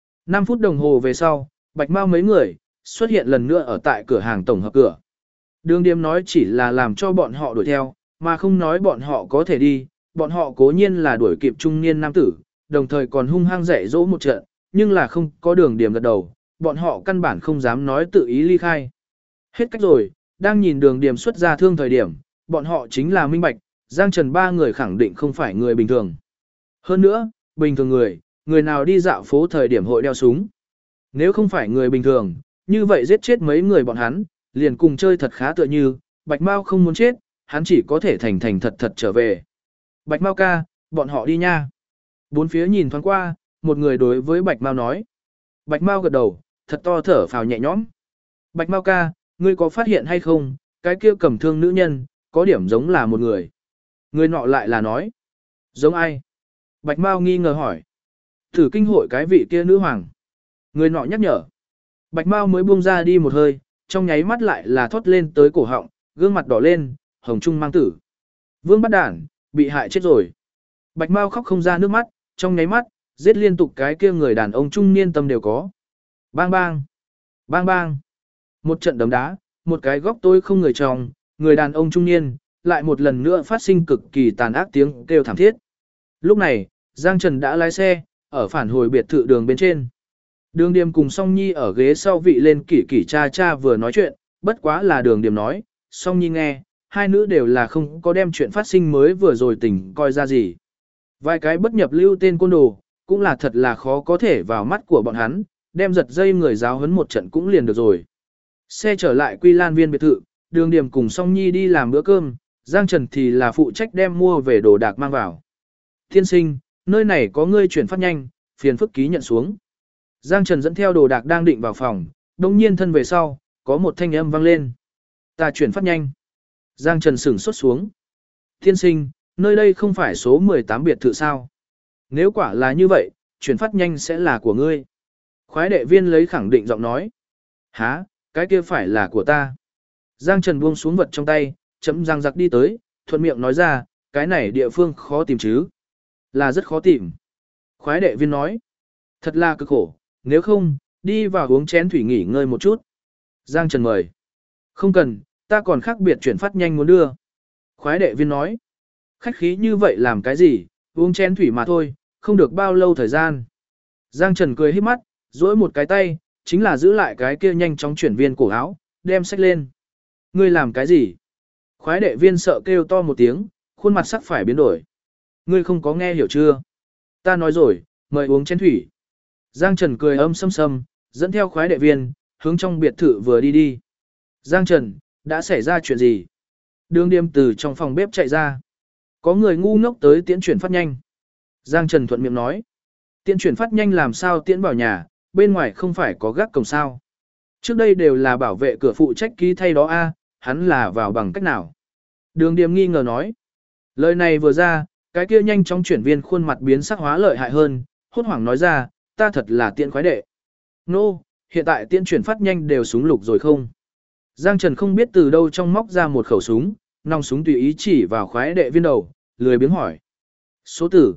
S1: 5 phút đồng hồ về sau, Bạch Mao mấy người xuất hiện lần nữa ở tại cửa hàng tổng hợp cửa. Đường Điềm nói chỉ là làm cho bọn họ đuổi theo, mà không nói bọn họ có thể đi, bọn họ cố nhiên là đuổi kịp trung niên nam tử, đồng thời còn hung hăng dạy dỗ một trận, nhưng là không có Đường Điềm gật đầu, bọn họ căn bản không dám nói tự ý ly khai. Hết cách rồi, đang nhìn Đường Điềm xuất ra thương thời điểm, bọn họ chính là minh bạch, Giang Trần ba người khẳng định không phải người bình thường. Hơn nữa, bình thường người nào đi dạo phố thời điểm hội đeo súng. Nếu không phải người bình thường, như vậy giết chết mấy người bọn hắn, liền cùng chơi thật khá tựa như, Bạch Mao không muốn chết, hắn chỉ có thể thành thành thật thật trở về. Bạch Mao ca, bọn họ đi nha. Bốn phía nhìn thoáng qua, một người đối với Bạch Mao nói. Bạch Mao gật đầu, thật to thở phào nhẹ nhõm. Bạch Mao ca, ngươi có phát hiện hay không, cái kia cầm thương nữ nhân, có điểm giống là một người. Người nọ lại là nói. Giống ai? Bạch Mao nghi ngờ hỏi. Thử kinh hội cái vị kia nữ hoàng. Người nọ nhắc nhở. Bạch Mao mới buông ra đi một hơi, trong nháy mắt lại là thoát lên tới cổ họng, gương mặt đỏ lên, hồng trung mang tử. Vương bắt đản, bị hại chết rồi. Bạch Mao khóc không ra nước mắt, trong nháy mắt, giết liên tục cái kia người đàn ông trung niên tâm đều có. Bang bang, bang bang. Một trận đấm đá, một cái góc tối không người trong, người đàn ông trung niên, lại một lần nữa phát sinh cực kỳ tàn ác tiếng kêu thảm thiết. Lúc này, Giang Trần đã lái xe, ở phản hồi biệt thự đường bên trên. Đường Điềm cùng Song Nhi ở ghế sau vị lên kỷ kỷ cha cha vừa nói chuyện, bất quá là Đường Điềm nói, Song Nhi nghe, hai nữ đều là không có đem chuyện phát sinh mới vừa rồi tỉnh coi ra gì. Vài cái bất nhập lưu tên côn đồ, cũng là thật là khó có thể vào mắt của bọn hắn, đem giật dây người giáo huấn một trận cũng liền được rồi. Xe trở lại Quy Lan Viên biệt thự, Đường Điềm cùng Song Nhi đi làm bữa cơm, Giang Trần thì là phụ trách đem mua về đồ đạc mang vào. Tiên sinh, nơi này có ngươi chuyển phát nhanh, phiền phức ký nhận xuống. Giang Trần dẫn theo đồ đạc đang định vào phòng, đồng nhiên thân về sau, có một thanh âm vang lên. Ta chuyển phát nhanh. Giang Trần sửng sốt xuống. Tiên sinh, nơi đây không phải số 18 biệt thự sao? Nếu quả là như vậy, chuyển phát nhanh sẽ là của ngươi. Khoái đệ viên lấy khẳng định giọng nói. Hả, cái kia phải là của ta. Giang Trần buông xuống vật trong tay, chấm răng giặc đi tới, thuận miệng nói ra, cái này địa phương khó tìm chứ. Là rất khó tìm. Khoái đệ viên nói. Thật là cực khổ, nếu không, đi vào uống chén thủy nghỉ ngơi một chút. Giang Trần mời. Không cần, ta còn khác biệt chuyển phát nhanh muốn đưa. Khoái đệ viên nói. Khách khí như vậy làm cái gì, uống chén thủy mà thôi, không được bao lâu thời gian. Giang Trần cười híp mắt, duỗi một cái tay, chính là giữ lại cái kia nhanh chóng chuyển viên cổ áo, đem sách lên. Ngươi làm cái gì? Khoái đệ viên sợ kêu to một tiếng, khuôn mặt sắc phải biến đổi. Ngươi không có nghe hiểu chưa? Ta nói rồi, mời uống chén thủy. Giang Trần cười âm sâm sâm, dẫn theo khoái đệ viên, hướng trong biệt thự vừa đi đi. Giang Trần, đã xảy ra chuyện gì? Đường Điềm từ trong phòng bếp chạy ra. Có người ngu ngốc tới tiễn chuyển phát nhanh. Giang Trần thuận miệng nói. Tiễn chuyển phát nhanh làm sao tiễn vào nhà, bên ngoài không phải có gác cổng sao. Trước đây đều là bảo vệ cửa phụ trách ký thay đó a, hắn là vào bằng cách nào? Đường Điềm nghi ngờ nói. Lời này vừa ra, cái kia nhanh chóng chuyển viên khuôn mặt biến sắc hóa lợi hại hơn, hốt hoảng nói ra, ta thật là tiện khoái đệ. Nô, hiện tại tiện chuyển phát nhanh đều súng lục rồi không? Giang Trần không biết từ đâu trong móc ra một khẩu súng, nòng súng tùy ý chỉ vào khoái đệ viên đầu, lười biếng hỏi. Số tử,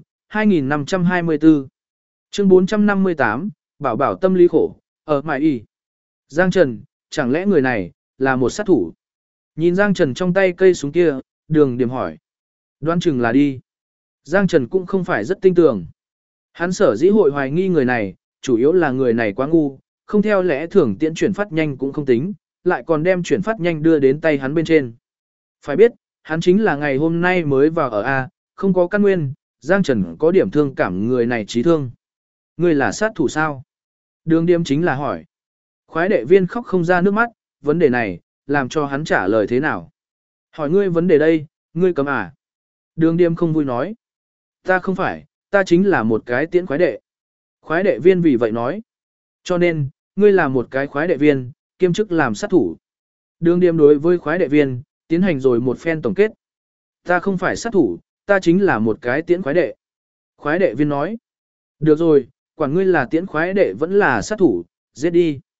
S1: 2524. Chương 458, bảo bảo tâm lý khổ, ở mại y. Giang Trần, chẳng lẽ người này, là một sát thủ? Nhìn Giang Trần trong tay cây súng kia, Đường Điềm hỏi. Đoán chừng là đi. Giang Trần cũng không phải rất tin tưởng. Hắn sở dĩ hội hoài nghi người này, chủ yếu là người này quá ngu, không theo lẽ thường tiễn chuyển phát nhanh cũng không tính, lại còn đem chuyển phát nhanh đưa đến tay hắn bên trên. Phải biết, hắn chính là ngày hôm nay mới vào ở A, không có căn nguyên, Giang Trần có điểm thương cảm người này trí thương. Người là sát thủ sao? Đường Điềm chính là hỏi. Khoái đệ viên khóc không ra nước mắt, vấn đề này, làm cho hắn trả lời thế nào? Hỏi ngươi vấn đề đây, ngươi cấm à? Đường Điềm không vui nói. Ta không phải, ta chính là một cái tiễn khoái đệ. Khoái đệ viên vì vậy nói. Cho nên, ngươi là một cái khoái đệ viên, kiêm chức làm sát thủ. Đường Điềm đối với khoái đệ viên, tiến hành rồi một phen tổng kết. Ta không phải sát thủ, ta chính là một cái tiễn khoái đệ. Khoái đệ viên nói. Được rồi, quản ngươi là tiễn khoái đệ vẫn là sát thủ, giết đi.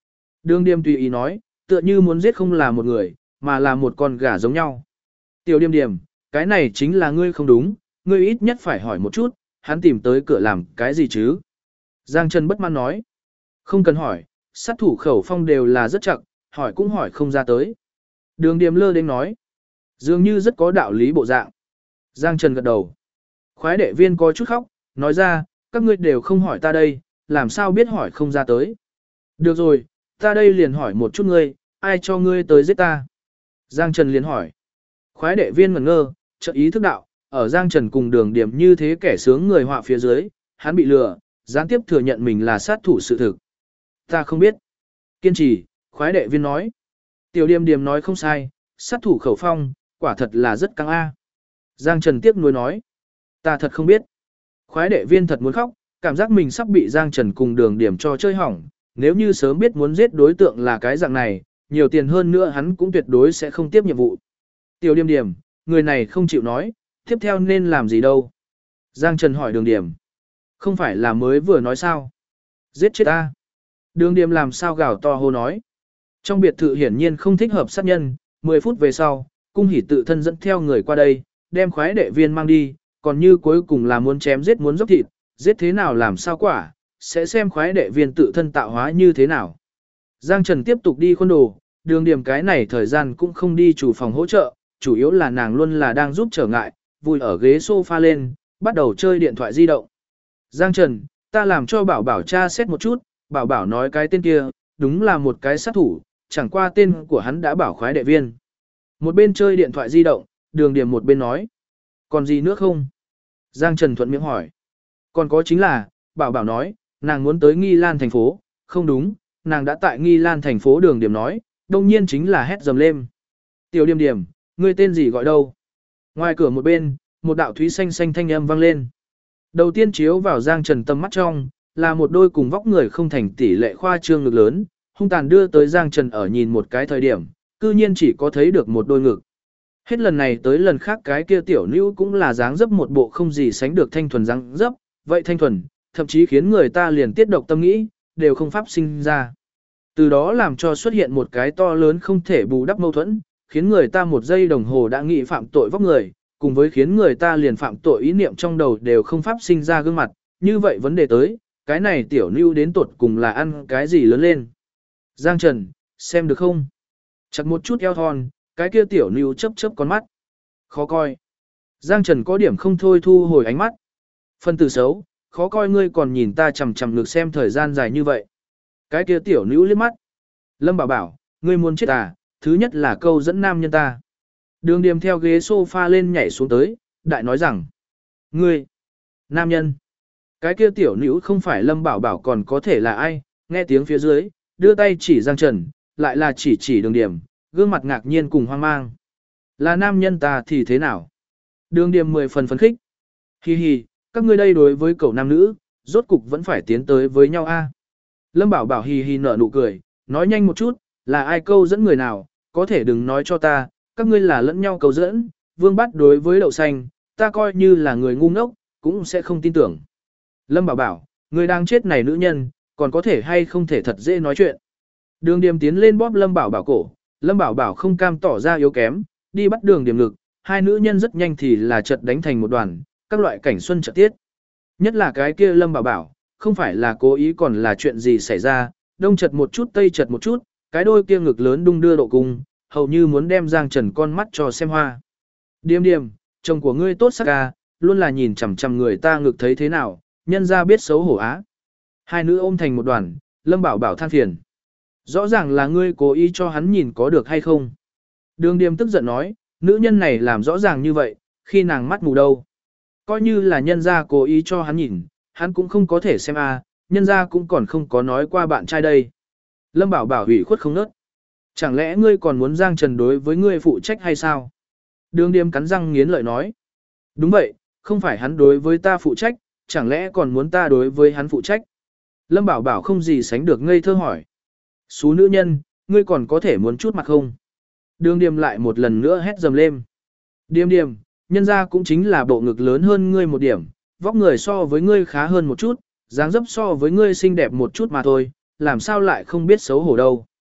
S1: Đường Điềm tùy ý nói, tựa như muốn giết không là một người, mà là một con gà giống nhau. Tiểu Điềm Điềm, cái này chính là ngươi không đúng, ngươi ít nhất phải hỏi một chút, hắn tìm tới cửa làm cái gì chứ? Giang Trần bất mãn nói, không cần hỏi, sát thủ khẩu phong đều là rất chặt, hỏi cũng hỏi không ra tới. Đường Điềm lơ đến nói, dường như rất có đạo lý bộ dạng. Giang Trần gật đầu. Khoái đệ viên có chút khóc, nói ra, các ngươi đều không hỏi ta đây, làm sao biết hỏi không ra tới. Được rồi, ta đây liền hỏi một chút ngươi, ai cho ngươi tới giết ta? Giang Trần liền hỏi. Khoái đệ viên ngẩn ngơ, chợt ý thức đạo, ở Giang Trần cùng Đường Điềm như thế kẻ sướng người họa phía dưới, hắn bị lừa, gián tiếp thừa nhận mình là sát thủ sự thực. Ta không biết. Kiên trì, khoái đệ viên nói. Tiểu Điềm Điềm nói không sai, sát thủ khẩu phong, quả thật là rất căng a. Giang Trần tiếc nuối nói. Ta thật không biết. Khoái đệ viên thật muốn khóc, cảm giác mình sắp bị Giang Trần cùng Đường Điềm cho chơi hỏng. Nếu như sớm biết muốn giết đối tượng là cái dạng này, nhiều tiền hơn nữa hắn cũng tuyệt đối sẽ không tiếp nhiệm vụ. Tiểu Điềm Điềm, người này không chịu nói, tiếp theo nên làm gì đâu? Giang Trần hỏi Đường Điềm. Không phải là mới vừa nói sao? Giết chết ta. Đường Điềm làm sao gào to hô nói. Trong biệt thự hiển nhiên không thích hợp sát nhân, 10 phút về sau, cung hỉ tự thân dẫn theo người qua đây, đem khoái đệ viên mang đi, còn như cuối cùng là muốn chém giết muốn dốc thịt, giết thế nào làm sao quả, sẽ xem khoái đệ viên tự thân tạo hóa như thế nào. Giang Trần tiếp tục đi khuôn đồ, Đường Điềm cái này thời gian cũng không đi chủ phòng hỗ trợ, chủ yếu là nàng luôn là đang giúp trở ngại, vui ở ghế sofa lên, bắt đầu chơi điện thoại di động. Giang Trần, ta làm cho bảo bảo tra xét một chút, bảo bảo nói cái tên kia, đúng là một cái sát thủ, chẳng qua tên của hắn đã bảo khoái đệ viên. Một bên chơi điện thoại di động, Đường Điềm một bên nói. Còn gì nữa không? Giang Trần thuận miệng hỏi. Còn có chính là, bảo bảo nói, nàng muốn tới Nghi Lan thành phố, không đúng, nàng đã tại Nghi Lan thành phố. Đường Điềm nói, đông nhiên chính là hét dầm lên. Tiểu Điềm Điềm, ngươi tên gì gọi đâu? Ngoài cửa một bên, một đạo thúy xanh xanh thanh âm vang lên. Đầu tiên chiếu vào Giang Trần tâm mắt trong, là một đôi cùng vóc người không thành tỷ lệ khoa trương ngực lớn, hung tàn đưa tới Giang Trần ở nhìn một cái thời điểm, cư nhiên chỉ có thấy được một đôi ngực. Hết lần này tới lần khác cái kia tiểu nữ cũng là dáng dấp một bộ không gì sánh được thanh thuần dáng dấp, vậy thanh thuần, thậm chí khiến người ta liền tiết độc tâm nghĩ, đều không pháp sinh ra. Từ đó làm cho xuất hiện một cái to lớn không thể bù đắp mâu thuẫn, khiến người ta một giây đồng hồ đã nghĩ phạm tội vóc người, cùng với khiến người ta liền phạm tội ý niệm trong đầu đều không pháp sinh ra gương mặt, như vậy vấn đề tới, cái này tiểu nữ đến tột cùng là ăn cái gì lớn lên. Giang Trần, xem được không? Chặt một chút eo thon, cái kia tiểu nữ chớp chớp con mắt. Khó coi. Giang Trần có điểm không thôi thu hồi ánh mắt. Phân tử xấu, khó coi ngươi còn nhìn ta chằm chằm ngược xem thời gian dài như vậy. Cái kia tiểu nữ liếc mắt. Lâm bảo bảo, ngươi muốn chết à, thứ nhất là câu dẫn nam nhân ta. Đường Điềm theo ghế sofa lên nhảy xuống tới, đại nói rằng. Ngươi, nam nhân. Cái kia tiểu nữ không phải Lâm bảo bảo còn có thể là ai, nghe tiếng phía dưới, đưa tay chỉ Giang Trần, lại là chỉ Đường Điềm, gương mặt ngạc nhiên cùng hoang mang. Là nam nhân ta thì thế nào? Đường Điềm 10 phần phấn khích. Hi hi, các ngươi đây đối với cậu nam nữ, rốt cục vẫn phải tiến tới với nhau a. Lâm bảo bảo hi hi nở nụ cười, nói nhanh một chút, là ai câu dẫn người nào, có thể đừng nói cho ta, các ngươi là lẫn nhau câu dẫn, Vương Bát đối với đậu xanh, ta coi như là người ngu ngốc, cũng sẽ không tin tưởng. Lâm bảo bảo, người đang chết này nữ nhân, còn có thể hay không thể thật dễ nói chuyện. Đường Điềm tiến lên bóp Lâm bảo bảo cổ, Lâm bảo bảo không cam tỏ ra yếu kém, đi bắt Đường Điềm ngực, hai nữ nhân rất nhanh thì là chợt đánh thành một đoàn, các loại cảnh xuân chợt tiết. Nhất là cái kia Lâm bảo bảo, không phải là cố ý còn là chuyện gì xảy ra, đông chợt một chút tây chợt một chút, cái đôi kia ngực lớn đung đưa độ cung, hầu như muốn đem Giang Trần con mắt cho xem hoa. Điềm Điềm, chồng của ngươi tốt sắc à, luôn là nhìn chằm chằm người ta ngực thấy thế nào, nhân ra biết xấu hổ á. Hai nữ ôm thành một đoàn, Lâm bảo bảo than phiền. Rõ ràng là ngươi cố ý cho hắn nhìn có được hay không. Đường Điềm tức giận nói, nữ nhân này làm rõ ràng như vậy, khi nàng mắt mù đâu. Coi như là nhân ra cố ý cho hắn nhìn, hắn cũng không có thể xem à, nhân ra cũng còn không có nói qua bạn trai đây. Lâm bảo bảo hủy khuất không nớt. Chẳng lẽ ngươi còn muốn Giang Trần đối với ngươi phụ trách hay sao? Đường Điềm cắn răng nghiến lợi nói. Đúng vậy, không phải hắn đối với ta phụ trách, chẳng lẽ còn muốn ta đối với hắn phụ trách? Lâm bảo bảo không gì sánh được ngây thơ hỏi. Xú nữ nhân, ngươi còn có thể muốn chút mặt không? Đường Điềm lại một lần nữa hét dầm lên. Điềm Điềm, nhân ra cũng chính là bộ ngực lớn hơn ngươi một điểm, vóc người so với ngươi khá hơn một chút, dáng dấp so với ngươi xinh đẹp một chút mà thôi, làm sao lại không biết xấu hổ đâu.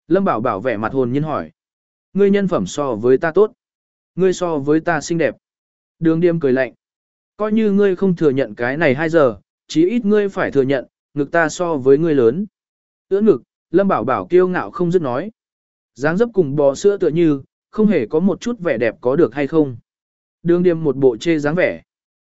S1: Lâm Bảo Bảo vẻ mặt hồn nhiên hỏi. Ngươi nhân phẩm so với ta tốt. Ngươi so với ta xinh đẹp. Đường Điềm cười lạnh. Coi như ngươi không thừa nhận cái này 2 giờ, chí ít ngươi phải thừa nhận, ngực ta so với ngươi lớn. Ưỡn ngực, Lâm Bảo Bảo kiêu ngạo không dứt nói. Dáng dấp cùng bò sữa tựa như, không hề có một chút vẻ đẹp có được hay không. Đường Điềm một bộ chê dáng vẻ.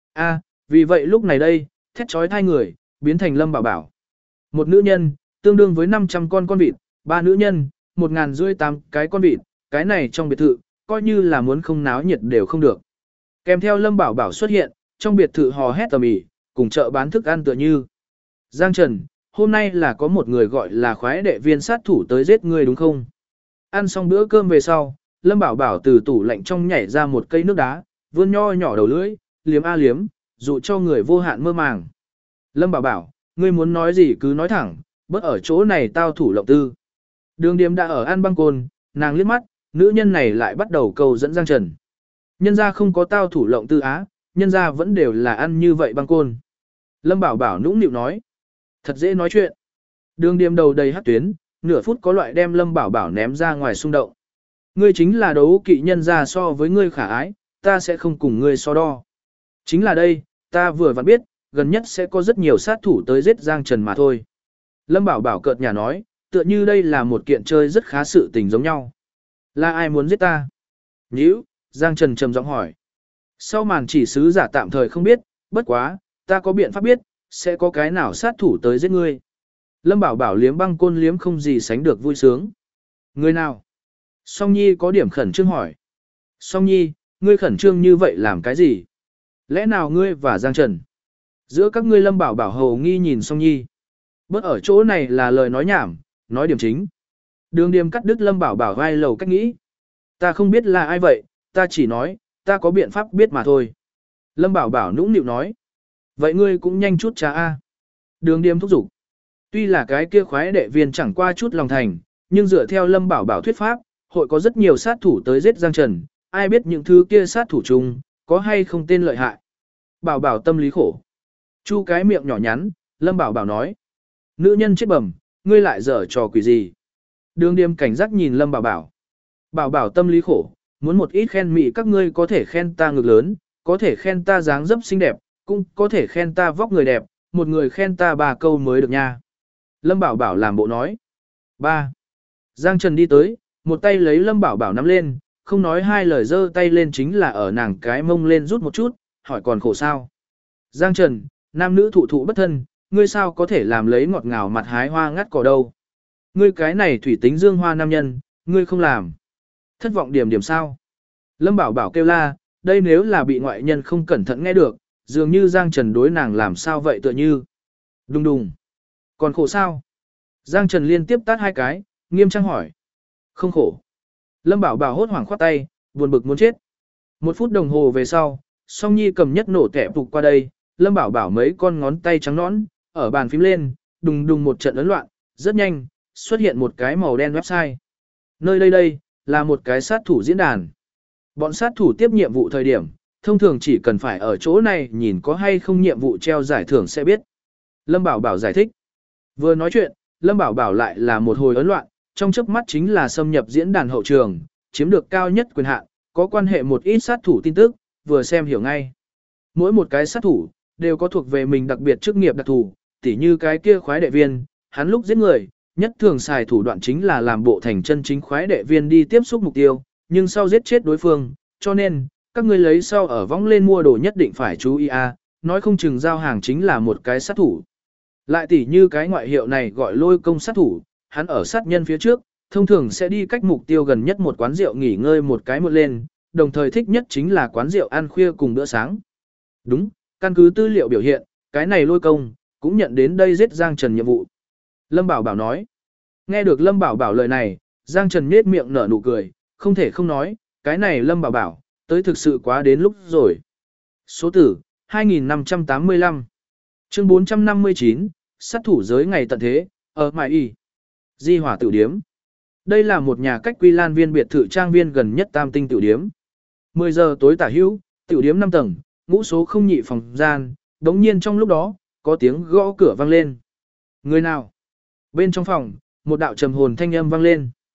S1: Vì vậy lúc này đây, thét trói thai người, biến thành Lâm Bảo Bảo. Một nữ nhân, tương đương với 500 con vịt, 3 nữ nhân, 1.508 cái con vịt, cái này trong biệt thự, coi như là muốn không náo nhiệt đều không được. Kèm theo Lâm Bảo Bảo xuất hiện, trong biệt thự hò hét tầm ĩ, cùng chợ bán thức ăn tựa như. Giang Trần, hôm nay là có một người gọi là khoái đệ viên sát thủ tới giết ngươi đúng không? Ăn xong bữa cơm về sau, Lâm Bảo Bảo từ tủ lạnh trong nhảy ra một cây nước đá, vươn nho nhỏ đầu lưỡi, liếm a liếm, dụ cho người vô hạn mơ màng. Lâm Bảo Bảo, ngươi muốn nói gì cứ nói thẳng, bớt ở chỗ này tao thủ lộng tư. Đường Điềm đã ở ăn băng côn, nàng liếc mắt, nữ nhân này lại bắt đầu cầu dẫn Giang Trần. Nhân ra không có tao thủ lộng tư á, nhân ra vẫn đều là ăn như vậy băng côn. Lâm Bảo Bảo nũng nịu nói. Thật dễ nói chuyện. Đường Điềm đầu đầy hắc tuyến, nửa phút có loại đem Lâm Bảo Bảo ném ra ngoài xung động. Ngươi chính là đấu kỵ nhân ra so với ngươi khả ái, ta sẽ không cùng ngươi so đo. Chính là đây, ta vừa vặn biết, gần nhất sẽ có rất nhiều sát thủ tới giết Giang Trần mà thôi. Lâm Bảo Bảo cợt nhà nói, tựa như đây là một kiện chơi rất khá sự tình giống nhau. Là ai muốn giết ta? Nhíu, Giang Trần trầm giọng hỏi. Sau màn chỉ sứ giả tạm thời không biết, bất quá, ta có biện pháp biết, sẽ có cái nào sát thủ tới giết ngươi. Lâm Bảo Bảo liếm băng côn liếm không gì sánh được vui sướng. Người nào? Song Nhi có điểm khẩn trương hỏi. Song Nhi, ngươi khẩn trương như vậy làm cái gì? Lẽ nào ngươi và Giang Trần? Giữa các ngươi Lâm Bảo Bảo hầu nghi nhìn Song Nhi. Bớt ở chỗ này là lời nói nhảm, nói điểm chính. Đường Điềm cắt đứt Lâm Bảo Bảo vai lầu cách nghĩ. Ta không biết là ai vậy, ta chỉ nói, ta có biện pháp biết mà thôi. Lâm Bảo Bảo nũng nịu nói. Vậy ngươi cũng nhanh chút cha a. Đường Điềm thúc giục. Tuy là cái kia khoái đệ viên chẳng qua chút lòng thành, nhưng dựa theo Lâm Bảo Bảo thuyết pháp, hội có rất nhiều sát thủ tới giết Giang Trần, ai biết những thứ kia sát thủ chung, có hay không tên lợi hại. Bảo Bảo tâm lý khổ. Chu cái miệng nhỏ nhắn, Lâm Bảo Bảo nói. Nữ nhân chết bẩm, ngươi lại dở trò quỷ gì. Đường Điềm cảnh giác nhìn Lâm Bảo Bảo. Bảo Bảo tâm lý khổ, muốn một ít khen mị các ngươi có thể khen ta ngực lớn, có thể khen ta dáng dấp xinh đẹp, cũng có thể khen ta vóc người đẹp, một người khen ta 3 câu mới được nha. Lâm Bảo Bảo làm bộ nói. 3. Giang Trần đi tới, một tay lấy Lâm Bảo Bảo nắm lên, không nói hai lời giơ tay lên chính là ở nàng cái mông lên rút một chút, hỏi còn khổ sao. Giang Trần, nam nữ thụ thụ bất thân, ngươi sao có thể làm lấy ngọt ngào mặt hái hoa ngắt cỏ đâu. Ngươi cái này thủy tính dương hoa nam nhân, ngươi không làm. Thất vọng điểm điểm sao. Lâm Bảo Bảo kêu la, đây nếu là bị ngoại nhân không cẩn thận nghe được, dường như Giang Trần đối nàng làm sao vậy tựa như. Đùng đùng. Còn khổ sao? Giang Trần liên tiếp tát 2 cái, nghiêm trang hỏi. Không khổ. Lâm Bảo Bảo hốt hoảng khoát tay, buồn bực muốn chết. 1 phút đồng hồ về sau, Song Nhi cầm nhất nổ kẹp phục qua đây, Lâm Bảo Bảo mấy con ngón tay trắng nõn, ở bàn phím lên, đùng đùng một trận ấn loạn, rất nhanh, xuất hiện một cái màu đen website. Nơi đây là một cái sát thủ diễn đàn. Bọn sát thủ tiếp nhiệm vụ thời điểm, thông thường chỉ cần phải ở chỗ này nhìn có hay không nhiệm vụ treo giải thưởng sẽ biết. Lâm Bảo Bảo giải thích. Vừa nói chuyện, Lâm Bảo Bảo lại là một hồi ấn loạn, trong chớp mắt chính là xâm nhập diễn đàn hậu trường, chiếm được cao nhất quyền hạn, có quan hệ một ít sát thủ tin tức, vừa xem hiểu ngay. Mỗi một cái sát thủ, đều có thuộc về mình đặc biệt chức nghiệp đặc thù, tỉ như cái kia khoái đệ viên, hắn lúc giết người, nhất thường xài thủ đoạn chính là làm bộ thành chân chính khoái đệ viên đi tiếp xúc mục tiêu, nhưng sau giết chết đối phương, cho nên, các ngươi lấy sau ở vong lên mua đồ nhất định phải chú ý a, nói không chừng giao hàng chính là một cái sát thủ. Lại tỉ như cái ngoại hiệu này gọi lôi công sát thủ, hắn ở sát nhân phía trước, thông thường sẽ đi cách mục tiêu gần nhất một quán rượu nghỉ ngơi một cái một lên, đồng thời thích nhất chính là quán rượu ăn khuya cùng bữa sáng. Đúng, căn cứ tư liệu biểu hiện, cái này lôi công, cũng nhận đến đây giết Giang Trần nhiệm vụ. Lâm Bảo Bảo nói. Nghe được Lâm Bảo Bảo lời này, Giang Trần nhếch miệng nở nụ cười, không thể không nói, cái này Lâm Bảo Bảo, tới thực sự quá đến lúc rồi. Số tử, 2585. Chương 459, sát thủ giới ngày tận thế, ở Mại Y. Di Hỏa Tiểu Điếm. Đây là một nhà cách Quy Lan Viên biệt thự trang viên gần nhất Tam Tinh Tiểu Điếm. 10 giờ tối tả hữu, Tiểu Điếm 5 tầng, ngũ số không nhị phòng gian, đống nhiên trong lúc đó, có tiếng gõ cửa vang lên. Người nào? Bên trong phòng, một đạo trầm hồn thanh âm vang lên.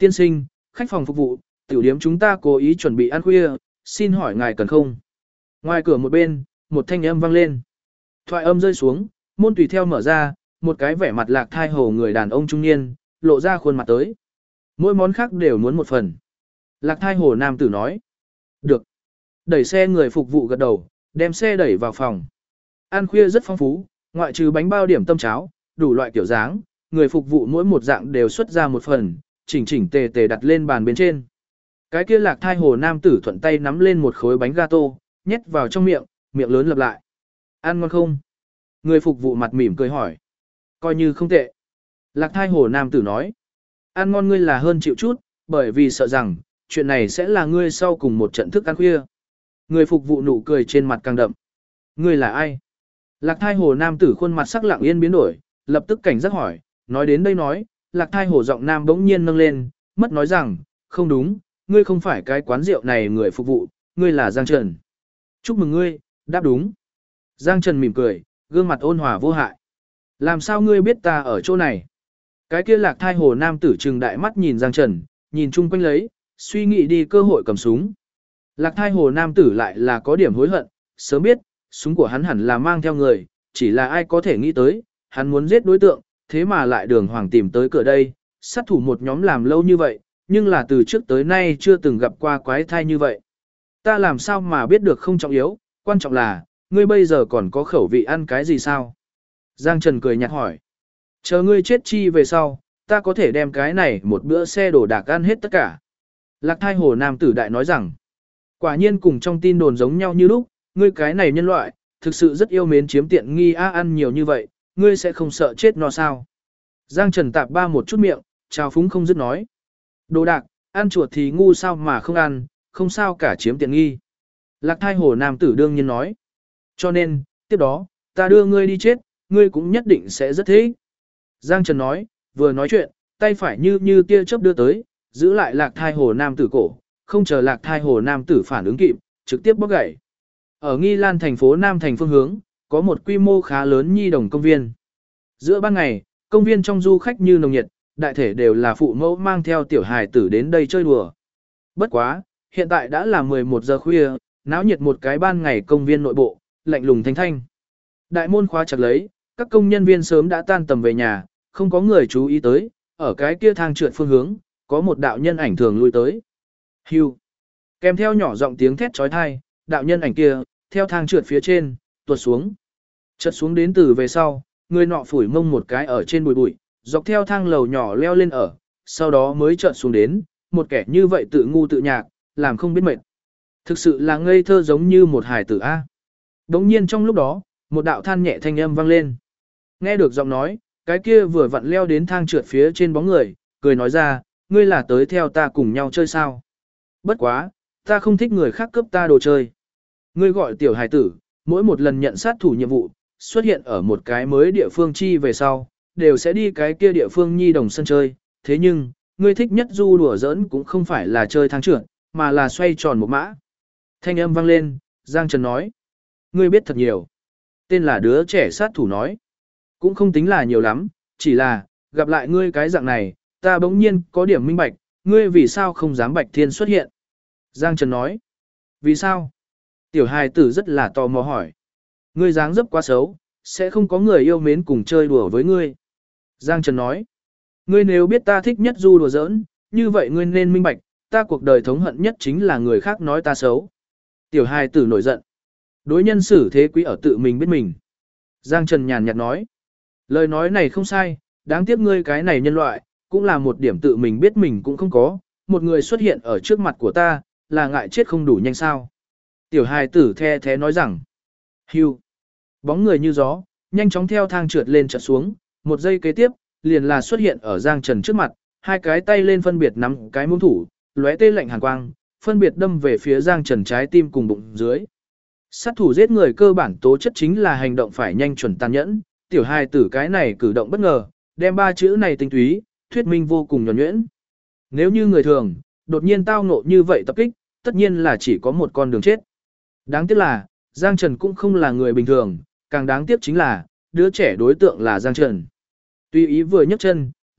S1: Tiên sinh, khách phòng phục vụ, tiểu điếm chúng ta cố ý chuẩn bị ăn khuya, xin hỏi ngài cần không? Ngoài cửa một bên, một thanh âm vang lên. Thoại âm rơi xuống, môn tùy theo mở ra, một cái vẻ mặt lạc thai hồ người đàn ông trung niên, lộ ra khuôn mặt tới. Mỗi món khác đều muốn một phần. Lạc thai hồ nam tử nói. Được. Đẩy xe người phục vụ gật đầu, đem xe đẩy vào phòng. Ăn khuya rất phong phú, ngoại trừ bánh bao điểm tâm cháo, đủ loại kiểu dáng, người phục vụ mỗi một dạng đều xuất ra một phần, chỉnh chỉnh tề tề đặt lên bàn bên trên. Cái kia lạc thai hồ nam tử thuận tay nắm lên một khối bánh gato, nhét vào trong miệng, miệng lớn lặp lại. Ăn ngon không? Người phục vụ mặt mỉm cười hỏi. Coi như không tệ. Lạc thai hồ nam tử nói. Ăn ngon ngươi là hơn chịu chút, bởi vì sợ rằng, chuyện này sẽ là ngươi sau cùng một trận thức ăn khuya. Người phục vụ nụ cười trên mặt càng đậm. Ngươi là ai? Lạc thai hồ nam tử khuôn mặt sắc lặng yên biến đổi, lập tức cảnh giác hỏi, nói đến đây nói, lạc thai hồ giọng nam bỗng nhiên nâng lên, mất nói rằng, không đúng, ngươi không phải cái quán rượu này người phục vụ, ngươi là Giang Trần. Chúc mừng ngươi, đáp đúng. Giang Trần mỉm cười, gương mặt ôn hòa vô hại. Làm sao ngươi biết ta ở chỗ này? Cái kia lạc thai hồ nam tử trừng đại mắt nhìn Giang Trần, nhìn chung quanh lấy, suy nghĩ đi cơ hội cầm súng. Lạc thai hồ nam tử lại là có điểm hối hận, sớm biết, súng của hắn hẳn là mang theo người, chỉ là ai có thể nghĩ tới, hắn muốn giết đối tượng, thế mà lại đường hoàng tìm tới cửa đây, sát thủ một nhóm làm lâu như vậy, nhưng là từ trước tới nay chưa từng gặp qua quái thai như vậy. Ta làm sao mà biết được không trọng yếu, quan trọng là, ngươi bây giờ còn có khẩu vị ăn cái gì sao? Giang Trần cười nhạt hỏi. Chờ ngươi chết chi về sau, ta có thể đem cái này một bữa xe đổ đạc ăn hết tất cả. Lạc thai hồ nam tử đại nói rằng, quả nhiên cùng trong tin đồn giống nhau như lúc, ngươi cái này nhân loại, thực sự rất yêu mến chiếm tiện nghi ăn nhiều như vậy, ngươi sẽ không sợ chết no sao. Giang Trần tạp ba một chút miệng, chào phúng không dứt nói. Đồ đạc, ăn chuột thì ngu sao mà không ăn, không sao cả chiếm tiện nghi. Lạc thai hồ nam tử đương nhiên nói. Cho nên, tiếp đó, ta đưa ngươi đi chết, ngươi cũng nhất định sẽ rất thích. Giang Trần nói, vừa nói chuyện, tay phải như tia chớp đưa tới, giữ lại lạc thai hồ nam tử cổ, không chờ lạc thai hồ nam tử phản ứng kịp, trực tiếp bóc gãy. Ở Nghi Lan thành phố Nam thành phương hướng, có một quy mô khá lớn nhi đồng công viên. Giữa ban ngày, công viên trong du khách như nồng nhiệt, đại thể đều là phụ mẫu mang theo tiểu hài tử đến đây chơi đùa. Bất quá, hiện tại đã là 11 giờ khuya, náo nhiệt một cái ban ngày công viên nội bộ, lạnh lùng thanh thanh. Đại môn khóa chặt lấy, các công nhân viên sớm đã tan tầm về nhà, không có người chú ý tới, ở cái kia thang trượt phương hướng, có một đạo nhân ảnh thường lui tới. Hưu. Kèm theo nhỏ giọng tiếng thét chói tai, đạo nhân ảnh kia, theo thang trượt phía trên, tuột xuống. Chợt xuống đến từ về sau, người nọ phủi mông một cái ở trên bụi bụi, dọc theo thang lầu nhỏ leo lên ở, sau đó mới chợt xuống đến, một kẻ như vậy tự ngu tự nhạc, làm không biết mệt. Thực sự là ngây thơ giống như một hài tử A. Đống nhiên trong lúc đó, một đạo than nhẹ thanh âm vang lên. Nghe được giọng nói, cái kia vừa vặn leo đến thang trượt phía trên bóng người, cười nói ra, ngươi là tới theo ta cùng nhau chơi sao. Bất quá, ta không thích người khác cướp ta đồ chơi. Ngươi gọi tiểu hài tử, mỗi một lần nhận sát thủ nhiệm vụ, xuất hiện ở một cái mới địa phương chi về sau, đều sẽ đi cái kia địa phương nhi đồng sân chơi. Thế nhưng, ngươi thích nhất du đùa giỡn cũng không phải là chơi thang trượt, mà là xoay tròn một mã. Thanh âm vang lên, Giang Trần nói. Ngươi biết thật nhiều. Tên là đứa trẻ sát thủ nói. Cũng không tính là nhiều lắm, chỉ là, gặp lại ngươi cái dạng này, ta bỗng nhiên có điểm minh bạch, ngươi vì sao không dám bạch thiên xuất hiện. Giang Trần nói. Vì sao? Tiểu hài tử rất là tò mò hỏi. Ngươi dáng dấp quá xấu, sẽ không có người yêu mến cùng chơi đùa với ngươi. Giang Trần nói. Ngươi nếu biết ta thích nhất du đùa giỡn, như vậy ngươi nên minh bạch, ta cuộc đời thống hận nhất chính là người khác nói ta xấu. Tiểu hài tử nổi giận. Đối nhân xử thế quý ở tự mình biết mình. Giang Trần nhàn nhạt nói. Lời nói này không sai, đáng tiếc ngươi cái này nhân loại, cũng là một điểm tự mình biết mình cũng không có. Một người xuất hiện ở trước mặt của ta, là ngại chết không đủ nhanh sao. Tiểu hài tử the thế nói rằng. Hưu. Bóng người như gió, nhanh chóng theo thang trượt lên trượt xuống, một giây kế tiếp, liền là xuất hiện ở Giang Trần trước mặt, hai cái tay lên phân biệt nắm cái muỗng thủ, lóe tê lạnh hàn quang, phân biệt đâm về phía Giang Trần trái tim cùng bụng dưới. Sát thủ giết người cơ bản tố chất chính là hành động phải nhanh chuẩn tàn nhẫn, tiểu hài tử cái này cử động bất ngờ, đem ba chữ này tinh túy, thuyết minh vô cùng nhuần nhuyễn. Nếu như người thường, đột nhiên tao ngộ như vậy tập kích, tất nhiên là chỉ có một con đường chết. Đáng tiếc là, Giang Trần cũng không là người bình thường, càng đáng tiếc chính là, đứa trẻ đối tượng là Giang Trần. Tuy ý vừa nhấc chân,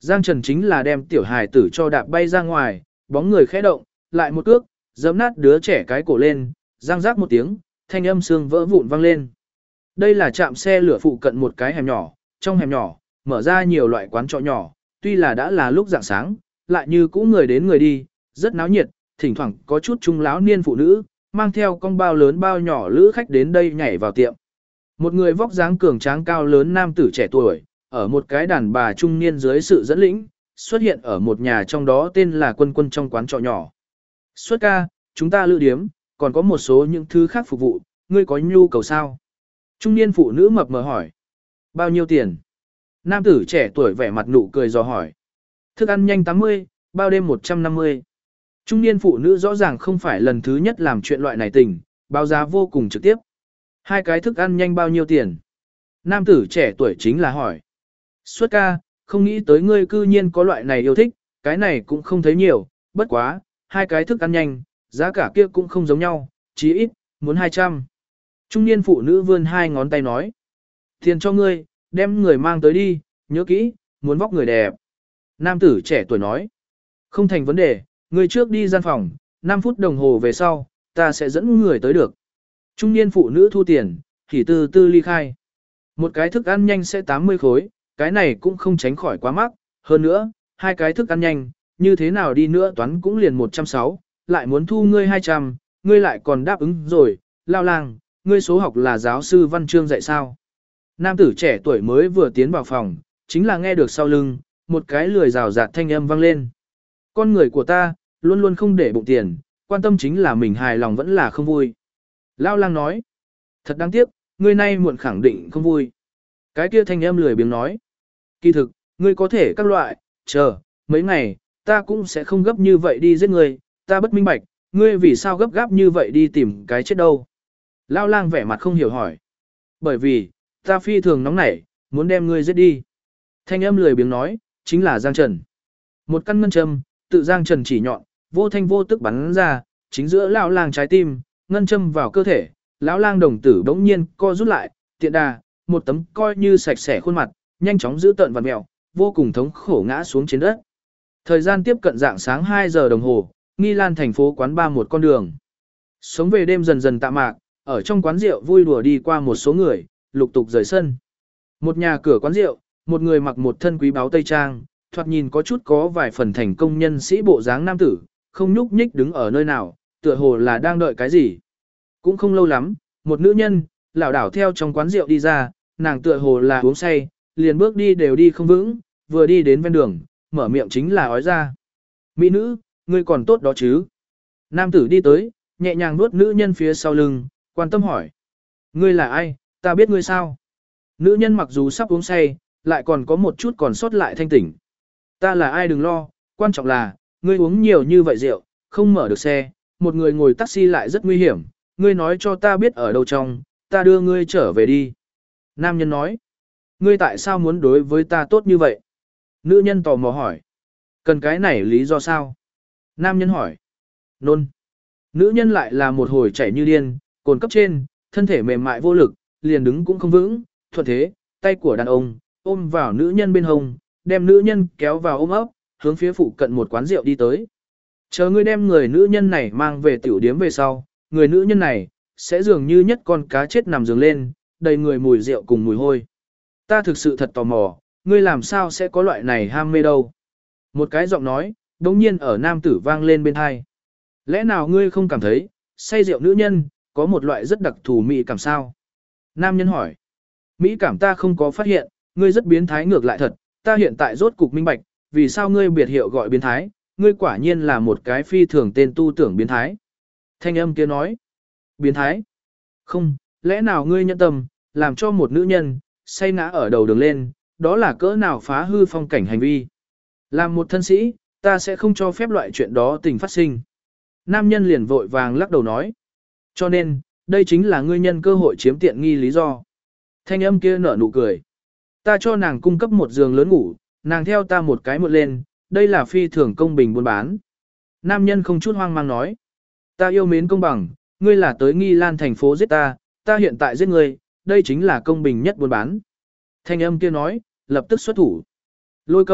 S1: Giang Trần chính là đem tiểu hài tử cho đạp bay ra ngoài, bóng người khẽ động, lại một cước, giẫm nát đứa trẻ cái cổ lên, răng rác một tiếng, thanh âm xương vỡ vụn vang lên. Đây là trạm xe lửa phụ cận một cái hẻm nhỏ, trong hẻm nhỏ, mở ra nhiều loại quán trọ nhỏ, tuy là đã là lúc rạng sáng, lại như cũ người đến người đi, rất náo nhiệt, thỉnh thoảng có chút trung lão niên phụ nữ, mang theo con bao lớn bao nhỏ lữ khách đến đây nhảy vào tiệm. Một người vóc dáng cường tráng cao lớn nam tử trẻ tuổi, ở một cái đàn bà trung niên dưới sự dẫn lĩnh, xuất hiện ở một nhà trong đó tên là Quân Quân trong quán trọ nhỏ. Xuất ca, chúng ta lữ điếm, còn có một số những thứ khác phục vụ, ngươi có nhu cầu sao? Trung niên phụ nữ mập mờ hỏi. Bao nhiêu tiền? Nam tử trẻ tuổi vẻ mặt nụ cười dò hỏi. Thức ăn nhanh 80, bao đêm 150. Trung niên phụ nữ rõ ràng không phải lần thứ nhất làm chuyện loại này tình, báo giá vô cùng trực tiếp. Hai cái thức ăn nhanh bao nhiêu tiền? Nam tử trẻ tuổi chính là hỏi. Xuất ca, không nghĩ tới ngươi cư nhiên có loại này yêu thích, cái này cũng không thấy nhiều, bất quá, hai cái thức ăn nhanh, giá cả kia cũng không giống nhau, chí ít, muốn 200. Trung niên phụ nữ vươn hai ngón tay nói. Tiền cho ngươi, đem người mang tới đi, nhớ kỹ, muốn vóc người đẹp. Nam tử trẻ tuổi nói. Không thành vấn đề, ngươi trước đi gian phòng, 5 phút đồng hồ về sau, ta sẽ dẫn người tới được. Trung niên phụ nữ thu tiền, thì từ từ ly khai. Một cái thức ăn nhanh sẽ 80 khối, cái này cũng không tránh khỏi quá mắc. Hơn nữa, hai cái thức ăn nhanh, như thế nào đi nữa toán cũng liền 160, lại muốn thu ngươi 200, ngươi lại còn đáp ứng rồi, lao lang, ngươi số học là giáo sư văn chương dạy sao. Nam tử trẻ tuổi mới vừa tiến vào phòng, chính là nghe được sau lưng, một cái lười rào rạt thanh âm vang lên. Con người của ta, luôn luôn không để bụng tiền, quan tâm chính là mình hài lòng vẫn là không vui. Lao lang nói, thật đáng tiếc, ngươi nay muộn khẳng định không vui. Cái kia thanh âm lười biếng nói, kỳ thực, ngươi có thể các loại, chờ, mấy ngày, ta cũng sẽ không gấp như vậy đi giết ngươi, ta bất minh bạch, ngươi vì sao gấp gáp như vậy đi tìm cái chết đâu. Lao lang vẻ mặt không hiểu hỏi. Bởi vì, ta phi thường nóng nảy, muốn đem ngươi giết đi. Thanh âm lười biếng nói, chính là Giang Trần. Một căn ngân châm, tự Giang Trần chỉ nhọn, vô thanh vô tức bắn ra, chính giữa lão lang trái tim, ngân châm vào cơ thể, lão lang đồng tử bỗng nhiên co rút lại, tiện đà, một tấm coi như sạch sẽ khuôn mặt, nhanh chóng giữ tợn vặn mèo, vô cùng thống khổ ngã xuống trên đất. Thời gian tiếp cận dạng sáng 2 giờ đồng hồ, Nghi Lan thành phố quán ba một con đường. Sống về đêm dần dần tạm mạc, ở trong quán rượu vui đùa đi qua một số người, lục tục rời sân. Một nhà cửa quán rượu, một người mặc một thân quý báu tây trang, thoạt nhìn có chút có vài phần thành công nhân sĩ bộ dáng nam tử, không nhúc nhích đứng ở nơi nào, tựa hồ là đang đợi cái gì. Cũng không lâu lắm, một nữ nhân, lảo đảo theo trong quán rượu đi ra, nàng tựa hồ là uống say, liền bước đi đều đi không vững, vừa đi đến ven đường, mở miệng chính là ói ra. Mỹ nữ, ngươi còn tốt đó chứ? Nam tử đi tới, nhẹ nhàng nuốt nữ nhân phía sau lưng, quan tâm hỏi. Ngươi là ai, ta biết ngươi sao? Nữ nhân mặc dù sắp uống say, lại còn có một chút còn sót lại thanh tỉnh. Ta là ai đừng lo, quan trọng là, ngươi uống nhiều như vậy rượu, không mở được xe, một người ngồi taxi lại rất nguy hiểm, ngươi nói cho ta biết ở đâu trong, ta đưa ngươi trở về đi. Nam nhân nói, ngươi tại sao muốn đối với ta tốt như vậy? Nữ nhân tò mò hỏi, cần cái này lý do sao? Nam nhân hỏi, nôn. Nữ nhân lại là một hồi chảy như điên, cồn cấp trên, thân thể mềm mại vô lực, liền đứng cũng không vững, thuận thế, tay của đàn ông, ôm vào nữ nhân bên hông, đem nữ nhân kéo vào ôm ấp, hướng phía phụ cận một quán rượu đi tới. Chờ ngươi đem người nữ nhân này mang về tiểu điếm về sau, người nữ nhân này, sẽ dường như nhất con cá chết nằm giường lên, đầy người mùi rượu cùng mùi hôi. Ta thực sự thật tò mò, ngươi làm sao sẽ có loại này ham mê đâu? Một cái giọng nói, đống nhiên ở nam tử vang lên bên hai. Lẽ nào ngươi không cảm thấy, say rượu nữ nhân, có một loại rất đặc thù mỹ cảm sao? Nam nhân hỏi. Mỹ cảm ta không có phát hiện, ngươi rất biến thái ngược lại thật, ta hiện tại rốt cục minh bạch, vì sao ngươi biệt hiệu gọi biến thái, ngươi quả nhiên là một cái phi thường tên tu tưởng biến thái. Thanh âm kia nói. Biến thái? Không, lẽ nào ngươi nhận tâm, làm cho một nữ nhân, say ngã ở đầu đường lên, đó là cỡ nào phá hư phong cảnh hành vi. Làm một thân sĩ, ta sẽ không cho phép loại chuyện đó tình phát sinh. Nam nhân liền vội vàng lắc đầu nói. Cho nên, đây chính là ngươi nhân cơ hội chiếm tiện nghi lý do. Thanh âm kia nở nụ cười. Ta cho nàng cung cấp một giường lớn ngủ, nàng theo ta một cái một lên, đây là phi thường công bình buôn bán. Nam nhân không chút hoang mang nói. Ta yêu mến công bằng, ngươi là tới Nghi Lan thành phố giết ta, ta hiện tại giết ngươi, đây chính là công bình nhất buôn bán. Thanh âm kia nói, lập tức xuất thủ. Lôi công,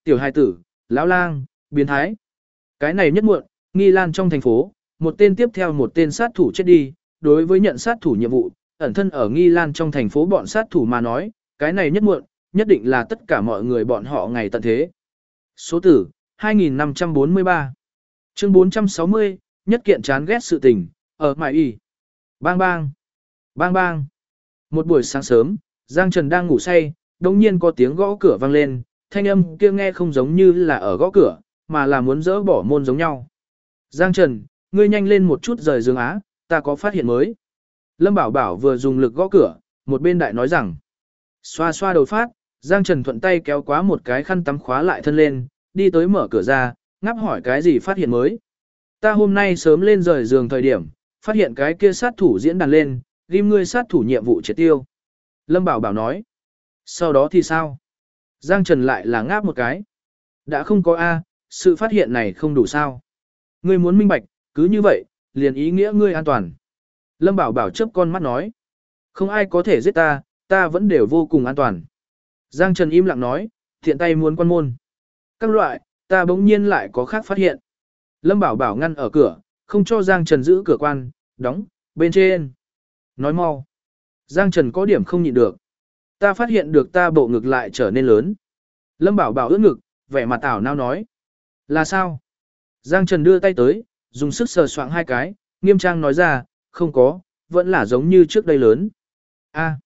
S1: tiểu hài tử, lão lang, biến thái. Cái này nhất muộn, Nghi Lan trong thành phố, một tên tiếp theo một tên sát thủ chết đi, đối với nhận sát thủ nhiệm vụ, ẩn thân ở Nghi Lan trong thành phố bọn sát thủ mà nói, cái này nhất muộn, nhất định là tất cả mọi người bọn họ ngày tận thế. Số tử, 2543. Chương 460, nhất kiện chán ghét sự tình, ở Mại Y. Bang bang, bang bang. Một buổi sáng sớm, Giang Trần đang ngủ say, đồng nhiên có tiếng gõ cửa vang lên, thanh âm kia nghe không giống như là ở gõ cửa, mà là muốn dỡ bỏ môn giống nhau. Giang Trần, ngươi nhanh lên một chút rời giường á, ta có phát hiện mới. Lâm Bảo Bảo vừa dùng lực gõ cửa, một bên đại nói rằng. Xoa xoa đầu phát, Giang Trần thuận tay kéo quá một cái khăn tắm khóa lại thân lên, đi tới mở cửa ra, ngáp hỏi cái gì phát hiện mới. Ta hôm nay sớm lên rời giường thời điểm, phát hiện cái kia sát thủ diễn đàn lên, ghim ngươi sát thủ nhiệm vụ triệt tiêu. Lâm Bảo Bảo nói. Sau đó thì sao? Giang Trần lại là ngáp một cái. Đã không có A, sự phát hiện này không đủ sao. Ngươi muốn minh bạch, cứ như vậy, liền ý nghĩa ngươi an toàn. Lâm Bảo Bảo chớp con mắt nói. Không ai có thể giết ta, ta vẫn đều vô cùng an toàn. Giang Trần im lặng nói, thiện tay muốn quan môn. Các loại, ta bỗng nhiên lại có khác phát hiện. Lâm Bảo Bảo ngăn ở cửa, không cho Giang Trần giữ cửa quan, đóng, bên trên. Nói mau. Giang Trần có điểm không nhịn được. Ta phát hiện được ta bộ ngực lại trở nên lớn. Lâm Bảo Bảo ưỡn ngực, vẻ mặt ảo nao nói. Là sao? Giang Trần đưa tay tới, dùng sức sờ soạng hai cái, nghiêm trang nói ra, không có, vẫn là giống như trước đây lớn. A.